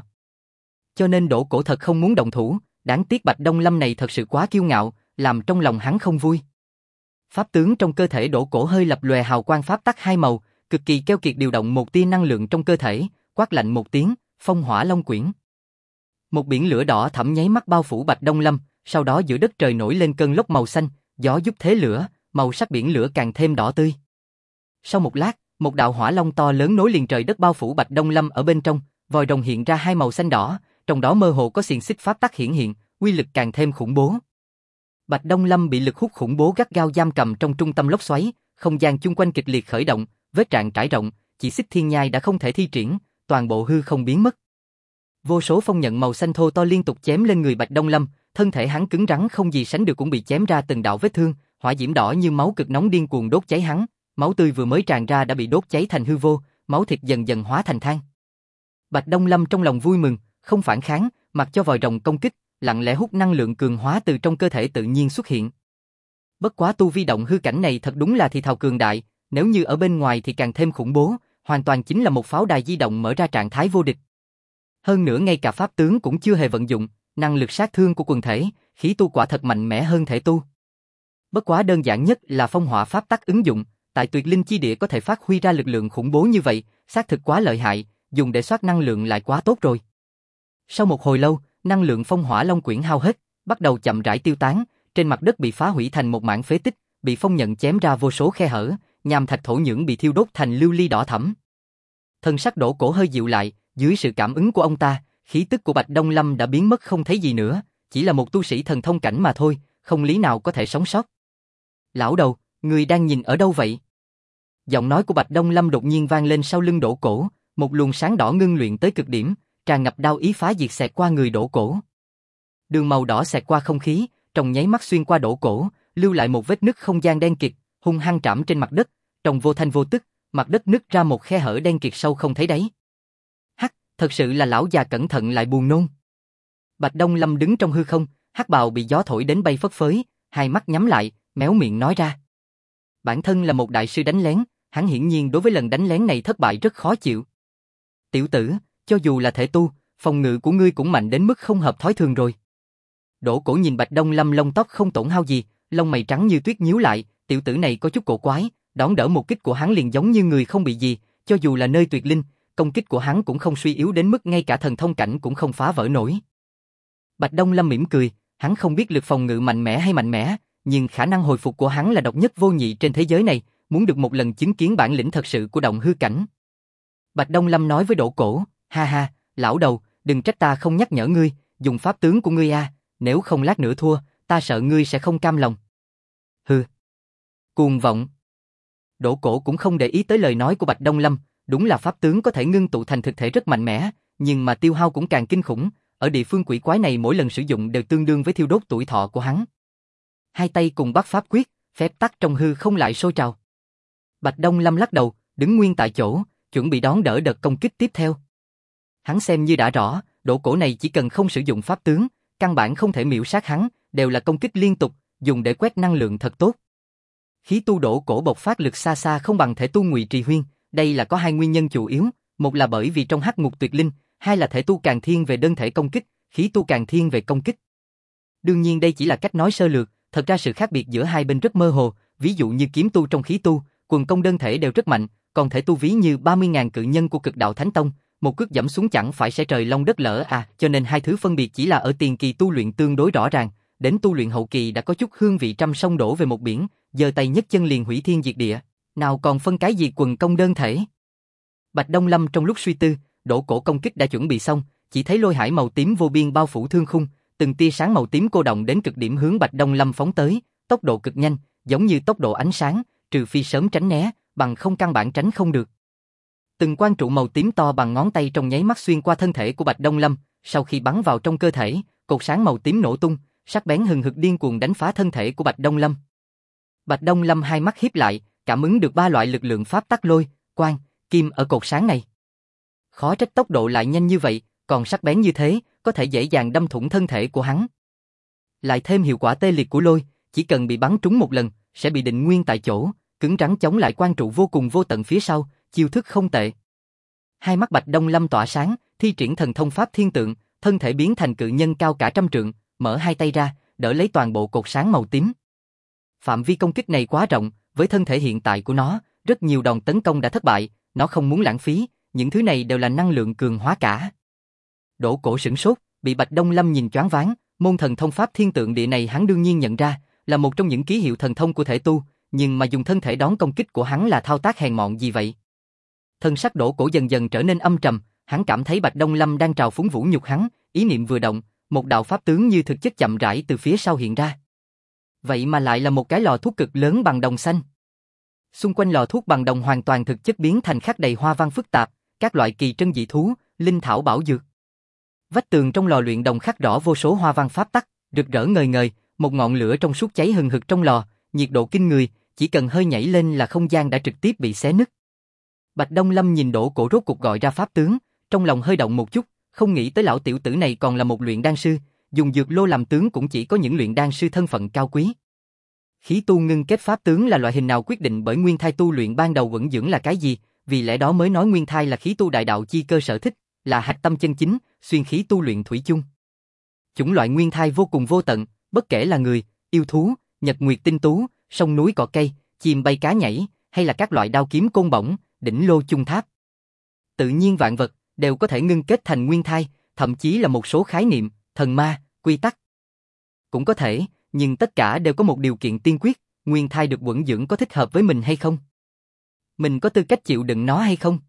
Cho nên Đỗ Cổ thật không muốn động thủ, đáng tiếc Bạch Đông Lâm này thật sự quá kiêu ngạo, làm trong lòng hắn không vui. Pháp tướng trong cơ thể Đỗ Cổ hơi lập lòe hào quang pháp tắc hai màu, cực kỳ keo kiệt điều động một tia năng lượng trong cơ thể, quát lạnh một tiếng, phong hỏa long quyển. Một biển lửa đỏ thẫm nháy mắt bao phủ Bạch Đông Lâm, sau đó giữa đất trời nổi lên cơn lốc màu xanh, gió giúp thế lửa, màu sắc biển lửa càng thêm đỏ tươi. Sau một lát, Một đạo hỏa long to lớn nối liền trời đất bao phủ Bạch Đông Lâm ở bên trong, vòi rồng hiện ra hai màu xanh đỏ, trong đó mơ hồ có xiềng xích pháp tắc hiển hiện, uy lực càng thêm khủng bố. Bạch Đông Lâm bị lực hút khủng bố gắt gao giam cầm trong trung tâm lốc xoáy, không gian chung quanh kịch liệt khởi động, vết rạn trải rộng, chỉ xích thiên nhai đã không thể thi triển, toàn bộ hư không biến mất. Vô số phong nhận màu xanh thô to liên tục chém lên người Bạch Đông Lâm, thân thể hắn cứng rắn không gì sánh được cũng bị chém ra từng đạo vết thương, hỏa diễm đỏ như máu cực nóng điên cuồng đốt cháy hắn, máu tươi vừa mới tràn ra đã bị đốt cháy thành hư vô, máu thịt dần dần hóa thành than. Bạch Đông Lâm trong lòng vui mừng, không phản kháng, mặc cho vòi rồng công kích, lặng lẽ hút năng lượng cường hóa từ trong cơ thể tự nhiên xuất hiện. Bất quá tu vi động hư cảnh này thật đúng là thì thào cường đại, nếu như ở bên ngoài thì càng thêm khủng bố, hoàn toàn chính là một pháo đài di động mở ra trạng thái vô địch. Hơn nữa ngay cả pháp tướng cũng chưa hề vận dụng, năng lực sát thương của quần thể, khí tu quả thật mạnh mẽ hơn thể tu. Bất quá đơn giản nhất là phong hỏa pháp tắc ứng dụng, tại tuyệt linh chi địa có thể phát huy ra lực lượng khủng bố như vậy, xác thực quá lợi hại, dùng để soát năng lượng lại quá tốt rồi. Sau một hồi lâu, năng lượng phong hỏa long quyển hao hết, bắt đầu chậm rãi tiêu tán, trên mặt đất bị phá hủy thành một mảng phế tích, bị phong nhận chém ra vô số khe hở, nham thạch thổ nhưỡng bị thiêu đốt thành lưu ly đỏ thẫm. Thân sắc Đỗ Cổ hơi dịu lại, dưới sự cảm ứng của ông ta, khí tức của Bạch Đông Lâm đã biến mất không thấy gì nữa, chỉ là một tu sĩ thần thông cảnh mà thôi, không lý nào có thể sống sót. Lão đầu, người đang nhìn ở đâu vậy? Giọng nói của Bạch Đông Lâm đột nhiên vang lên sau lưng Đỗ Cổ, một luồng sáng đỏ ngưng luyện tới cực điểm, tràn ngập đao ý phá diệt xẹt qua người Đỗ Cổ. Đường màu đỏ xẹt qua không khí, trong nháy mắt xuyên qua Đỗ Cổ, lưu lại một vết nứt không gian đen kịt, hung hăng trảm trên mặt đất, trong vô thanh vô tức, mặt đất nứt ra một khe hở đen kịt sâu không thấy đáy. Hắc, thật sự là lão già cẩn thận lại buồn nôn. Bạch Đông Lâm đứng trong hư không, hắc bào bị gió thổi đến bay phất phới, hai mắt nhắm lại, méo miệng nói ra. Bản thân là một đại sư đánh lén, hắn hiển nhiên đối với lần đánh lén này thất bại rất khó chịu. Tiểu tử, cho dù là thể tu, phòng ngự của ngươi cũng mạnh đến mức không hợp thói thường rồi. Đỗ Cổ nhìn Bạch Đông Lâm lông tóc không tổn hao gì, lông mày trắng như tuyết nhíu lại, tiểu tử này có chút cổ quái, đón đỡ một kích của hắn liền giống như người không bị gì, cho dù là nơi tuyệt linh, công kích của hắn cũng không suy yếu đến mức ngay cả thần thông cảnh cũng không phá vỡ nổi. Bạch Đông Lâm mỉm cười, hắn không biết lực phòng ngự mạnh mẽ hay mạnh mẽ, nhưng khả năng hồi phục của hắn là độc nhất vô nhị trên thế giới này, muốn được một lần chứng kiến bản lĩnh thật sự của động hư cảnh. Bạch Đông Lâm nói với Đỗ Cổ, ha ha, lão đầu, đừng trách ta không nhắc nhở ngươi, dùng pháp tướng của ngươi a, nếu không lát nữa thua, ta sợ ngươi sẽ không cam lòng. Hừ. Cuồng vọng. Đỗ Cổ cũng không để ý tới lời nói của Bạch Đông Lâm, đúng là pháp tướng có thể ngưng tụ thành thực thể rất mạnh mẽ, nhưng mà tiêu hao cũng càng kinh khủng, ở địa phương quỷ quái này mỗi lần sử dụng đều tương đương với thiêu đốt tuổi thọ của hắn. Hai tay cùng bắt pháp quyết, phép tắc trong hư không lại sôi trào. Bạch Đông Lâm lắc đầu, đứng nguyên tại chỗ, chuẩn bị đón đỡ đợt công kích tiếp theo. Hắn xem như đã rõ, Đỗ Cổ này chỉ cần không sử dụng pháp tướng, căn bản không thể miểu sát hắn, đều là công kích liên tục, dùng để quét năng lượng thật tốt. Khí tu Đỗ Cổ bộc phát lực xa xa không bằng thể tu Ngụy Trì Huyên, đây là có hai nguyên nhân chủ yếu, một là bởi vì trong hắc ngục tuyệt linh, hai là thể tu càng thiên về đơn thể công kích, khí tu càng thiên về công kích. Đương nhiên đây chỉ là cách nói sơ lược, thật ra sự khác biệt giữa hai bên rất mơ hồ, ví dụ như kiếm tu trong khí tu, quần công đơn thể đều rất mạnh, còn thể tu ví như 30.000 cự nhân của Cực Đạo Thánh Tông, một cước giẫm xuống chẳng phải sẽ trời long đất lở à, cho nên hai thứ phân biệt chỉ là ở tiền kỳ tu luyện tương đối rõ ràng, đến tu luyện hậu kỳ đã có chút hương vị trăm sông đổ về một biển, giơ tay nhấc chân liền hủy thiên diệt địa, nào còn phân cái gì quần công đơn thể. Bạch Đông Lâm trong lúc suy tư, Đỗ Cổ công kích đã chuẩn bị xong, chỉ thấy lôi hải màu tím vô biên bao phủ thương khung, từng tia sáng màu tím cô động đến cực điểm hướng Bạch Đông Lâm phóng tới, tốc độ cực nhanh, giống như tốc độ ánh sáng, trừ phi sớm tránh né, bằng không căn bản tránh không được. Từng quang trụ màu tím to bằng ngón tay trong nháy mắt xuyên qua thân thể của Bạch Đông Lâm, sau khi bắn vào trong cơ thể, cột sáng màu tím nổ tung, sắc bén hừng hực điên cuồng đánh phá thân thể của Bạch Đông Lâm. Bạch Đông Lâm hai mắt híp lại, cảm ứng được ba loại lực lượng pháp tắc lôi, quang, kim ở cột sáng này. Khó trách tốc độ lại nhanh như vậy, còn sắc bén như thế, có thể dễ dàng đâm thủng thân thể của hắn. Lại thêm hiệu quả tê liệt của lôi, chỉ cần bị bắn trúng một lần, sẽ bị định nguyên tại chỗ, cứng rắn chống lại quang trụ vô cùng vô tận phía sau, chiêu thức không tệ. Hai mắt Bạch Đông Lâm tỏa sáng, thi triển thần thông pháp thiên tượng, thân thể biến thành cự nhân cao cả trăm trượng, mở hai tay ra, đỡ lấy toàn bộ cột sáng màu tím. Phạm vi công kích này quá rộng, với thân thể hiện tại của nó, rất nhiều đòn tấn công đã thất bại, nó không muốn lãng phí, những thứ này đều là năng lượng cường hóa cả. Đỗ Cổ sửng sốt, bị Bạch Đông Lâm nhìn choáng váng, môn thần thông pháp thiên tượng địa này hắn đương nhiên nhận ra, là một trong những ký hiệu thần thông của thể tu, nhưng mà dùng thân thể đón công kích của hắn là thao tác hèn mọn gì vậy? Thân sắc Đỗ Cổ dần dần trở nên âm trầm, hắn cảm thấy Bạch Đông Lâm đang trào phúng vũ nhục hắn, ý niệm vừa động, một đạo pháp tướng như thực chất chậm rãi từ phía sau hiện ra. Vậy mà lại là một cái lò thuốc cực lớn bằng đồng xanh. Xung quanh lò thuốc bằng đồng hoàn toàn thực chất biến thành khắc đầy hoa văn phức tạp, các loại kỳ trân dị thú, linh thảo bảo dược. Vách tường trong lò luyện đồng khắc rõ vô số hoa văn pháp tắc, rực rỡ ngời ngời, một ngọn lửa trong suốt cháy hừng hực trong lò, nhiệt độ kinh người, chỉ cần hơi nhảy lên là không gian đã trực tiếp bị xé nứt. Bạch Đông Lâm nhìn Đỗ Cổ rốt cục gọi ra pháp tướng, trong lòng hơi động một chút, không nghĩ tới lão tiểu tử này còn là một luyện đan sư, dùng dược lô làm tướng cũng chỉ có những luyện đan sư thân phận cao quý. Khí tu ngưng kết pháp tướng là loại hình nào quyết định bởi nguyên thai tu luyện ban đầu vững dưỡng là cái gì, vì lẽ đó mới nói nguyên thai là khí tu đại đạo chi cơ sở thích, là hạch tâm chân chính, xuyên khí tu luyện thủy chung. Chủng loại nguyên thai vô cùng vô tận, bất kể là người, yêu thú, nhật nguyệt tinh tú, sông núi cỏ cây, chim bay cá nhảy, hay là các loại đao kiếm côn bổng, đỉnh lô chung tháp. Tự nhiên vạn vật đều có thể ngưng kết thành nguyên thai, thậm chí là một số khái niệm, thần ma, quy tắc. Cũng có thể, nhưng tất cả đều có một điều kiện tiên quyết, nguyên thai được vững dưỡng có thích hợp với mình hay không? Mình có tư cách chịu đựng nó hay không?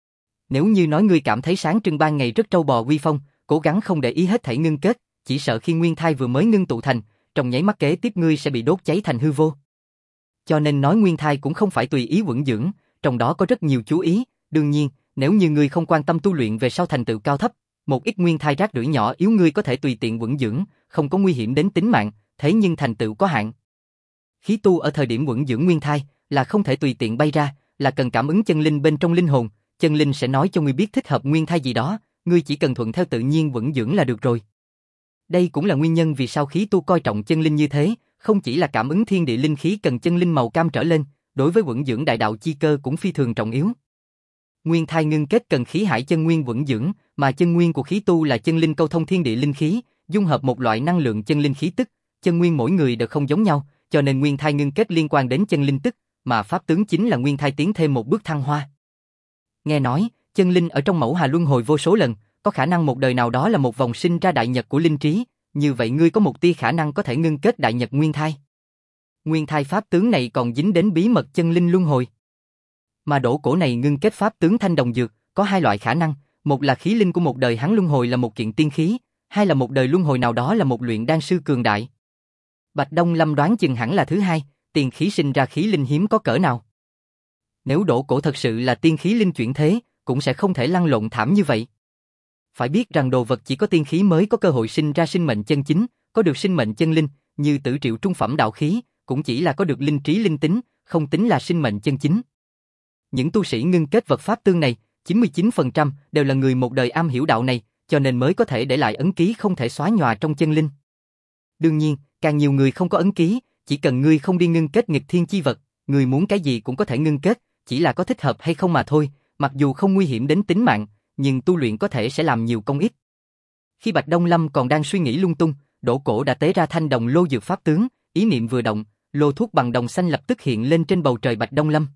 Nếu như nói ngươi cảm thấy sáng trưng ban ngày rất trâu bò uy phong, cố gắng không để ý hết thảy ngưng kết, chỉ sợ khi nguyên thai vừa mới ngưng tụ thành, trong nháy mắt kế tiếp ngươi sẽ bị đốt cháy thành hư vô. Cho nên nói nguyên thai cũng không phải tùy ý vững dưỡng, trong đó có rất nhiều chú ý, đương nhiên, nếu như ngươi không quan tâm tu luyện về sau thành tựu cao thấp, một ít nguyên thai rác rưởi nhỏ yếu ngươi có thể tùy tiện vững dưỡng, không có nguy hiểm đến tính mạng, thế nhưng thành tựu có hạn. Khí tu ở thời điểm vững dưỡng nguyên thai là không thể tùy tiện bay ra, là cần cảm ứng chân linh bên trong linh hồn, chân linh sẽ nói cho ngươi biết thích hợp nguyên thai gì đó, ngươi chỉ cần thuận theo tự nhiên vững dưỡng là được rồi. Đây cũng là nguyên nhân vì sao khí tu coi trọng chân linh như thế, không chỉ là cảm ứng thiên địa linh khí cần chân linh màu cam trở lên, đối với vững dưỡng đại đạo chi cơ cũng phi thường trọng yếu. Nguyên thai ngưng kết cần khí hải chân nguyên vững dưỡng, mà chân nguyên của khí tu là chân linh câu thông thiên địa linh khí, dung hợp một loại năng lượng chân linh khí tức, chân nguyên mỗi người đều không giống nhau, cho nên nguyên thai ngưng kết liên quan đến chân linh tức, mà pháp tướng chính là nguyên thai tiến thêm một bước thăng hoa. Nghe nói, chân linh ở trong mẫu hà luân hồi vô số lần, có khả năng một đời nào đó là một vòng sinh ra đại nhật của linh trí, như vậy ngươi có một tia khả năng có thể ngưng kết đại nhật nguyên thai. Nguyên thai pháp tướng này còn dính đến bí mật chân linh luân hồi. Mà Đỗ Cổ này ngưng kết pháp tướng thanh đồng dược, có hai loại khả năng, một là khí linh của một đời hắn luân hồi là một kiện tiên khí, hai là một đời luân hồi nào đó là một luyện đan sư cường đại. Bạch Đông Lâm đoán chừng hẳn là thứ hai, tiền khí sinh ra khí linh hiếm có cỡ nào. Nếu Đỗ Cổ thật sự là tiên khí linh chuyển thế, cũng sẽ không thể lăn lộn thảm như vậy. Phải biết rằng đồ vật chỉ có tiên khí mới có cơ hội sinh ra sinh mệnh chân chính, có được sinh mệnh chân linh, như Tử Triệu trung phẩm đạo khí, cũng chỉ là có được linh trí linh tính, không tính là sinh mệnh chân chính. Những tu sĩ ngưng kết vật pháp tương này, 99% đều là người một đời am hiểu đạo này, cho nên mới có thể để lại ấn ký không thể xóa nhòa trong chân linh. Đương nhiên, càng nhiều người không có ấn ký, chỉ cần ngươi không đi ngưng kết nghịch thiên chi vật, ngươi muốn cái gì cũng có thể ngưng kết, chỉ là có thích hợp hay không mà thôi, mặc dù không nguy hiểm đến tính mạng, nhưng tu luyện có thể sẽ làm nhiều công ích. Khi Bạch Đông Lâm còn đang suy nghĩ lung tung, Đỗ Cổ đã tế ra thanh đồng lô dược pháp tướng, ý niệm vừa động, lô thuốc bằng đồng xanh lập tức hiện lên trên bầu trời Bạch Đông Lâm.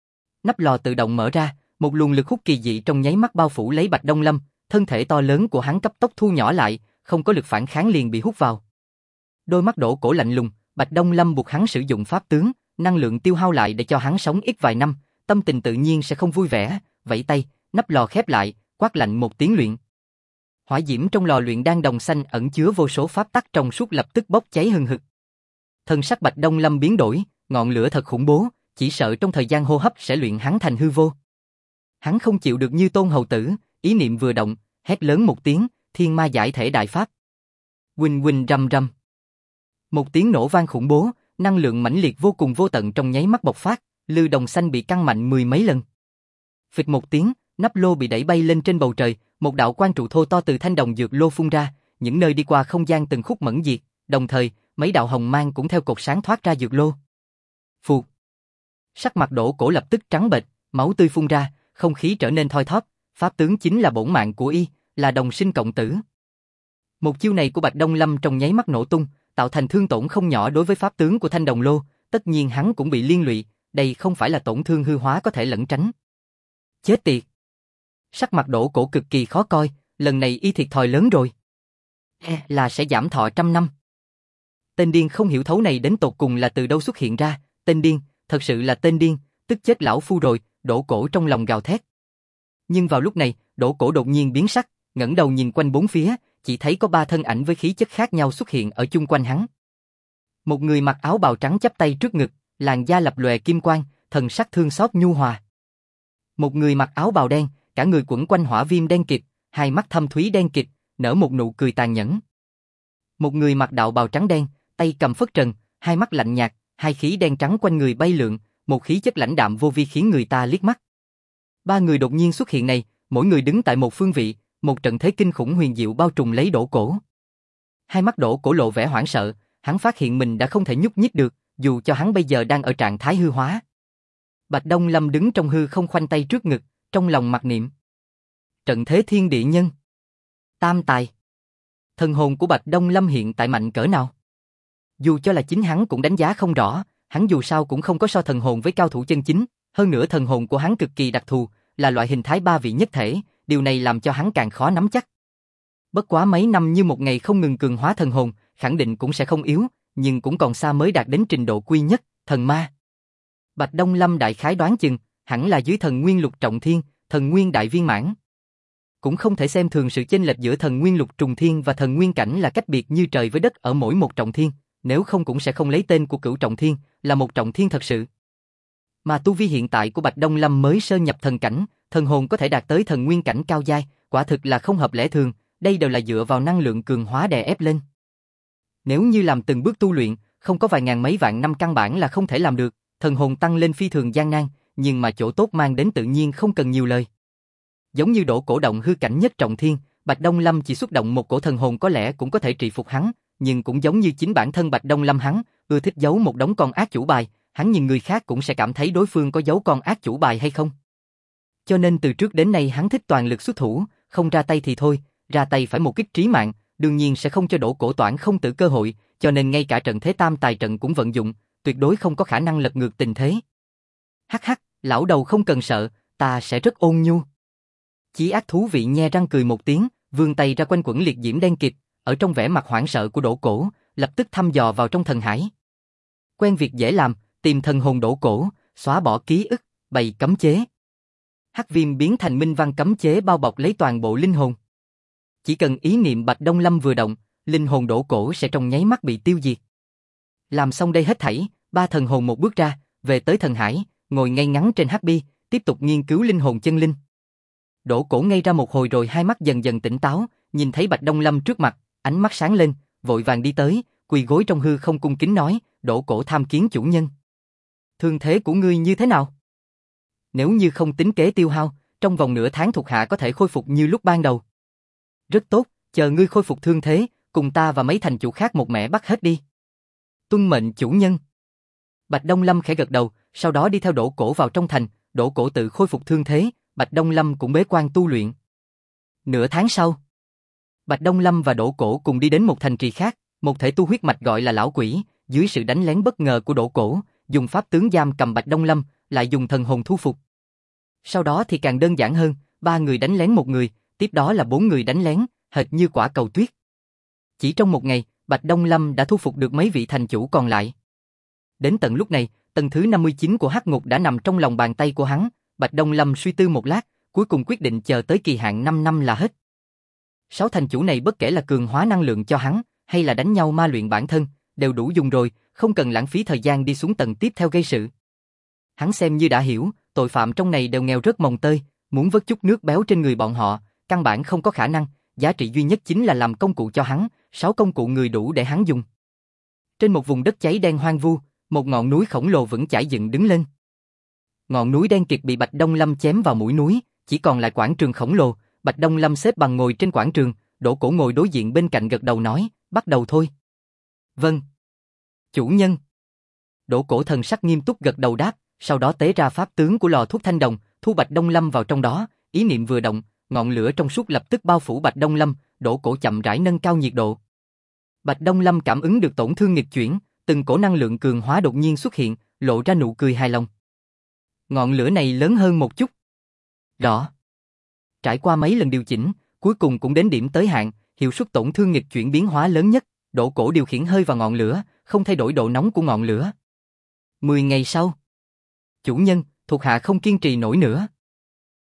Nắp lò tự động mở ra, một luồng lực hút kỳ dị trong nháy mắt bao phủ lấy Bạch Đông Lâm, thân thể to lớn của hắn cấp tốc thu nhỏ lại, không có lực phản kháng liền bị hút vào. Đôi mắt Đỗ Cổ lạnh lùng, Bạch Đông Lâm buộc hắn sử dụng pháp tướng, năng lượng tiêu hao lại để cho hắn sống ít vài năm, tâm tình tự nhiên sẽ không vui vẻ, vẫy tay, nắp lò khép lại, quát lạnh một tiếng luyện. Hỏa diễm trong lò luyện đan đồng xanh ẩn chứa vô số pháp tắc trong suốt lập tức bốc cháy hừng hực. Thân sắc Bạch Đông Lâm biến đổi, ngọn lửa thật khủng bố, chỉ sợ trong thời gian hô hấp sẽ luyện hắn thành hư vô. Hắn không chịu được như Tôn hầu tử, ý niệm vừa động, hét lớn một tiếng, thiên ma giải thể đại pháp. Huỳnh huỳnh rầm rầm. Một tiếng nổ vang khủng bố, năng lượng mãnh liệt vô cùng vô tận trong nháy mắt bộc phát, lư đồng xanh bị căng mạnh mười mấy lần. Phịch một tiếng, nắp lô bị đẩy bay lên trên bầu trời, một đạo quang trụ thô to từ thanh đồng dược lô phun ra, những nơi đi qua không gian từng khúc mẫn diệt, đồng thời, mấy đạo hồng mang cũng theo cột sáng thoát ra dược lô. Phụt. Sắc mặt Đỗ Cổ lập tức trắng bệch, máu tươi phun ra, không khí trở nên thoi thóp, pháp tướng chính là bổn mạng của y, là đồng sinh cộng tử. Một chiêu này của Bạch Đông Lâm trong nháy mắt nổ tung, tạo thành thương tổn không nhỏ đối với pháp tướng của thanh đồng lô, tất nhiên hắn cũng bị liên lụy, đây không phải là tổn thương hư hóa có thể lẩn tránh. Chết tiệt. Sắc mặt Đỗ Cổ cực kỳ khó coi, lần này y thiệt thòi lớn rồi. Là sẽ giảm thọ 100 năm. Tên điên không hiểu thấu này đến tột cùng là từ đâu xuất hiện ra, tên điên, thật sự là tên điên, tức chết lão phu rồi, Đỗ Cổ trong lòng gào thét, Nhưng vào lúc này, Đỗ Cổ đột nhiên biến sắc, ngẩng đầu nhìn quanh bốn phía, chỉ thấy có ba thân ảnh với khí chất khác nhau xuất hiện ở chung quanh hắn. Một người mặc áo bào trắng chắp tay trước ngực, làn da lập lòe kim quang, thần sắc thương xót nhu hòa. Một người mặc áo bào đen, cả người quẩn quanh hỏa viêm đen kịt, hai mắt thâm thúy đen kịt, nở một nụ cười tàn nhẫn. Một người mặc đạo bào trắng đen, tay cầm phất trần, hai mắt lạnh nhạt, hai khí đen trắng quanh người bay lượn, một khí chất lãnh đạm vô vi khiến người ta liếc mắt. Ba người đột nhiên xuất hiện này, mỗi người đứng tại một phương vị, một trận thế kinh khủng huyền diệu bao trùm lấy Đỗ Cổ. Hai mắt Đỗ Cổ lộ vẻ hoảng sợ, hắn phát hiện mình đã không thể nhúc nhích được, dù cho hắn bây giờ đang ở trạng thái hư hóa. Bạch Đông Lâm đứng trong hư không khoanh tay trước ngực, trong lòng mặc niệm. Trận thế thiên địa nhân. Tam tài. Thần hồn của Bạch Đông Lâm hiện tại mạnh cỡ nào? Dù cho là chính hắn cũng đánh giá không rõ, hắn dù sao cũng không có so thần hồn với cao thủ chân chính, hơn nữa thần hồn của hắn cực kỳ đặc thù, là loại hình thái ba vị nhất thể, điều này làm cho hắn càng khó nắm chắc. Bất quá mấy năm như một ngày không ngừng cường hóa thần hồn, khẳng định cũng sẽ không yếu, nhưng cũng còn xa mới đạt đến trình độ quy nhất, thần ma. Bạch Đông Lâm đại khái đoán chừng, hẳn là dưới thần nguyên lục trọng thiên, thần nguyên đại viên mãn. Cũng không thể xem thường sự chênh lệch giữa thần nguyên lục trùng thiên và thần nguyên cảnh là cách biệt như trời với đất ở mỗi một trọng thiên, nếu không cũng sẽ không lấy tên của cửu trọng thiên, là một trọng thiên thật sự. Mà tu vi hiện tại của Bạch Đông Lâm mới sơ nhập thần cảnh, thần hồn có thể đạt tới thần nguyên cảnh cao giai, quả thực là không hợp lẽ thường, đây đều là dựa vào năng lượng cường hóa đè ép lên. Nếu như làm từng bước tu luyện, không có vài ngàn mấy vạn năm căn bản là không thể làm được, thần hồn tăng lên phi thường gian nan, nhưng mà chỗ tốt mang đến tự nhiên không cần nhiều lời. Giống như Đỗ Cổ động hư cảnh nhất trọng thiên, Bạch Đông Lâm chỉ xuất động một cổ thần hồn có lẽ cũng có thể trị phục hắn, nhưng cũng giống như chính bản thân Bạch Đông Lâm hắn, ưa thích giấu một đống con ác chủ bài, hắn nhìn người khác cũng sẽ cảm thấy đối phương có giấu con ác chủ bài hay không. Cho nên từ trước đến nay hắn thích toàn lực xuất thủ, không ra tay thì thôi, ra tay phải một kích trí mạng, đương nhiên sẽ không cho Đỗ Cổ toản không tử cơ hội, cho nên ngay cả trận thế tam tài trận cũng vận dụng, tuyệt đối không có khả năng lật ngược tình thế. Hắc hắc, lão đầu không cần sợ, ta sẽ rất ôn nhu. Chí ác thú vị nhe răng cười một tiếng, vươn tay ra quanh quẩn liệt diễm đen kịt, ở trong vẻ mặt hoảng sợ của Đỗ Cổ, lập tức thăm dò vào trong thần hải. Quen việc dễ làm, tìm thần hồn Đỗ Cổ, xóa bỏ ký ức, bày cấm chế. Hắc viêm biến thành minh văn cấm chế bao bọc lấy toàn bộ linh hồn. Chỉ cần ý niệm Bạch Đông Lâm vừa động, linh hồn Đỗ Cổ sẽ trong nháy mắt bị tiêu diệt. Làm xong đây hết thảy, ba thần hồn một bước ra, về tới thần hải, ngồi ngay ngắn trên hắc bi, tiếp tục nghiên cứu linh hồn chân linh. Đỗ Cổ ngây ra một hồi rồi hai mắt dần dần tỉnh táo, nhìn thấy Bạch Đông Lâm trước mặt, ánh mắt sáng lên, vội vàng đi tới, quỳ gối trong hư không cung kính nói, Đỗ Cổ tham kiến chủ nhân. Thương thế của ngươi như thế nào? Nếu như không tính kế tiêu hao, trong vòng nửa tháng thuộc hạ có thể khôi phục như lúc ban đầu. Rất tốt, chờ ngươi khôi phục thương thế, cùng ta và mấy thành chủ khác một mẻ bắt hết đi. Tuân mệnh chủ nhân. Bạch Đông Lâm khẽ gật đầu, sau đó đi theo Đỗ Cổ vào trong thành, Đỗ Cổ tự khôi phục thương thế, Bạch Đông Lâm cũng bế quan tu luyện. Nửa tháng sau, Bạch Đông Lâm và Đỗ Cổ cùng đi đến một thành trì khác, một thể tu huyết mạch gọi là lão quỷ, dưới sự đánh lén bất ngờ của Đỗ Cổ, dùng pháp tướng giam cầm Bạch Đông Lâm, lại dùng thần hồn thu phục. Sau đó thì càng đơn giản hơn, ba người đánh lén một người, tiếp đó là bốn người đánh lén, hệt như quả cầu tuyết. Chỉ trong một ngày, Bạch Đông Lâm đã thu phục được mấy vị thành chủ còn lại. Đến tận lúc này, tầng thứ 59 của Hắc Ngục đã nằm trong lòng bàn tay của hắn, Bạch Đông Lâm suy tư một lát, cuối cùng quyết định chờ tới kỳ hạn 5 năm là hết. 6 thành chủ này bất kể là cường hóa năng lượng cho hắn, hay là đánh nhau ma luyện bản thân, đều đủ dùng rồi, không cần lãng phí thời gian đi xuống tầng tiếp theo gây sự. Hắn xem như đã hiểu, tội phạm trong này đều nghèo rất mồng tơi, muốn vớt chút nước béo trên người bọn họ, căn bản không có khả năng, giá trị duy nhất chính là làm công cụ cho hắn, 6 công cụ người đủ để hắn dùng. Trên một vùng đất cháy đen hoang vu, một ngọn núi khổng lồ vững chãi dựng đứng lên. Ngọn núi đen kịt bị Bạch Đông Lâm chém vào mũi núi, chỉ còn lại quảng trường khổng lồ, Bạch Đông Lâm xếp bằng ngồi trên quảng trường, Đỗ Cổ ngồi đối diện bên cạnh gật đầu nói, bắt đầu thôi. Vâng. Chủ nhân. Đỗ Cổ thần sắc nghiêm túc gật đầu đáp, sau đó tế ra pháp tướng của lò thuốc thanh đồng, thu Bạch Đông Lâm vào trong đó, ý niệm vừa động, ngọn lửa trong suốt lập tức bao phủ Bạch Đông Lâm, Đỗ Cổ chậm rãi nâng cao nhiệt độ. Bạch Đông Lâm cảm ứng được tổn thương nghịch chuyển, từng cổ năng lượng cường hóa đột nhiên xuất hiện, lộ ra nụ cười hài lòng. Ngọn lửa này lớn hơn một chút. Rõ. Trải qua mấy lần điều chỉnh, cuối cùng cũng đến điểm tới hạn, hiệu suất tổn thương nghịch chuyển biến hóa lớn nhất, Đỗ Cổ điều khiển hơi vào ngọn lửa, không thay đổi độ nóng của ngọn lửa. 10 ngày sau. Chủ nhân, thuộc hạ không kiên trì nổi nữa.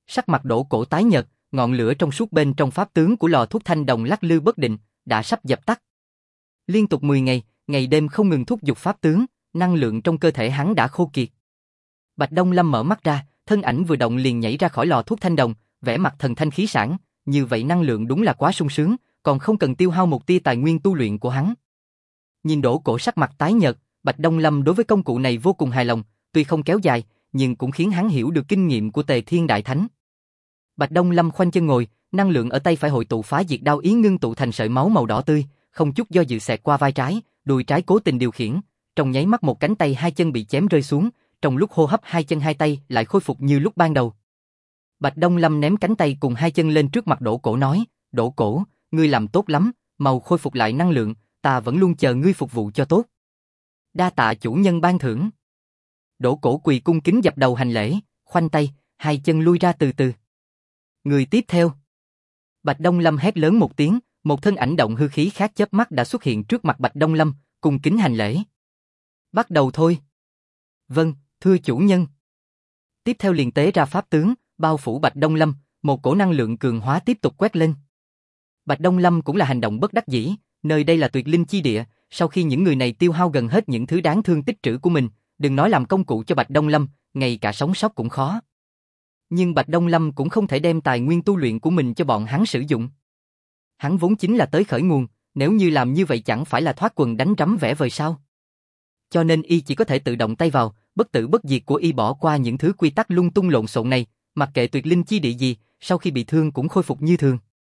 Sắc mặt Đỗ Cổ tái nhợt, ngọn lửa trong suốt bên trong pháp tướng của lò thuốc thanh đồng lắc lư bất định, đã sắp dập tắt. Liên tục 10 ngày, ngày đêm không ngừng thúc giục pháp tướng, năng lượng trong cơ thể hắn đã khô kiệt. Bạch Đông Lâm mở mắt ra, thân ảnh vừa động liền nhảy ra khỏi lò thuốc thanh đồng, vẻ mặt thần thanh khí sảng, như vậy năng lượng đúng là quá sung sướng, còn không cần tiêu hao một tia tài nguyên tu luyện của hắn. Nhìn Đỗ Cổ sắc mặt tái nhợt, Bạch Đông Lâm đối với công cụ này vô cùng hài lòng, tuy không kéo dài, nhưng cũng khiến hắn hiểu được kinh nghiệm của Tề Thiên Đại Thánh. Bạch Đông Lâm khoanh chân ngồi, năng lượng ở tay phải hội tụ phá diệt đao ý ngưng tụ thành sợi máu màu đỏ tươi, không chút do dự xẹt qua vai trái, đùi trái cố tình điều khiển, trong nháy mắt một cánh tay hai chân bị chém rơi xuống, trong lúc hô hấp hai chân hai tay lại khôi phục như lúc ban đầu. Bạch Đông Lâm ném cánh tay cùng hai chân lên trước mặt Đỗ Cổ nói, Đỗ Cổ, ngươi làm tốt lắm, mau khôi phục lại năng lượng, ta vẫn luôn chờ ngươi phục vụ cho tốt. Đa tạ chủ nhân ban thưởng. Đỗ Cổ quỳ cung kính dập đầu hành lễ, khoanh tay, hai chân lui ra từ từ. Người tiếp theo. Bạch Đông Lâm hét lớn một tiếng, một thân ảnh động hư khí khác chớp mắt đã xuất hiện trước mặt Bạch Đông Lâm, cung kính hành lễ. Bắt đầu thôi. Vâng, thưa chủ nhân. Tiếp theo liền tế ra pháp tướng, bao phủ Bạch Đông Lâm, một cổ năng lượng cường hóa tiếp tục quét lên. Bạch Đông Lâm cũng là hành động bất đắc dĩ, nơi đây là tuyệt linh chi địa, sau khi những người này tiêu hao gần hết những thứ đáng thương tích trữ của mình, đừng nói làm công cụ cho Bạch Đông Lâm, ngay cả sống sót cũng khó. Nhưng Bạch Đông Lâm cũng không thể đem tài nguyên tu luyện của mình cho bọn hắn sử dụng. Hắn vốn chính là tới khởi nguồn, nếu như làm như vậy chẳng phải là thoát quần đánh rắm vẽ vời sao. Cho nên y chỉ có thể tự động tay vào, bất tử bất diệt của y bỏ qua những thứ quy tắc lung tung lộn xộn này, mặc kệ tuyệt linh chi địa gì, sau khi bị thương cũng khôi phục như thường.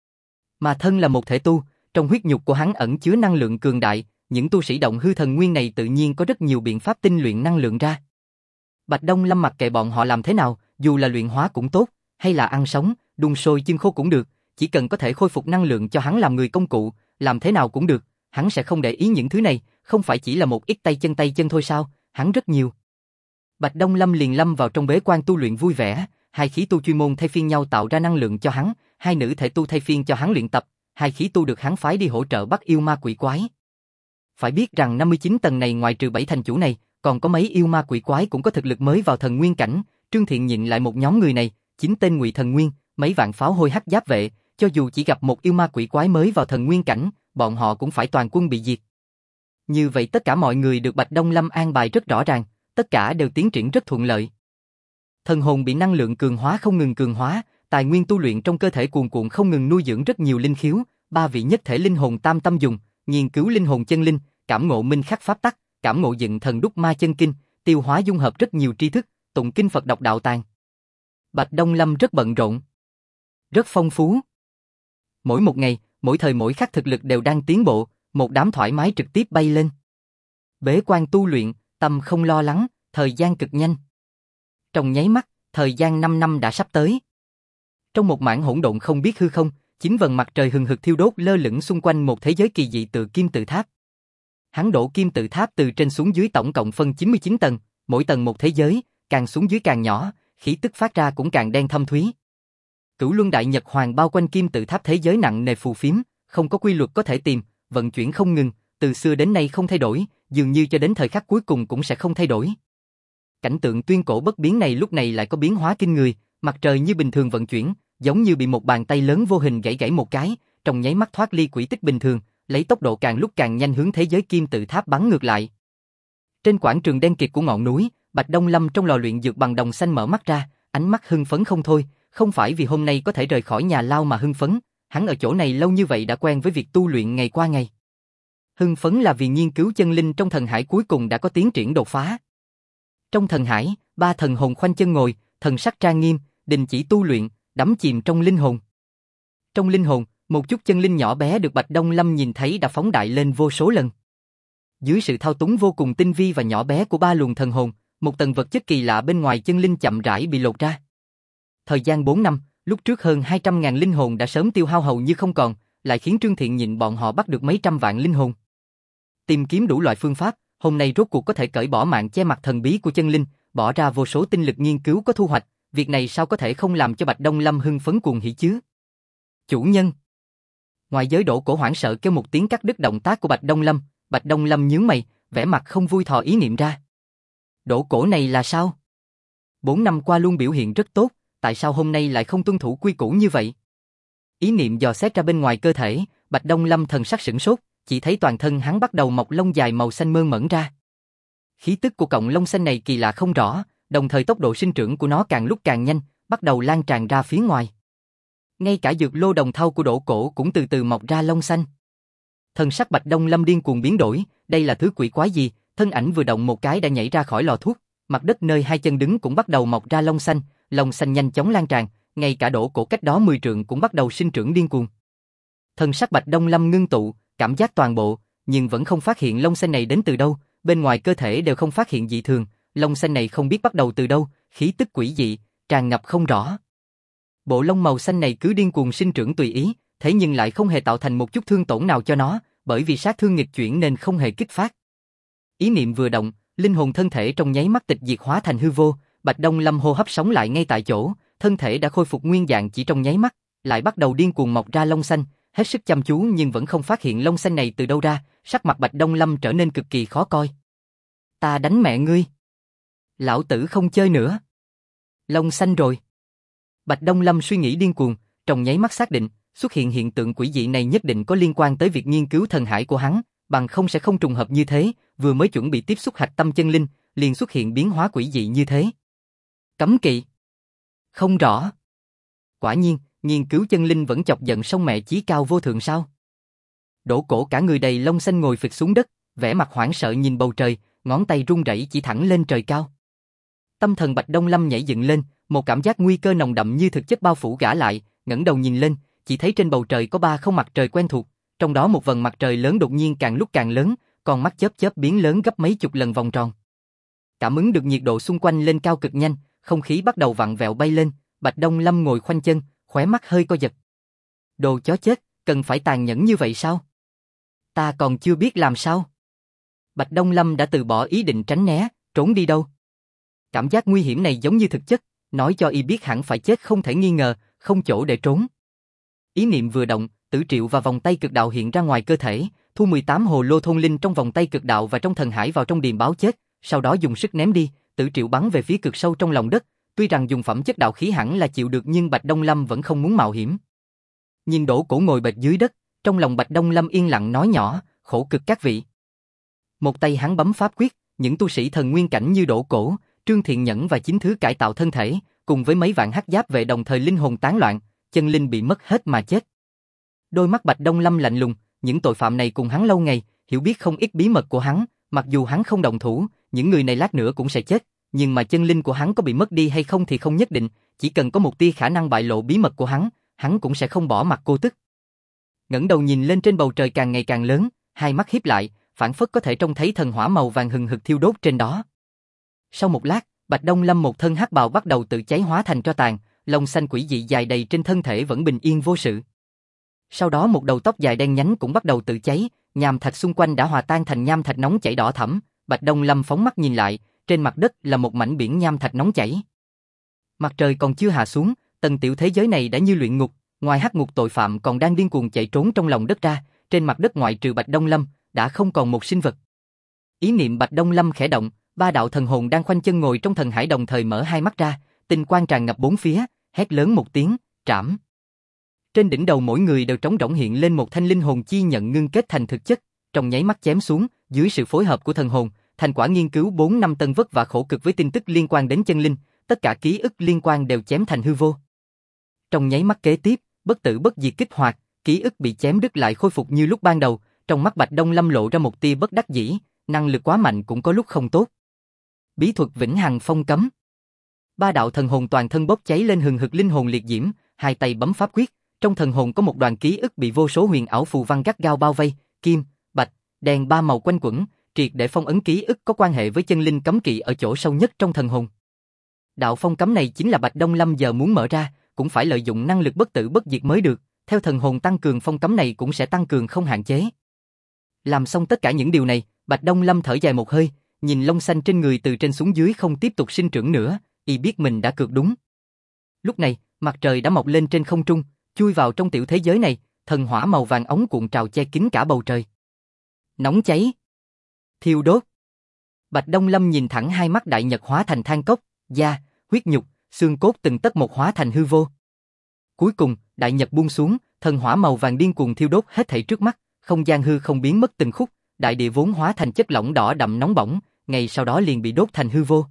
Mà thân là một thể tu, trong huyết nhục của hắn ẩn chứa năng lượng cường đại, những tu sĩ động hư thần nguyên này tự nhiên có rất nhiều biện pháp tinh luyện năng lượng ra. Bạch Đông Lâm mặc kệ bọn họ làm thế nào, dù là luyện hóa cũng tốt, hay là ăn sống, đun sôi chưng khô cũng được, chỉ cần có thể khôi phục năng lượng cho hắn làm người công cụ, làm thế nào cũng được, hắn sẽ không để ý những thứ này, không phải chỉ là một ít tay chân thôi sao, hắn rất nhiều. Bạch Đông Lâm liền lâm vào trong bế quan tu luyện vui vẻ, hai khí tu chuyên môn thay phiên nhau tạo ra năng lượng cho hắn, hai nữ thể tu thay phiên cho hắn luyện tập, hai khí tu được hắn phái đi hỗ trợ bắt yêu ma quỷ quái. Phải biết rằng 59 tầng này ngoài trừ 7 thành chủ này, còn có mấy yêu ma quỷ quái cũng có thực lực mới vào thần nguyên cảnh, Trương Thiện nhịn lại một nhóm người này, chính tên Ngụy Thần Nguyên, mấy vạn pháo hôi hắc giáp vệ, cho dù chỉ gặp một yêu ma quỷ quái mới vào thần nguyên cảnh, bọn họ cũng phải toàn quân bị diệt. Như vậy tất cả mọi người được Bạch Đông Lâm an bài rất rõ ràng, tất cả đều tiến triển rất thuận lợi. Thần hồn bị năng lượng cường hóa không ngừng cường hóa, tài nguyên tu luyện trong cơ thể cuồn cuộn không ngừng nuôi dưỡng rất nhiều linh khiếu, ba vị nhất thể linh hồn tam tâm dùng, nghiên cứu linh hồn chân linh, cảm ngộ minh khắc pháp tắc, cảm ngộ dựng thần đúc ma chân kinh, tiêu hóa dung hợp rất nhiều tri thức, tụng kinh Phật đọc đạo tàng. Bạch Đông Lâm rất bận rộn, rất phong phú. Mỗi một ngày, mỗi thời mỗi khắc thực lực đều đang tiến bộ, một đám thoải mái trực tiếp bay lên. Bế quan tu luyện, tâm không lo lắng, thời gian cực nhanh. Trong nháy mắt, thời gian 5 năm đã sắp tới. Trong một mảng hỗn độn không biết hư không, chính vầng mặt trời hừng hực thiêu đốt lơ lửng xung quanh một thế giới kỳ dị từ kim tự tháp. Hắn đổ kim tự tháp từ trên xuống dưới tổng cộng phân 99 tầng, mỗi tầng một thế giới, càng xuống dưới càng nhỏ, khí tức phát ra cũng càng đen thâm thúy. Cửu Luân Đại Nhật Hoàng bao quanh kim tự tháp thế giới nặng nề phù phiếm, không có quy luật có thể tìm, vận chuyển không ngừng, từ xưa đến nay không thay đổi, dường như cho đến thời khắc cuối cùng cũng sẽ không thay đổi. Cảnh tượng tuyên cổ bất biến này lúc này lại có biến hóa kinh người, mặt trời như bình thường vận chuyển, giống như bị một bàn tay lớn vô hình gãy một cái, trong nháy mắt thoát ly quỹ tích bình thường, lấy tốc độ càng lúc càng nhanh hướng thế giới kim tự tháp bắn ngược lại. Trên quảng trường đen kịt của ngọn núi, Bạch Đông Lâm trong lò luyện dược bằng đồng xanh mở mắt ra, ánh mắt hưng phấn không thôi, không phải vì hôm nay có thể rời khỏi nhà lao mà hưng phấn, hắn ở chỗ này lâu như vậy đã quen với việc tu luyện ngày qua ngày. Hưng phấn là vì nghiên cứu chân linh trong thần hải cuối cùng đã có tiến triển đột phá. Trong thần hải, ba thần hồn khoanh chân ngồi, thần sắc trang nghiêm, đình chỉ tu luyện, đắm chìm trong linh hồn. Trong linh hồn, một chút chân linh nhỏ bé được Bạch Đông Lâm nhìn thấy đã phóng đại lên vô số lần. Dưới sự thao túng vô cùng tinh vi và nhỏ bé của ba luồng thần hồn, một tầng vật chất kỳ lạ bên ngoài chân linh chậm rãi bị lột ra. Thời gian 4 năm, lúc trước hơn 200.000 linh hồn đã sớm tiêu hao hầu như không còn, lại khiến Trương Thiện nhịn bọn họ bắt được mấy trăm vạn linh hồn. Tìm kiếm đủ loại phương pháp, hôm nay rốt cuộc có thể cởi bỏ mạng che mặt thần bí của chân linh, bỏ ra vô số tinh lực nghiên cứu có thu hoạch, việc này sao có thể không làm cho Bạch Đông Lâm hưng phấn cuồng hỉ chứ? Chủ nhân. Ngoài giới Đỗ Cổ hoảng sợ kêu một tiếng cắt đứt động tác của Bạch Đông Lâm nhướng mày, vẻ mặt không vui thò ý niệm ra. Đỗ Cổ này là sao? 4 năm qua luôn biểu hiện rất tốt, tại sao hôm nay lại không tuân thủ quy củ như vậy? Ý niệm dò xét ra bên ngoài cơ thể, Bạch Đông Lâm thần sắc sửng sốt, chỉ thấy toàn thân hắn bắt đầu mọc lông dài màu xanh mơn mởn ra. Khí tức của cọng lông xanh này kỳ lạ không rõ, đồng thời tốc độ sinh trưởng của nó càng lúc càng nhanh, bắt đầu lan tràn ra phía ngoài. Ngay cả dược lô đồng thau của Đỗ Cổ cũng từ từ mọc ra lông xanh. Thần sắc Bạch Đông Lâm điên cuồng biến đổi, đây là thứ quỷ quái gì? Thân ảnh vừa động một cái đã nhảy ra khỏi lò thuốc, mặt đất nơi hai chân đứng cũng bắt đầu mọc ra lông xanh nhanh chóng lan tràn, ngay cả Đỗ Cổ cách đó 10 trượng cũng bắt đầu sinh trưởng điên cuồng. Thần sắc Bạch Đông Lâm ngưng tụ, cảm giác toàn bộ, nhưng vẫn không phát hiện lông xanh này đến từ đâu, bên ngoài cơ thể đều không phát hiện dị thường, lông xanh này không biết bắt đầu từ đâu, khí tức quỷ dị, tràn ngập không rõ. Bộ lông màu xanh này cứ điên cuồng sinh trưởng tùy ý, thế nhưng lại không hề tạo thành một chút thương tổn nào cho nó, bởi vì sát thương nghịch chuyển nên không hề kích phát. Ý niệm vừa động, linh hồn thân thể trong nháy mắt tịch diệt hóa thành hư vô, Bạch Đông Lâm hô hấp sống lại ngay tại chỗ, thân thể đã khôi phục nguyên dạng chỉ trong nháy mắt, lại bắt đầu điên cuồng mọc ra lông xanh, hết sức chăm chú nhưng vẫn không phát hiện lông xanh này từ đâu ra, sắc mặt Bạch Đông Lâm trở nên cực kỳ khó coi. Ta đánh mẹ ngươi. Lão tử không chơi nữa. Lông xanh rồi. Bạch Đông Lâm suy nghĩ điên cuồng, trong nháy mắt xác định, xuất hiện hiện tượng quỷ dị này nhất định có liên quan tới việc nghiên cứu thần hải của hắn, bằng không sẽ không trùng hợp như thế, vừa mới chuẩn bị tiếp xúc hạch tâm chân linh, liền xuất hiện biến hóa quỷ dị như thế. Cấm kỵ. Không rõ. Quả nhiên, nghiên cứu chân linh vẫn chọc giận sông mẹ chí cao vô thượng sao? Đỗ Cổ cả người đầy lông xanh ngồi phịch xuống đất, vẻ mặt hoảng sợ nhìn bầu trời, ngón tay run rẩy chỉ thẳng lên trời cao. Tâm thần Bạch Đông Lâm nhảy dựng lên, một cảm giác nguy cơ nồng đậm như thực chất bao phủ gã lại, ngẩng đầu nhìn lên, chỉ thấy trên bầu trời có 3 không mặt trời quen thuộc, trong đó một vầng mặt trời lớn đột nhiên càng lúc càng lớn, con mắt chớp chớp biến lớn gấp mấy chục lần vòng tròn. Cảm ứng được nhiệt độ xung quanh lên cao cực nhanh, không khí bắt đầu vặn vẹo bay lên, Bạch Đông Lâm ngồi khoanh chân, khóe mắt hơi co giật. Đồ chó chết, cần phải tàn nhẫn như vậy sao? Ta còn chưa biết làm sao. Bạch Đông Lâm đã từ bỏ ý định tránh né, trốn đi đâu. Cảm giác nguy hiểm này giống như thực chất, nói cho y biết hẳn phải chết không thể nghi ngờ, không chỗ để trốn. Ý niệm vừa động, Tử Triệu và vòng tay cực đạo hiện ra ngoài cơ thể, thu 18 hồ lô thôn linh trong vòng tay cực đạo và trong thần hải vào trong điềm báo chết, sau đó dùng sức ném đi, Tử Triệu bắn về phía cực sâu trong lòng đất, tuy rằng dùng phẩm chất đạo khí hẳn là chịu được nhưng Bạch Đông Lâm vẫn không muốn mạo hiểm. Nhìn Đỗ Cổ ngồi bệt dưới đất, trong lòng Bạch Đông Lâm yên lặng nói nhỏ, khổ cực các vị. Một tay hắn bấm pháp quyết, những tu sĩ thần nguyên cảnh như Đỗ Cổ, Trương Thiện Nhẫn và chính thứ cải tạo thân thể, cùng với mấy vạn hắc giáp vệ đồng thời linh hồn tán loạn, chân linh bị mất hết mà chết. Đôi mắt Bạch Đông Lâm lạnh lùng, những tội phạm này cùng hắn lâu ngày, hiểu biết không ít bí mật của hắn, mặc dù hắn không động thủ, những người này lát nữa cũng sẽ chết, nhưng mà chân linh của hắn có bị mất đi hay không thì không nhất định, chỉ cần có một tia khả năng bại lộ bí mật của hắn cũng sẽ không bỏ mặc cô tức. Ngẩng đầu nhìn lên trên bầu trời càng ngày càng lớn, hai mắt híp lại, phảng phất có thể trông thấy thần hỏa màu vàng hừng hực thiêu đốt trên đó. Sau một lát, Bạch Đông Lâm một thân hắc bào bắt đầu tự cháy hóa thành tro tàn, lông xanh quỷ dị dài đầy trên thân thể vẫn bình yên vô sự. Sau đó một đầu tóc dài đen nhánh cũng bắt đầu tự cháy, nham thạch xung quanh đã hòa tan thành nham thạch nóng chảy đỏ thẫm. Bạch Đông Lâm phóng mắt nhìn lại, trên mặt đất là một mảnh biển nham thạch nóng chảy. Mặt trời còn chưa hạ xuống, tầng tiểu thế giới này đã như luyện ngục, ngoài hắc ngục tội phạm còn đang điên cuồng chạy trốn trong lòng đất ra, trên mặt đất ngoại trừ Bạch Đông Lâm, đã không còn một sinh vật. Ý niệm Bạch Đông Lâm khẽ động, 3 đạo thần hồn đang khoanh chân ngồi trong thần hải đồng thời mở hai mắt ra, tinh quang tràn ngập bốn phía, hét lớn một tiếng, trảm. Trên đỉnh đầu mỗi người đều trống rỗng hiện lên một thanh linh hồn chi nhận ngưng kết thành thực chất, trong nháy mắt chém xuống, dưới sự phối hợp của thần hồn, thành quả nghiên cứu 4 năm tân vất và khổ cực với tin tức liên quan đến chân linh, tất cả ký ức liên quan đều chém thành hư vô. Trong nháy mắt kế tiếp, bất tử bất diệt kích hoạt, ký ức bị chém đứt lại khôi phục như lúc ban đầu, trong mắt Bạch Đông Lâm lộ ra một tia bất đắc dĩ, năng lực quá mạnh cũng có lúc không tốt. Bí thuật vĩnh hằng phong cấm. 3 đạo thần hồn toàn thân bốc cháy lên hừng hực linh hồn liệt diễm, hai tay bấm pháp quyết, trong thần hồn có một đoàn ký ức bị vô số huyền ảo phù văn gắt gao bao vây, kim, bạch, đen 3 màu quanh quẩn, triệt để phong ấn ký ức có quan hệ với chân linh cấm kỵ ở chỗ sâu nhất trong thần hồn. Đạo phong cấm này chính là Bạch Đông Lâm giờ muốn mở ra, cũng phải lợi dụng năng lực bất tử bất diệt mới được, theo thần hồn tăng cường phong cấm này cũng sẽ tăng cường không hạn chế. Làm xong tất cả những điều này, Bạch Đông Lâm thở dài một hơi, nhìn lông xanh trên người từ trên xuống dưới không tiếp tục sinh trưởng nữa, y biết mình đã cược đúng. Lúc này, mặt trời đã mọc lên trên không trung, chui vào trong tiểu thế giới này, thần hỏa màu vàng ống cuộn trào che kín cả bầu trời. Nóng cháy, thiêu đốt. Bạch Đông Lâm nhìn thẳng hai mắt đại nhật hóa thành than cốc, da, huyết nhục, xương cốt từng tấc một hóa thành hư vô. Cuối cùng, đại nhật buông xuống, thần hỏa màu vàng điên cuồng thiêu đốt hết thảy trước mắt, không gian hư không biến mất từng khúc, đại địa vốn hóa thành chất lỏng đỏ đậm nóng bỏng, ngay sau đó liền bị đốt thành hư vô.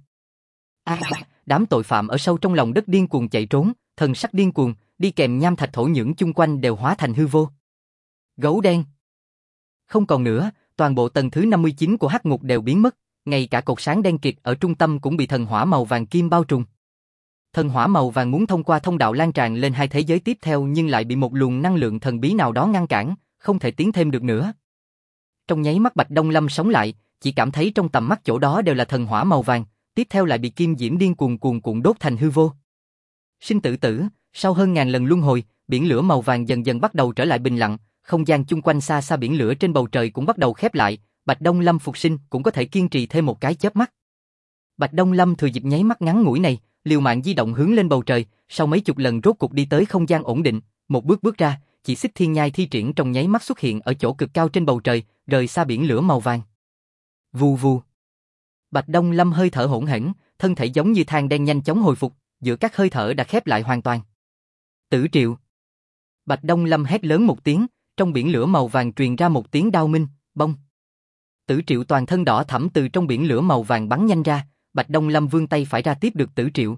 Đám tội phạm ở sâu trong lòng đất điên cuồng chạy trốn, thần sắc điên cuồng, đi kèm nham thạch thổ nhưỡng chung quanh đều hóa thành hư vô. Gấu đen. Không còn nữa, toàn bộ tầng thứ 59 của hắc ngục đều biến mất, ngay cả cột sáng đen kịt ở trung tâm cũng bị thần hỏa màu vàng kim bao trùm. Thần hỏa màu vàng muốn thông qua thông đạo lan tràn lên hai thế giới tiếp theo nhưng lại bị một luồng năng lượng thần bí nào đó ngăn cản, không thể tiến thêm được nữa. Trong nháy mắt Bạch Đông Lâm sống lại, chỉ cảm thấy trong tầm mắt chỗ đó đều là thần hỏa màu vàng, tiếp theo lại bị kim diễm điên cuồng cuồn đốt thành hư vô. Sinh tử tử, sau hơn ngàn lần luân hồi, biển lửa màu vàng dần dần bắt đầu trở lại bình lặng, không gian chung quanh xa xa biển lửa trên bầu trời cũng bắt đầu khép lại, Bạch Đông Lâm phục sinh cũng có thể kiên trì thêm một cái chớp mắt. Bạch Đông Lâm thừa dịp nháy mắt ngắn ngủi này, liều mạng di động hướng lên bầu trời, sau mấy chục lần rốt cục đi tới không gian ổn định, một bước ra, chỉ xích thiên nhai thi triển trong nháy mắt xuất hiện ở chỗ cực cao trên bầu trời, rời xa biển lửa màu vàng. Vù vù. Bạch Đông Lâm hơi thở hỗn hển, thân thể giống như than đen nhanh chóng hồi phục, giữa các hơi thở đã khép lại hoàn toàn. Tử Triệu. Bạch Đông Lâm hét lớn một tiếng, trong biển lửa màu vàng truyền ra một tiếng đao minh, bông. Tử Triệu toàn thân đỏ thẫm từ trong biển lửa màu vàng bắn nhanh ra, Bạch Đông Lâm vươn tay phải ra tiếp được Tử Triệu.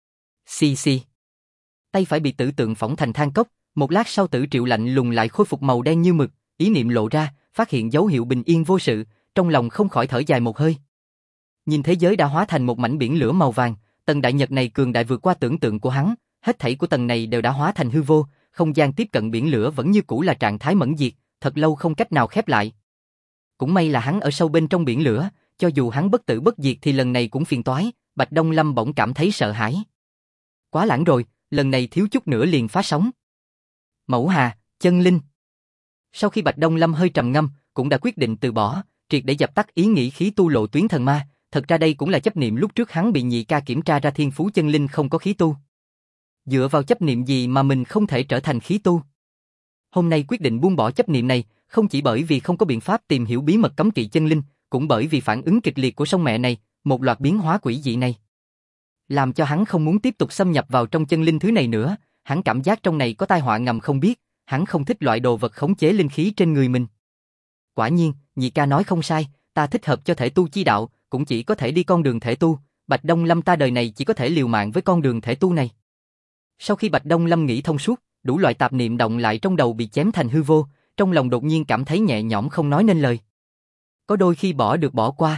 Xì xì. Tay phải bị tử tượng phỏng thành than cốc, một lát sau Tử Triệu lạnh lùng lại khôi phục màu đen như mực, ý niệm lộ ra, phát hiện dấu hiệu bình yên vô sự, trong lòng không khỏi thở dài một hơi. Nhìn thế giới đã hóa thành một mảnh biển lửa màu vàng, tầng đại nhật này cường đại vượt qua tưởng tượng của hắn, hết thảy của tầng này đều đã hóa thành hư vô, không gian tiếp cận biển lửa vẫn như cũ là trạng thái mẫn diệt, thật lâu không cách nào khép lại. Cũng may là hắn ở sâu bên trong biển lửa, cho dù hắn bất tử bất diệt thì lần này cũng phiền toái, Bạch Đông Lâm bỗng cảm thấy sợ hãi. Quá lãng rồi, lần này thiếu chút nữa liền phá sóng. Mẫu Hà, chân linh. Sau khi Bạch Đông Lâm hơi trầm ngâm, cũng đã quyết định từ bỏ, triệt để dập tắt ý nghĩ khí tu lộ tuyến thần ma, thật ra đây cũng là chấp niệm lúc trước hắn bị nhị ca kiểm tra ra thiên phú chân linh không có khí tu. Dựa vào chấp niệm gì mà mình không thể trở thành khí tu? Hôm nay quyết định buông bỏ chấp niệm này, không chỉ bởi vì không có biện pháp tìm hiểu bí mật cấm kỵ chân linh, cũng bởi vì phản ứng kịch liệt của sông mẹ này, một loạt biến hóa quỷ dị này. Làm cho hắn không muốn tiếp tục xâm nhập vào trong chân linh thứ này nữa, hắn cảm giác trong này có tai họa ngầm không biết, hắn không thích loại đồ vật khống chế linh khí trên người mình. Quả nhiên, nhị ca nói không sai, ta thích hợp cho thể tu chi đạo, cũng chỉ có thể đi con đường thể tu, Bạch Đông Lâm ta đời này chỉ có thể liều mạng với con đường thể tu này. Sau khi Bạch Đông Lâm nghĩ thông suốt, đủ loại tạp niệm động lại trong đầu bị chém thành hư vô, trong lòng đột nhiên cảm thấy nhẹ nhõm không nói nên lời. Có đôi khi bỏ được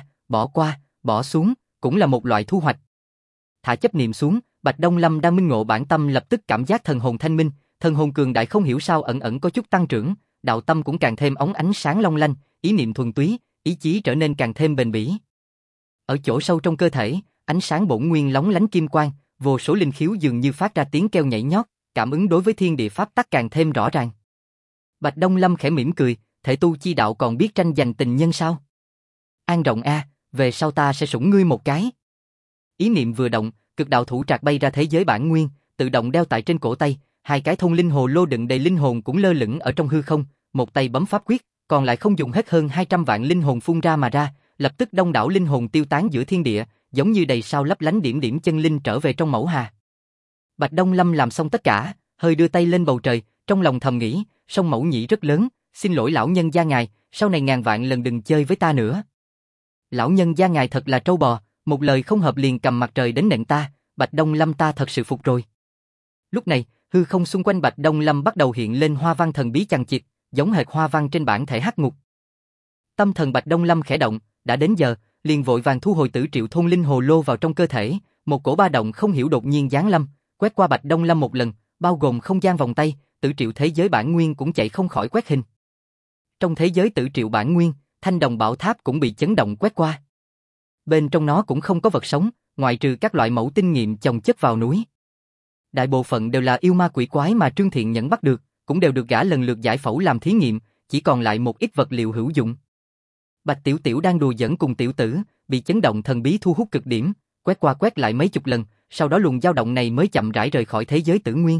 bỏ xuống, cũng là một loại thu hoạch. Thả chấp niệm xuống, Bạch Đông Lâm đang minh ngộ bản tâm lập tức cảm giác thần hồn thanh minh, thần hồn cường đại không hiểu sao ẩn ẩn có chút tăng trưởng, đạo tâm cũng càng thêm óng ánh sáng long lanh, ý niệm thuần túy, ý chí trở nên càng thêm bền bỉ. Ở chỗ sâu trong cơ thể, ánh sáng bổn nguyên lóng lánh kim quang, vô số linh khiếu dường như phát ra tiếng kêu nhảy nhót, cảm ứng đối với thiên địa pháp tắc càng thêm rõ ràng. Bạch Đông Lâm khẽ mỉm cười, thể tu chi đạo còn biết tranh giành tình nhân sao? An Rộng a, về sau ta sẽ sủng ngươi một cái. Ý niệm vừa động, cực đạo thủ trạc bay ra thế giới bản nguyên, tự động đeo tại trên cổ tay, hai cái thông linh hồ lô đựng đầy linh hồn cũng lơ lửng ở trong hư không, một tay bấm pháp quyết, còn lại không dùng hết hơn 200 vạn linh hồn phun ra mà ra, lập tức đông đảo linh hồn tiêu tán giữa thiên địa, giống như đầy sao lấp lánh điểm điểm chân linh trở về trong mẫu hà. Bạch Đông Lâm làm xong tất cả, hơi đưa tay lên bầu trời, trong lòng thầm nghĩ, sông Mẫu Nhĩ rất lớn, xin lỗi lão nhân gia ngài, sau này ngàn vạn lần đừng chơi với ta nữa. Lão nhân gia ngài thật là trâu bò, một lời không hợp liền cầm mặt trời đến nện ta, Bạch Đông Lâm ta thật sự phục rồi. Lúc này, hư không xung quanh Bạch Đông Lâm bắt đầu hiện lên hoa văn thần bí chằng chịt, giống hệt hoa văn trên bản thể hắc ngục. Tâm thần Bạch Đông Lâm khẽ động, đã đến giờ, liền vội vàng thu hồi Tử Triệu thôn linh hồ lô vào trong cơ thể, một cổ ba động không hiểu đột nhiên giáng lâm, quét qua Bạch Đông Lâm một lần, bao gồm không gian vòng tay, Tử Triệu thế giới bản nguyên cũng chạy không khỏi quét hình. Trong thế giới Tử Triệu bản nguyên, Thanh Đồng Bảo Tháp cũng bị chấn động quét qua. Bên trong nó cũng không có vật sống, ngoại trừ các loại mẫu tinh nghiệm chồng chất vào núi. Đại bộ phận đều là yêu ma quỷ quái mà Trương Thiện Nhẫn bắt được, cũng đều được gã lần lượt giải phẫu làm thí nghiệm, chỉ còn lại một ít vật liệu hữu dụng. Bạch Tiểu Tiểu đang đùa giỡn cùng tiểu tử, bị chấn động thần bí thu hút cực điểm, quét qua quét lại mấy chục lần, sau đó luồng dao động này mới chậm rãi rời khỏi thế giới tử nguyên.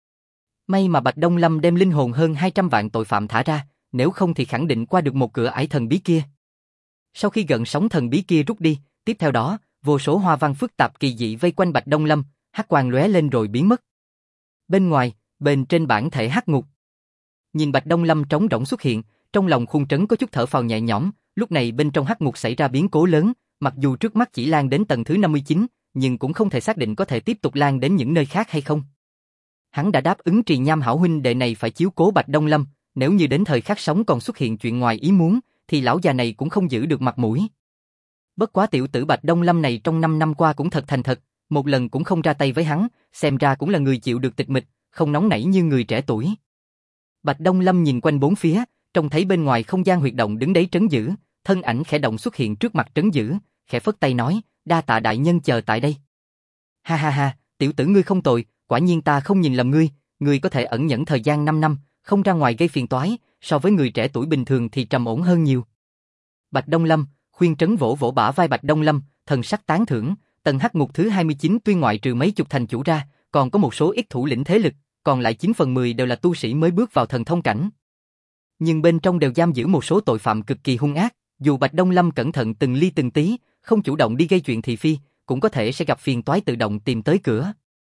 May mà Bạch Đông Lâm đem linh hồn hơn 200 vạn tội phạm thả ra, nếu không thì khẳng định qua được một cửa ải thần bí kia. Sau khi gợn sóng thần bí kia rút đi, tiếp theo đó, vô số hoa văn phức tạp kỳ dị vây quanh Bạch Đông Lâm, hắc quang lóe lên rồi biến mất. Bên ngoài, bên trên bản thể hắc ngục. Nhìn Bạch Đông Lâm trống rỗng xuất hiện, trong lòng Khung Trấn có chút thở phào nhẹ nhõm, lúc này bên trong hắc ngục xảy ra biến cố lớn, mặc dù trước mắt chỉ lan đến tầng thứ 59, nhưng cũng không thể xác định có thể tiếp tục lan đến những nơi khác hay không. Hắn đã đáp ứng Trì Nham hảo huynh đệ này phải chiếu cố Bạch Đông Lâm, nếu như đến thời khắc sống còn xuất hiện chuyện ngoài ý muốn, thì lão già này cũng không giữ được mặt mũi. Bất quá tiểu tử Bạch Đông Lâm này trong 5 năm qua cũng thật thành thật, một lần cũng không ra tay với hắn, xem ra cũng là người chịu được tịch mịch, không nóng nảy như người trẻ tuổi. Bạch Đông Lâm nhìn quanh bốn phía, trông thấy bên ngoài không gian huyệt động đứng đấy trấn giữ, thân ảnh khẽ động xuất hiện trước mặt trấn giữ, khẽ phất tay nói, đa tạ đại nhân chờ tại đây. Ha ha ha, tiểu tử ngươi không tồi, quả nhiên ta không nhìn lầm ngươi có thể ẩn nhẫn thời gian 5 năm, không ra ngoài gây phiền toái, so với người trẻ tuổi bình thường thì trầm ổn hơn nhiều. Bạch Đông Lâm, Khuyên Trấn vỗ vỗ bả vai Bạch Đông Lâm, thần sắc tán thưởng, tầng hắc ngục thứ 29 tuy ngoại trừ mấy chục thành chủ ra, còn có một số ít thủ lĩnh thế lực, còn lại 9/10 đều là tu sĩ mới bước vào thần thông cảnh. Nhưng bên trong đều giam giữ một số tội phạm cực kỳ hung ác, dù Bạch Đông Lâm cẩn thận từng ly từng tí, không chủ động đi gây chuyện thị phi, cũng có thể sẽ gặp phiền toái tự động tìm tới cửa.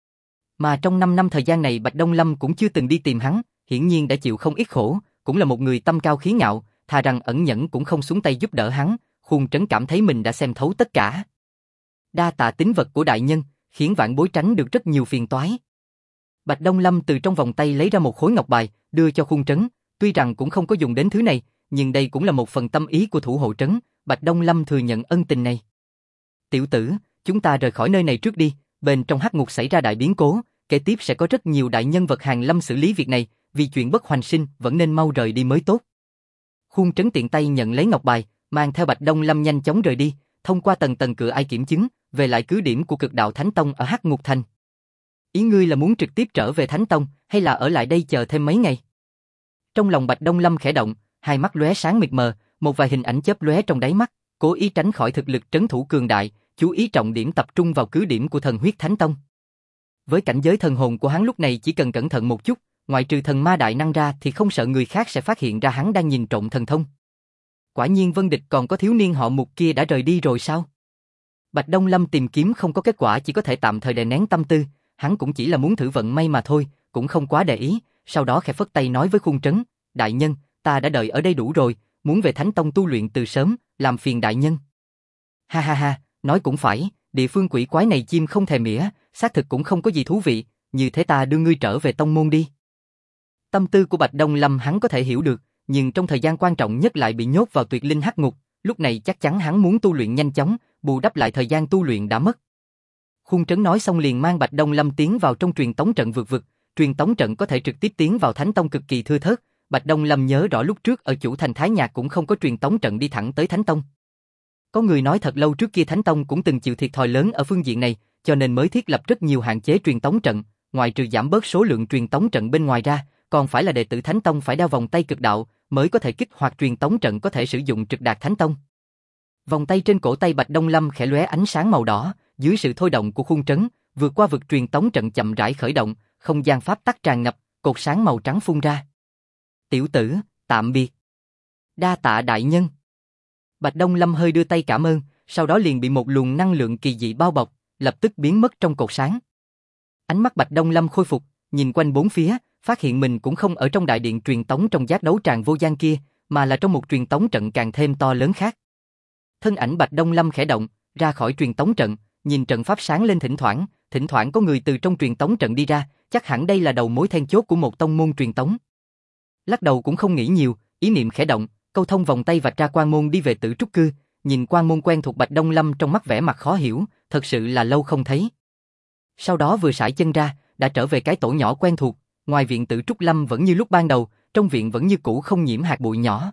Mà trong 5 năm thời gian này Bạch Đông Lâm cũng chưa từng đi tìm hắn, hiển nhiên đã chịu không ít khổ, cũng là một người tâm cao khí ngạo, thà rằng ẩn nhẫn cũng không xuống tay giúp đỡ hắn, Khung Trấn cảm thấy mình đã xem thấu tất cả. Đa tạ tín vật của đại nhân, khiến vạn bối tránh được rất nhiều phiền toái. Bạch Đông Lâm từ trong vòng tay lấy ra một khối ngọc bài, đưa cho Khung Trấn, tuy rằng cũng không có dùng đến thứ này, nhưng đây cũng là một phần tâm ý của thủ hộ trấn, Bạch Đông Lâm thừa nhận ân tình này. Tiểu tử, chúng ta rời khỏi nơi này trước đi, bên trong hắc ngục xảy ra đại biến cố, kế tiếp sẽ có rất nhiều đại nhân vật hàng lâm xử lý việc này, vì chuyện bất hoành sinh vẫn nên mau rời đi mới tốt. Khung Trấn tiện tay nhận lấy ngọc bài, mang theo Bạch Đông Lâm nhanh chóng rời đi, thông qua tầng tầng cửa ai kiểm chứng, về lại cứ điểm của Cực Đạo Thánh Tông ở Hắc Ngục Thành. Ý ngươi là muốn trực tiếp trở về Thánh Tông, hay là ở lại đây chờ thêm mấy ngày? Trong lòng Bạch Đông Lâm khẽ động, hai mắt lóe sáng mịt mờ, một vài hình ảnh chớp lóe trong đáy mắt, cố ý tránh khỏi thực lực trấn thủ cường đại, chú ý trọng điểm tập trung vào cứ điểm của Thần Huyết Thánh Tông. Với cảnh giới thần hồn của hắn lúc này chỉ cần cẩn thận một chút, ngoại trừ thần ma đại năng ra thì không sợ người khác sẽ phát hiện ra hắn đang nhìn trộm thần thông. Quả nhiên Vân Địch còn có thiếu niên họ Mục kia đã rời đi rồi sao? Bạch Đông Lâm tìm kiếm không có kết quả, chỉ có thể tạm thời đè nén tâm tư, hắn cũng chỉ là muốn thử vận may mà thôi, cũng không quá để ý, sau đó khẽ phất tay nói với Khung Trấn, đại nhân, ta đã đợi ở đây đủ rồi, muốn về Thánh Tông tu luyện từ sớm, làm phiền đại nhân. Ha ha ha, nói cũng phải, địa phương quỷ quái này chim không thèm mỉa, xác thực cũng không có gì thú vị, như thế ta đưa ngươi trở về tông môn đi. Tâm tư của Bạch Đông Lâm hắn có thể hiểu được, nhưng trong thời gian quan trọng nhất lại bị nhốt vào tuyệt linh hắc ngục, lúc này chắc chắn hắn muốn tu luyện nhanh chóng, bù đắp lại thời gian tu luyện đã mất. Khung Trấn nói xong liền mang Bạch Đông Lâm tiến vào trong truyền tống trận vực, truyền tống trận có thể trực tiếp tiến vào Thánh Tông cực kỳ thưa thớt, Bạch Đông Lâm nhớ rõ lúc trước ở chủ thành Thái Nhạc cũng không có truyền tống trận đi thẳng tới Thánh Tông. Có người nói thật lâu trước kia Thánh Tông cũng từng chịu thiệt thòi lớn ở phương diện này, cho nên mới thiết lập rất nhiều hạn chế truyền tống trận, ngoài trừ giảm bớt số lượng truyền tống trận bên ngoài ra, còn phải là đệ tử Thánh Tông phải đeo vòng tay cực đạo mới có thể kích hoạt truyền tống trận có thể sử dụng trực đạt Thánh Tông. Vòng tay trên cổ tay Bạch Đông Lâm khẽ lóe ánh sáng màu đỏ, dưới sự thôi động của Khung Trấn, vượt qua vực truyền tống trận chậm rãi khởi động, không gian pháp tắc tràn ngập, cột sáng màu trắng phun ra. Tiểu tử, tạm biệt. Đa tạ đại nhân. Bạch Đông Lâm hơi đưa tay cảm ơn, sau đó liền bị một luồng năng lượng kỳ dị bao bọc, lập tức biến mất trong cột sáng. Ánh mắt Bạch Đông Lâm khôi phục, nhìn quanh bốn phía, phát hiện mình cũng không ở trong đại điện truyền tống trong giác đấu tràng vô gian kia, mà là trong một truyền tống trận càng thêm to lớn khác. Thân ảnh Bạch Đông Lâm khẽ động, ra khỏi truyền tống trận, nhìn trận pháp sáng lên thỉnh thoảng có người từ trong truyền tống trận đi ra, chắc hẳn đây là đầu mối then chốt của một tông môn truyền tống. Lắc đầu cũng không nghĩ nhiều, ý niệm khẽ động, câu thông vòng tay vạch ra quan môn đi về Tử Trúc Cư, nhìn quan môn quen thuộc Bạch Đông Lâm trong mắt vẻ mặt khó hiểu, thật sự là lâu không thấy. Sau đó vừa sải chân ra, đã trở về cái tổ nhỏ quen thuộc, ngoài viện Tử Trúc Lâm vẫn như lúc ban đầu, trong viện vẫn như cũ không nhiễm hạt bụi nhỏ.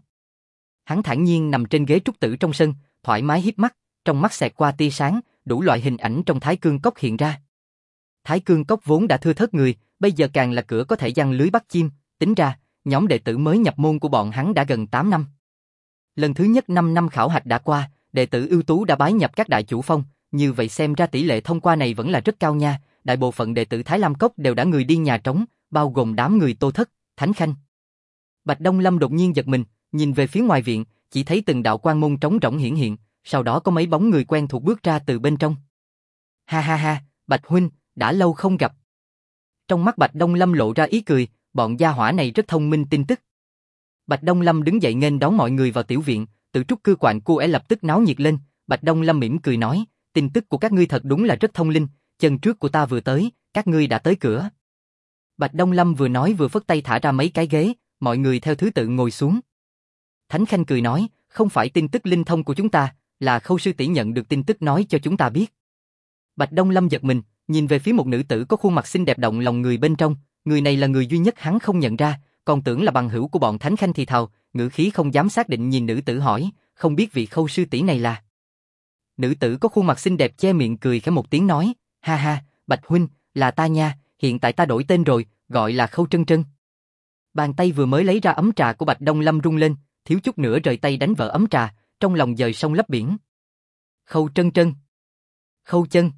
Hắn thản nhiên nằm trên ghế trúc tử trong sân, thoải mái híp mắt, trong mắt xẹt qua tia sáng, đủ loại hình ảnh trong Thái Cương Cốc hiện ra. Thái Cương Cốc vốn đã thưa thớt người, bây giờ càng là cửa có thể giăng lưới bắt chim, tính ra, nhóm đệ tử mới nhập môn của bọn hắn đã gần 8 năm. Lần thứ nhất 5 năm khảo hạch đã qua, đệ tử ưu tú đã bái nhập các đại chủ phong, như vậy xem ra tỷ lệ thông qua này vẫn là rất cao nha, đại bộ phận đệ tử Thái Lam Cốc đều đã người đi nhà trống, bao gồm đám người Tô Thất, Thánh Khanh. Bạch Đông Lâm đột nhiên giật mình, nhìn về phía ngoài viện, chỉ thấy từng đạo quan môn trống rỗng hiển hiện, sau đó có mấy bóng người quen thuộc bước ra từ bên trong. Ha ha ha, Bạch huynh, đã lâu không gặp. Trong mắt Bạch Đông Lâm lộ ra ý cười, bọn gia hỏa này rất thông minh tin tức. Bạch Đông Lâm đứng dậy nghênh đón mọi người vào tiểu viện, tự trúc cư quạnh cô ấy lập tức náo nhiệt lên. Bạch Đông Lâm mỉm cười nói, tin tức của các ngươi thật đúng là rất thông linh, chân trước của ta vừa tới, các ngươi đã tới cửa. Bạch Đông Lâm vừa nói vừa phất tay thả ra mấy cái ghế, mọi người theo thứ tự ngồi xuống. Thánh Khanh cười nói, không phải tin tức linh thông của chúng ta, là Khâu sư tỷ nhận được tin tức nói cho chúng ta biết. Bạch Đông Lâm giật mình, nhìn về phía một nữ tử có khuôn mặt xinh đẹp động lòng người bên trong, người này là người duy nhất hắn không nhận ra, còn tưởng là bằng hữu của bọn Thánh Khanh thì thào, ngữ khí không dám xác định nhìn nữ tử hỏi, không biết vị Khâu sư tỷ này là. Nữ tử có khuôn mặt xinh đẹp che miệng cười khẽ một tiếng nói, ha ha, Bạch huynh, là ta nha, hiện tại ta đổi tên rồi, gọi là Khâu Trân Trân. Bàn tay vừa mới lấy ra ấm trà của Bạch Đông Lâm rung lên, thiếu chút nữa rời tay đánh vỡ ấm trà, trong lòng dời sông lấp biển. Khâu Trân Trân. Khâu chân.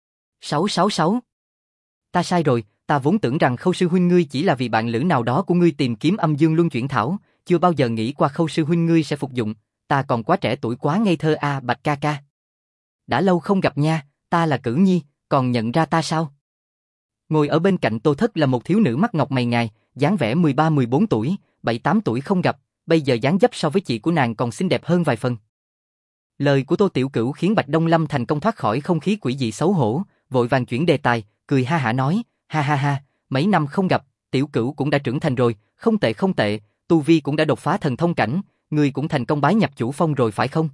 666. Ta sai rồi, ta vốn tưởng rằng Khâu sư huynh ngươi chỉ là vì bạn lữ nào đó của ngươi tìm kiếm âm dương luân chuyển thảo, chưa bao giờ nghĩ qua Khâu sư huynh ngươi sẽ phục dụng, ta còn quá trẻ tuổi quá ngây thơ a Bạch ca ca. Đã lâu không gặp nha, ta là Cử Nhi, còn nhận ra ta sao? Ngồi ở bên cạnh Tô Thất là một thiếu nữ mắt ngọc mày ngài, dáng vẻ 13-14 tuổi, 7-8 tuổi không gặp, bây giờ dáng dấp so với chị của nàng còn xinh đẹp hơn vài phần. Lời của Tô Tiểu Cửu khiến Bạch Đông Lâm thành công thoát khỏi không khí quỷ dị xấu hổ, vội vàng chuyển đề tài, cười ha hả nói, ha ha ha, mấy năm không gặp, Tiểu Cửu cũng đã trưởng thành rồi, không tệ không tệ, tu vi cũng đã đột phá thần thông cảnh, ngươi cũng thành công bái nhập chủ phong rồi phải không?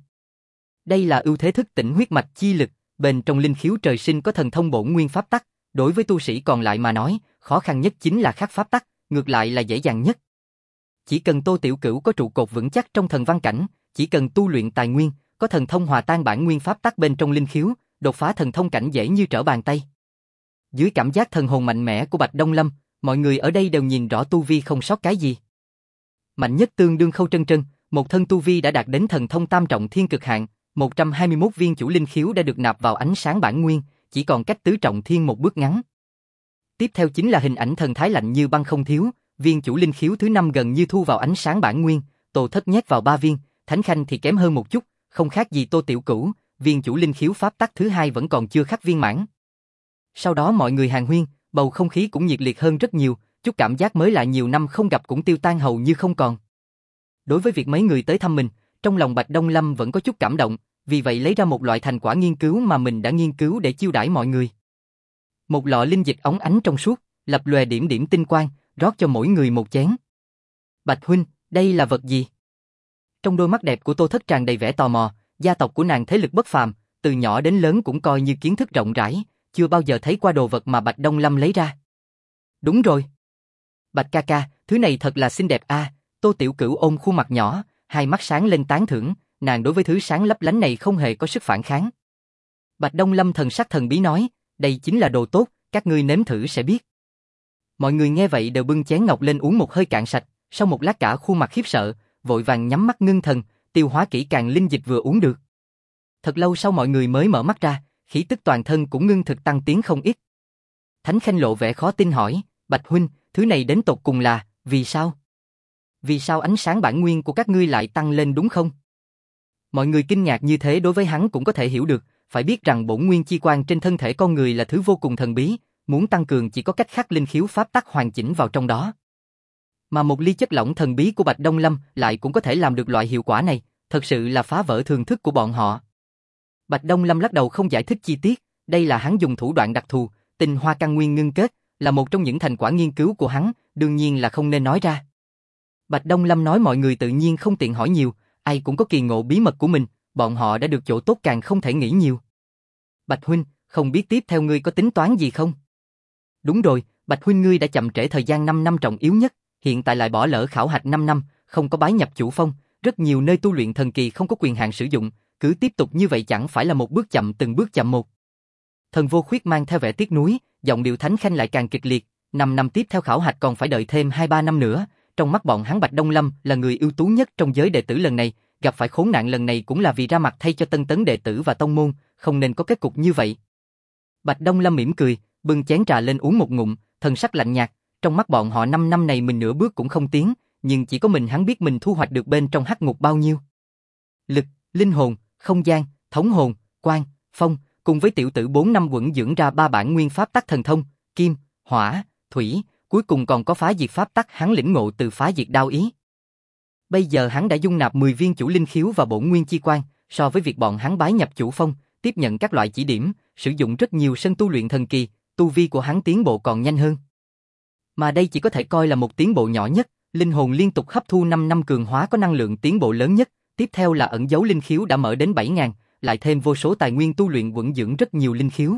Đây là ưu thế thức tỉnh huyết mạch chi lực, bên trong linh khiếu trời sinh có thần thông bổn nguyên pháp tắc, đối với tu sĩ còn lại mà nói, khó khăn nhất chính là khắc pháp tắc, ngược lại là dễ dàng nhất. Chỉ cần Tô Tiểu Cửu có trụ cột vững chắc trong thần văn cảnh, chỉ cần tu luyện tài nguyên, có thần thông hòa tan bản nguyên pháp tắc bên trong linh khiếu, đột phá thần thông cảnh dễ như trở bàn tay. Dưới cảm giác thần hồn mạnh mẽ của Bạch Đông Lâm, mọi người ở đây đều nhìn rõ tu vi không sót cái gì. Mạnh nhất tương đương Khâu Trân Trân, một thân tu vi đã đạt đến thần thông tam trọng thiên cực hạn, 121 viên chủ linh khiếu đã được nạp vào ánh sáng bản nguyên, chỉ còn cách tứ trọng thiên một bước ngắn. Tiếp theo chính là hình ảnh thần thái lạnh như băng không thiếu, viên chủ linh khiếu thứ 5 gần như thu vào ánh sáng bản nguyên, Tô Thất nhét vào 3 viên, Thánh Khanh thì kém hơn một chút, không khác gì Tô Tiểu Cửu, viên chủ linh khiếu pháp tắc thứ 2 vẫn còn chưa khắc viên mãn. Sau đó mọi người hàn huyên, bầu không khí cũng nhiệt liệt hơn rất nhiều, chút cảm giác mới lạ nhiều năm không gặp cũng tiêu tan hầu như không còn. Đối với việc mấy người tới thăm mình, trong lòng Bạch Đông Lâm vẫn có chút cảm động, vì vậy lấy ra một loại thành quả nghiên cứu mà mình đã nghiên cứu để chiêu đãi mọi người. Một lọ linh dịch óng ánh trong suốt, lập lòe điểm điểm tinh quang, rót cho mỗi người một chén. Bạch huynh, đây là vật gì? Trong đôi mắt đẹp của Tô Thất tràn đầy vẻ tò mò, gia tộc của nàng thế lực bất phàm, từ nhỏ đến lớn cũng coi như kiến thức rộng rãi, chưa bao giờ thấy qua đồ vật mà Bạch Đông Lâm lấy ra. Đúng rồi. Bạch ca ca, thứ này thật là xinh đẹp a. Tô Tiểu Cửu ôm khuôn mặt nhỏ, hai mắt sáng lên tán thưởng, nàng đối với thứ sáng lấp lánh này không hề có sức phản kháng. Bạch Đông Lâm thần sắc thần bí nói, đây chính là đồ tốt, các ngươi nếm thử sẽ biết. Mọi người nghe vậy đều bưng chén ngọc lên uống một hơi cạn sạch, sau một lát cả khuôn mặt khiếp sợ, vội vàng nhắm mắt ngưng thần, tiêu hóa kỹ càng linh dịch vừa uống được. Thật lâu sau mọi người mới mở mắt ra, khí tức toàn thân cũng ngưng thực tăng tiến không ít. Thánh Khanh lộ vẻ khó tin hỏi, Bạch huynh, thứ này đến tột cùng là, vì sao? Vì sao ánh sáng bản nguyên của các ngươi lại tăng lên đúng không? Mọi người kinh ngạc như thế đối với hắn cũng có thể hiểu được, phải biết rằng bổn nguyên chi quang trên thân thể con người là thứ vô cùng thần bí, muốn tăng cường chỉ có cách khắc linh khiếu pháp tắc hoàn chỉnh vào trong đó. Mà một ly chất lỏng thần bí của Bạch Đông Lâm lại cũng có thể làm được loại hiệu quả này, thật sự là phá vỡ thường thức của bọn họ. Bạch Đông Lâm lắc đầu không giải thích chi tiết, đây là hắn dùng thủ đoạn đặc thù, tinh hoa căn nguyên ngưng kết, là một trong những thành quả nghiên cứu của hắn, đương nhiên là không nên nói ra. Bạch Đông Lâm nói mọi người tự nhiên không tiện hỏi nhiều, ai cũng có kỳ ngộ bí mật của mình, bọn họ đã được chỗ tốt càng không thể nghĩ nhiều. Bạch huynh, không biết tiếp theo ngươi có tính toán gì không? Đúng rồi, Bạch huynh ngươi đã chậm trễ thời gian 5 năm trọng yếu nhất, hiện tại lại bỏ lỡ khảo hạch 5 năm, không có bái nhập chủ phong, rất nhiều nơi tu luyện thần kỳ không có quyền hạn sử dụng, cứ tiếp tục như vậy chẳng phải là một bước chậm từng bước chậm một. Thần Vô Khuyết mang theo vẻ tiếc nuối, giọng điệu Thánh Khanh lại càng kịch liệt, 5 năm tiếp theo khảo hạch còn phải đợi thêm 2-3 năm nữa, trong mắt bọn hắn Bạch Đông Lâm là người ưu tú nhất trong giới đệ tử lần này, gặp phải khốn nạn lần này cũng là vì ra mặt thay cho tân tấn đệ tử và tông môn, không nên có kết cục như vậy. Bạch Đông Lâm mỉm cười, bưng chén trà lên uống một ngụm, thần sắc lạnh nhạt, trong mắt bọn họ 5 năm này mình nửa bước cũng không tiến, nhưng chỉ có mình hắn biết mình thu hoạch được bên trong hắc ngục bao nhiêu. Lực, linh hồn, không gian, thống hồn, quan, phong, cùng với tiểu tử 4 năm quẩn dưỡng ra 3 bản nguyên pháp tắc thần thông, kim, hỏa, thủy, cuối cùng còn có phá diệt pháp tắc hắn lĩnh ngộ từ phá diệt đao ý. Bây giờ hắn đã dung nạp 10 viên chủ linh khiếu và bổn nguyên chi quan, so với việc bọn hắn bái nhập chủ phong, tiếp nhận các loại chỉ điểm, sử dụng rất nhiều sân tu luyện thần kỳ, tu vi của hắn tiến bộ còn nhanh hơn. Mà đây chỉ có thể coi là một tiến bộ nhỏ nhất, linh hồn liên tục hấp thu 5 năm cường hóa có năng lượng tiến bộ lớn nhất, tiếp theo là ẩn dấu linh khiếu đã mở đến 7.000, lại thêm vô số tài nguyên tu luyện quẩn dưỡng rất nhiều linh khiếu.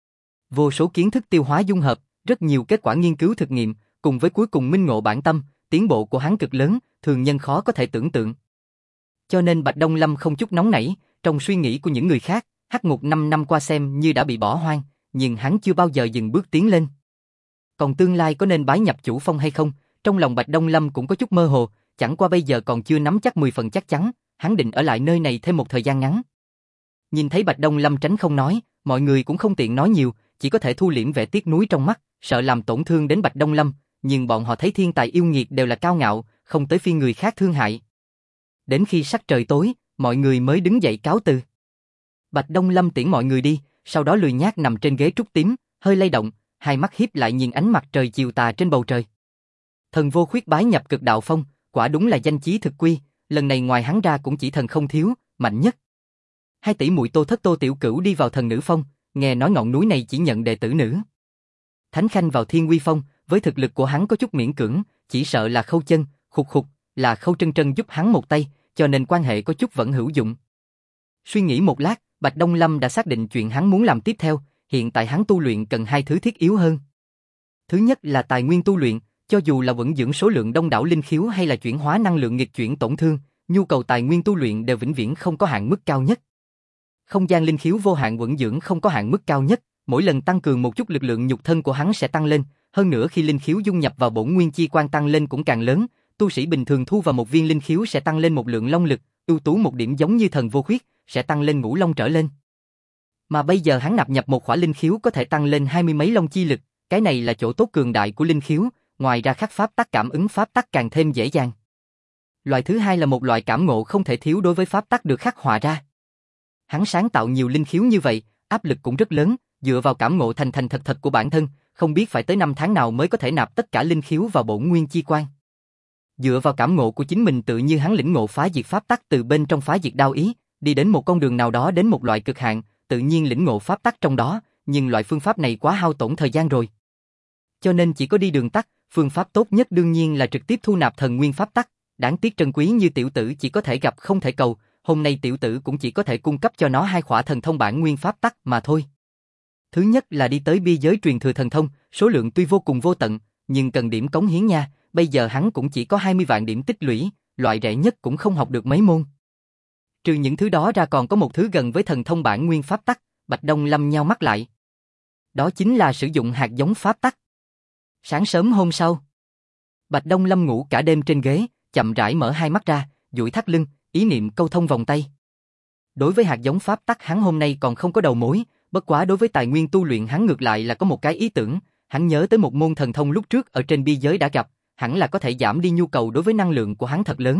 Vô số kiến thức tiêu hóa dung hợp, rất nhiều kết quả nghiên cứu thực nghiệm, cùng với cuối cùng minh ngộ bản tâm, tiến bộ của hắn cực lớn, thường nhân khó có thể tưởng tượng. Cho nên Bạch Đông Lâm không chút nóng nảy, trong suy nghĩ của những người khác, Hắc Ngục 5 năm qua xem như đã bị bỏ hoang, nhưng hắn chưa bao giờ dừng bước tiến lên. Còn tương lai có nên bái nhập chủ phong hay không, trong lòng Bạch Đông Lâm cũng có chút mơ hồ, chẳng qua bây giờ còn chưa nắm chắc 10 phần chắc chắn, hắn định ở lại nơi này thêm một thời gian ngắn. Nhìn thấy Bạch Đông Lâm tránh không nói, mọi người cũng không tiện nói nhiều, chỉ có thể thu liễm vẻ tiếc nuối trong mắt, sợ làm tổn thương đến Bạch Đông Lâm, nhưng bọn họ thấy thiên tài yêu nghiệt đều là cao ngạo, không tới phiên người khác thương hại. Đến khi sắc trời tối, mọi người mới đứng dậy cáo từ. Bạch Đông Lâm tiễn mọi người đi, sau đó lười nhác nằm trên ghế trúc tím, hơi lay động, hai mắt híp lại nhìn ánh mặt trời chiều tà trên bầu trời. Thần Vô Khuyết bái nhập Cực Đạo Phong, quả đúng là danh chí thực quy, lần này ngoài hắn ra cũng chỉ thần không thiếu, mạnh nhất. Hai tỷ muội Tô Thất Tô Tiểu Cửu đi vào Thần Nữ Phong, nghe nói ngọn núi này chỉ nhận đệ tử nữ. Thánh Khanh vào Thiên Quy Phong, với thực lực của hắn có chút miễn cưỡng, chỉ sợ là Khâu Chân, Khục Khục, là Khâu Trân Trân giúp hắn một tay, cho nên quan hệ có chút vẫn hữu dụng. Suy nghĩ một lát, Bạch Đông Lâm đã xác định chuyện hắn muốn làm tiếp theo, hiện tại hắn tu luyện cần hai thứ thiết yếu hơn. Thứ nhất là tài nguyên tu luyện, cho dù là vẫn dưỡng số lượng đông đảo linh khiếu hay là chuyển hóa năng lượng nghịch chuyển tổn thương, nhu cầu tài nguyên tu luyện đều vĩnh viễn không có hạn mức cao nhất. Không gian linh khiếu vô hạn vẫn dưỡng không có hạn mức cao nhất, mỗi lần tăng cường một chút lực lượng nhục thân của hắn sẽ tăng lên, hơn nữa khi linh khiếu dung nhập vào bổn nguyên chi quan tăng lên cũng càng lớn, tu sĩ bình thường thu vào một viên linh khiếu sẽ tăng lên một lượng long lực, ưu tú một điểm giống như Thần Vô Khuyết, sẽ tăng lên ngũ long trở lên. Mà bây giờ hắn nạp nhập một khỏa linh khiếu có thể tăng lên 20 mấy long chi lực, cái này là chỗ tốt cường đại của linh khiếu, ngoài ra khắc pháp tắc cảm ứng pháp tắc càng thêm dễ dàng. Loại thứ hai là một loại cảm ngộ không thể thiếu đối với pháp tắc được khắc họa ra. Hắn sáng tạo nhiều linh khiếu như vậy, áp lực cũng rất lớn, dựa vào cảm ngộ thành thật của bản thân, không biết phải tới năm tháng nào mới có thể nạp tất cả linh khiếu vào bổn nguyên chi quan. Dựa vào cảm ngộ của chính mình tự như hắn lĩnh ngộ phá diệt pháp tắc từ bên trong phá diệt đao ý, đi đến một con đường nào đó đến một loại cực hạn, tự nhiên lĩnh ngộ pháp tắc trong đó, nhưng loại phương pháp này quá hao tổn thời gian rồi. Cho nên chỉ có đi đường tắt, phương pháp tốt nhất đương nhiên là trực tiếp thu nạp thần nguyên pháp tắc, đáng tiếc trân quý như tiểu tử chỉ có thể gặp không thể cầu, hôm nay tiểu tử cũng chỉ có thể cung cấp cho nó hai khỏa thần thông bản nguyên pháp tắc mà thôi. Thứ nhất là đi tới biên giới truyền thừa thần thông, số lượng tuy vô cùng vô tận, nhưng cần điểm cống hiến nha, bây giờ hắn cũng chỉ có 20 vạn điểm tích lũy, loại rẻ nhất cũng không học được mấy môn. Trừ những thứ đó ra còn có một thứ gần với thần thông bản nguyên pháp tắc, Bạch Đông Lâm nheo mắt lại. Đó chính là sử dụng hạt giống pháp tắc. Sáng sớm hôm sau, Bạch Đông Lâm ngủ cả đêm trên ghế, chậm rãi mở hai mắt ra, duỗi thắt lưng, ý niệm câu thông vòng tay. Đối với hạt giống pháp tắc hắn hôm nay còn không có đầu mối, bất quá đối với tài nguyên tu luyện hắn ngược lại là có một cái ý tưởng, hắn nhớ tới một môn thần thông lúc trước ở trên biên giới đã gặp, hẳn là có thể giảm đi nhu cầu đối với năng lượng của hắn thật lớn.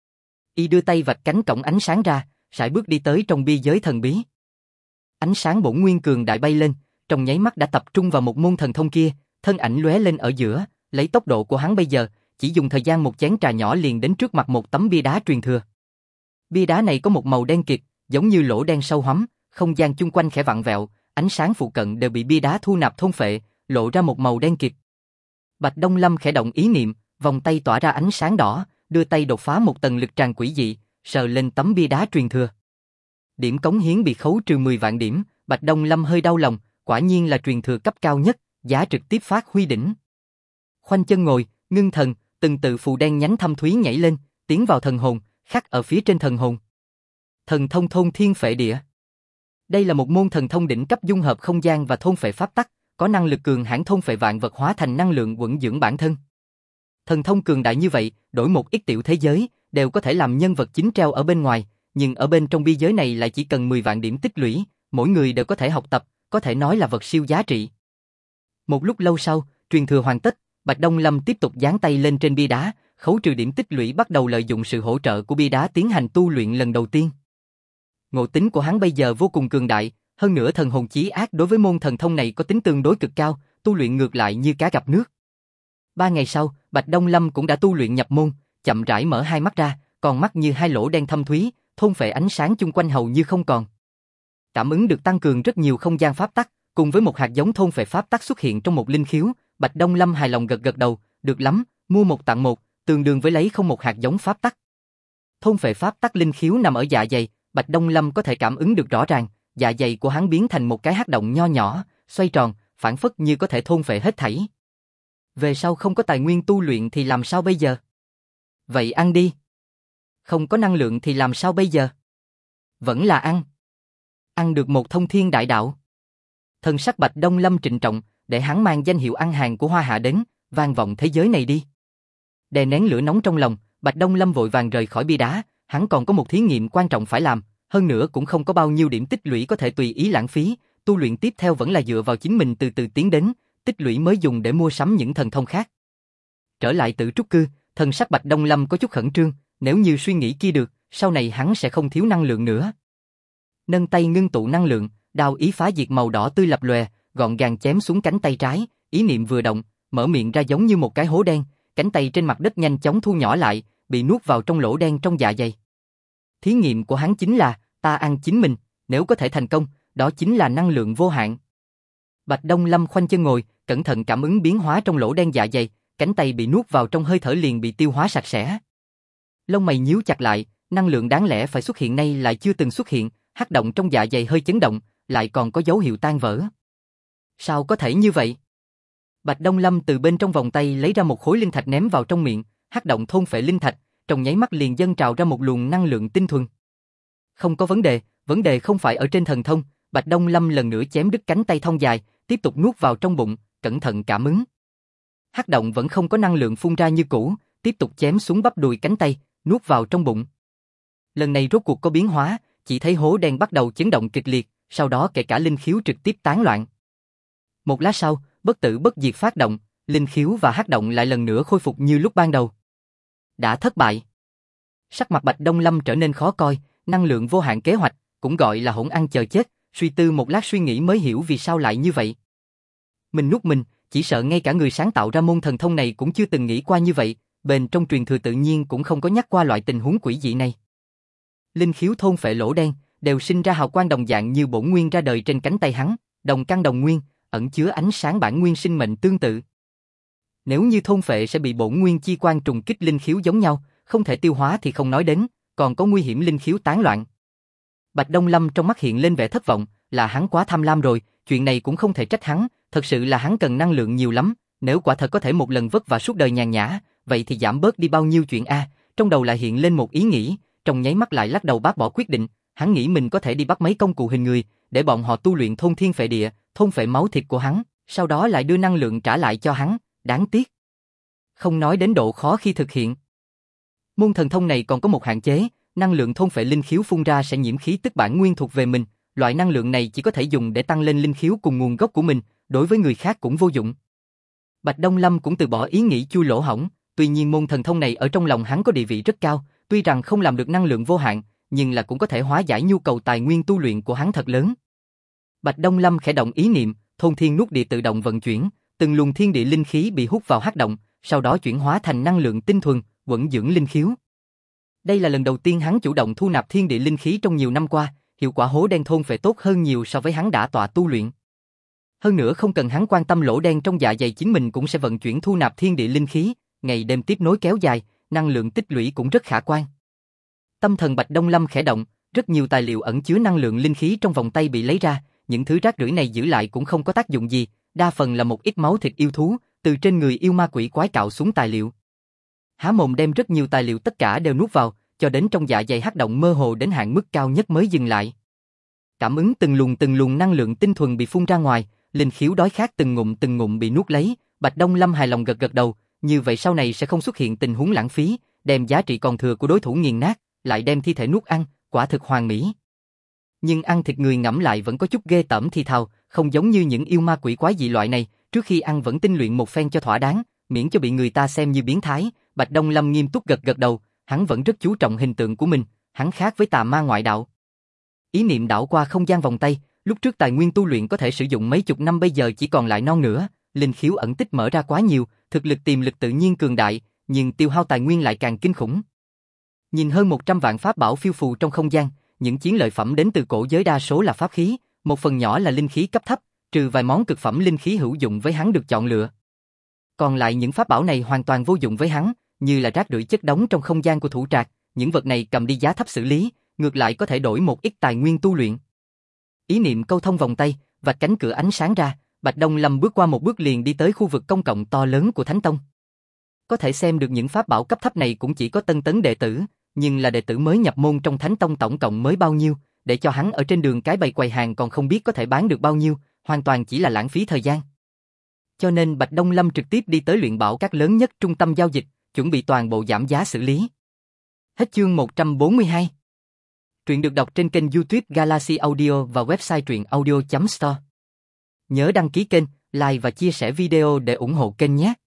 Y đưa tay vạch cánh cổng ánh sáng ra, sải bước đi tới trong biên giới thần bí. Ánh sáng bổn nguyên cường đại bay lên, trong nháy mắt đã tập trung vào một môn thần thông kia, thân ảnh lóe lên ở giữa, lấy tốc độ của hắn bây giờ, chỉ dùng thời gian một chén trà nhỏ liền đến trước mặt một tấm bia đá truyền thừa. Bia đá này có một màu đen kịt, giống như lỗ đen sâu hoắm, không gian chung quanh khẽ vặn vẹo, ánh sáng phụ cận đều bị bia đá thu nạp thôn phệ, lộ ra một màu đen kịt. Bạch Đông Lâm khẽ động ý niệm, vòng tay tỏa ra ánh sáng đỏ, đưa tay đột phá một tầng lực tràn quỷ dị, sờ lên tấm bia đá truyền thừa. Điểm cống hiến bị khấu trừ 10 vạn điểm, Bạch Đông Lâm hơi đau lòng, quả nhiên là truyền thừa cấp cao nhất, giá trực tiếp phát huy đỉnh. Khoanh chân ngồi, ngưng thần, từng tự phù đen nhánh thâm thúy nhảy lên, tiến vào thần hồn, khắc ở phía trên thần hồn. Thần thông thôn thiên phệ địa. Đây là một môn thần thông đỉnh cấp dung hợp không gian và thôn phệ pháp tắc, có năng lực cường hãn thôn phệ vạn vật hóa thành năng lượng quẩn dưỡng bản thân. Thần thông cường đại như vậy, đổi một ít tiểu thế giới, đều có thể làm nhân vật chính treo ở bên ngoài, nhưng ở bên trong biên giới này lại chỉ cần 10 vạn điểm tích lũy, mỗi người đều có thể học tập, có thể nói là vật siêu giá trị. Một lúc lâu sau, truyền thừa hoàn tất, Bạch Đông Lâm tiếp tục dán tay lên trên bia đá, khấu trừ điểm tích lũy bắt đầu lợi dụng sự hỗ trợ của bia đá tiến hành tu luyện lần đầu tiên. Ngộ tính của hắn bây giờ vô cùng cường đại, Hơn nữa thần hồn chí ác đối với môn thần thông này có tính tương đối cực cao, tu luyện ngược lại như cá gặp nước. 3 ngày sau, Bạch Đông Lâm cũng đã tu luyện nhập môn, chậm rãi mở hai mắt ra, còn mắt như hai lỗ đen thâm thúy, thôn phệ ánh sáng chung quanh hầu như không còn. Cảm ứng được tăng cường rất nhiều không gian pháp tắc, cùng với một hạt giống thôn phệ pháp tắc xuất hiện trong một linh khiếu, Bạch Đông Lâm hài lòng gật gật đầu, được lắm, mua một tặng một, tương đương với lấy không một hạt giống pháp tắc. Thôn phệ pháp tắc linh khiếu nằm ở dạ dày, Bạch Đông Lâm có thể cảm ứng được rõ ràng, dạ dày của hắn biến thành một cái hắc động nho nhỏ, xoay tròn, phản phất như có thể thôn phệ hết thảy. Về sau không có tài nguyên tu luyện thì làm sao bây giờ? Vậy ăn đi. Không có năng lượng thì làm sao bây giờ? Vẫn là ăn. Ăn được một thông thiên đại đạo. Thần sắc Bạch Đông Lâm trịnh trọng, để hắn mang danh hiệu ăn hàng của Hoa Hạ đến, vang vọng thế giới này đi. Đè nén lửa nóng trong lòng, Bạch Đông Lâm vội vàng rời khỏi bia đá, hắn còn có một thí nghiệm quan trọng phải làm, hơn nữa cũng không có bao nhiêu điểm tích lũy có thể tùy ý lãng phí, tu luyện tiếp theo vẫn là dựa vào chính mình từ từ tiến đến, tích lũy mới dùng để mua sắm những thần thông khác. Trở lại Tử Trúc Cư, thần sắc Bạch Đông Lâm có chút khẩn trương, nếu như suy nghĩ kia được, sau này hắn sẽ không thiếu năng lượng nữa. Nâng tay ngưng tụ năng lượng, đao ý phá diệt màu đỏ tươi lập lòe, gọn gàng chém xuống cánh tay trái, ý niệm vừa động, mở miệng ra giống như một cái hố đen, cánh tay trên mặt đất nhanh chóng thu nhỏ lại, bị nuốt vào trong lỗ đen trong dạ dày. Thí nghiệm của hắn chính là, ta ăn chính mình, nếu có thể thành công, đó chính là năng lượng vô hạn. Bạch Đông Lâm khoanh chân ngồi, cẩn thận cảm ứng biến hóa trong lỗ đen dạ dày, cánh tay bị nuốt vào trong hơi thở liền bị tiêu hóa sạch sẽ. Lông mày nhíu chặt lại, năng lượng đáng lẽ phải xuất hiện nay lại chưa từng xuất hiện, hắc động trong dạ dày hơi chấn động, lại còn có dấu hiệu tan vỡ. Sao có thể như vậy? Bạch Đông Lâm từ bên trong vòng tay lấy ra một khối linh thạch ném vào trong miệng, hắc động thôn phệ linh thạch, trong nháy mắt liền dâng trào ra một luồng năng lượng tinh thuần. Không có vấn đề không phải ở trên thần thông, Bạch Đông Lâm lần nữa chém đứt cánh tay thon dài, tiếp tục nuốt vào trong bụng, cẩn thận cảm ứng. Hắc động vẫn không có năng lượng phun ra như cũ, tiếp tục chém xuống bắp đùi cánh tay, nuốt vào trong bụng. Lần này rốt cuộc có biến hóa, chỉ thấy hố đen bắt đầu chấn động kịch liệt, sau đó kể cả linh khiếu trực tiếp tán loạn. Một lát sau, bất tử bất diệt phát động, linh khiếu và hắc động lại lần nữa khôi phục như lúc ban đầu. Đã thất bại. Sắc mặt Bạch Đông Lâm trở nên khó coi, năng lượng vô hạn kế hoạch, cũng gọi là hỗn ăn chờ chết, suy tư một lát suy nghĩ mới hiểu vì sao lại như vậy. Mình nuốt mình, chỉ sợ ngay cả người sáng tạo ra môn thần thông này cũng chưa từng nghĩ qua như vậy, bên trong truyền thừa tự nhiên cũng không có nhắc qua loại tình huống quỷ dị này. Linh khiếu thôn phệ lỗ đen, đều sinh ra hào quang đồng dạng như bổn nguyên ra đời trên cánh tay hắn, đồng căn đồng nguyên, ẩn chứa ánh sáng bản nguyên sinh mệnh tương tự. Nếu như thôn phệ sẽ bị bổn nguyên chi quang trùng kích linh khiếu giống nhau, không thể tiêu hóa thì không nói đến, còn có nguy hiểm linh khiếu tán loạn. Bạch Đông Lâm trong mắt hiện lên vẻ thất vọng, là hắn quá tham lam rồi, chuyện này cũng không thể trách hắn, thật sự là hắn cần năng lượng nhiều lắm, nếu quả thật có thể một lần vất vả suốt đời nhàn nhã, vậy thì giảm bớt đi bao nhiêu chuyện a, trong đầu lại hiện lên một ý nghĩ, trong nháy mắt lại lắc đầu bác bỏ quyết định, hắn nghĩ mình có thể đi bắt mấy công cụ hình người, để bọn họ tu luyện thôn thiên phệ địa, thôn phệ máu thịt của hắn, sau đó lại đưa năng lượng trả lại cho hắn, đáng tiếc. Không nói đến độ khó khi thực hiện. Môn thần thông này còn có một hạn chế, năng lượng thôn phệ linh khiếu phun ra sẽ nhiễm khí tức bản nguyên thuộc về mình, loại năng lượng này chỉ có thể dùng để tăng lên linh khiếu cùng nguồn gốc của mình, đối với người khác cũng vô dụng. Bạch Đông Lâm cũng từ bỏ ý nghĩ chui lỗ hổng, tuy nhiên môn thần thông này ở trong lòng hắn có địa vị rất cao, tuy rằng không làm được năng lượng vô hạn, nhưng là cũng có thể hóa giải nhu cầu tài nguyên tu luyện của hắn thật lớn. Bạch Đông Lâm khẽ động ý niệm, thôn thiên nút địa tự động vận chuyển, từng luồng thiên địa linh khí bị hút vào hắc động, sau đó chuyển hóa thành năng lượng tinh thuần, quẩn dưỡng linh khiếu. Đây là lần đầu tiên hắn chủ động thu nạp thiên địa linh khí trong nhiều năm qua, hiệu quả hố đen thôn phệ tốt hơn nhiều so với hắn đã tọa tu luyện. Hơn nữa không cần hắn quan tâm lỗ đen trong dạ dày chính mình cũng sẽ vận chuyển thu nạp thiên địa linh khí, ngày đêm tiếp nối kéo dài, năng lượng tích lũy cũng rất khả quan. Tâm thần Bạch Đông Lâm khẽ động, rất nhiều tài liệu ẩn chứa năng lượng linh khí trong vòng tay bị lấy ra, những thứ rác rưởi này giữ lại cũng không có tác dụng gì, đa phần là một ít máu thịt yêu thú, từ trên người yêu ma quỷ quái cạo xuống tài liệu. Há mồm đem rất nhiều tài liệu tất cả đều nuốt vào, cho đến trong dạ dày hắc động mơ hồ đến hạn mức cao nhất mới dừng lại. Cảm ứng từng luồng năng lượng tinh thuần bị phun ra ngoài, linh khiếu đói khát từng ngụm bị nuốt lấy, Bạch Đông Lâm hài lòng gật gật đầu, như vậy sau này sẽ không xuất hiện tình huống lãng phí, đem giá trị còn thừa của đối thủ nghiền nát, lại đem thi thể nuốt ăn, quả thực hoàn mỹ. Nhưng ăn thịt người ngẫm lại vẫn có chút ghê tởm thì thào, không giống như những yêu ma quỷ quái dị loại này, trước khi ăn vẫn tinh luyện một phen cho thỏa đáng, miễn cho bị người ta xem như biến thái. Bạch Đông Lâm nghiêm túc gật gật đầu, hắn vẫn rất chú trọng hình tượng của mình, hắn khác với tà ma ngoại đạo. Ý niệm đảo qua không gian vòng tay, Lúc trước tài nguyên tu luyện có thể sử dụng mấy chục năm bây giờ chỉ còn lại non nữa, linh khiếu ẩn tích mở ra quá nhiều, thực lực tiềm lực tự nhiên cường đại, nhưng tiêu hao tài nguyên lại càng kinh khủng. Nhìn hơn 100 vạn pháp bảo phiêu phù trong không gian, những chiến lợi phẩm đến từ cổ giới đa số là pháp khí, một phần nhỏ là linh khí cấp thấp, trừ vài món cực phẩm linh khí hữu dụng với hắn được chọn lựa. Còn lại những pháp bảo này hoàn toàn vô dụng với hắn, như là rác rưởi chất đống trong không gian của thủ trạc, những vật này cầm đi giá thấp xử lý, ngược lại có thể đổi một ít tài nguyên tu luyện. Ý niệm câu thông vòng tay, vạch cánh cửa ánh sáng ra, Bạch Đông Lâm bước qua một bước liền đi tới khu vực công cộng to lớn của Thánh Tông. Có thể xem được những pháp bảo cấp thấp này cũng chỉ có tân tấn đệ tử, nhưng là đệ tử mới nhập môn trong Thánh Tông tổng cộng mới bao nhiêu, để cho hắn ở trên đường cái bày quầy hàng còn không biết có thể bán được bao nhiêu, hoàn toàn chỉ là lãng phí thời gian. Cho nên Bạch Đông Lâm trực tiếp đi tới luyện bảo các lớn nhất trung tâm giao dịch, chuẩn bị toàn bộ giảm giá xử lý. Hết chương 142. Truyện được đọc trên kênh YouTube Galaxy Audio và website truyện audio.store. Nhớ đăng ký kênh, like và chia sẻ video để ủng hộ kênh nhé.